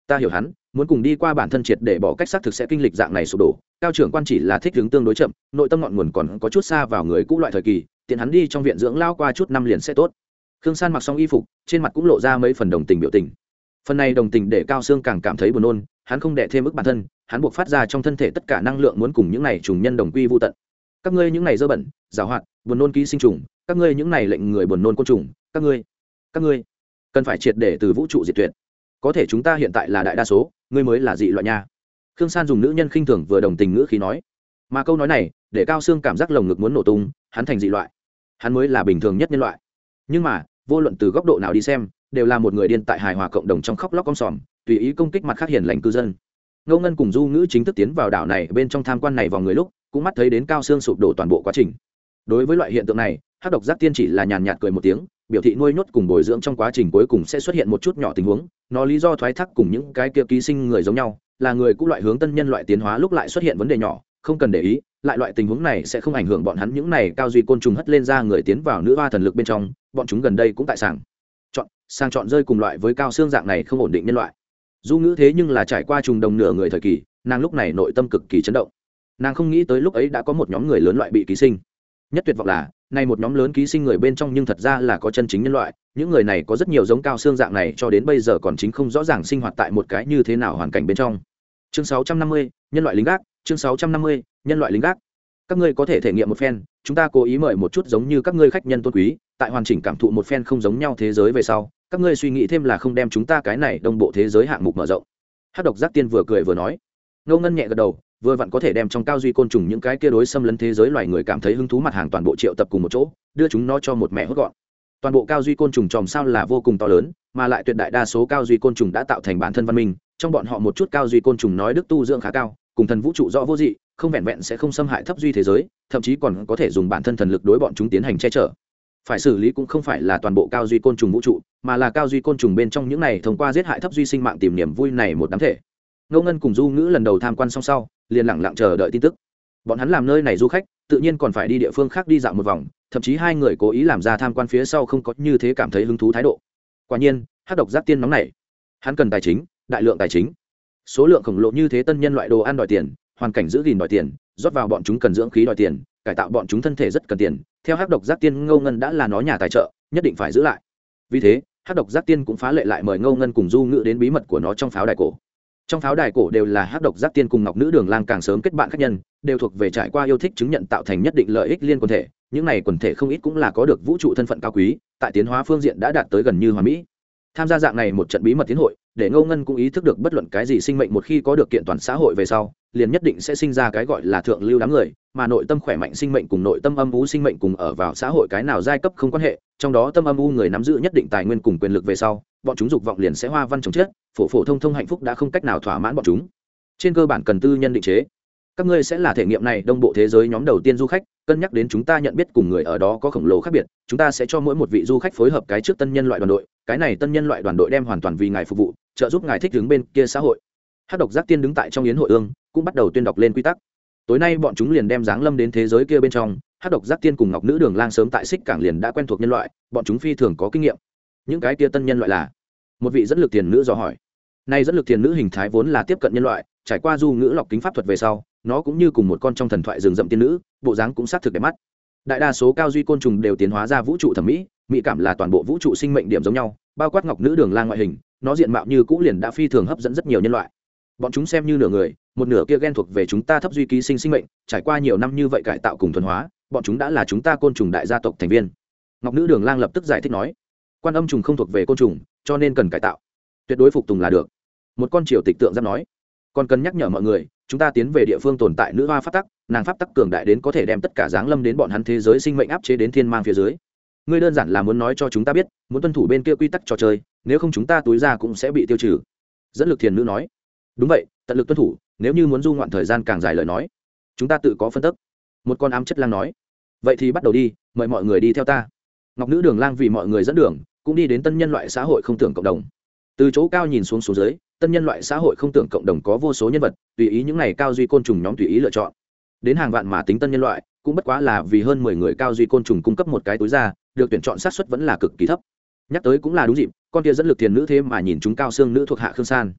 ta hiểu hắn muốn cùng đi qua bản thân triệt để bỏ cách xác thực sẽ kinh lịch dạng này sụp đổ. Cao trưởng quan chỉ là thích hướng tương đối chậm, nội tâm ngọn nguồn còn có chút xa vào người cũ loại thời kỳ, tiện hắn đi trong viện dưỡng lao qua chút năm liền sẽ tốt. Khương San mặc xong y phục, trên mặt cũng lộ ra mấy phần đồng tình biểu tình. Phần này đồng tình để Cao Sương càng cảm thấy buồn nôn, hắn không đè thêm ức bản thân, hắn buộc phát ra trong thân thể tất cả năng lượng muốn cùng những này trùng nhân đồng quy vu tận. Các ngươi những này dơ bẩn, giàu hoạt, buồn nôn ký sinh trùng, các ngươi những này lệnh người buồn nôn côn trùng, các ngươi, các ngươi cần phải triệt để từ vũ trụ diệt tuyệt. Có thể chúng ta hiện tại là đại đa số, ngươi mới là dị loại nha. Khương San dùng nữ nhân khinh thường vừa đồng tình ngữ khí nói, mà câu nói này để Cao Sương cảm giác lồng ngực muốn nổ tung, hắn thành dị loại, hắn mới là bình thường nhất nhân loại. Nhưng mà vô luận từ góc độ nào đi xem, đều là một người điên tại hài hòa cộng đồng trong khóc lóc om sòm, tùy ý công kích mặt khác hiền lành cư dân. Ngô Ngân cùng Du Ngữ chính thức tiến vào đảo này bên trong tham quan này vào người lúc, cũng mắt thấy đến Cao Sương sụp đổ toàn bộ quá trình. Đối với loại hiện tượng này, Hắc độc giác tiên chỉ là nhàn nhạt cười một tiếng, biểu thị nuôi nhốt cùng bồi dưỡng trong quá trình cuối cùng sẽ xuất hiện một chút nhỏ tình huống, nó lý do thoái thác cùng những cái kia ký sinh người giống nhau, là người cũ loại hướng tân nhân loại tiến hóa lúc lại xuất hiện vấn đề nhỏ, không cần để ý, lại loại tình huống này sẽ không ảnh hưởng bọn hắn những này cao duy côn trùng hất lên ra người tiến vào nữ hoa thần lực bên trong, bọn chúng gần đây cũng tại sàng chọn sang chọn rơi cùng loại với Cao Xương dạng này không ổn định nhân loại. Du Ngữ thế nhưng là trải qua trùng đồng nửa người thời kỳ, nàng lúc này nội tâm cực kỳ chấn động. Nàng không nghĩ tới lúc ấy đã có một nhóm người lớn loại bị ký sinh. Nhất tuyệt vọng là, nay một nhóm lớn ký sinh người bên trong nhưng thật ra là có chân chính nhân loại, những người này có rất nhiều giống Cao Xương dạng này cho đến bây giờ còn chính không rõ ràng sinh hoạt tại một cái như thế nào hoàn cảnh bên trong. Chương sáu trăm năm mươi, nhân loại lính gác, chương sáu trăm năm mươi, nhân loại lính gác. Các ngươi có thể thể nghiệm một phen, chúng ta cố ý mời một chút giống như các ngươi khách nhân tôn quý, tại hoàn chỉnh cảm thụ một phen không giống nhau thế giới về sau, các ngươi suy nghĩ thêm là không đem chúng ta cái này đồng bộ thế giới hạng mục mở rộng. Hắc độc giác tiên vừa cười vừa nói. Ngô Ngân nhẹ gật đầu, vừa vặn có thể đem trong cao duy côn trùng những cái kia đối xâm lấn thế giới loài người cảm thấy hứng thú mặt hàng toàn bộ triệu tập cùng một chỗ, đưa chúng nó cho một mẹ hốt gọn. Toàn bộ cao duy côn trùng tròm sao là vô cùng to lớn, mà lại tuyệt đại đa số cao duy côn trùng đã tạo thành bản thân văn minh, trong bọn họ một chút cao duy côn trùng nói đức tu dưỡng khá cao, cùng thần vũ trụ rõ vô dị, không vẹn vẹn sẽ không xâm hại thấp duy thế giới, thậm chí còn có thể dùng bản thân thần lực đối bọn chúng tiến hành che chở. Phải xử lý cũng không phải là toàn bộ cao duy côn trùng vũ trụ, mà là cao duy côn trùng bên trong những này thông qua giết hại thấp duy sinh mạng tìm niềm vui này một đám thể. Ngô Ngân cùng Du Ngữ lần đầu tham quan xong sau, liền lặng lặng chờ đợi tin tức. Bọn hắn làm nơi này du khách, tự nhiên còn phải đi địa phương khác đi dạo một vòng, thậm chí hai người cố ý làm ra tham quan phía sau không có như thế cảm thấy hứng thú thái độ. Quả nhiên, Hắc độc giác tiên nóng này, hắn cần tài chính, đại lượng tài chính. Số lượng khổng lồ như thế tân nhân loại đồ ăn đòi tiền, hoàn cảnh giữ gìn đòi tiền, rót vào bọn chúng cần dưỡng khí đòi tiền, cải tạo bọn chúng thân thể rất cần tiền. Theo Hắc độc giác tiên, Ngô Ngân đã là nó nhà tài trợ, nhất định phải giữ lại. Vì thế, Hắc độc giác tiên cũng phá lệ lại mời Ngô Ngân cùng Du Ngữ đến bí mật của nó trong pháo đài cổ. Trong pháo đài cổ đều là Hắc độc giác tiên cùng Ngọc Nữ Đường Lang càng sớm kết bạn khách nhân, đều thuộc về trải qua yêu thích chứng nhận tạo thành nhất định lợi ích liên quần thể, những này quần thể không ít cũng là có được vũ trụ thân phận cao quý, tại tiến hóa phương diện đã đạt tới gần như hoàn mỹ. Tham gia dạng này một trận bí mật tiến hội, để Ngô Ngân cũng ý thức được bất luận cái gì sinh mệnh một khi có được kiện toàn xã hội về sau, liền nhất định sẽ sinh ra cái gọi là thượng lưu đám người, mà nội tâm khỏe mạnh sinh mệnh cùng nội tâm âm u sinh mệnh cùng ở vào xã hội cái nào giai cấp không quan hệ, trong đó tâm âm u người nắm giữ nhất định tài nguyên cùng quyền lực về sau, bọn chúng dục vọng liền sẽ hoa văn trồng chất, phổ phổ thông thông hạnh phúc đã không cách nào thỏa mãn bọn chúng. Trên cơ bản cần tư nhân định chế. Các ngươi sẽ là thể nghiệm này đông bộ thế giới nhóm đầu tiên du khách, cân nhắc đến chúng ta nhận biết cùng người ở đó có khổng lồ khác biệt, chúng ta sẽ cho mỗi một vị du khách phối hợp cái trước tân nhân loại đoàn đội, cái này tân nhân loại đoàn đội đem hoàn toàn vì ngài phục vụ, trợ giúp ngài thích ứng bên kia xã hội. Hắc độc giác tiên đứng tại trong yến hội ương, cũng bắt đầu tuyên đọc lên quy tắc. Tối nay bọn chúng liền đem dáng lâm đến thế giới kia bên trong, Hắc độc giác tiên cùng Ngọc Nữ Đường Lang sớm tại Xích Cảng liền đã quen thuộc nhân loại, bọn chúng phi thường có kinh nghiệm. Những cái kia tân nhân loại là? Một vị dẫn lực tiền nữ dò hỏi. Nay dẫn lực tiền nữ hình thái vốn là tiếp cận nhân loại, trải qua Du Ngữ lọc kính pháp thuật về sau, nó cũng như cùng một con trong thần thoại rừng rậm tiên nữ, bộ dáng cũng sát thực đẹp mắt. Đại đa số cao duy côn trùng đều tiến hóa ra vũ trụ thẩm mỹ, mỹ cảm là toàn bộ vũ trụ sinh mệnh điểm giống nhau, bao quát Ngọc Nữ Đường Lang ngoại hình, nó diện mạo như cũ liền đã phi thường hấp dẫn rất nhiều nhân loại. Bọn chúng xem như nửa người, một nửa kia gen thuộc về chúng ta thấp duy ký sinh sinh mệnh, trải qua nhiều năm như vậy cải tạo cùng thuần hóa, bọn chúng đã là chúng ta côn trùng đại gia tộc thành viên. Ngọc Nữ Đường Lang lập tức giải thích nói, quan âm trùng không thuộc về côn trùng, cho nên cần cải tạo, tuyệt đối phục tùng là được. Một con triều tịch tượng giáp nói, còn cần nhắc nhở mọi người, chúng ta tiến về địa phương tồn tại nữ hoa pháp tắc, nàng pháp tắc cường đại đến có thể đem tất cả giáng lâm đến bọn hắn thế giới sinh mệnh áp chế đến thiên mang phía dưới. Ngươi đơn giản là muốn nói cho chúng ta biết, muốn tuân thủ bên kia quy tắc trò chơi, nếu không chúng ta túi ra cũng sẽ bị tiêu trừ. Dẫn lực thiền nữ nói, đúng vậy, tận lực tuân thủ, nếu như muốn du ngoạn thời gian càng dài lời nói, chúng ta tự có phân tức. Một con ám chất lang nói, vậy thì bắt đầu đi, mời mọi người đi theo ta. Ngọc Nữ Đường Lang vì mọi người dẫn đường, cũng đi đến tân nhân loại xã hội không tưởng cộng đồng. Từ chỗ cao nhìn xuống xuống dưới, tân nhân loại xã hội không tưởng cộng đồng có vô số nhân vật, tùy ý những này cao duy côn trùng nhóm tùy ý lựa chọn. Đến hàng vạn mà tính tân nhân loại, cũng bất quá là vì hơn mười người cao duy côn trùng cung cấp một cái túi ra, được tuyển chọn xác suất vẫn là cực kỳ thấp. Nhắc tới cũng là đúng dịp, con kia dẫn lực tiền nữ thế mà nhìn chúng Cao Xương nữ thuộc hạ Khương San.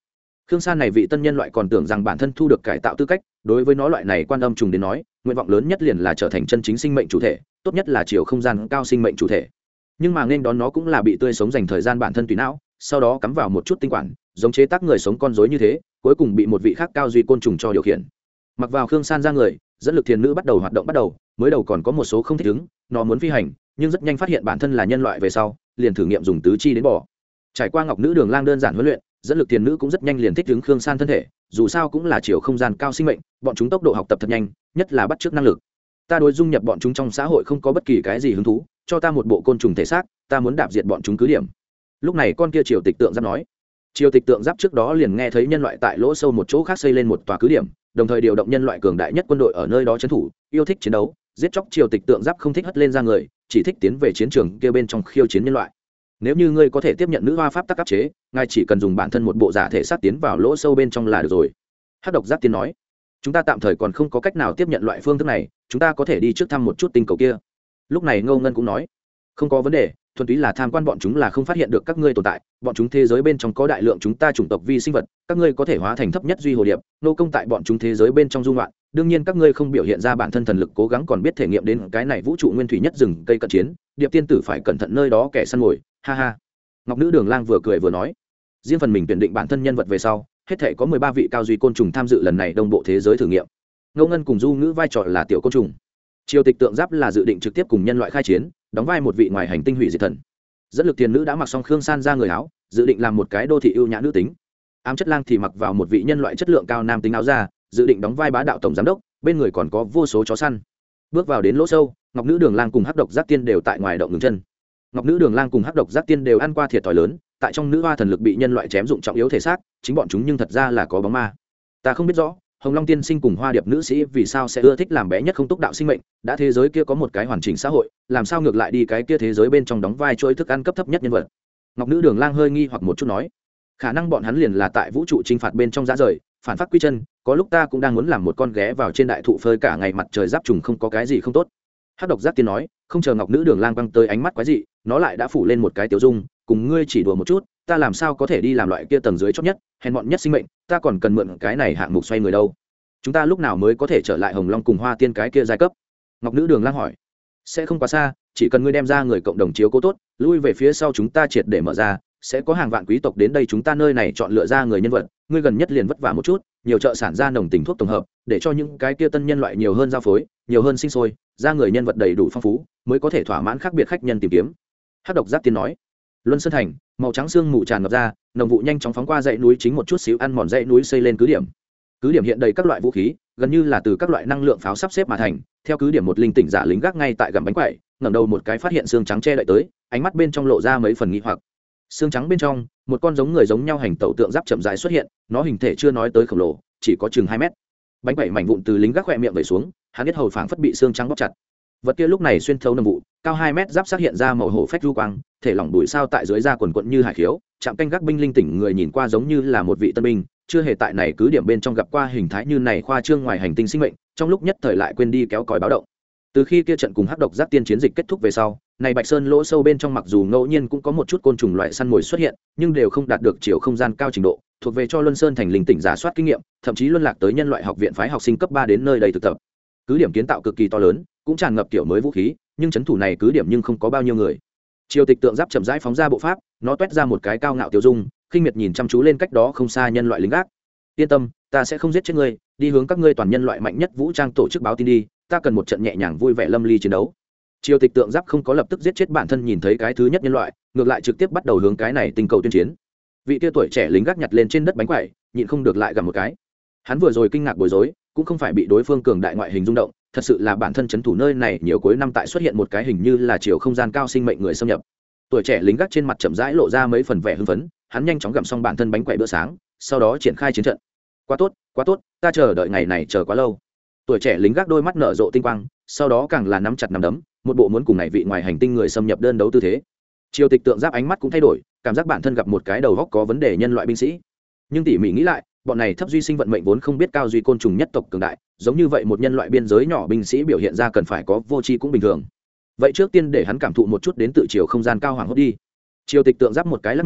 Khương San này vị tân nhân loại còn tưởng rằng bản thân thu được cải tạo tư cách, đối với nó loại này quan âm trùng đến nói, nguyện vọng lớn nhất liền là trở thành chân chính sinh mệnh chủ thể, tốt nhất là chiều không gian cao sinh mệnh chủ thể. Nhưng mà nên đón nó cũng là bị tươi sống dành thời gian bản thân tùy não, sau đó cắm vào một chút tinh quản, giống chế tác người sống con rối như thế, cuối cùng bị một vị khác cao duy côn trùng cho điều khiển. Mặc vào Khương San ra người, dẫn lực thiền nữ bắt đầu hoạt động bắt đầu, mới đầu còn có một số không thích ứng, nó muốn phi hành, nhưng rất nhanh phát hiện bản thân là nhân loại về sau, liền thử nghiệm dùng tứ chi đến bỏ. Trải qua Ngọc Nữ Đường Lang đơn giản huấn luyện, dẫn lực thiền nữ cũng rất nhanh liền thích ứng Khương San thân thể, dù sao cũng là chiều không gian cao sinh mệnh, bọn chúng tốc độ học tập thật nhanh, nhất là bắt chước năng lực. Ta đối dung nhập bọn chúng trong xã hội không có bất kỳ cái gì hứng thú, cho ta một bộ côn trùng thể xác, ta muốn đạp diệt bọn chúng cứ điểm. Lúc này con kia triều tịch tượng giáp nói. Triều tịch tượng giáp trước đó liền nghe thấy nhân loại tại lỗ sâu một chỗ khác xây lên một tòa cứ điểm, đồng thời điều động nhân loại cường đại nhất quân đội ở nơi đó trấn thủ, yêu thích chiến đấu, giết chóc triều tịch tượng giáp không thích hất lên ra người, chỉ thích tiến về chiến trường kia bên trong khiêu chiến nhân loại. Nếu như ngươi có thể tiếp nhận nữ hoa pháp tắc áp chế, ngài chỉ cần dùng bản thân một bộ giả thể xác tiến vào lỗ sâu bên trong là được rồi. Hắc độc giáp tiên nói, chúng ta tạm thời còn không có cách nào tiếp nhận loại phương thức này, chúng ta có thể đi trước thăm một chút tinh cầu kia. Lúc này Ngô Ngân cũng nói, không có vấn đề, thuần túy là tham quan bọn chúng là không phát hiện được các ngươi tồn tại, bọn chúng thế giới bên trong có đại lượng chúng ta chủng tộc vi sinh vật, các ngươi có thể hóa thành thấp nhất duy hồ điệp, nô công tại bọn chúng thế giới bên trong dung loạn, đương nhiên các ngươi không biểu hiện ra bản thân thần lực cố gắng còn biết thể nghiệm đến cái này vũ trụ nguyên thủy nhất rừng cây cận chiến, điệp tiên tử phải cẩn thận nơi đó kẻ săn mồi, ha ha. Ngọc Nữ Đường Lang vừa cười vừa nói, riêng phần mình tuyển định bản thân nhân vật về sau, hết thể có mười ba vị cao duy côn trùng tham dự lần này đông bộ thế giới thử nghiệm. Ngô Ngân cùng Du Ngữ vai trò là tiểu côn trùng, triều tịch tượng giáp là dự định trực tiếp cùng nhân loại khai chiến, đóng vai một vị ngoài hành tinh hủy diệt thần. Dẫn lực tiền nữ đã mặc xong Khương San ra người áo, dự định làm một cái đô thị ưu nhã nữ tính. Ám chất lang thì mặc vào một vị nhân loại chất lượng cao nam tính áo ra, dự định đóng vai bá đạo tổng giám đốc, bên người còn có vô số chó săn. Bước vào đến lỗ sâu, Ngọc Nữ Đường Lang cùng Hắc độc giác tiên đều tại ngoài động ngừng chân. Ngọc Nữ Đường Lang cùng Hắc độc giác tiên đều ăn qua thiệt thòi lớn, tại trong nữ hoa thần lực bị nhân loại chém dụng trọng yếu thể xác, chính bọn chúng nhưng thật ra là có bóng ma. Ta không biết rõ, Hồng Long tiên sinh cùng Hoa Điệp nữ sĩ vì sao sẽ ưa thích làm bé nhất không túc đạo sinh mệnh, đã thế giới kia có một cái hoàn chỉnh xã hội, làm sao ngược lại đi cái kia thế giới bên trong đóng vai chuỗi thức ăn cấp thấp nhất nhân vật. Ngọc Nữ Đường Lang hơi nghi hoặc một chút nói, khả năng bọn hắn liền là tại vũ trụ chinh phạt bên trong dã rời, phản phát quy chân, có lúc ta cũng đang muốn làm một con ghé vào trên đại thụ phơi cả ngày mặt trời giáp trùng không có cái gì không tốt. Hắc độc giác tiên nói, không chờ Ngọc Nữ Đường Lang quăng tới ánh mắt quái dị, nó lại đã phủ lên một cái tiểu dung, cùng ngươi chỉ đùa một chút, ta làm sao có thể đi làm loại kia tầng dưới chót nhất, hèn mọn nhất sinh mệnh, ta còn cần mượn cái này hạng mục xoay người đâu. Chúng ta lúc nào mới có thể trở lại Hồng Long cùng Hoa Tiên cái kia giai cấp? Ngọc Nữ Đường Lang hỏi. Sẽ không quá xa, chỉ cần ngươi đem ra người cộng đồng chiếu cố tốt, lui về phía sau chúng ta triệt để mở ra, sẽ có hàng vạn quý tộc đến đây chúng ta nơi này chọn lựa ra người nhân vật, ngươi gần nhất liền vất vả một chút, nhiều chợ sản ra nồng tình thuốc tổng hợp, để cho những cái kia tân nhân loại nhiều hơn giao phối, nhiều hơn sinh sôi, ra người nhân vật đầy đủ phong phú, mới có thể thỏa mãn khác biệt khách nhân tìm kiếm. Hắc độc giáp tiên nói. Luân Sơn Thành, màu trắng sương mù tràn ngập ra, nồng vụ nhanh chóng phóng qua dãy núi chính một chút xíu ăn mòn dãy núi xây lên cứ điểm. Cứ điểm hiện đầy các loại vũ khí, gần như là từ các loại năng lượng pháo sắp xếp mà thành. Theo cứ điểm một linh tỉnh giả lính gác ngay tại gầm bánh quẩy, ngẩng đầu một cái phát hiện xương trắng che đậy tới, ánh mắt bên trong lộ ra mấy phần nghi hoặc. Xương trắng bên trong, một con giống người giống nhau hành tẩu tượng giáp chậm rãi xuất hiện, nó hình thể chưa nói tới khổng lồ, chỉ có chừng hai mét. Bánh quẩy mảnh vụn từ lính gác khỏe miệng vẩy xuống, hắn biết hầu phảng phất bị xương trắng bóp chặt. Vật kia lúc này xuyên thấu nồng vụ, cao hai mét giáp xác hiện ra màu hổ phách du quang, thể lỏng đùi sao tại dưới da quần quận như hải khiếu, chạm canh gác binh linh tỉnh người nhìn qua giống như là một vị tân binh, chưa hề tại này cứ điểm bên trong gặp qua hình thái như này khoa trương ngoài hành tinh sinh mệnh, trong lúc nhất thời lại quên đi kéo còi báo động. Từ khi kia trận cùng hắc độc giác tiên chiến dịch kết thúc về sau, này Bạch Sơn lỗ sâu bên trong mặc dù ngẫu nhiên cũng có một chút côn trùng loại săn mồi xuất hiện, nhưng đều không đạt được chiều không gian cao trình độ, thuộc về cho Luân Sơn thành linh tỉnh giả soát kinh nghiệm, thậm chí luân lạc tới nhân loại học viện phái học sinh cấp ba đến nơi đây thực tập. Cứ điểm kiến tạo cực kỳ to lớn, cũng tràn ngập kiểu mới vũ khí, nhưng trấn thủ này cứ điểm nhưng không có bao nhiêu người. Triều tịch tượng giáp chậm rãi phóng ra bộ pháp, nó toét ra một cái cao ngạo tiêu dung, khinh miệt nhìn chăm chú lên cách đó không xa nhân loại lính gác. Yên tâm, ta sẽ không giết chết ngươi, đi hướng các ngươi toàn nhân loại mạnh nhất vũ trang tổ chức báo tin đi, ta cần một trận nhẹ nhàng vui vẻ lâm ly chiến đấu. Triều tịch tượng giáp không có lập tức giết chết bản thân nhìn thấy cái thứ nhất nhân loại, ngược lại trực tiếp bắt đầu hướng cái này tinh cầu tuyên chiến. Vị kia tuổi trẻ lính gác nhặt lên trên đất bánh quẩy, nhịn không được lại gặm một cái. Hắn vừa rồi kinh ngạc bối rối, cũng không phải bị đối phương cường đại ngoại hình rung động, thật sự là bản thân trấn thủ nơi này nhiều cuối năm tại xuất hiện một cái hình như là chiều không gian cao sinh mệnh người xâm nhập. Tuổi trẻ lính gác trên mặt chậm rãi lộ ra mấy phần vẻ hưng phấn, hắn nhanh chóng gặm xong bản thân bánh quẩy bữa sáng, sau đó triển khai chiến trận. Quá tốt, quá tốt, ta chờ đợi ngày này chờ quá lâu. Tuổi trẻ lính gác đôi mắt nở rộ tinh quang, sau đó càng là nắm chặt nắm đấm, một bộ muốn cùng này vị ngoài hành tinh người xâm nhập đơn đấu tư thế. Triều tịch tượng giáp ánh mắt cũng thay đổi, cảm giác bản thân gặp một cái đầu góc có vấn đề nhân loại binh sĩ. Nhưng tỉ mỉ nghĩ lại, bọn này thấp duy sinh vận mệnh vốn không biết cao duy côn trùng nhất tộc cường đại, giống như vậy một nhân loại biên giới nhỏ binh sĩ biểu hiện ra cần phải có vô tri cũng bình thường. Vậy trước tiên để hắn cảm thụ một chút đến tự chiều không gian cao hoàng hốt đi. Triều tịch tượng giáp một cái là mình,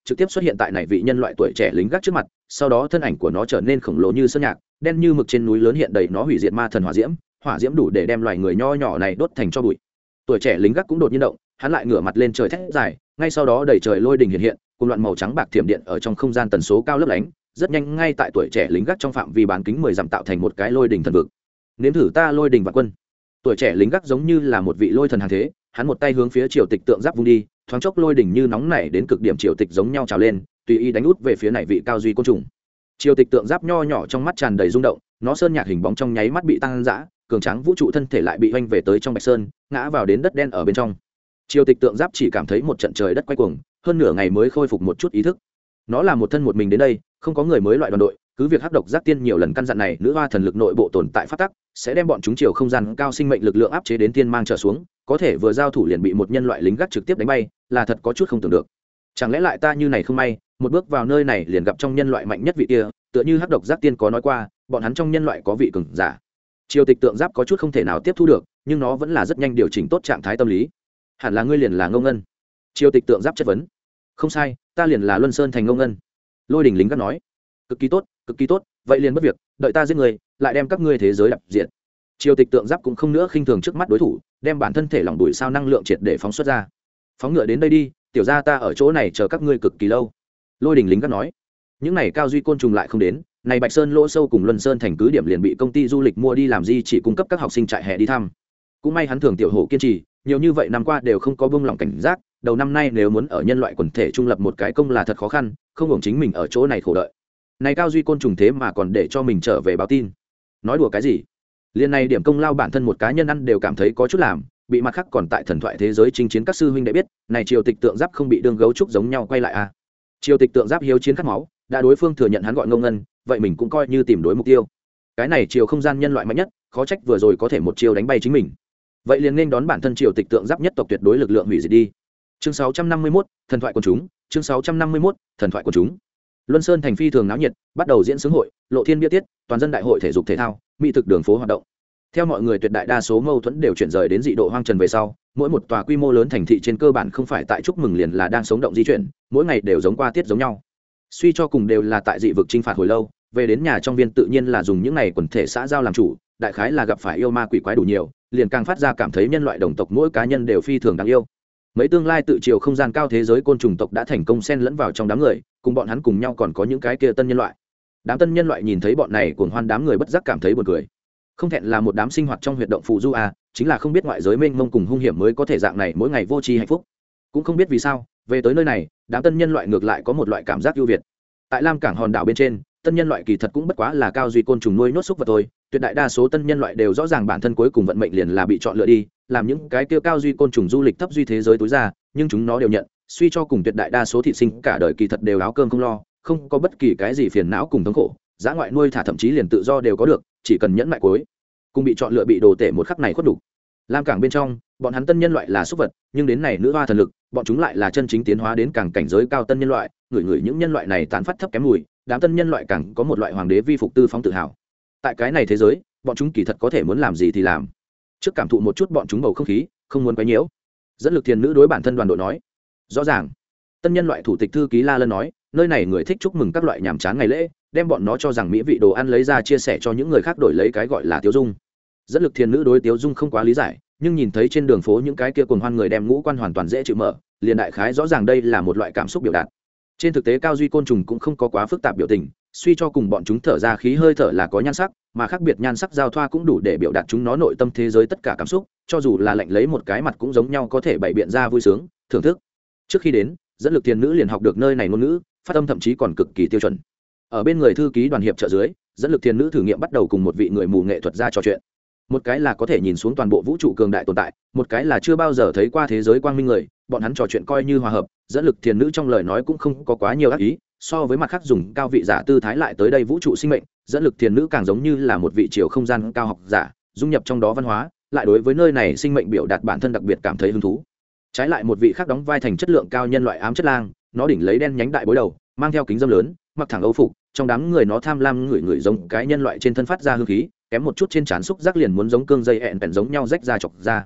trực tiếp xuất hiện tại này vị nhân loại tuổi trẻ lính gác trước mặt, sau đó thân ảnh của nó trở nên khổng lồ như sơn nhạc, đen như mực trên núi lớn hiện đầy nó hủy diệt ma thần hỏa diễm, hỏa diễm đủ để đem loài người nho nhỏ này đốt thành tro bụi. Tuổi trẻ lính gác cũng đột nhiên động, hắn lại ngửa mặt lên trời thét dài, ngay sau đó đầy trời lôi đình hiện hiện, cùng loạn màu trắng bạc thiểm điện ở trong không gian tần số cao lấp lánh, rất nhanh ngay tại tuổi trẻ lính gác trong phạm vi bán kính mười dặm tạo thành một cái lôi đình thần vực. Nếm thử ta lôi đình vạn quân. Tuổi trẻ lính gác giống như là một vị lôi thần hàng thế, hắn một tay hướng phía triều tịch tượng giáp vung đi, thoáng chốc lôi đỉnh như nóng nảy đến cực điểm, triều tịch giống nhau trào lên, tùy ý đánh út về phía này vị cao duy côn trùng. Triều tịch tượng giáp nho nhỏ trong mắt tràn đầy rung động, nó sơn nhạc hình bóng trong nháy mắt bị tăng dã, cường tráng vũ trụ thân thể lại bị hoành về tới trong bạch sơn, ngã vào đến đất đen ở bên trong. Triều tịch tượng giáp chỉ cảm thấy một trận trời đất quay cuồng, hơn nửa ngày mới khôi phục một chút ý thức. Nó là một thân một mình đến đây, không có người mới loại đoàn đội, cứ việc hắc độc giác tiên nhiều lần căn dặn này nữ hoa thần lực nội bộ tồn tại phát tắc, sẽ đem bọn chúng chiều không gian cao sinh mệnh lực lượng áp chế đến tiên mang trở xuống, có thể vừa giao thủ liền bị một nhân loại lính gác trực tiếp đánh bay, là thật có chút không tưởng được. Chẳng lẽ lại ta như này không may, một bước vào nơi này liền gặp trong nhân loại mạnh nhất vị kia, tựa như hắc độc giác tiên có nói qua, bọn hắn trong nhân loại có vị cường giả. Triều tịch tượng giáp có chút không thể nào tiếp thu được, nhưng nó vẫn là rất nhanh điều chỉnh tốt trạng thái tâm lý. Hẳn là ngươi liền là Ngô Ngân. Triều tịch tượng giáp chất vấn. Không sai, ta liền là Luân Sơn thành Ngô Ngân. Lôi đỉnh lính gác nói. Cực kỳ tốt, cực kỳ tốt, vậy liền bất việc, đợi ta giết người, lại đem các ngươi thế giới đập diệt. Triều tịch tượng giáp cũng không nữa khinh thường trước mắt đối thủ, đem bản thân thể lỏng đuổi sao năng lượng triệt để phóng xuất ra. Phóng ngựa đến đây đi, tiểu gia ta ở chỗ này chờ các ngươi cực kỳ lâu. Lôi đỉnh lính gác nói. Những này cao duy côn trùng lại không đến, này Bạch Sơn lỗ sâu cùng Luân Sơn thành cứ điểm liền bị công ty du lịch mua đi làm gì, chỉ cung cấp các học sinh trại hè đi thăm. Cũng may hắn thường tiểu hổ kiên trì, nhiều như vậy năm qua đều không có buông lỏng cảnh giác, đầu năm nay nếu muốn ở nhân loại quần thể trung lập một cái công là thật khó khăn, không hưởng chính mình ở chỗ này khổ đợi. Này cao duy côn trùng thế mà còn để cho mình trở về báo tin, nói đùa cái gì? Liên này điểm công lao bản thân một cá nhân ăn đều cảm thấy có chút làm, bị mặt khác còn tại thần thoại thế giới chinh chiến các sư huynh đệ biết, này triều tịch tượng giáp không bị đương gấu trúc giống nhau quay lại à? Triều tịch tượng giáp hiếu chiến khát máu, đã đối phương thừa nhận hắn gọi Ngô Ngân, vậy mình cũng coi như tìm đối mục tiêu. Cái này triều không gian nhân loại mạnh nhất, khó trách vừa rồi có thể một chiêu đánh bay chính mình. Vậy liền nên đón bản thân triều tịch tượng giáp nhất tộc tuyệt đối lực lượng hủy diệt đi. Chương sáu trăm năm mươi mốt, thần thoại quần chúng, chương sáu trăm năm mươi mốt, thần thoại quần chúng. Luân Sơn thành phi thường náo nhiệt, bắt đầu diễn xướng hội, lộ thiên bia tiết, toàn dân đại hội thể dục thể thao, mỹ thực đường phố hoạt động. Theo mọi người tuyệt đại đa số mâu thuẫn đều chuyển rời đến dị độ hoang trần về sau, mỗi một tòa quy mô lớn thành thị trên cơ bản không phải tại chúc mừng liền là đang sống động di chuyển, mỗi ngày đều giống qua tiết giống nhau. Suy cho cùng đều là tại dị vực chinh phạt hồi lâu, về đến nhà trong viên tự nhiên là dùng những này quần thể xã giao làm chủ, đại khái là gặp phải yêu ma quỷ quái đủ nhiều, liền càng phát ra cảm thấy nhân loại đồng tộc mỗi cá nhân đều phi thường đáng yêu. Mấy tương lai tự chiều không gian cao thế giới côn trùng tộc đã thành công xen lẫn vào trong đám người, cùng bọn hắn cùng nhau còn có những cái kia tân nhân loại. Đám tân nhân loại nhìn thấy bọn này cuồng hoan đám người bất giác cảm thấy buồn cười. Không thẹn là một đám sinh hoạt trong huyệt động phù du à, chính là không biết ngoại giới mênh mông cùng hung hiểm mới có thể dạng này mỗi ngày vô tri hạnh phúc. Cũng không biết vì sao, về tới nơi này, đám tân nhân loại ngược lại có một loại cảm giác ưu việt. Tại Lam Cảng hòn đảo bên trên, tân nhân loại kỳ thật cũng bất quá là cao duy côn trùng nuôi nhốt xúc vật thôi, tuyệt đại đa số tân nhân loại đều rõ ràng bản thân cuối cùng vận mệnh liền là bị chọn lựa đi, làm những cái kia cao duy côn trùng du lịch thấp duy thế giới tối ra, nhưng chúng nó đều nhận, suy cho cùng tuyệt đại đa số thị sinh cả đời kỳ thật đều áo cơm không lo, không có bất kỳ cái gì phiền não cùng thống khổ, dã ngoại nuôi thả thậm chí liền tự do đều có được, chỉ cần nhẫn mại cuối cùng bị chọn lựa bị đồ tể một khắc này khuất đủ. Lam Cảng bên trong, bọn hắn tân nhân loại là xúc vật, nhưng đến này nữ hoa thần lực, bọn chúng lại là chân chính tiến hóa đến càng cảnh giới cao tân nhân loại, người người những nhân loại này tán phát thấp kém mùi, đám tân nhân loại càng có một loại hoàng đế vi phục tư phóng tự hào. Tại cái này thế giới, bọn chúng kỳ thật có thể muốn làm gì thì làm. Trước cảm thụ một chút bọn chúng bầu không khí, không muốn quấy nhiễu. Dẫn lực thiền nữ đối bản thân đoàn đội nói, rõ ràng. Tân nhân loại thủ tịch thư ký La Lân nói, nơi này người thích chúc mừng các loại nhàm chán ngày lễ, đem bọn nó cho rằng mỹ vị đồ ăn lấy ra chia sẻ cho những người khác đổi lấy cái gọi là tiêu dung. Dẫn lực thiền nữ đối tiêu dung không quá lý giải, nhưng nhìn thấy trên đường phố những cái kia cuồng hoan người đem ngũ quan hoàn toàn dễ chịu mở, liền đại khái rõ ràng đây là một loại cảm xúc biểu đạt. Trên thực tế cao duy côn trùng cũng không có quá phức tạp biểu tình, suy cho cùng bọn chúng thở ra khí hơi thở là có nhan sắc, mà khác biệt nhan sắc giao thoa cũng đủ để biểu đạt chúng nó nội tâm thế giới tất cả cảm xúc, cho dù là lạnh lấy một cái mặt cũng giống nhau có thể bày biện ra vui sướng, thưởng thức. Trước khi đến, dẫn lực thiền nữ liền học được nơi này ngôn ngữ, phát âm thậm chí còn cực kỳ tiêu chuẩn. Ở bên người thư ký đoàn hiệp trợ dưới, dẫn lực thiền nữ thử nghiệm bắt đầu cùng một vị người mù nghệ thuật ra trò chuyện. Một cái là có thể nhìn xuống toàn bộ vũ trụ cường đại tồn tại, một cái là chưa bao giờ thấy qua thế giới quang minh người, bọn hắn trò chuyện coi như hòa hợp, dẫn lực thiền nữ trong lời nói cũng không có quá nhiều ác ý, so với mặt khác dùng cao vị giả tư thái lại tới đây vũ trụ sinh mệnh, dẫn lực thiền nữ càng giống như là một vị chiều không gian cao học giả, dung nhập trong đó văn hóa, lại đối với nơi này sinh mệnh biểu đạt bản thân đặc biệt cảm thấy hứng thú. Trái lại một vị khác đóng vai thành chất lượng cao nhân loại ám chất lang, nó đỉnh lấy đen nhánh đại bối đầu, mang theo kính dâm lớn, mặc thẳng âu phục, trong đám người nó tham lam người người giống cái nhân loại trên thân phát ra hương khí, kém một chút trên trán xúc giác liền muốn giống cương dây ẹn bèn giống nhau rách ra chọc ra.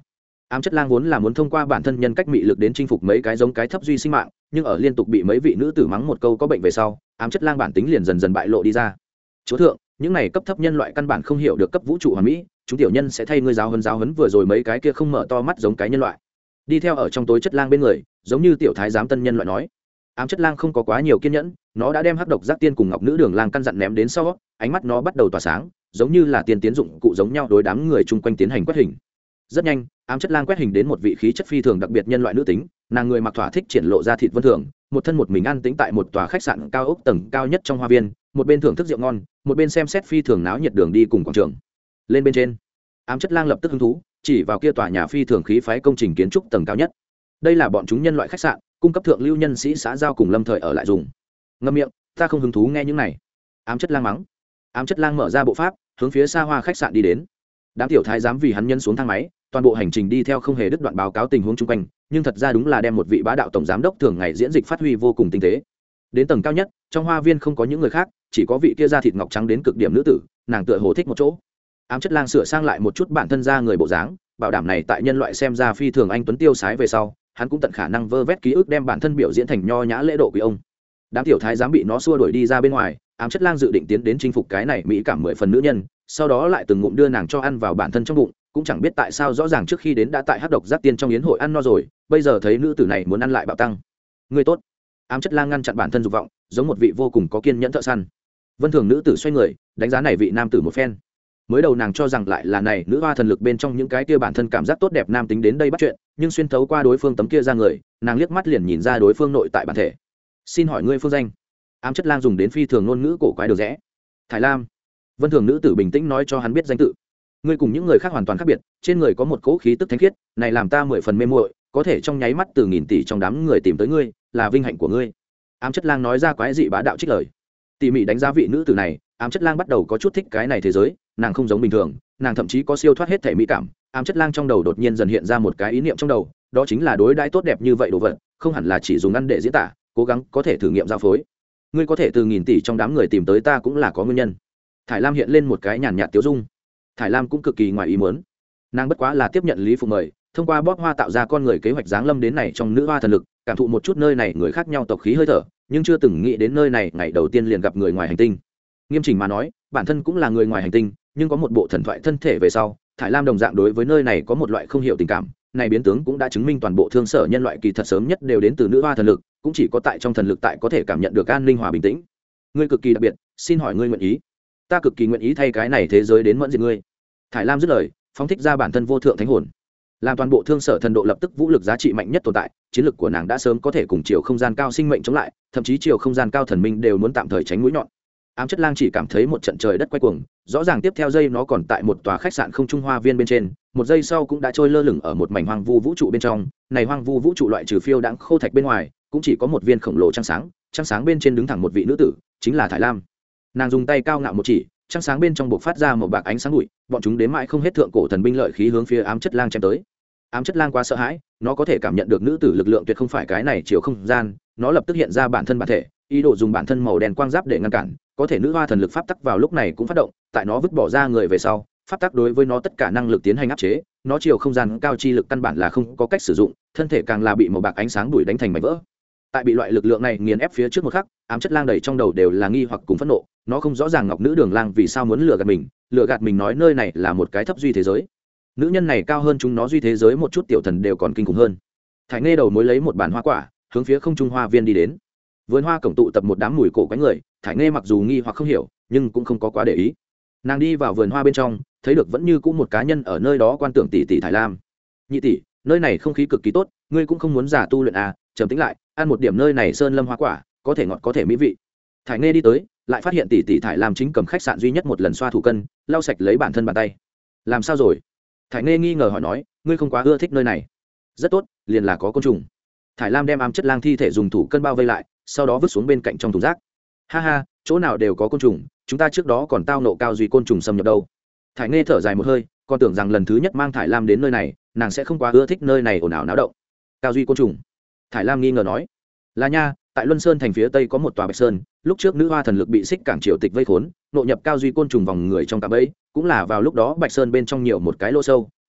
Ám chất lang vốn là muốn thông qua bản thân nhân cách mị lực đến chinh phục mấy cái giống cái thấp duy sinh mạng, nhưng ở liên tục bị mấy vị nữ tử mắng một câu có bệnh về sau, ám chất lang bản tính liền dần dần bại lộ đi ra. Chúa thượng, những này cấp thấp nhân loại căn bản không hiểu được cấp vũ trụ hoàn mỹ, chúng tiểu nhân sẽ thay ngươi giáo huấn giáo huấn vừa rồi mấy cái kia không mở to mắt giống cái nhân loại. Đi theo ở trong tối chất lang bên người, giống như tiểu thái giám tân nhân loại nói. Ám chất lang không có quá nhiều kiên nhẫn, nó đã đem hắc độc giác tiên cùng ngọc nữ đường lang căn dặn ném đến sau, ánh mắt nó bắt đầu tỏa sáng, giống như là tiên tiến dụng cụ giống nhau đối đám người chung quanh tiến hành quét hình. Rất nhanh, ám chất lang quét hình đến một vị khí chất phi thường đặc biệt nhân loại nữ tính, nàng người mặc thỏa thích triển lộ ra thịt vân thường, một thân một mình ăn tĩnh tại một tòa khách sạn cao ốc tầng cao nhất trong hoa viên, một bên thưởng thức rượu ngon, một bên xem xét phi thường náo nhiệt đường đi cùng quảng trường. Lên bên trên, ám chất lang lập tức hứng thú, chỉ vào kia tòa nhà phi thường khí phái công trình kiến trúc tầng cao nhất. Đây là bọn chúng nhân loại khách sạn, cung cấp thượng lưu nhân sĩ xã giao cùng lâm thời ở lại dùng. Ngậm miệng, ta không hứng thú nghe những này. Ám chất lang mắng. Ám chất lang mở ra bộ pháp, hướng phía xa hoa khách sạn đi đến. Đám tiểu thái giám vì hắn nhân xuống thang máy, toàn bộ hành trình đi theo không hề đứt đoạn báo cáo tình huống chung quanh, nhưng thật ra đúng là đem một vị bá đạo tổng giám đốc thường ngày diễn dịch phát huy vô cùng tinh tế. Đến tầng cao nhất, trong hoa viên không có những người khác, chỉ có vị kia da thịt ngọc trắng đến cực điểm nữ tử, nàng tựa hồ thích một chỗ. Ám chất lang sửa sang lại một chút bản thân ra người bộ dáng, bảo đảm này tại nhân loại xem ra phi thường anh tuấn tiêu sái về sau, hắn cũng tận khả năng vơ vét ký ức đem bản thân biểu diễn thành nho nhã lễ độ quý ông. Đám tiểu thái giám bị nó xua đuổi đi ra bên ngoài, ám chất lang dự định tiến đến chinh phục cái này mỹ cảm mười phần nữ nhân, sau đó lại từng ngụm đưa nàng cho ăn vào bản thân trong bụng, cũng chẳng biết tại sao rõ ràng trước khi đến đã tại hắc độc giác tiên trong yến hội ăn no rồi, bây giờ thấy nữ tử này muốn ăn lại bạo tăng. Người tốt. Ám chất lang ngăn chặn bản thân dục vọng, giống một vị vô cùng có kiên nhẫn thợ săn. Vân thường nữ tử xoay người, đánh giá này vị nam tử một phen. Mới đầu nàng cho rằng lại là này nữ hoa thần lực bên trong những cái kia bản thân cảm giác tốt đẹp nam tính đến đây bắt chuyện, nhưng xuyên thấu qua đối phương tấm kia ra người, nàng liếc mắt liền nhìn ra đối phương nội tại bản thể. Xin hỏi ngươi phương danh? Ám chất lang dùng đến phi thường ngôn ngữ cổ quái được rẽ. Thái Lam. Vân thường nữ tử bình tĩnh nói cho hắn biết danh tự. Ngươi cùng những người khác hoàn toàn khác biệt, trên người có một cỗ khí tức thánh khiết, này làm ta mười phần mê muội, có thể trong nháy mắt từ nghìn tỷ trong đám người tìm tới ngươi, là vinh hạnh của ngươi. Ám chất lang nói ra quái dị bá đạo trích lời. Tỉ mỉ đánh giá vị nữ tử này, ám chất lang bắt đầu có chút thích cái này thế giới, nàng không giống bình thường, nàng thậm chí có siêu thoát hết thể mỹ cảm. Ám chất lang trong đầu đột nhiên dần hiện ra một cái ý niệm trong đầu, đó chính là đối đãi tốt đẹp như vậy đồ vật, không hẳn là chỉ dùng ăn để diễn tả, cố gắng có thể thử nghiệm giao phối. Ngươi có thể từ nghìn tỷ trong đám người tìm tới ta cũng là có nguyên nhân. Thải Lam hiện lên một cái nhàn nhạt tiêu dung. Thải Lam cũng cực kỳ ngoài ý muốn, nàng bất quá là tiếp nhận Lý Phụ mời, thông qua bóp hoa tạo ra con người kế hoạch giáng lâm đến này trong nữ hoa thần lực, cảm thụ một chút nơi này người khác nhau tộc khí hơi thở, nhưng chưa từng nghĩ đến nơi này ngày đầu tiên liền gặp người ngoài hành tinh. Nghiêm chỉnh mà nói, bản thân cũng là người ngoài hành tinh, nhưng có một bộ thần thoại thân thể về sau, Thải Lam đồng dạng đối với nơi này có một loại không hiểu tình cảm. Này biến tướng cũng đã chứng minh toàn bộ thương sở nhân loại kỳ thật sớm nhất đều đến từ nữ hoa thần lực, cũng chỉ có tại trong thần lực tại có thể cảm nhận được an ninh hòa bình tĩnh. Ngươi cực kỳ đặc biệt, xin hỏi ngươi nguyện ý? Ta cực kỳ nguyện ý thay cái này thế giới đến mẫn diệt ngươi. Thải Lam dứt lời, phóng thích ra bản thân vô thượng thánh hồn, làm toàn bộ thương sở thần độ lập tức vũ lực giá trị mạnh nhất tồn tại, chiến lực của nàng đã sớm có thể cùng chiều không gian cao sinh mệnh chống lại, thậm chí chiều không gian cao thần minh đều muốn tạm thời tránh mũi nhọn. Ám chất lang chỉ cảm thấy một trận trời đất quay cuồng, rõ ràng tiếp theo giây nó còn tại một tòa khách sạn không trung hoa viên bên trên, một giây sau cũng đã trôi lơ lửng ở một mảnh hoang vu vũ trụ bên trong. Này hoang vu vũ trụ loại trừ phiêu đãng khô thạch bên ngoài, cũng chỉ có một viên khổng lồ trăng sáng, trăng sáng bên trên đứng thẳng một vị nữ tử, chính là Thải Lam. Nàng dùng tay cao ngạo một chỉ, trăng sáng bên trong bộc phát ra một bạc ánh sáng bụi, bọn chúng đến mãi không hết thượng cổ thần binh lợi khí hướng phía ám chất lang chém tới. Ám chất lang quá sợ hãi, nó có thể cảm nhận được nữ tử lực lượng tuyệt không phải cái này chiều không gian, nó lập tức hiện ra bản thân bản thể, ý đồ dùng bản thân màu đen quang giáp để ngăn cản, có thể nữ hoa thần lực pháp tắc vào lúc này cũng phát động, tại nó vứt bỏ ra người về sau, pháp tắc đối với nó tất cả năng lực tiến hành áp chế, nó chiều không gian cao chi lực căn bản là không có cách sử dụng, thân thể càng là bị một bạc ánh sáng bụi đánh thành mảnh vỡ. Tại bị loại lực lượng này nghiền ép phía trước một khắc, ám chất lang đầy trong đầu đều là nghi hoặc cùng phẫn nộ, nó không rõ ràng ngọc nữ đường lang vì sao muốn lừa gạt mình, lừa gạt mình nói nơi này là một cái thấp duy thế giới. Nữ nhân này cao hơn chúng nó duy thế giới một chút, tiểu thần đều còn kinh khủng hơn. Thải Nghe đầu mối lấy một bản hoa quả, hướng phía không trung hoa viên đi đến. Vườn hoa cổng tụ tập một đám mùi cổ quái người, Thải Nghe mặc dù nghi hoặc không hiểu, nhưng cũng không có quá để ý. Nàng đi vào vườn hoa bên trong, thấy được vẫn như cũ một cá nhân ở nơi đó quan tưởng tỷ tỷ Thải Lam. Nhị tỷ, nơi này không khí cực kỳ tốt, ngươi cũng không muốn giả tu luyện à? Trầm tĩnh lại, ăn một điểm nơi này sơn lâm hoa quả, có thể ngọt có thể mỹ vị. Thải Nghe đi tới, lại phát hiện tỷ tỷ Thải Lam chính cầm khách sạn duy nhất một lần xoa thủ cân, lau sạch lấy bản thân bàn tay. Làm sao rồi? Thải Nghe nghi ngờ hỏi nói, ngươi không quá ưa thích nơi này? Rất tốt, liền là có côn trùng. Thải Lam đem ám chất lang thi thể dùng thủ cân bao vây lại, sau đó vứt xuống bên cạnh trong thùng rác. Ha ha, chỗ nào đều có côn trùng, chúng ta trước đó còn tao nộ cao duy côn trùng xâm nhập đâu. Thải Nghe thở dài một hơi, còn tưởng rằng lần thứ nhất mang Thải Lam đến nơi này, nàng sẽ không quá ưa thích nơi này ồn ào náo động. Cao duy côn trùng? Thải Lam nghi ngờ nói. Là nha, tại Luân Sơn thành phía tây có một tòa Bạch Sơn, lúc trước nữ hoa thần lực bị xích cảng triều tịch vây khốn, nội nhập cao duy côn trùng vòng người trong cạm bẫy, cũng là vào lúc đó Bạch Sơn bên trong nhiều một cái lỗ sâu,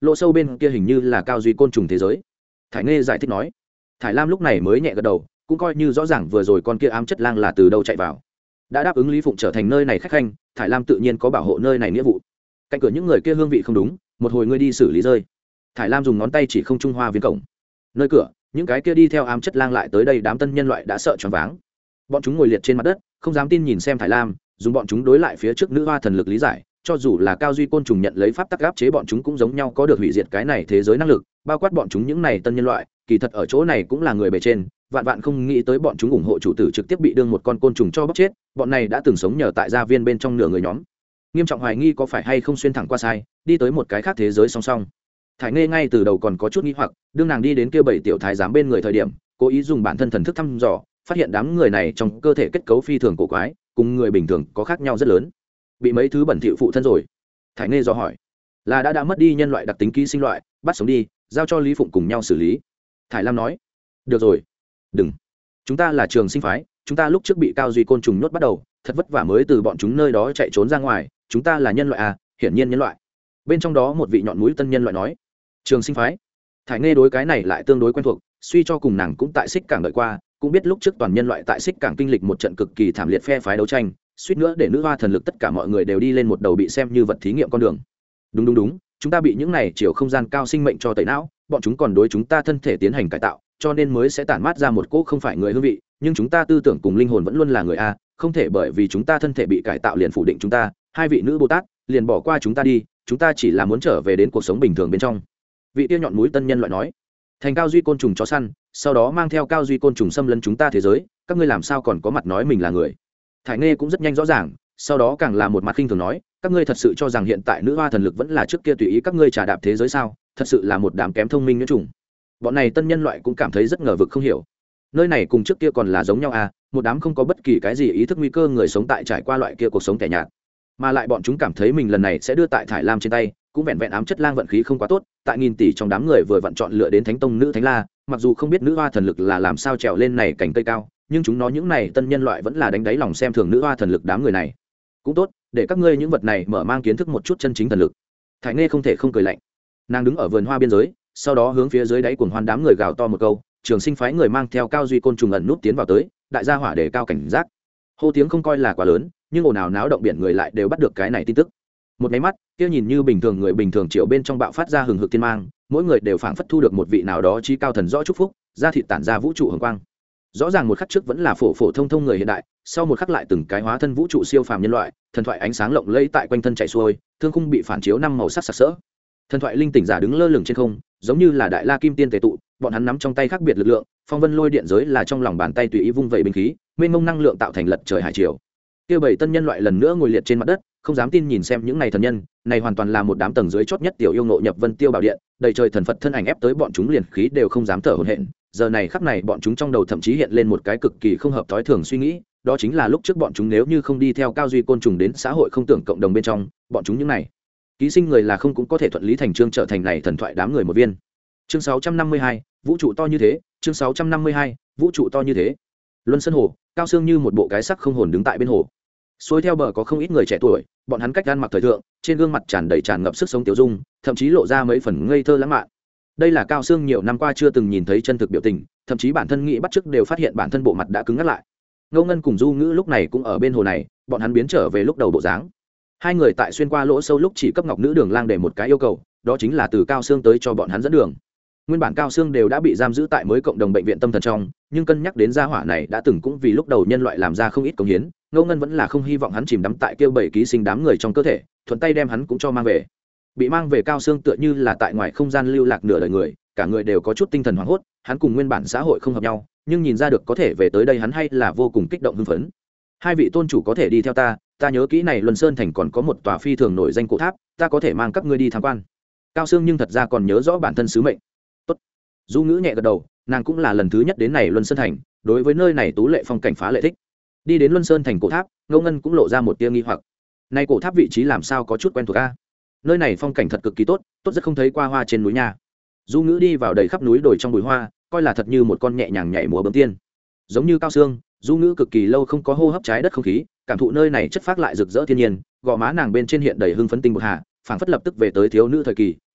lỗ sâu bên kia hình như là cao duy côn trùng thế giới. Thải Nghê giải thích nói. Thải Lam lúc này mới nhẹ gật đầu, cũng coi như rõ ràng vừa rồi con kia ám chất lang là từ đâu chạy vào. Đã đáp ứng Lý Phụng trở thành nơi này khách khanh, Thải Lam tự nhiên có bảo hộ nơi này nghĩa vụ. Cạnh cửa những người kia hương vị không đúng, một hồi ngươi đi xử lý rơi. Thải Lam dùng ngón tay chỉ không trung hoa viên cổng. Nơi cửa, những cái kia đi theo ám chất lang lại tới đây, đám tân nhân loại đã sợ choáng váng. Bọn chúng ngồi liệt trên mặt đất, không dám tin nhìn xem Thải Lam, dùng bọn chúng đối lại phía trước nữ hoa thần lực lý giải, cho dù là cao duy côn trùng nhận lấy pháp tắc áp chế bọn chúng cũng giống nhau có được hủy diệt cái này thế giới năng lực, bao quát bọn chúng những này tân nhân loại, kỳ thật ở chỗ này cũng là người bề trên, vạn vạn không nghĩ tới bọn chúng ủng hộ chủ tử trực tiếp bị đương một con côn trùng cho bóc chết, bọn này đã từng sống nhờ tại gia viên bên trong nửa người nhóm, nghiêm trọng hoài nghi có phải hay không xuyên thẳng qua sai, đi tới một cái khác thế giới song song. Thải Nghê ngay từ đầu còn có chút nghi hoặc, đương nàng đi đến kia bảy tiểu thái giám bên người thời điểm, cố ý dùng bản thân thần thức thăm dò, phát hiện đám người này trong cơ thể kết cấu phi thường cổ quái, cùng người bình thường có khác nhau rất lớn. Bị mấy thứ bẩn thỉu phụ thân rồi? Thải Nghê dò hỏi. Là đã đã mất đi nhân loại đặc tính ký sinh loại, bắt sống đi, giao cho Lý Phụng cùng nhau xử lý. Thải Lam nói. Được rồi. Đừng. Chúng ta là Trường Sinh phái, chúng ta lúc trước bị cao duy côn trùng nhốt bắt đầu, thật vất vả mới từ bọn chúng nơi đó chạy trốn ra ngoài, chúng ta là nhân loại à, hiển nhiên nhân loại. Bên trong đó một vị nhọn mũi tân nhân loại nói. Trường Sinh phái. Thải Nghê đối cái này lại tương đối quen thuộc, suy cho cùng nàng cũng tại Xích Cảng đợi qua, cũng biết lúc trước toàn nhân loại tại Xích Cảng kinh lịch một trận cực kỳ thảm liệt phe phái đấu tranh, suýt nữa để nữ hoa thần lực tất cả mọi người đều đi lên một đầu bị xem như vật thí nghiệm con đường. Đúng đúng đúng, chúng ta bị những này chiều không gian cao sinh mệnh cho tẩy não, bọn chúng còn đối chúng ta thân thể tiến hành cải tạo, cho nên mới sẽ tản mát ra một cỗ không phải người hương vị, nhưng chúng ta tư tưởng cùng linh hồn vẫn luôn là người a, không thể bởi vì chúng ta thân thể bị cải tạo liền phủ định chúng ta, hai vị nữ Bồ Tát liền bỏ qua chúng ta đi, chúng ta chỉ là muốn trở về đến cuộc sống bình thường bên trong. Vị tiêu nhọn mũi tân nhân loại nói. Thành cao duy côn trùng chó săn, sau đó mang theo cao duy côn trùng xâm lấn chúng ta thế giới, các ngươi làm sao còn có mặt nói mình là người? Thải Nghê cũng rất nhanh rõ ràng, sau đó càng là một mặt khinh thường nói, các ngươi thật sự cho rằng hiện tại nữ hoa thần lực vẫn là trước kia tùy ý các ngươi trà đạp thế giới sao? Thật sự là một đám kém thông minh nhuyễn trùng. Bọn này tân nhân loại cũng cảm thấy rất ngờ vực không hiểu. Nơi này cùng trước kia còn là giống nhau à, một đám không có bất kỳ cái gì ý thức nguy cơ người sống tại trải qua loại kia cuộc sống tẻ nhạt. Mà lại bọn chúng cảm thấy mình lần này sẽ đưa tại Thải Lam trên tay, cũng vẹn vẹn ám chất lang vận khí không quá tốt, tại nghìn tỷ trong đám người vừa vặn chọn lựa đến thánh tông nữ thánh la, mặc dù không biết nữ hoa thần lực là làm sao trèo lên này cành cây cao, nhưng chúng nó những này tân nhân loại vẫn là đánh đáy lòng xem thường nữ hoa thần lực đám người này. Cũng tốt, để các ngươi những vật này mở mang kiến thức một chút chân chính thần lực. Thải Nghê không thể không cười lạnh. Nàng đứng ở vườn hoa biên giới, sau đó hướng phía dưới đáy cuồng hoan đám người gào to một câu, Trường Sinh phái người mang theo cao duy côn trùng ẩn nút tiến vào tới, đại gia hỏa để cao cảnh giác. Hô tiếng không coi là quá lớn, nhưng ồn ào náo động biển người lại đều bắt được cái này tin tức. Một máy mắt, kia nhìn như bình thường người bình thường triệu bên trong bạo phát ra hừng hực thiên mang, mỗi người đều phảng phất thu được một vị nào đó chí cao thần rõ chúc phúc, ra thịt tản ra vũ trụ hồng quang. Rõ ràng một khắc trước vẫn là phổ phổ thông thông người hiện đại, sau một khắc lại từng cái hóa thân vũ trụ siêu phàm nhân loại, thần thoại ánh sáng lộng lẫy tại quanh thân chạy xuôi, thương khung bị phản chiếu năm màu sắc sặc sỡ. Thần thoại linh tỉnh giả đứng lơ lửng trên không, giống như là đại la kim tiên tề tụ, bọn hắn nắm trong tay khác biệt lực lượng, phong vân lôi điện giới là trong lòng bàn tay tùy ý vung vẩy binh khí, mênh mông năng lượng tạo thành lật trời hải triều. Kia bảy tân nhân loại lần nữa ngồi liệt trên mặt đất, không dám tin nhìn xem những này thần nhân, này hoàn toàn là một đám tầng dưới chót nhất tiểu yêu ngộ nhập vân tiêu bảo điện, đầy trời thần Phật thân ảnh ép tới bọn chúng liền khí đều không dám thở hổn hển. Giờ này khắc này bọn chúng trong đầu thậm chí hiện lên một cái cực kỳ không hợp thói thường suy nghĩ, đó chính là lúc trước bọn chúng nếu như không đi theo cao duy côn trùng đến xã hội không tưởng cộng đồng bên trong, bọn chúng những này ký sinh người là không cũng có thể thuận lý thành chương trở thành này thần thoại đám người một viên. Chương sáu trăm năm mươi hai, vũ trụ to như thế, chương sáu trăm năm mươi hai, vũ trụ to như thế. Luân Sơn hồ, cao xương như một bộ cái sắc không hồn đứng tại bên hồ. Xuôi theo bờ có không ít người trẻ tuổi, bọn hắn cách gan mặc thời thượng, trên gương mặt tràn đầy tràn ngập sức sống tiểu dung, thậm chí lộ ra mấy phần ngây thơ lãng mạn. Đây là cao xương nhiều năm qua chưa từng nhìn thấy chân thực biểu tình, thậm chí bản thân nghĩ bắt chước đều phát hiện bản thân bộ mặt đã cứng ngắt lại. Ngô Ngân cùng Du Ngữ lúc này cũng ở bên hồ này, bọn hắn biến trở về lúc đầu bộ dáng. Hai người tại xuyên qua lỗ sâu lúc chỉ cấp Ngọc Nữ Đường Lang để một cái yêu cầu, đó chính là từ Cao Xương tới cho bọn hắn dẫn đường. Nguyên bản Cao Xương đều đã bị giam giữ tại mới cộng đồng bệnh viện tâm thần trong, nhưng cân nhắc đến gia hỏa này đã từng cũng vì lúc đầu nhân loại làm ra không ít công hiến, Ngô Ngân vẫn là không hy vọng hắn chìm đắm tại kêu bảy ký sinh đám người trong cơ thể, thuận tay đem hắn cũng cho mang về. Bị mang về Cao Xương tựa như là tại ngoài không gian lưu lạc nửa đời người, cả người đều có chút tinh thần hoảng hốt, hắn cùng nguyên bản xã hội không hợp nhau, nhưng nhìn ra được có thể về tới đây hắn hay là vô cùng kích động hưng phấn. Hai vị tôn chủ có thể đi theo ta, ta nhớ kỹ này Luân Sơn thành còn có một tòa phi thường nổi danh cổ tháp, ta có thể mang các ngươi đi tham quan. Cao Xương nhưng thật ra còn nhớ rõ bản thân sứ mệnh. Tốt. Du Ngữ nhẹ gật đầu, nàng cũng là lần thứ nhất đến này Luân Sơn thành, đối với nơi này tú lệ phong cảnh phá lệ thích. Đi đến Luân Sơn thành cổ tháp, Ngô Ngân cũng lộ ra một tia nghi hoặc. Này cổ tháp vị trí làm sao có chút quen thuộc a? Nơi này phong cảnh thật cực kỳ tốt, tốt rất không thấy qua hoa trên núi nha. Du Ngữ đi vào đầy khắp núi đồi trong bụi hoa, coi là thật như một con nhẹ nhàng nhảy múa bướm tiên. Giống như Cao Xương, Du Ngữ cực kỳ lâu không có hô hấp trái đất không khí, cảm thụ nơi này chất phác lại rực rỡ thiên nhiên, gò má nàng bên trên hiện đầy hưng phấn tinh bột hà, phảng phất lập tức về tới thiếu nữ thời kỳ,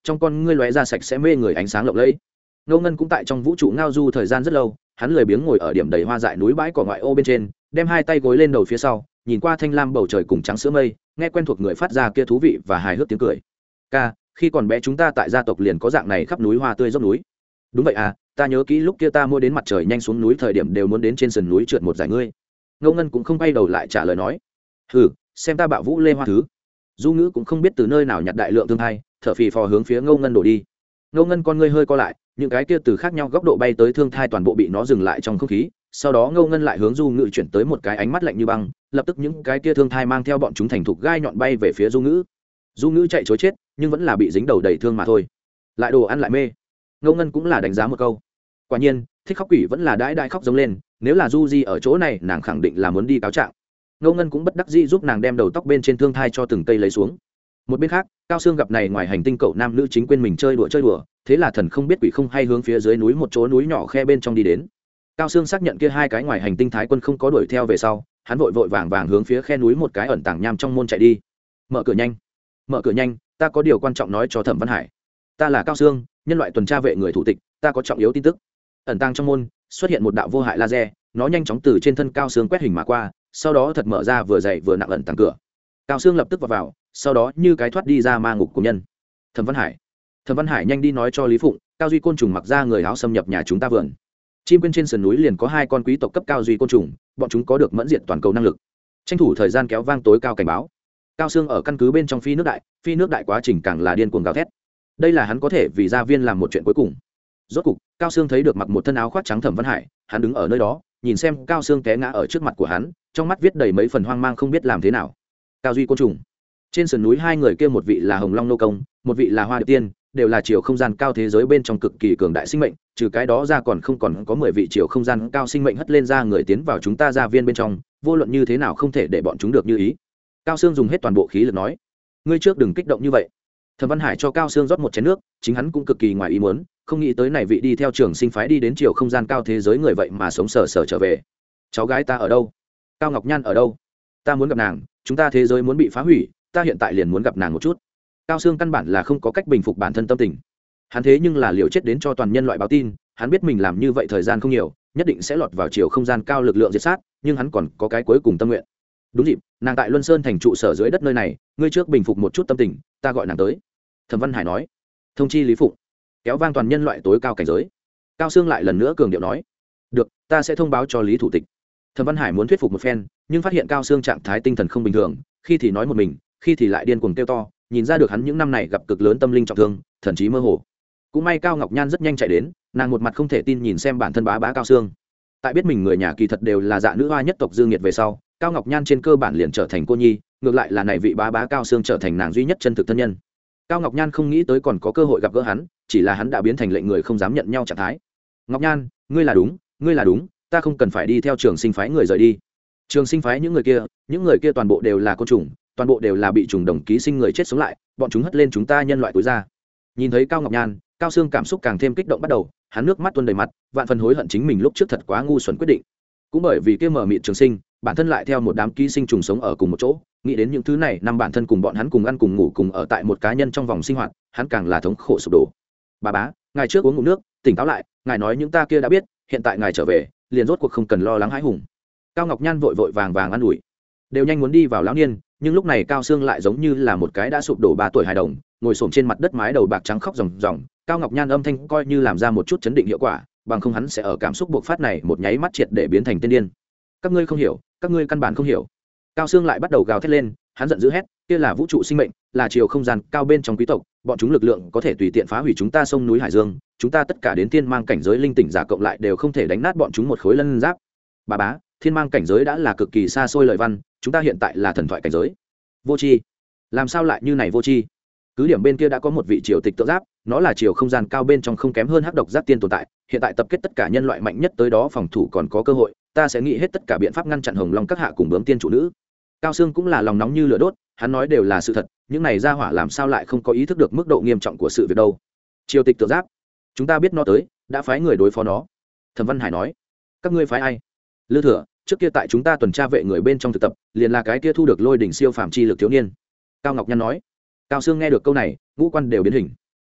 trong con ngươi lóe ra sạch sẽ mê người ánh sáng lộng lẫy. Ngô Ngân cũng tại trong vũ trụ ngao du thời gian rất lâu, hắn lười biếng ngồi ở điểm đầy hoa dại núi bãi cỏ ngoại ô bên trên, đem hai tay gối lên đầu phía sau, nhìn qua thanh lam bầu trời cùng trắng sữa mây, nghe quen thuộc người phát ra kia thú vị và hài hước tiếng cười. Ca, khi còn bé chúng ta tại gia tộc liền có dạng này khắp núi hoa tươi dốc núi. Đúng vậy à, ta nhớ kỹ lúc kia ta mua đến mặt trời nhanh xuống núi thời điểm đều muốn đến trên sườn núi trượt một giải ngươi. Ngô Ngân cũng không quay đầu lại trả lời nói. Hừ, xem ta bạo vũ lê hoa thứ. Du Ngữ cũng không biết từ nơi nào nhặt đại lượng thương thai, thở phì phò hướng phía Ngô Ngân đổ đi. Ngô Ngân con ngươi hơi co lại, những cái kia từ khác nhau góc độ bay tới thương thai toàn bộ bị nó dừng lại trong không khí, sau đó Ngô Ngân lại hướng Du Ngữ chuyển tới một cái ánh mắt lạnh như băng, lập tức những cái kia thương thai mang theo bọn chúng thành thục gai nhọn bay về phía Du Ngữ. Du Ngữ chạy trối chết, nhưng vẫn là bị dính đầu đầy thương mà thôi. Lại đồ ăn lại mê. Ngô Ngân cũng là đánh giá một câu. Quả nhiên, thích khóc quỷ vẫn là đãi đãi khóc giống lên, nếu là Du Di ở chỗ này, nàng khẳng định là muốn đi cáo trạng. Ngô Ngân cũng bất đắc dĩ giúp nàng đem đầu tóc bên trên thương thai cho từng cây lấy xuống. Một bên khác, Cao Sương gặp này ngoài hành tinh cậu nam nữ chính quên mình chơi đùa chơi đùa, thế là thần không biết quỷ không hay hướng phía dưới núi một chỗ núi nhỏ khe bên trong đi đến. Cao Sương xác nhận kia hai cái ngoài hành tinh thái quân không có đuổi theo về sau, hắn vội vội vàng vàng hướng phía khe núi một cái ẩn tàng nham trong môn chạy đi. Mở cửa nhanh, mở cửa nhanh, ta có điều quan trọng nói cho Thẩm Văn Hải. Ta là Cao Sương, nhân loại tuần tra vệ người thủ tịch, ta có trọng yếu tin tức. Ẩn tàng trong môn xuất hiện một đạo vô hại laser, nó nhanh chóng từ trên thân Cao Sương quét hình mà qua, sau đó thật mở ra vừa dày vừa nặng ẩn tàng cửa. Cao Sương lập tức vào vào, sau đó như cái thoát đi ra ma ngục của nhân. Thẩm Văn Hải, Thẩm Văn Hải nhanh đi nói cho Lý Phụng, Cao Duy côn trùng mặc ra người áo xâm nhập nhà chúng ta vườn. Chim quên trên sườn núi liền có hai con quý tộc cấp cao duy côn trùng, bọn chúng có được mẫn diện toàn cầu năng lực. Tranh thủ thời gian kéo vang tối cao cảnh báo. Cao Sương ở căn cứ bên trong phi nước đại, phi nước đại quá trình càng là điên cuồng gào thét. Đây là hắn có thể vì gia viên làm một chuyện cuối cùng. Rốt cục, Cao Sương thấy được mặc một thân áo khoác trắng Thẩm Văn Hải, hắn đứng ở nơi đó, nhìn xem Cao Sương té ngã ở trước mặt của hắn, trong mắt viết đầy mấy phần hoang mang không biết làm thế nào. Cao Duy côn trùng. Trên sườn núi hai người kia một vị là Hồng Long nô công, một vị là Hoa Điệp Tiên, đều là chiều không gian cao thế giới bên trong cực kỳ cường đại sinh mệnh, trừ cái đó ra còn không còn có mười vị chiều không gian cao sinh mệnh hất lên ra người tiến vào chúng ta gia viên bên trong, vô luận như thế nào không thể để bọn chúng được như ý. Cao Sương dùng hết toàn bộ khí lực nói, ngươi trước đừng kích động như vậy. Thẩm Văn Hải cho Cao Sương rót một chén nước, chính hắn cũng cực kỳ ngoài ý muốn, không nghĩ tới này vị đi theo trường sinh phái đi đến chiều không gian cao thế giới người vậy mà sống sờ sờ trở về. Cháu gái ta ở đâu? Cao Ngọc Nhan ở đâu? Ta muốn gặp nàng, chúng ta thế giới muốn bị phá hủy, ta hiện tại liền muốn gặp nàng một chút. Cao Sương căn bản là không có cách bình phục bản thân tâm tình. Hắn thế nhưng là liều chết đến cho toàn nhân loại báo tin, hắn biết mình làm như vậy thời gian không nhiều, nhất định sẽ lọt vào chiều không gian cao lực lượng diệt sát, nhưng hắn còn có cái cuối cùng tâm nguyện. Đúng dịp, nàng tại Luân Sơn thành trụ sở dưới đất nơi này, ngươi trước bình phục một chút tâm tình, ta gọi nàng tới. Thẩm Văn Hải nói. Thông chi Lý Phụng, kéo vang toàn nhân loại tối cao cảnh giới. Cao Sương lại lần nữa cường điệu nói. Được, ta sẽ thông báo cho Lý thủ tịch. Thẩm Văn Hải muốn thuyết phục một phen, nhưng phát hiện Cao Sương trạng thái tinh thần không bình thường, khi thì nói một mình, khi thì lại điên cuồng kêu to, nhìn ra được hắn những năm này gặp cực lớn tâm linh trọng thương, thậm chí mơ hồ. Cũng may Cao Ngọc Nhan rất nhanh chạy đến, nàng một mặt không thể tin nhìn xem bản thân bá bá Cao Sương. Tại biết mình người nhà kỳ thật đều là dạ nữ hoa nhất tộc Dương Nghiệt về sau, Cao Ngọc Nhan trên cơ bản liền trở thành cô nhi, ngược lại là này vị bá bá Cao Sương trở thành nàng duy nhất chân thực thân nhân. Cao Ngọc Nhan không nghĩ tới còn có cơ hội gặp gỡ hắn, chỉ là hắn đã biến thành lệnh người không dám nhận nhau trạng thái. Ngọc Nhan, ngươi là đúng, ngươi là đúng, ta không cần phải đi theo trường sinh phái người rời đi. Trường sinh phái những người kia, những người kia toàn bộ đều là côn trùng, toàn bộ đều là bị trùng đồng ký sinh người chết sống lại, bọn chúng hất lên chúng ta nhân loại tối ra. Nhìn thấy Cao Ngọc Nhan, Cao Sương cảm xúc càng thêm kích động bắt đầu, hắn nước mắt tuôn đầy mặt, vạn phần hối hận chính mình lúc trước thật quá ngu xuẩn quyết định. Cũng bởi vì kia mở mịt trường sinh, bản thân lại theo một đám ký sinh trùng sống ở cùng một chỗ, nghĩ đến những thứ này, năm bản thân cùng bọn hắn cùng ăn cùng ngủ cùng ở tại một cá nhân trong vòng sinh hoạt, hắn càng là thống khổ sụp đổ. Bà bá, ngài trước uống ngụm nước, tỉnh táo lại, ngài nói những ta kia đã biết, hiện tại ngài trở về, liền rốt cuộc không cần lo lắng hãi hùng. Cao Ngọc Nhan vội vội vàng vàng ăn ủi, đều nhanh muốn đi vào lão niên, nhưng lúc này Cao Sương lại giống như là một cái đã sụp đổ ba tuổi hài đồng, ngồi xổm trên mặt đất mái đầu bạc trắng khóc ròng ròng. Cao Ngọc Nhan âm thanh coi như làm ra một chút chấn định hiệu quả, bằng không hắn sẽ ở cảm xúc bộc phát này một nháy mắt triệt để biến thành tiên điên. Các ngươi không hiểu, các ngươi căn bản không hiểu. Cao Sương lại bắt đầu gào thét lên, hắn giận dữ hét, kia là vũ trụ sinh mệnh, là chiều không gian cao bên trong quý tộc, bọn chúng lực lượng có thể tùy tiện phá hủy chúng ta sông núi hải dương, chúng ta tất cả đến thiên mang cảnh giới linh tỉnh giả cộng lại đều không thể đánh nát bọn chúng một khối lân giáp. Bà bá, thiên mang cảnh giới đã là cực kỳ xa xôi lời văn, chúng ta hiện tại là thần thoại cảnh giới. Vô tri, làm sao lại như này vô tri? Cứ điểm bên kia đã có một vị triều tịch tượng giáp, nó là chiều không gian cao bên trong không kém hơn hắc độc giáp tiên tồn tại, hiện tại tập kết tất cả nhân loại mạnh nhất tới đó phòng thủ còn có cơ hội, ta sẽ nghĩ hết tất cả biện pháp ngăn chặn Hồng Long các hạ cùng bướm tiên chủ nữ. Cao Sương cũng là lòng nóng như lửa đốt, hắn nói đều là sự thật, những này ra hỏa làm sao lại không có ý thức được mức độ nghiêm trọng của sự việc đâu. Triều tịch tượng giáp, chúng ta biết nó tới, đã phái người đối phó nó. Thẩm Văn Hải nói, các ngươi phái ai? Lư Thừa, trước kia tại chúng ta tuần tra vệ người bên trong thực tập, liền là cái kia thu được lôi đỉnh siêu phàm chi lực thiếu niên. Cao Ngọc Nhan nói. Cao Sương nghe được câu này, ngũ quan đều biến hình.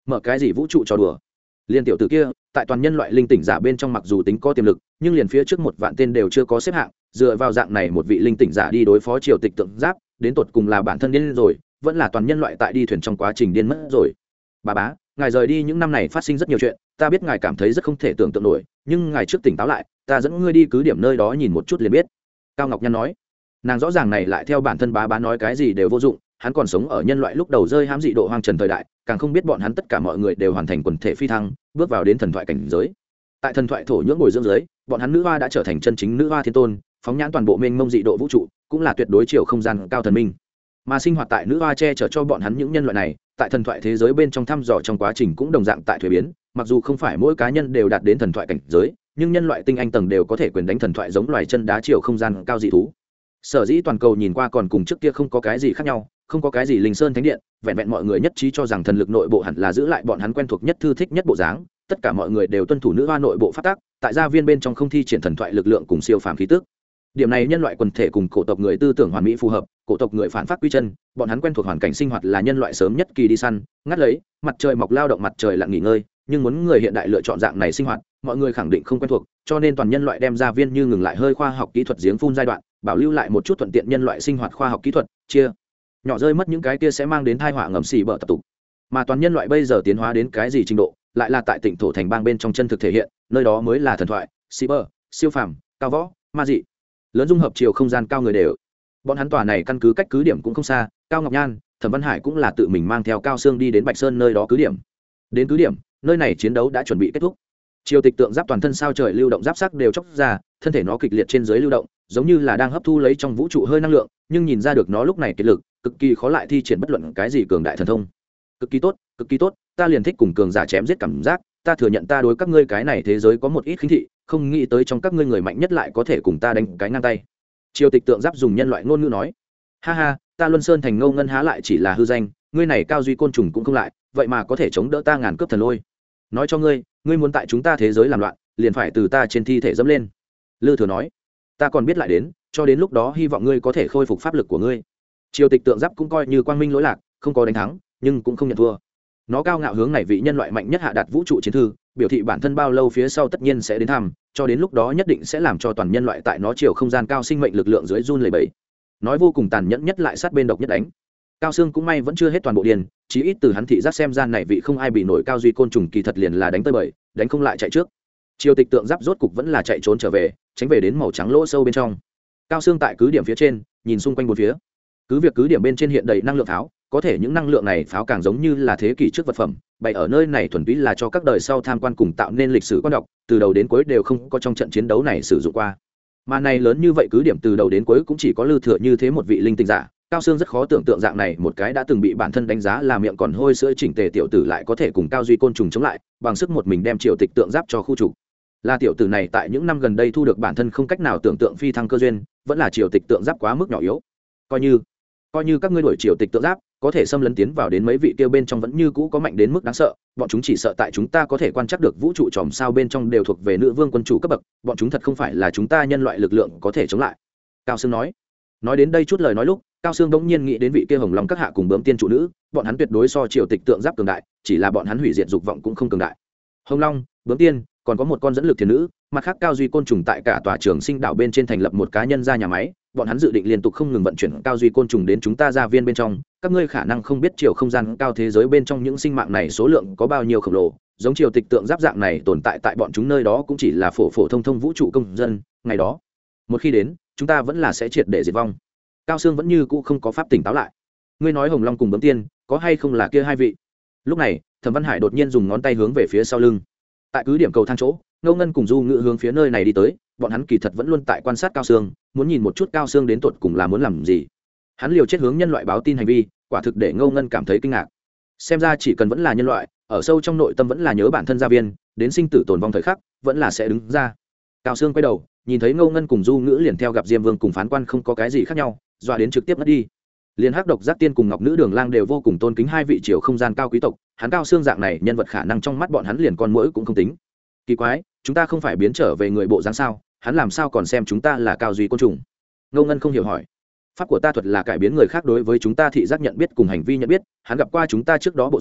mở cái gì vũ trụ trò đùa. Liên tiểu tử kia tại toàn nhân loại linh tỉnh giả bên trong mặc dù tính có tiềm lực, nhưng liền phía trước một vạn tên đều chưa có xếp hạng, dựa vào dạng này một vị linh tỉnh giả đi đối phó triều tịch tượng giáp, đến tột cùng là bản thân điên rồi, vẫn là toàn nhân loại tại đi thuyền trong quá trình điên mất rồi. Bà bá, ngài rời đi những năm này phát sinh rất nhiều chuyện, ta biết ngài cảm thấy rất không thể tưởng tượng nổi, nhưng ngài trước tỉnh táo lại, ta dẫn ngươi đi cứ điểm nơi đó nhìn một chút liền biết. Cao Ngọc Nhan nói. Nàng rõ ràng này lại theo bản thân bá bá nói cái gì đều vô dụng, hắn còn sống ở nhân loại lúc đầu rơi hãm dị độ hoang trần thời đại, càng không biết bọn hắn tất cả mọi người đều hoàn thành quần thể phi thăng, bước vào đến thần thoại cảnh giới. Tại thần thoại thổ nhưỡng bồi dưỡng giới, bọn hắn nữ hoa đã trở thành chân chính nữ hoa thiên tôn, phóng nhãn toàn bộ mênh mông dị độ vũ trụ, cũng là tuyệt đối chiều không gian cao thần minh. Mà sinh hoạt tại nữ hoa che chở cho bọn hắn những nhân loại này, tại thần thoại thế giới bên trong thăm dò trong quá trình cũng đồng dạng tại thuế biến, mặc dù không phải mỗi cá nhân đều đạt đến thần thoại cảnh giới, nhưng nhân loại tinh anh tầng đều có thể quyền đánh thần thoại giống loài chân đá chiều không gian cao dị thú. Sở dĩ toàn cầu nhìn qua còn cùng trước kia không có cái gì khác nhau, không có cái gì linh sơn thánh điện, vẹn vẹn mọi người nhất trí cho rằng thần lực nội bộ hẳn là giữ lại bọn hắn quen thuộc nhất thư thích nhất bộ dáng, tất cả mọi người đều tuân thủ nữ hoa nội bộ pháp tắc, tại gia viên bên trong không thi triển thần thoại lực lượng cùng siêu phàm khí tức. Điểm này nhân loại quần thể cùng cổ tộc người tư tưởng hoàn mỹ phù hợp, cổ tộc người phản phát quy chân, bọn hắn quen thuộc hoàn cảnh sinh hoạt là nhân loại sớm nhất kỳ đi săn, ngắt lấy, mặt trời mọc lao động mặt trời lặn nghỉ ngơi, nhưng muốn người hiện đại lựa chọn dạng này sinh hoạt, mọi người khẳng định không quen thuộc, cho nên toàn nhân loại đem gia viên như ngừng lại hơi khoa học kỹ thuật giếng phun giai đoạn, bảo lưu lại một chút thuận tiện nhân loại sinh hoạt khoa học kỹ thuật, chia nhỏ rơi mất những cái kia sẽ mang đến tai họa ngầm xì bở tập tục. Mà toàn nhân loại bây giờ tiến hóa đến cái gì trình độ, lại là tại tỉnh thổ thành bang bên trong chân thực thể hiện, nơi đó mới là thần thoại, xì bở, siêu phàm, cao võ, ma dị, lớn dung hợp chiều không gian cao người đều. Bọn hắn tòa này căn cứ cách cứ điểm cũng không xa, Cao Ngọc Nhan, Thẩm Văn Hải cũng là tự mình mang theo Cao Sương đi đến Bạch Sơn nơi đó cứ điểm. Đến cứ điểm, nơi này chiến đấu đã chuẩn bị kết thúc. Triều tịch tượng giáp toàn thân sao trời lưu động giáp sắc đều chóc ra, thân thể nó kịch liệt trên dưới lưu động, giống như là đang hấp thu lấy trong vũ trụ hơi năng lượng, nhưng nhìn ra được nó lúc này kiệt lực, cực kỳ khó lại thi triển bất luận cái gì cường đại thần thông. Cực kỳ tốt, cực kỳ tốt, ta liền thích cùng cường giả chém giết cảm giác, ta thừa nhận ta đối các ngươi cái này thế giới có một ít khinh thị, không nghĩ tới trong các ngươi người mạnh nhất lại có thể cùng ta đánh cái ngang tay. Triều tịch tượng giáp dùng nhân loại ngôn ngữ nói, ha ha, ta Luân Sơn thành Ngô Ngân há lại chỉ là hư danh, ngươi này cao duy côn trùng cũng không lại, vậy mà có thể chống đỡ ta ngàn cướp thần lôi. Nói cho ngươi, ngươi muốn tại chúng ta thế giới làm loạn, liền phải từ ta trên thi thể dẫm lên. Lư Thừa nói, ta còn biết lại đến, cho đến lúc đó hy vọng ngươi có thể khôi phục pháp lực của ngươi. Triều tịch tượng giáp cũng coi như quang minh lỗi lạc, không có đánh thắng, nhưng cũng không nhận thua. Nó cao ngạo hướng này vị nhân loại mạnh nhất hạ đạt vũ trụ chiến thư, biểu thị bản thân bao lâu phía sau tất nhiên sẽ đến thăm, cho đến lúc đó nhất định sẽ làm cho toàn nhân loại tại nó chiều không gian cao sinh mệnh lực lượng dưới run lẩy bẩy. Nói vô cùng tàn nhẫn nhất lại sát bên độc nhất đánh. Cao Sương cũng may vẫn chưa hết toàn bộ điên, chí ít từ hắn thị giác xem gian này vị không ai bị nổi cao duy côn trùng kỳ thật liền là đánh tới bời, đánh không lại chạy trước. Triều tịch tượng giáp rốt cục vẫn là chạy trốn trở về, tránh về đến màu trắng lỗ sâu bên trong. Cao Sương tại cứ điểm phía trên, nhìn xung quanh bốn phía. Cứ việc cứ điểm bên trên hiện đầy năng lượng pháo, có thể những năng lượng này pháo càng giống như là thế kỷ trước vật phẩm, bày ở nơi này thuần túy là cho các đời sau tham quan cùng tạo nên lịch sử quan đọc, từ đầu đến cuối đều không có trong trận chiến đấu này sử dụng qua. Mà này lớn như vậy cứ điểm từ đầu đến cuối cũng chỉ có Lư Thừa như thế một vị linh tinh giả. Cao Sương rất khó tưởng tượng dạng này một cái đã từng bị bản thân đánh giá là miệng còn hôi sữa chỉnh tề tiểu tử lại có thể cùng cao duy côn trùng chống lại, bằng sức một mình đem triều tịch tượng giáp cho khu trục. Là tiểu tử này tại những năm gần đây thu được bản thân không cách nào tưởng tượng phi thăng cơ duyên, vẫn là triều tịch tượng giáp quá mức nhỏ yếu. Coi như coi như các ngươi đổi triều tịch tượng giáp, có thể xâm lấn tiến vào đến mấy vị kia bên trong vẫn như cũ có mạnh đến mức đáng sợ, bọn chúng chỉ sợ tại chúng ta có thể quan trắc được vũ trụ tròm sao bên trong đều thuộc về nữ vương quân chủ cấp bậc, bọn chúng thật không phải là chúng ta nhân loại lực lượng có thể chống lại. Cao Sương nói. Nói đến đây chút lời nói lúc, Cao Sương bỗng nhiên nghĩ đến vị kia hồng long các hạ cùng bướm tiên trụ nữ, bọn hắn tuyệt đối so triều tịch tượng giáp cường đại, chỉ là bọn hắn hủy diệt dục vọng cũng không cường đại. Hồng long, bướm tiên, còn có một con dẫn lực thiên nữ, mặt khác cao duy côn trùng tại cả tòa trường sinh đảo bên trên thành lập một cá nhân ra nhà máy, bọn hắn dự định liên tục không ngừng vận chuyển cao duy côn trùng đến chúng ta gia viên bên trong. Các ngươi khả năng không biết chiều không gian cao thế giới bên trong những sinh mạng này số lượng có bao nhiêu khổng lồ, giống triều tịch tượng giáp dạng này tồn tại tại bọn chúng nơi đó cũng chỉ là phổ phổ thông thông vũ trụ công dân. Ngày đó, một khi đến, chúng ta vẫn là sẽ triệt để diệt vong. Cao Sương vẫn như cũ không có pháp tỉnh táo lại. Ngươi nói hồng long cùng bướm tiên có hay không là kia hai vị? Lúc này Thẩm Văn Hải đột nhiên dùng ngón tay hướng về phía sau lưng. Tại cứ điểm cầu thang chỗ, Ngô Ngân cùng Du Ngự hướng phía nơi này đi tới, bọn hắn kỳ thật vẫn luôn tại quan sát Cao Sương, muốn nhìn một chút Cao Sương đến tột cùng là muốn làm gì. Hắn liều chết hướng nhân loại báo tin hành vi, quả thực để Ngô Ngân cảm thấy kinh ngạc. Xem ra chỉ cần vẫn là nhân loại, ở sâu trong nội tâm vẫn là nhớ bản thân gia viên, đến sinh tử tồn vong thời khắc, vẫn là sẽ đứng ra. Cao Sương quay đầu, nhìn thấy Ngô Ngân cùng Du Ngữ liền theo gặp Diêm Vương cùng phán quan không có cái gì khác nhau, dọa đến trực tiếp mất đi. Liên Hắc Độc Giác Tiên cùng Ngọc Nữ Đường Lang đều vô cùng tôn kính hai vị triều không gian cao quý tộc, hắn Cao Sương dạng này nhân vật khả năng trong mắt bọn hắn liền con muỗi cũng không tính. Kỳ quái, chúng ta không phải biến trở về người bộ dáng sao, hắn làm sao còn xem chúng ta là cao duy côn trùng? Ngô Ngân không hiểu hỏi. Pháp của ta thuật là cải biến người khác đối với chúng ta thị giác nhận biết cùng hành vi nhận biết, hắn gặp qua chúng ta trước đó bộ dáng,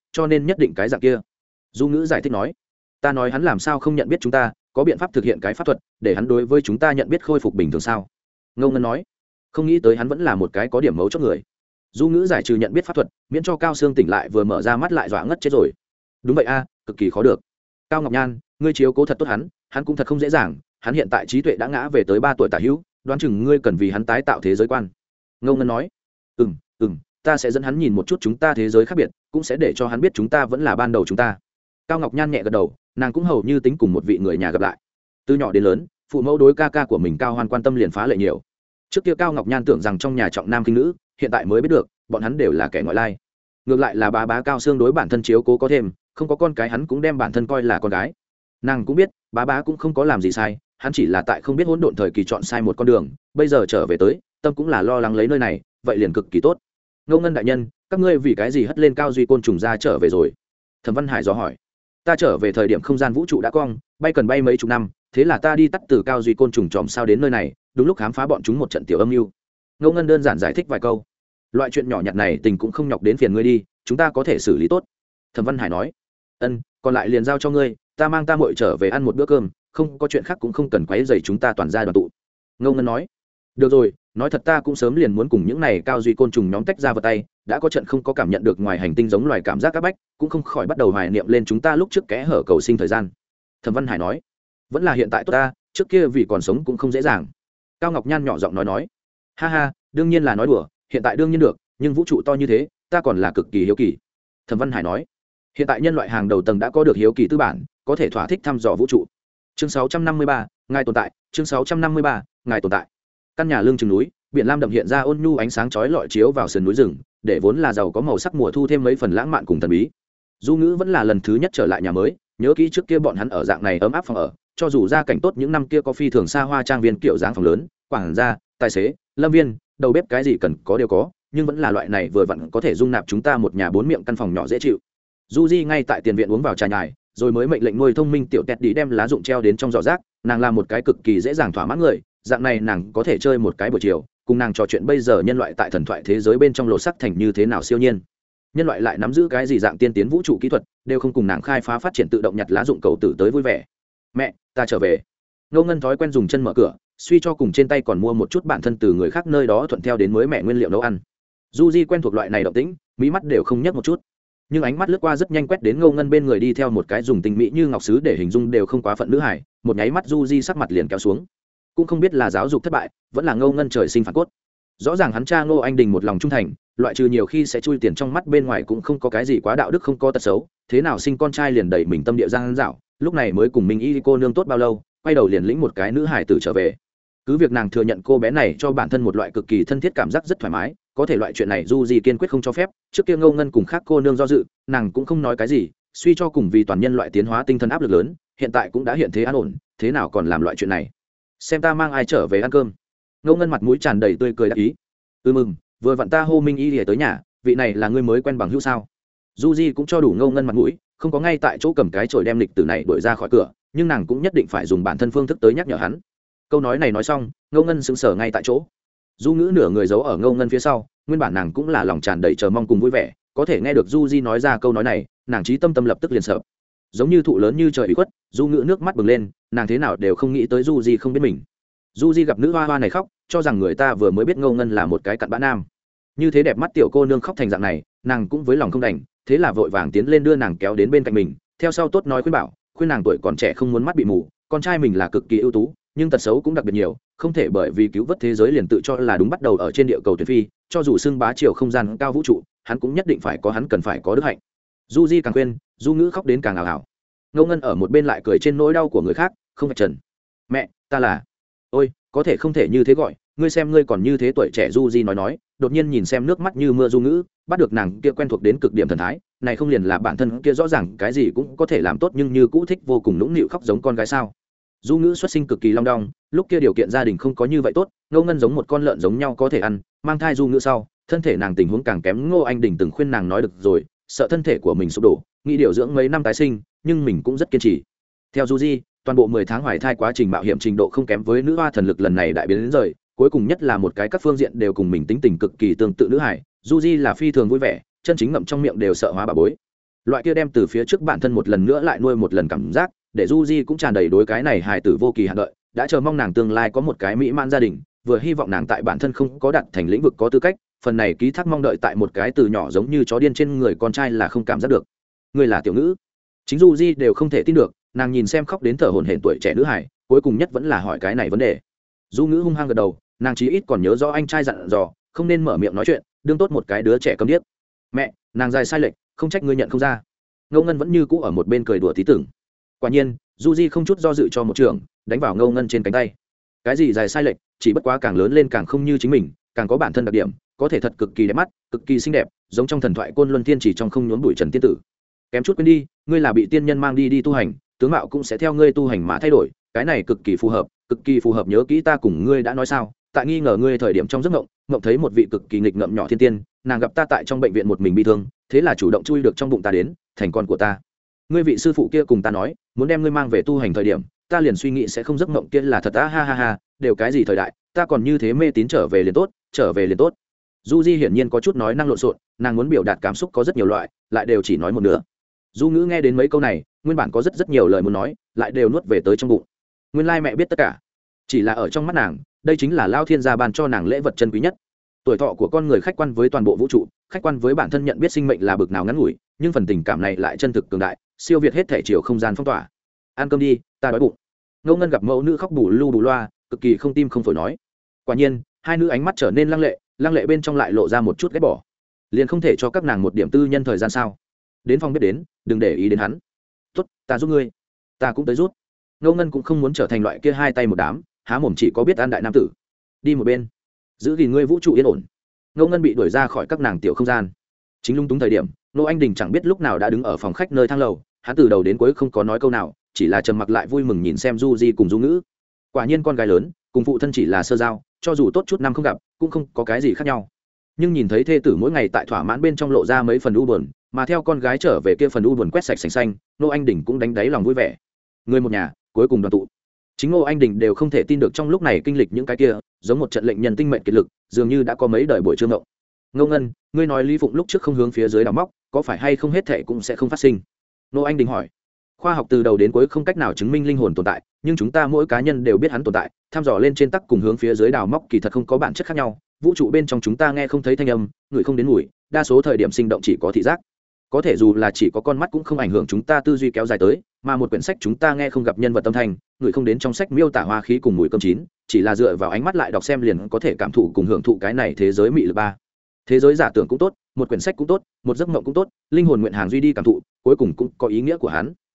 cho nên nhất định cái dạng kia. Du ngữ giải thích nói. Ta nói hắn làm sao không nhận biết chúng ta, có biện pháp thực hiện cái pháp thuật để hắn đối với chúng ta nhận biết khôi phục bình thường sao? Ngô Ngân nói. Không nghĩ tới hắn vẫn là một cái có điểm mấu chốt người. Du ngữ giải trừ nhận biết pháp thuật, miễn cho Cao Sương tỉnh lại vừa mở ra mắt lại dọa ngất chết rồi. Đúng vậy a, cực kỳ khó được. Cao Ngọc Nhan, ngươi chiếu cố thật tốt hắn, hắn cũng thật không dễ dàng, hắn hiện tại trí tuệ đã ngã về tới ba tuổi tả hữu, đoán chừng ngươi cần vì hắn tái tạo thế giới quan. Ngô Ngân nói. Ừm, ừm, ta sẽ dẫn hắn nhìn một chút chúng ta thế giới khác biệt, cũng sẽ để cho hắn biết chúng ta vẫn là ban đầu chúng ta. Cao Ngọc Nhan nhẹ gật đầu, nàng cũng hầu như tính cùng một vị người nhà gặp lại. Từ nhỏ đến lớn, phụ mẫu đối ca ca của mình Cao Hoan quan tâm liền phá lệ nhiều. Trước kia Cao Ngọc Nhan tưởng rằng trong nhà trọng nam khinh nữ, hiện tại mới biết được bọn hắn đều là kẻ ngoại lai. Ngược lại là bá bá Cao Sương đối bản thân chiếu cố có thêm, không có con cái hắn cũng đem bản thân coi là con gái. Nàng cũng biết bá bá cũng không có làm gì sai, hắn chỉ là tại không biết hỗn độn thời kỳ chọn sai một con đường, bây giờ trở về tới tâm cũng là lo lắng lấy nơi này, vậy liền cực kỳ tốt. Ngô Ngân đại nhân, các ngươi vì cái gì hất lên Cao Duy côn trùng ra trở về rồi? Thẩm Văn Hải dò hỏi. Ta trở về thời điểm không gian vũ trụ đã cong, bay cần bay mấy chục năm, thế là ta đi tắt từ Cao Duy côn trùng tròm sao đến nơi này, đúng lúc khám phá bọn chúng một trận tiểu âm mưu. Ngô Ngân đơn giản giải thích vài câu. Loại chuyện nhỏ nhặt này tình cũng không nhọc đến phiền ngươi đi, chúng ta có thể xử lý tốt. Thẩm Văn Hải nói. Ân, còn lại liền giao cho ngươi, ta mang ta muội trở về ăn một bữa cơm, không có chuyện khác cũng không cần quấy rầy chúng ta toàn gia đoàn tụ. Ngô Ngân nói. Được rồi, nói thật ta cũng sớm liền muốn cùng những này Cao Duy côn trùng nhóm tách ra vào tay, đã có trận không có cảm nhận được ngoài hành tinh giống loài cảm giác áp bách, cũng không khỏi bắt đầu hoài niệm lên chúng ta lúc trước kẽ hở cầu sinh thời gian. Thẩm Văn Hải nói. Vẫn là hiện tại tốt ta, trước kia vì còn sống cũng không dễ dàng. Cao Ngọc Nhan nhỏ giọng nói nói. Ha ha, đương nhiên là nói đùa, hiện tại đương nhiên được, nhưng vũ trụ to như thế, ta còn là cực kỳ hiếu kỳ. Thẩm Văn Hải nói. Hiện tại nhân loại hàng đầu tầng đã có được hiếu kỳ tư bản, có thể thỏa thích thăm dò vũ trụ. Chương sáu trăm năm mươi ba, ngài tồn tại. Chương sáu trăm năm mươi ba, ngài tồn tại. Căn nhà lưng chừng núi, biển lam đậm hiện ra ôn nhu ánh sáng chói lọi chiếu vào sườn núi rừng, để vốn là giàu có màu sắc mùa thu thêm mấy phần lãng mạn cùng thần bí. Du Ngữ vẫn là lần thứ nhất trở lại nhà mới, nhớ kỹ trước kia bọn hắn ở dạng này ấm áp phòng ở, cho dù gia cảnh tốt những năm kia có phi thường xa hoa trang viên kiểu dáng phòng lớn, quản gia, tài xế, lâm viên, đầu bếp cái gì cần có đều có, nhưng vẫn là loại này vừa vặn có thể dung nạp chúng ta một nhà bốn miệng căn phòng nhỏ dễ chịu. Du Di ngay tại tiền viện uống vào trà nhài, rồi mới mệnh lệnh nuôi thông minh tiểu tẹt đi đem lá dụng treo đến trong giỏ rác, nàng là một cái cực kỳ dễ dàng thỏa mãn người, dạng này nàng có thể chơi một cái buổi chiều, cùng nàng trò chuyện bây giờ nhân loại tại thần thoại thế giới bên trong lột sắc thành như thế nào siêu nhiên, nhân loại lại nắm giữ cái gì dạng tiên tiến vũ trụ kỹ thuật, đều không cùng nàng khai phá phát triển tự động nhặt lá dụng cầu tử tới vui vẻ. Mẹ, ta trở về. Ngô Ngân thói quen dùng chân mở cửa, suy cho cùng trên tay còn mua một chút bản thân từ người khác nơi đó thuận theo đến mới mẹ nguyên liệu nấu ăn. Du Di quen thuộc loại này động tĩnh, mí mắt đều không nhấc một chút, nhưng ánh mắt lướt qua rất nhanh quét đến Ngô Ngân bên người đi theo một cái dùng tình mỹ như ngọc sứ để hình dung đều không quá phận nữ hải, một nháy mắt Du Di sắc mặt liền kéo xuống. Cũng không biết là giáo dục thất bại, vẫn là Ngô Ngân trời sinh phản cốt. Rõ ràng hắn cha Ngô Anh Đình một lòng trung thành, loại trừ nhiều khi sẽ chui tiền trong mắt bên ngoài cũng không có cái gì quá đạo đức không có tật xấu, thế nào sinh con trai liền đẩy mình tâm địa giang dạo, lúc này mới cùng mình y cô nương tốt bao lâu, quay đầu liền lĩnh một cái nữ hải tử trở về. Cứ việc nàng thừa nhận cô bé này cho bản thân một loại cực kỳ thân thiết cảm giác rất thoải mái, có thể loại chuyện này Du Di kiên quyết không cho phép. Trước kia Ngô Ngân cùng khác cô nương do dự, nàng cũng không nói cái gì, suy cho cùng vì toàn nhân loại tiến hóa tinh thần áp lực lớn, hiện tại cũng đã hiện thế an ổn, thế nào còn làm loại chuyện này. Xem ta mang ai trở về ăn cơm. Ngô Ngân mặt mũi tràn đầy tươi cười đáp ý. Ừ mừng, vừa vặn ta hô Minh Y lìa tới nhà, vị này là người mới quen bằng hữu sao? Du Di cũng cho đủ Ngô Ngân mặt mũi, không có ngay tại chỗ cầm cái chổi đem lịch tử này đuổi ra khỏi cửa, nhưng nàng cũng nhất định phải dùng bản thân phương thức tới nhắc nhở hắn. Câu nói này nói xong, Ngô Ngân sững sờ ngay tại chỗ. Du Ngữ nửa người giấu ở Ngô Ngân phía sau, nguyên bản nàng cũng là lòng tràn đầy chờ mong cùng vui vẻ, có thể nghe được Du Di nói ra câu nói này, nàng trí tâm tâm lập tức liền sợ. Giống như thụ lớn như trời ủy khuất, Du Ngữ nước mắt bừng lên, nàng thế nào đều không nghĩ tới Du Di không biết mình. Du Di gặp nữ hoa hoa này khóc, cho rằng người ta vừa mới biết Ngô Ngân là một cái cặn bã nam. Như thế đẹp mắt tiểu cô nương khóc thành dạng này, nàng cũng với lòng không đành, thế là vội vàng tiến lên đưa nàng kéo đến bên cạnh mình, theo sau tốt nói khuyên bảo, khuyên nàng tuổi còn trẻ không muốn mắt bị mù, con trai mình là cực kỳ ưu tú, nhưng tật xấu cũng đặc biệt nhiều, không thể bởi vì cứu vớt thế giới liền tự cho là đúng bắt đầu ở trên địa cầu tuyệt phi, cho dù xưng bá triều không gian cao vũ trụ, hắn cũng nhất định phải có hắn cần phải có đức hạnh. Du Di càng khuyên, Du Ngữ khóc đến càng ảo ảo. Ngô Ngân ở một bên lại cười trên nỗi đau của người khác, không phải trần. Mẹ, ta là. Ôi, có thể không thể như thế gọi, ngươi xem ngươi còn như thế tuổi trẻ. Du Di nói nói, đột nhiên nhìn xem nước mắt như mưa Du Ngữ, bắt được nàng kia quen thuộc đến cực điểm thần thái, này không liền là bản thân kia rõ ràng cái gì cũng có thể làm tốt nhưng như cũ thích vô cùng nũng nịu khóc giống con gái sao? Du Ngữ xuất sinh cực kỳ long đong, lúc kia điều kiện gia đình không có như vậy tốt, Ngô Ngân giống một con lợn giống nhau có thể ăn, mang thai Du Ngữ sau, thân thể nàng tình huống càng kém. Ngô Anh Đình từng khuyên nàng nói được rồi, sợ thân thể của mình sụp đổ, nghĩ điều dưỡng mấy năm tái sinh, nhưng mình cũng rất kiên trì. Theo Du Di, toàn bộ mười tháng hoài thai quá trình mạo hiểm trình độ không kém với nữ hoa thần lực lần này đại biến đến rời, cuối cùng nhất là một cái các phương diện đều cùng mình tính tình cực kỳ tương tự nữ hải. Du Di là phi thường vui vẻ, chân chính ngậm trong miệng đều sợ hóa bà bối. loại kia đem từ phía trước bản thân một lần nữa lại nuôi một lần cảm giác để du di cũng tràn đầy đối cái này hài tử vô kỳ hạn đợi, đã chờ mong nàng tương lai có một cái mỹ mãn gia đình, vừa hy vọng nàng tại bản thân không có đặt thành lĩnh vực có tư cách, phần này ký thác mong đợi tại một cái từ nhỏ giống như chó điên trên người con trai là không cảm giác được. Ngươi là tiểu ngữ. Chính du di đều không thể tin được, nàng nhìn xem khóc đến thở hổn hển tuổi trẻ nữ hải, cuối cùng nhất vẫn là hỏi cái này vấn đề. Du ngữ hung hăng gật đầu, nàng chí ít còn nhớ rõ anh trai dặn dò không nên mở miệng nói chuyện, đương tốt một cái đứa trẻ câm điếc. Mẹ, nàng dài sai lệch, không trách ngươi nhận không ra. Ngô Ngân vẫn như cũ ở một bên cười đùa tí tưởng. Quả nhiên, du di không chút do dự cho một trường đánh vào Ngô Ngân trên cánh tay. Cái gì dài sai lệch, chỉ bất quá càng lớn lên càng không như chính mình, càng có bản thân đặc điểm, có thể thật cực kỳ đẹp mắt, cực kỳ xinh đẹp, giống trong thần thoại côn luân tiên chỉ trong không nhốn bụi trần tiên tử. Kém chút quên đi, ngươi là bị tiên nhân mang đi đi tu hành, tướng mạo cũng sẽ theo ngươi tu hành mà thay đổi, cái này cực kỳ phù hợp, cực kỳ phù hợp. Nhớ kỹ ta cùng ngươi đã nói sao, tại nghi ngờ ngươi thời điểm trong giấc mộng, mộng thấy một vị cực kỳ nghịch ngợm nhỏ thiên tiên, nàng gặp ta tại trong bệnh viện một mình bị thương, thế là chủ động chui được trong bụng ta đến, thành con của ta. Ngươi vị sư phụ kia cùng ta nói, muốn đem ngươi mang về tu hành thời điểm, ta liền suy nghĩ sẽ không giấc mộng kia là thật á, ha ha ha, đều cái gì thời đại, ta còn như thế mê tín, trở về liền tốt, trở về liền tốt. Du Di hiển nhiên có chút nói năng lộn xộn, nàng muốn biểu đạt cảm xúc có rất nhiều loại, lại đều chỉ nói một nửa. Du Ngữ nghe đến mấy câu này, nguyên bản có rất rất nhiều lời muốn nói, lại đều nuốt về tới trong bụng. Nguyên lai mẹ biết tất cả, chỉ là ở trong mắt nàng, đây chính là Lao Thiên gia ban cho nàng lễ vật chân quý nhất. Tuổi thọ của con người khách quan với toàn bộ vũ trụ, khách quan với bản thân nhận biết sinh mệnh là bực nào ngắn ngủi, nhưng phần tình cảm này lại chân thực cường đại, siêu việt hết thể chiều không gian phong tỏa. Ăn cơm đi, ta đói bụng. Ngô Ngân gặp mẫu nữ khóc bù lu bù loa, cực kỳ không tim không phổi nói. Quả nhiên, hai nữ ánh mắt trở nên lăng lệ, lăng lệ bên trong lại lộ ra một chút ghét bỏ. Liền không thể cho các nàng một điểm tư nhân thời gian sao? Đến phòng bếp đến, đừng để ý đến hắn. Tốt, ta giúp ngươi. Ta cũng tới rút. Ngô Ngân cũng không muốn trở thành loại kia hai tay một đám, há mồm chỉ có biết ăn đại nam tử. Đi một bên, giữ gìn ngươi vũ trụ yên ổn. Ngô Ngân bị đuổi ra khỏi các nàng tiểu không gian. Chính lung túng thời điểm, Nô Anh Đình chẳng biết lúc nào đã đứng ở phòng khách nơi thang lầu, hắn từ đầu đến cuối không có nói câu nào, chỉ là trầm mặc lại vui mừng nhìn xem Du Di cùng Du Ngữ. Quả nhiên con gái lớn, cùng phụ thân chỉ là sơ giao, cho dù tốt chút năm không gặp, cũng không có cái gì khác nhau. Nhưng nhìn thấy thê tử mỗi ngày tại thỏa mãn bên trong lộ ra mấy phần u buồn, mà theo con gái trở về kia phần u buồn quét sạch sành xanh, Nô Anh Đình cũng đánh đáy lòng vui vẻ. Người một nhà, cuối cùng đoàn tụ. Chính Nô Anh Đình đều không thể tin được trong lúc này kinh lịch những cái kia, giống một trận lệnh nhân tinh mệnh kiệt lực, dường như đã có mấy đời buổi trưa ngộng. Ngô Ngân, ngươi nói Lý Phụng lúc trước không hướng phía dưới đào móc, có phải hay không hết thảy cũng sẽ không phát sinh? Nô Anh Đình hỏi. Khoa học từ đầu đến cuối không cách nào chứng minh linh hồn tồn tại, nhưng chúng ta mỗi cá nhân đều biết hắn tồn tại, tham dò lên trên tắc cùng hướng phía dưới đào móc kỳ thật không có bản chất khác nhau. Vũ trụ bên trong chúng ta nghe không thấy thanh âm, ngửi không đến mùi, đa số thời điểm sinh động chỉ có thị giác. Có thể dù là chỉ có con mắt cũng không ảnh hưởng chúng ta tư duy kéo dài tới, mà một quyển sách chúng ta nghe không gặp nhân vật tâm thanh, ngửi không đến trong sách miêu tả hoa khí cùng mùi cơm chín, chỉ là dựa vào ánh mắt lại đọc xem liền có thể cảm thụ cùng hưởng thụ cái này thế giới mị lực ba. Thế giới giả tưởng cũng tốt, một quyển sách cũng tốt, một giấc mộng cũng tốt, linh hồn nguyện hàng duy đi cảm thụ, cuối cùng cũng có ý nghĩa của hắn.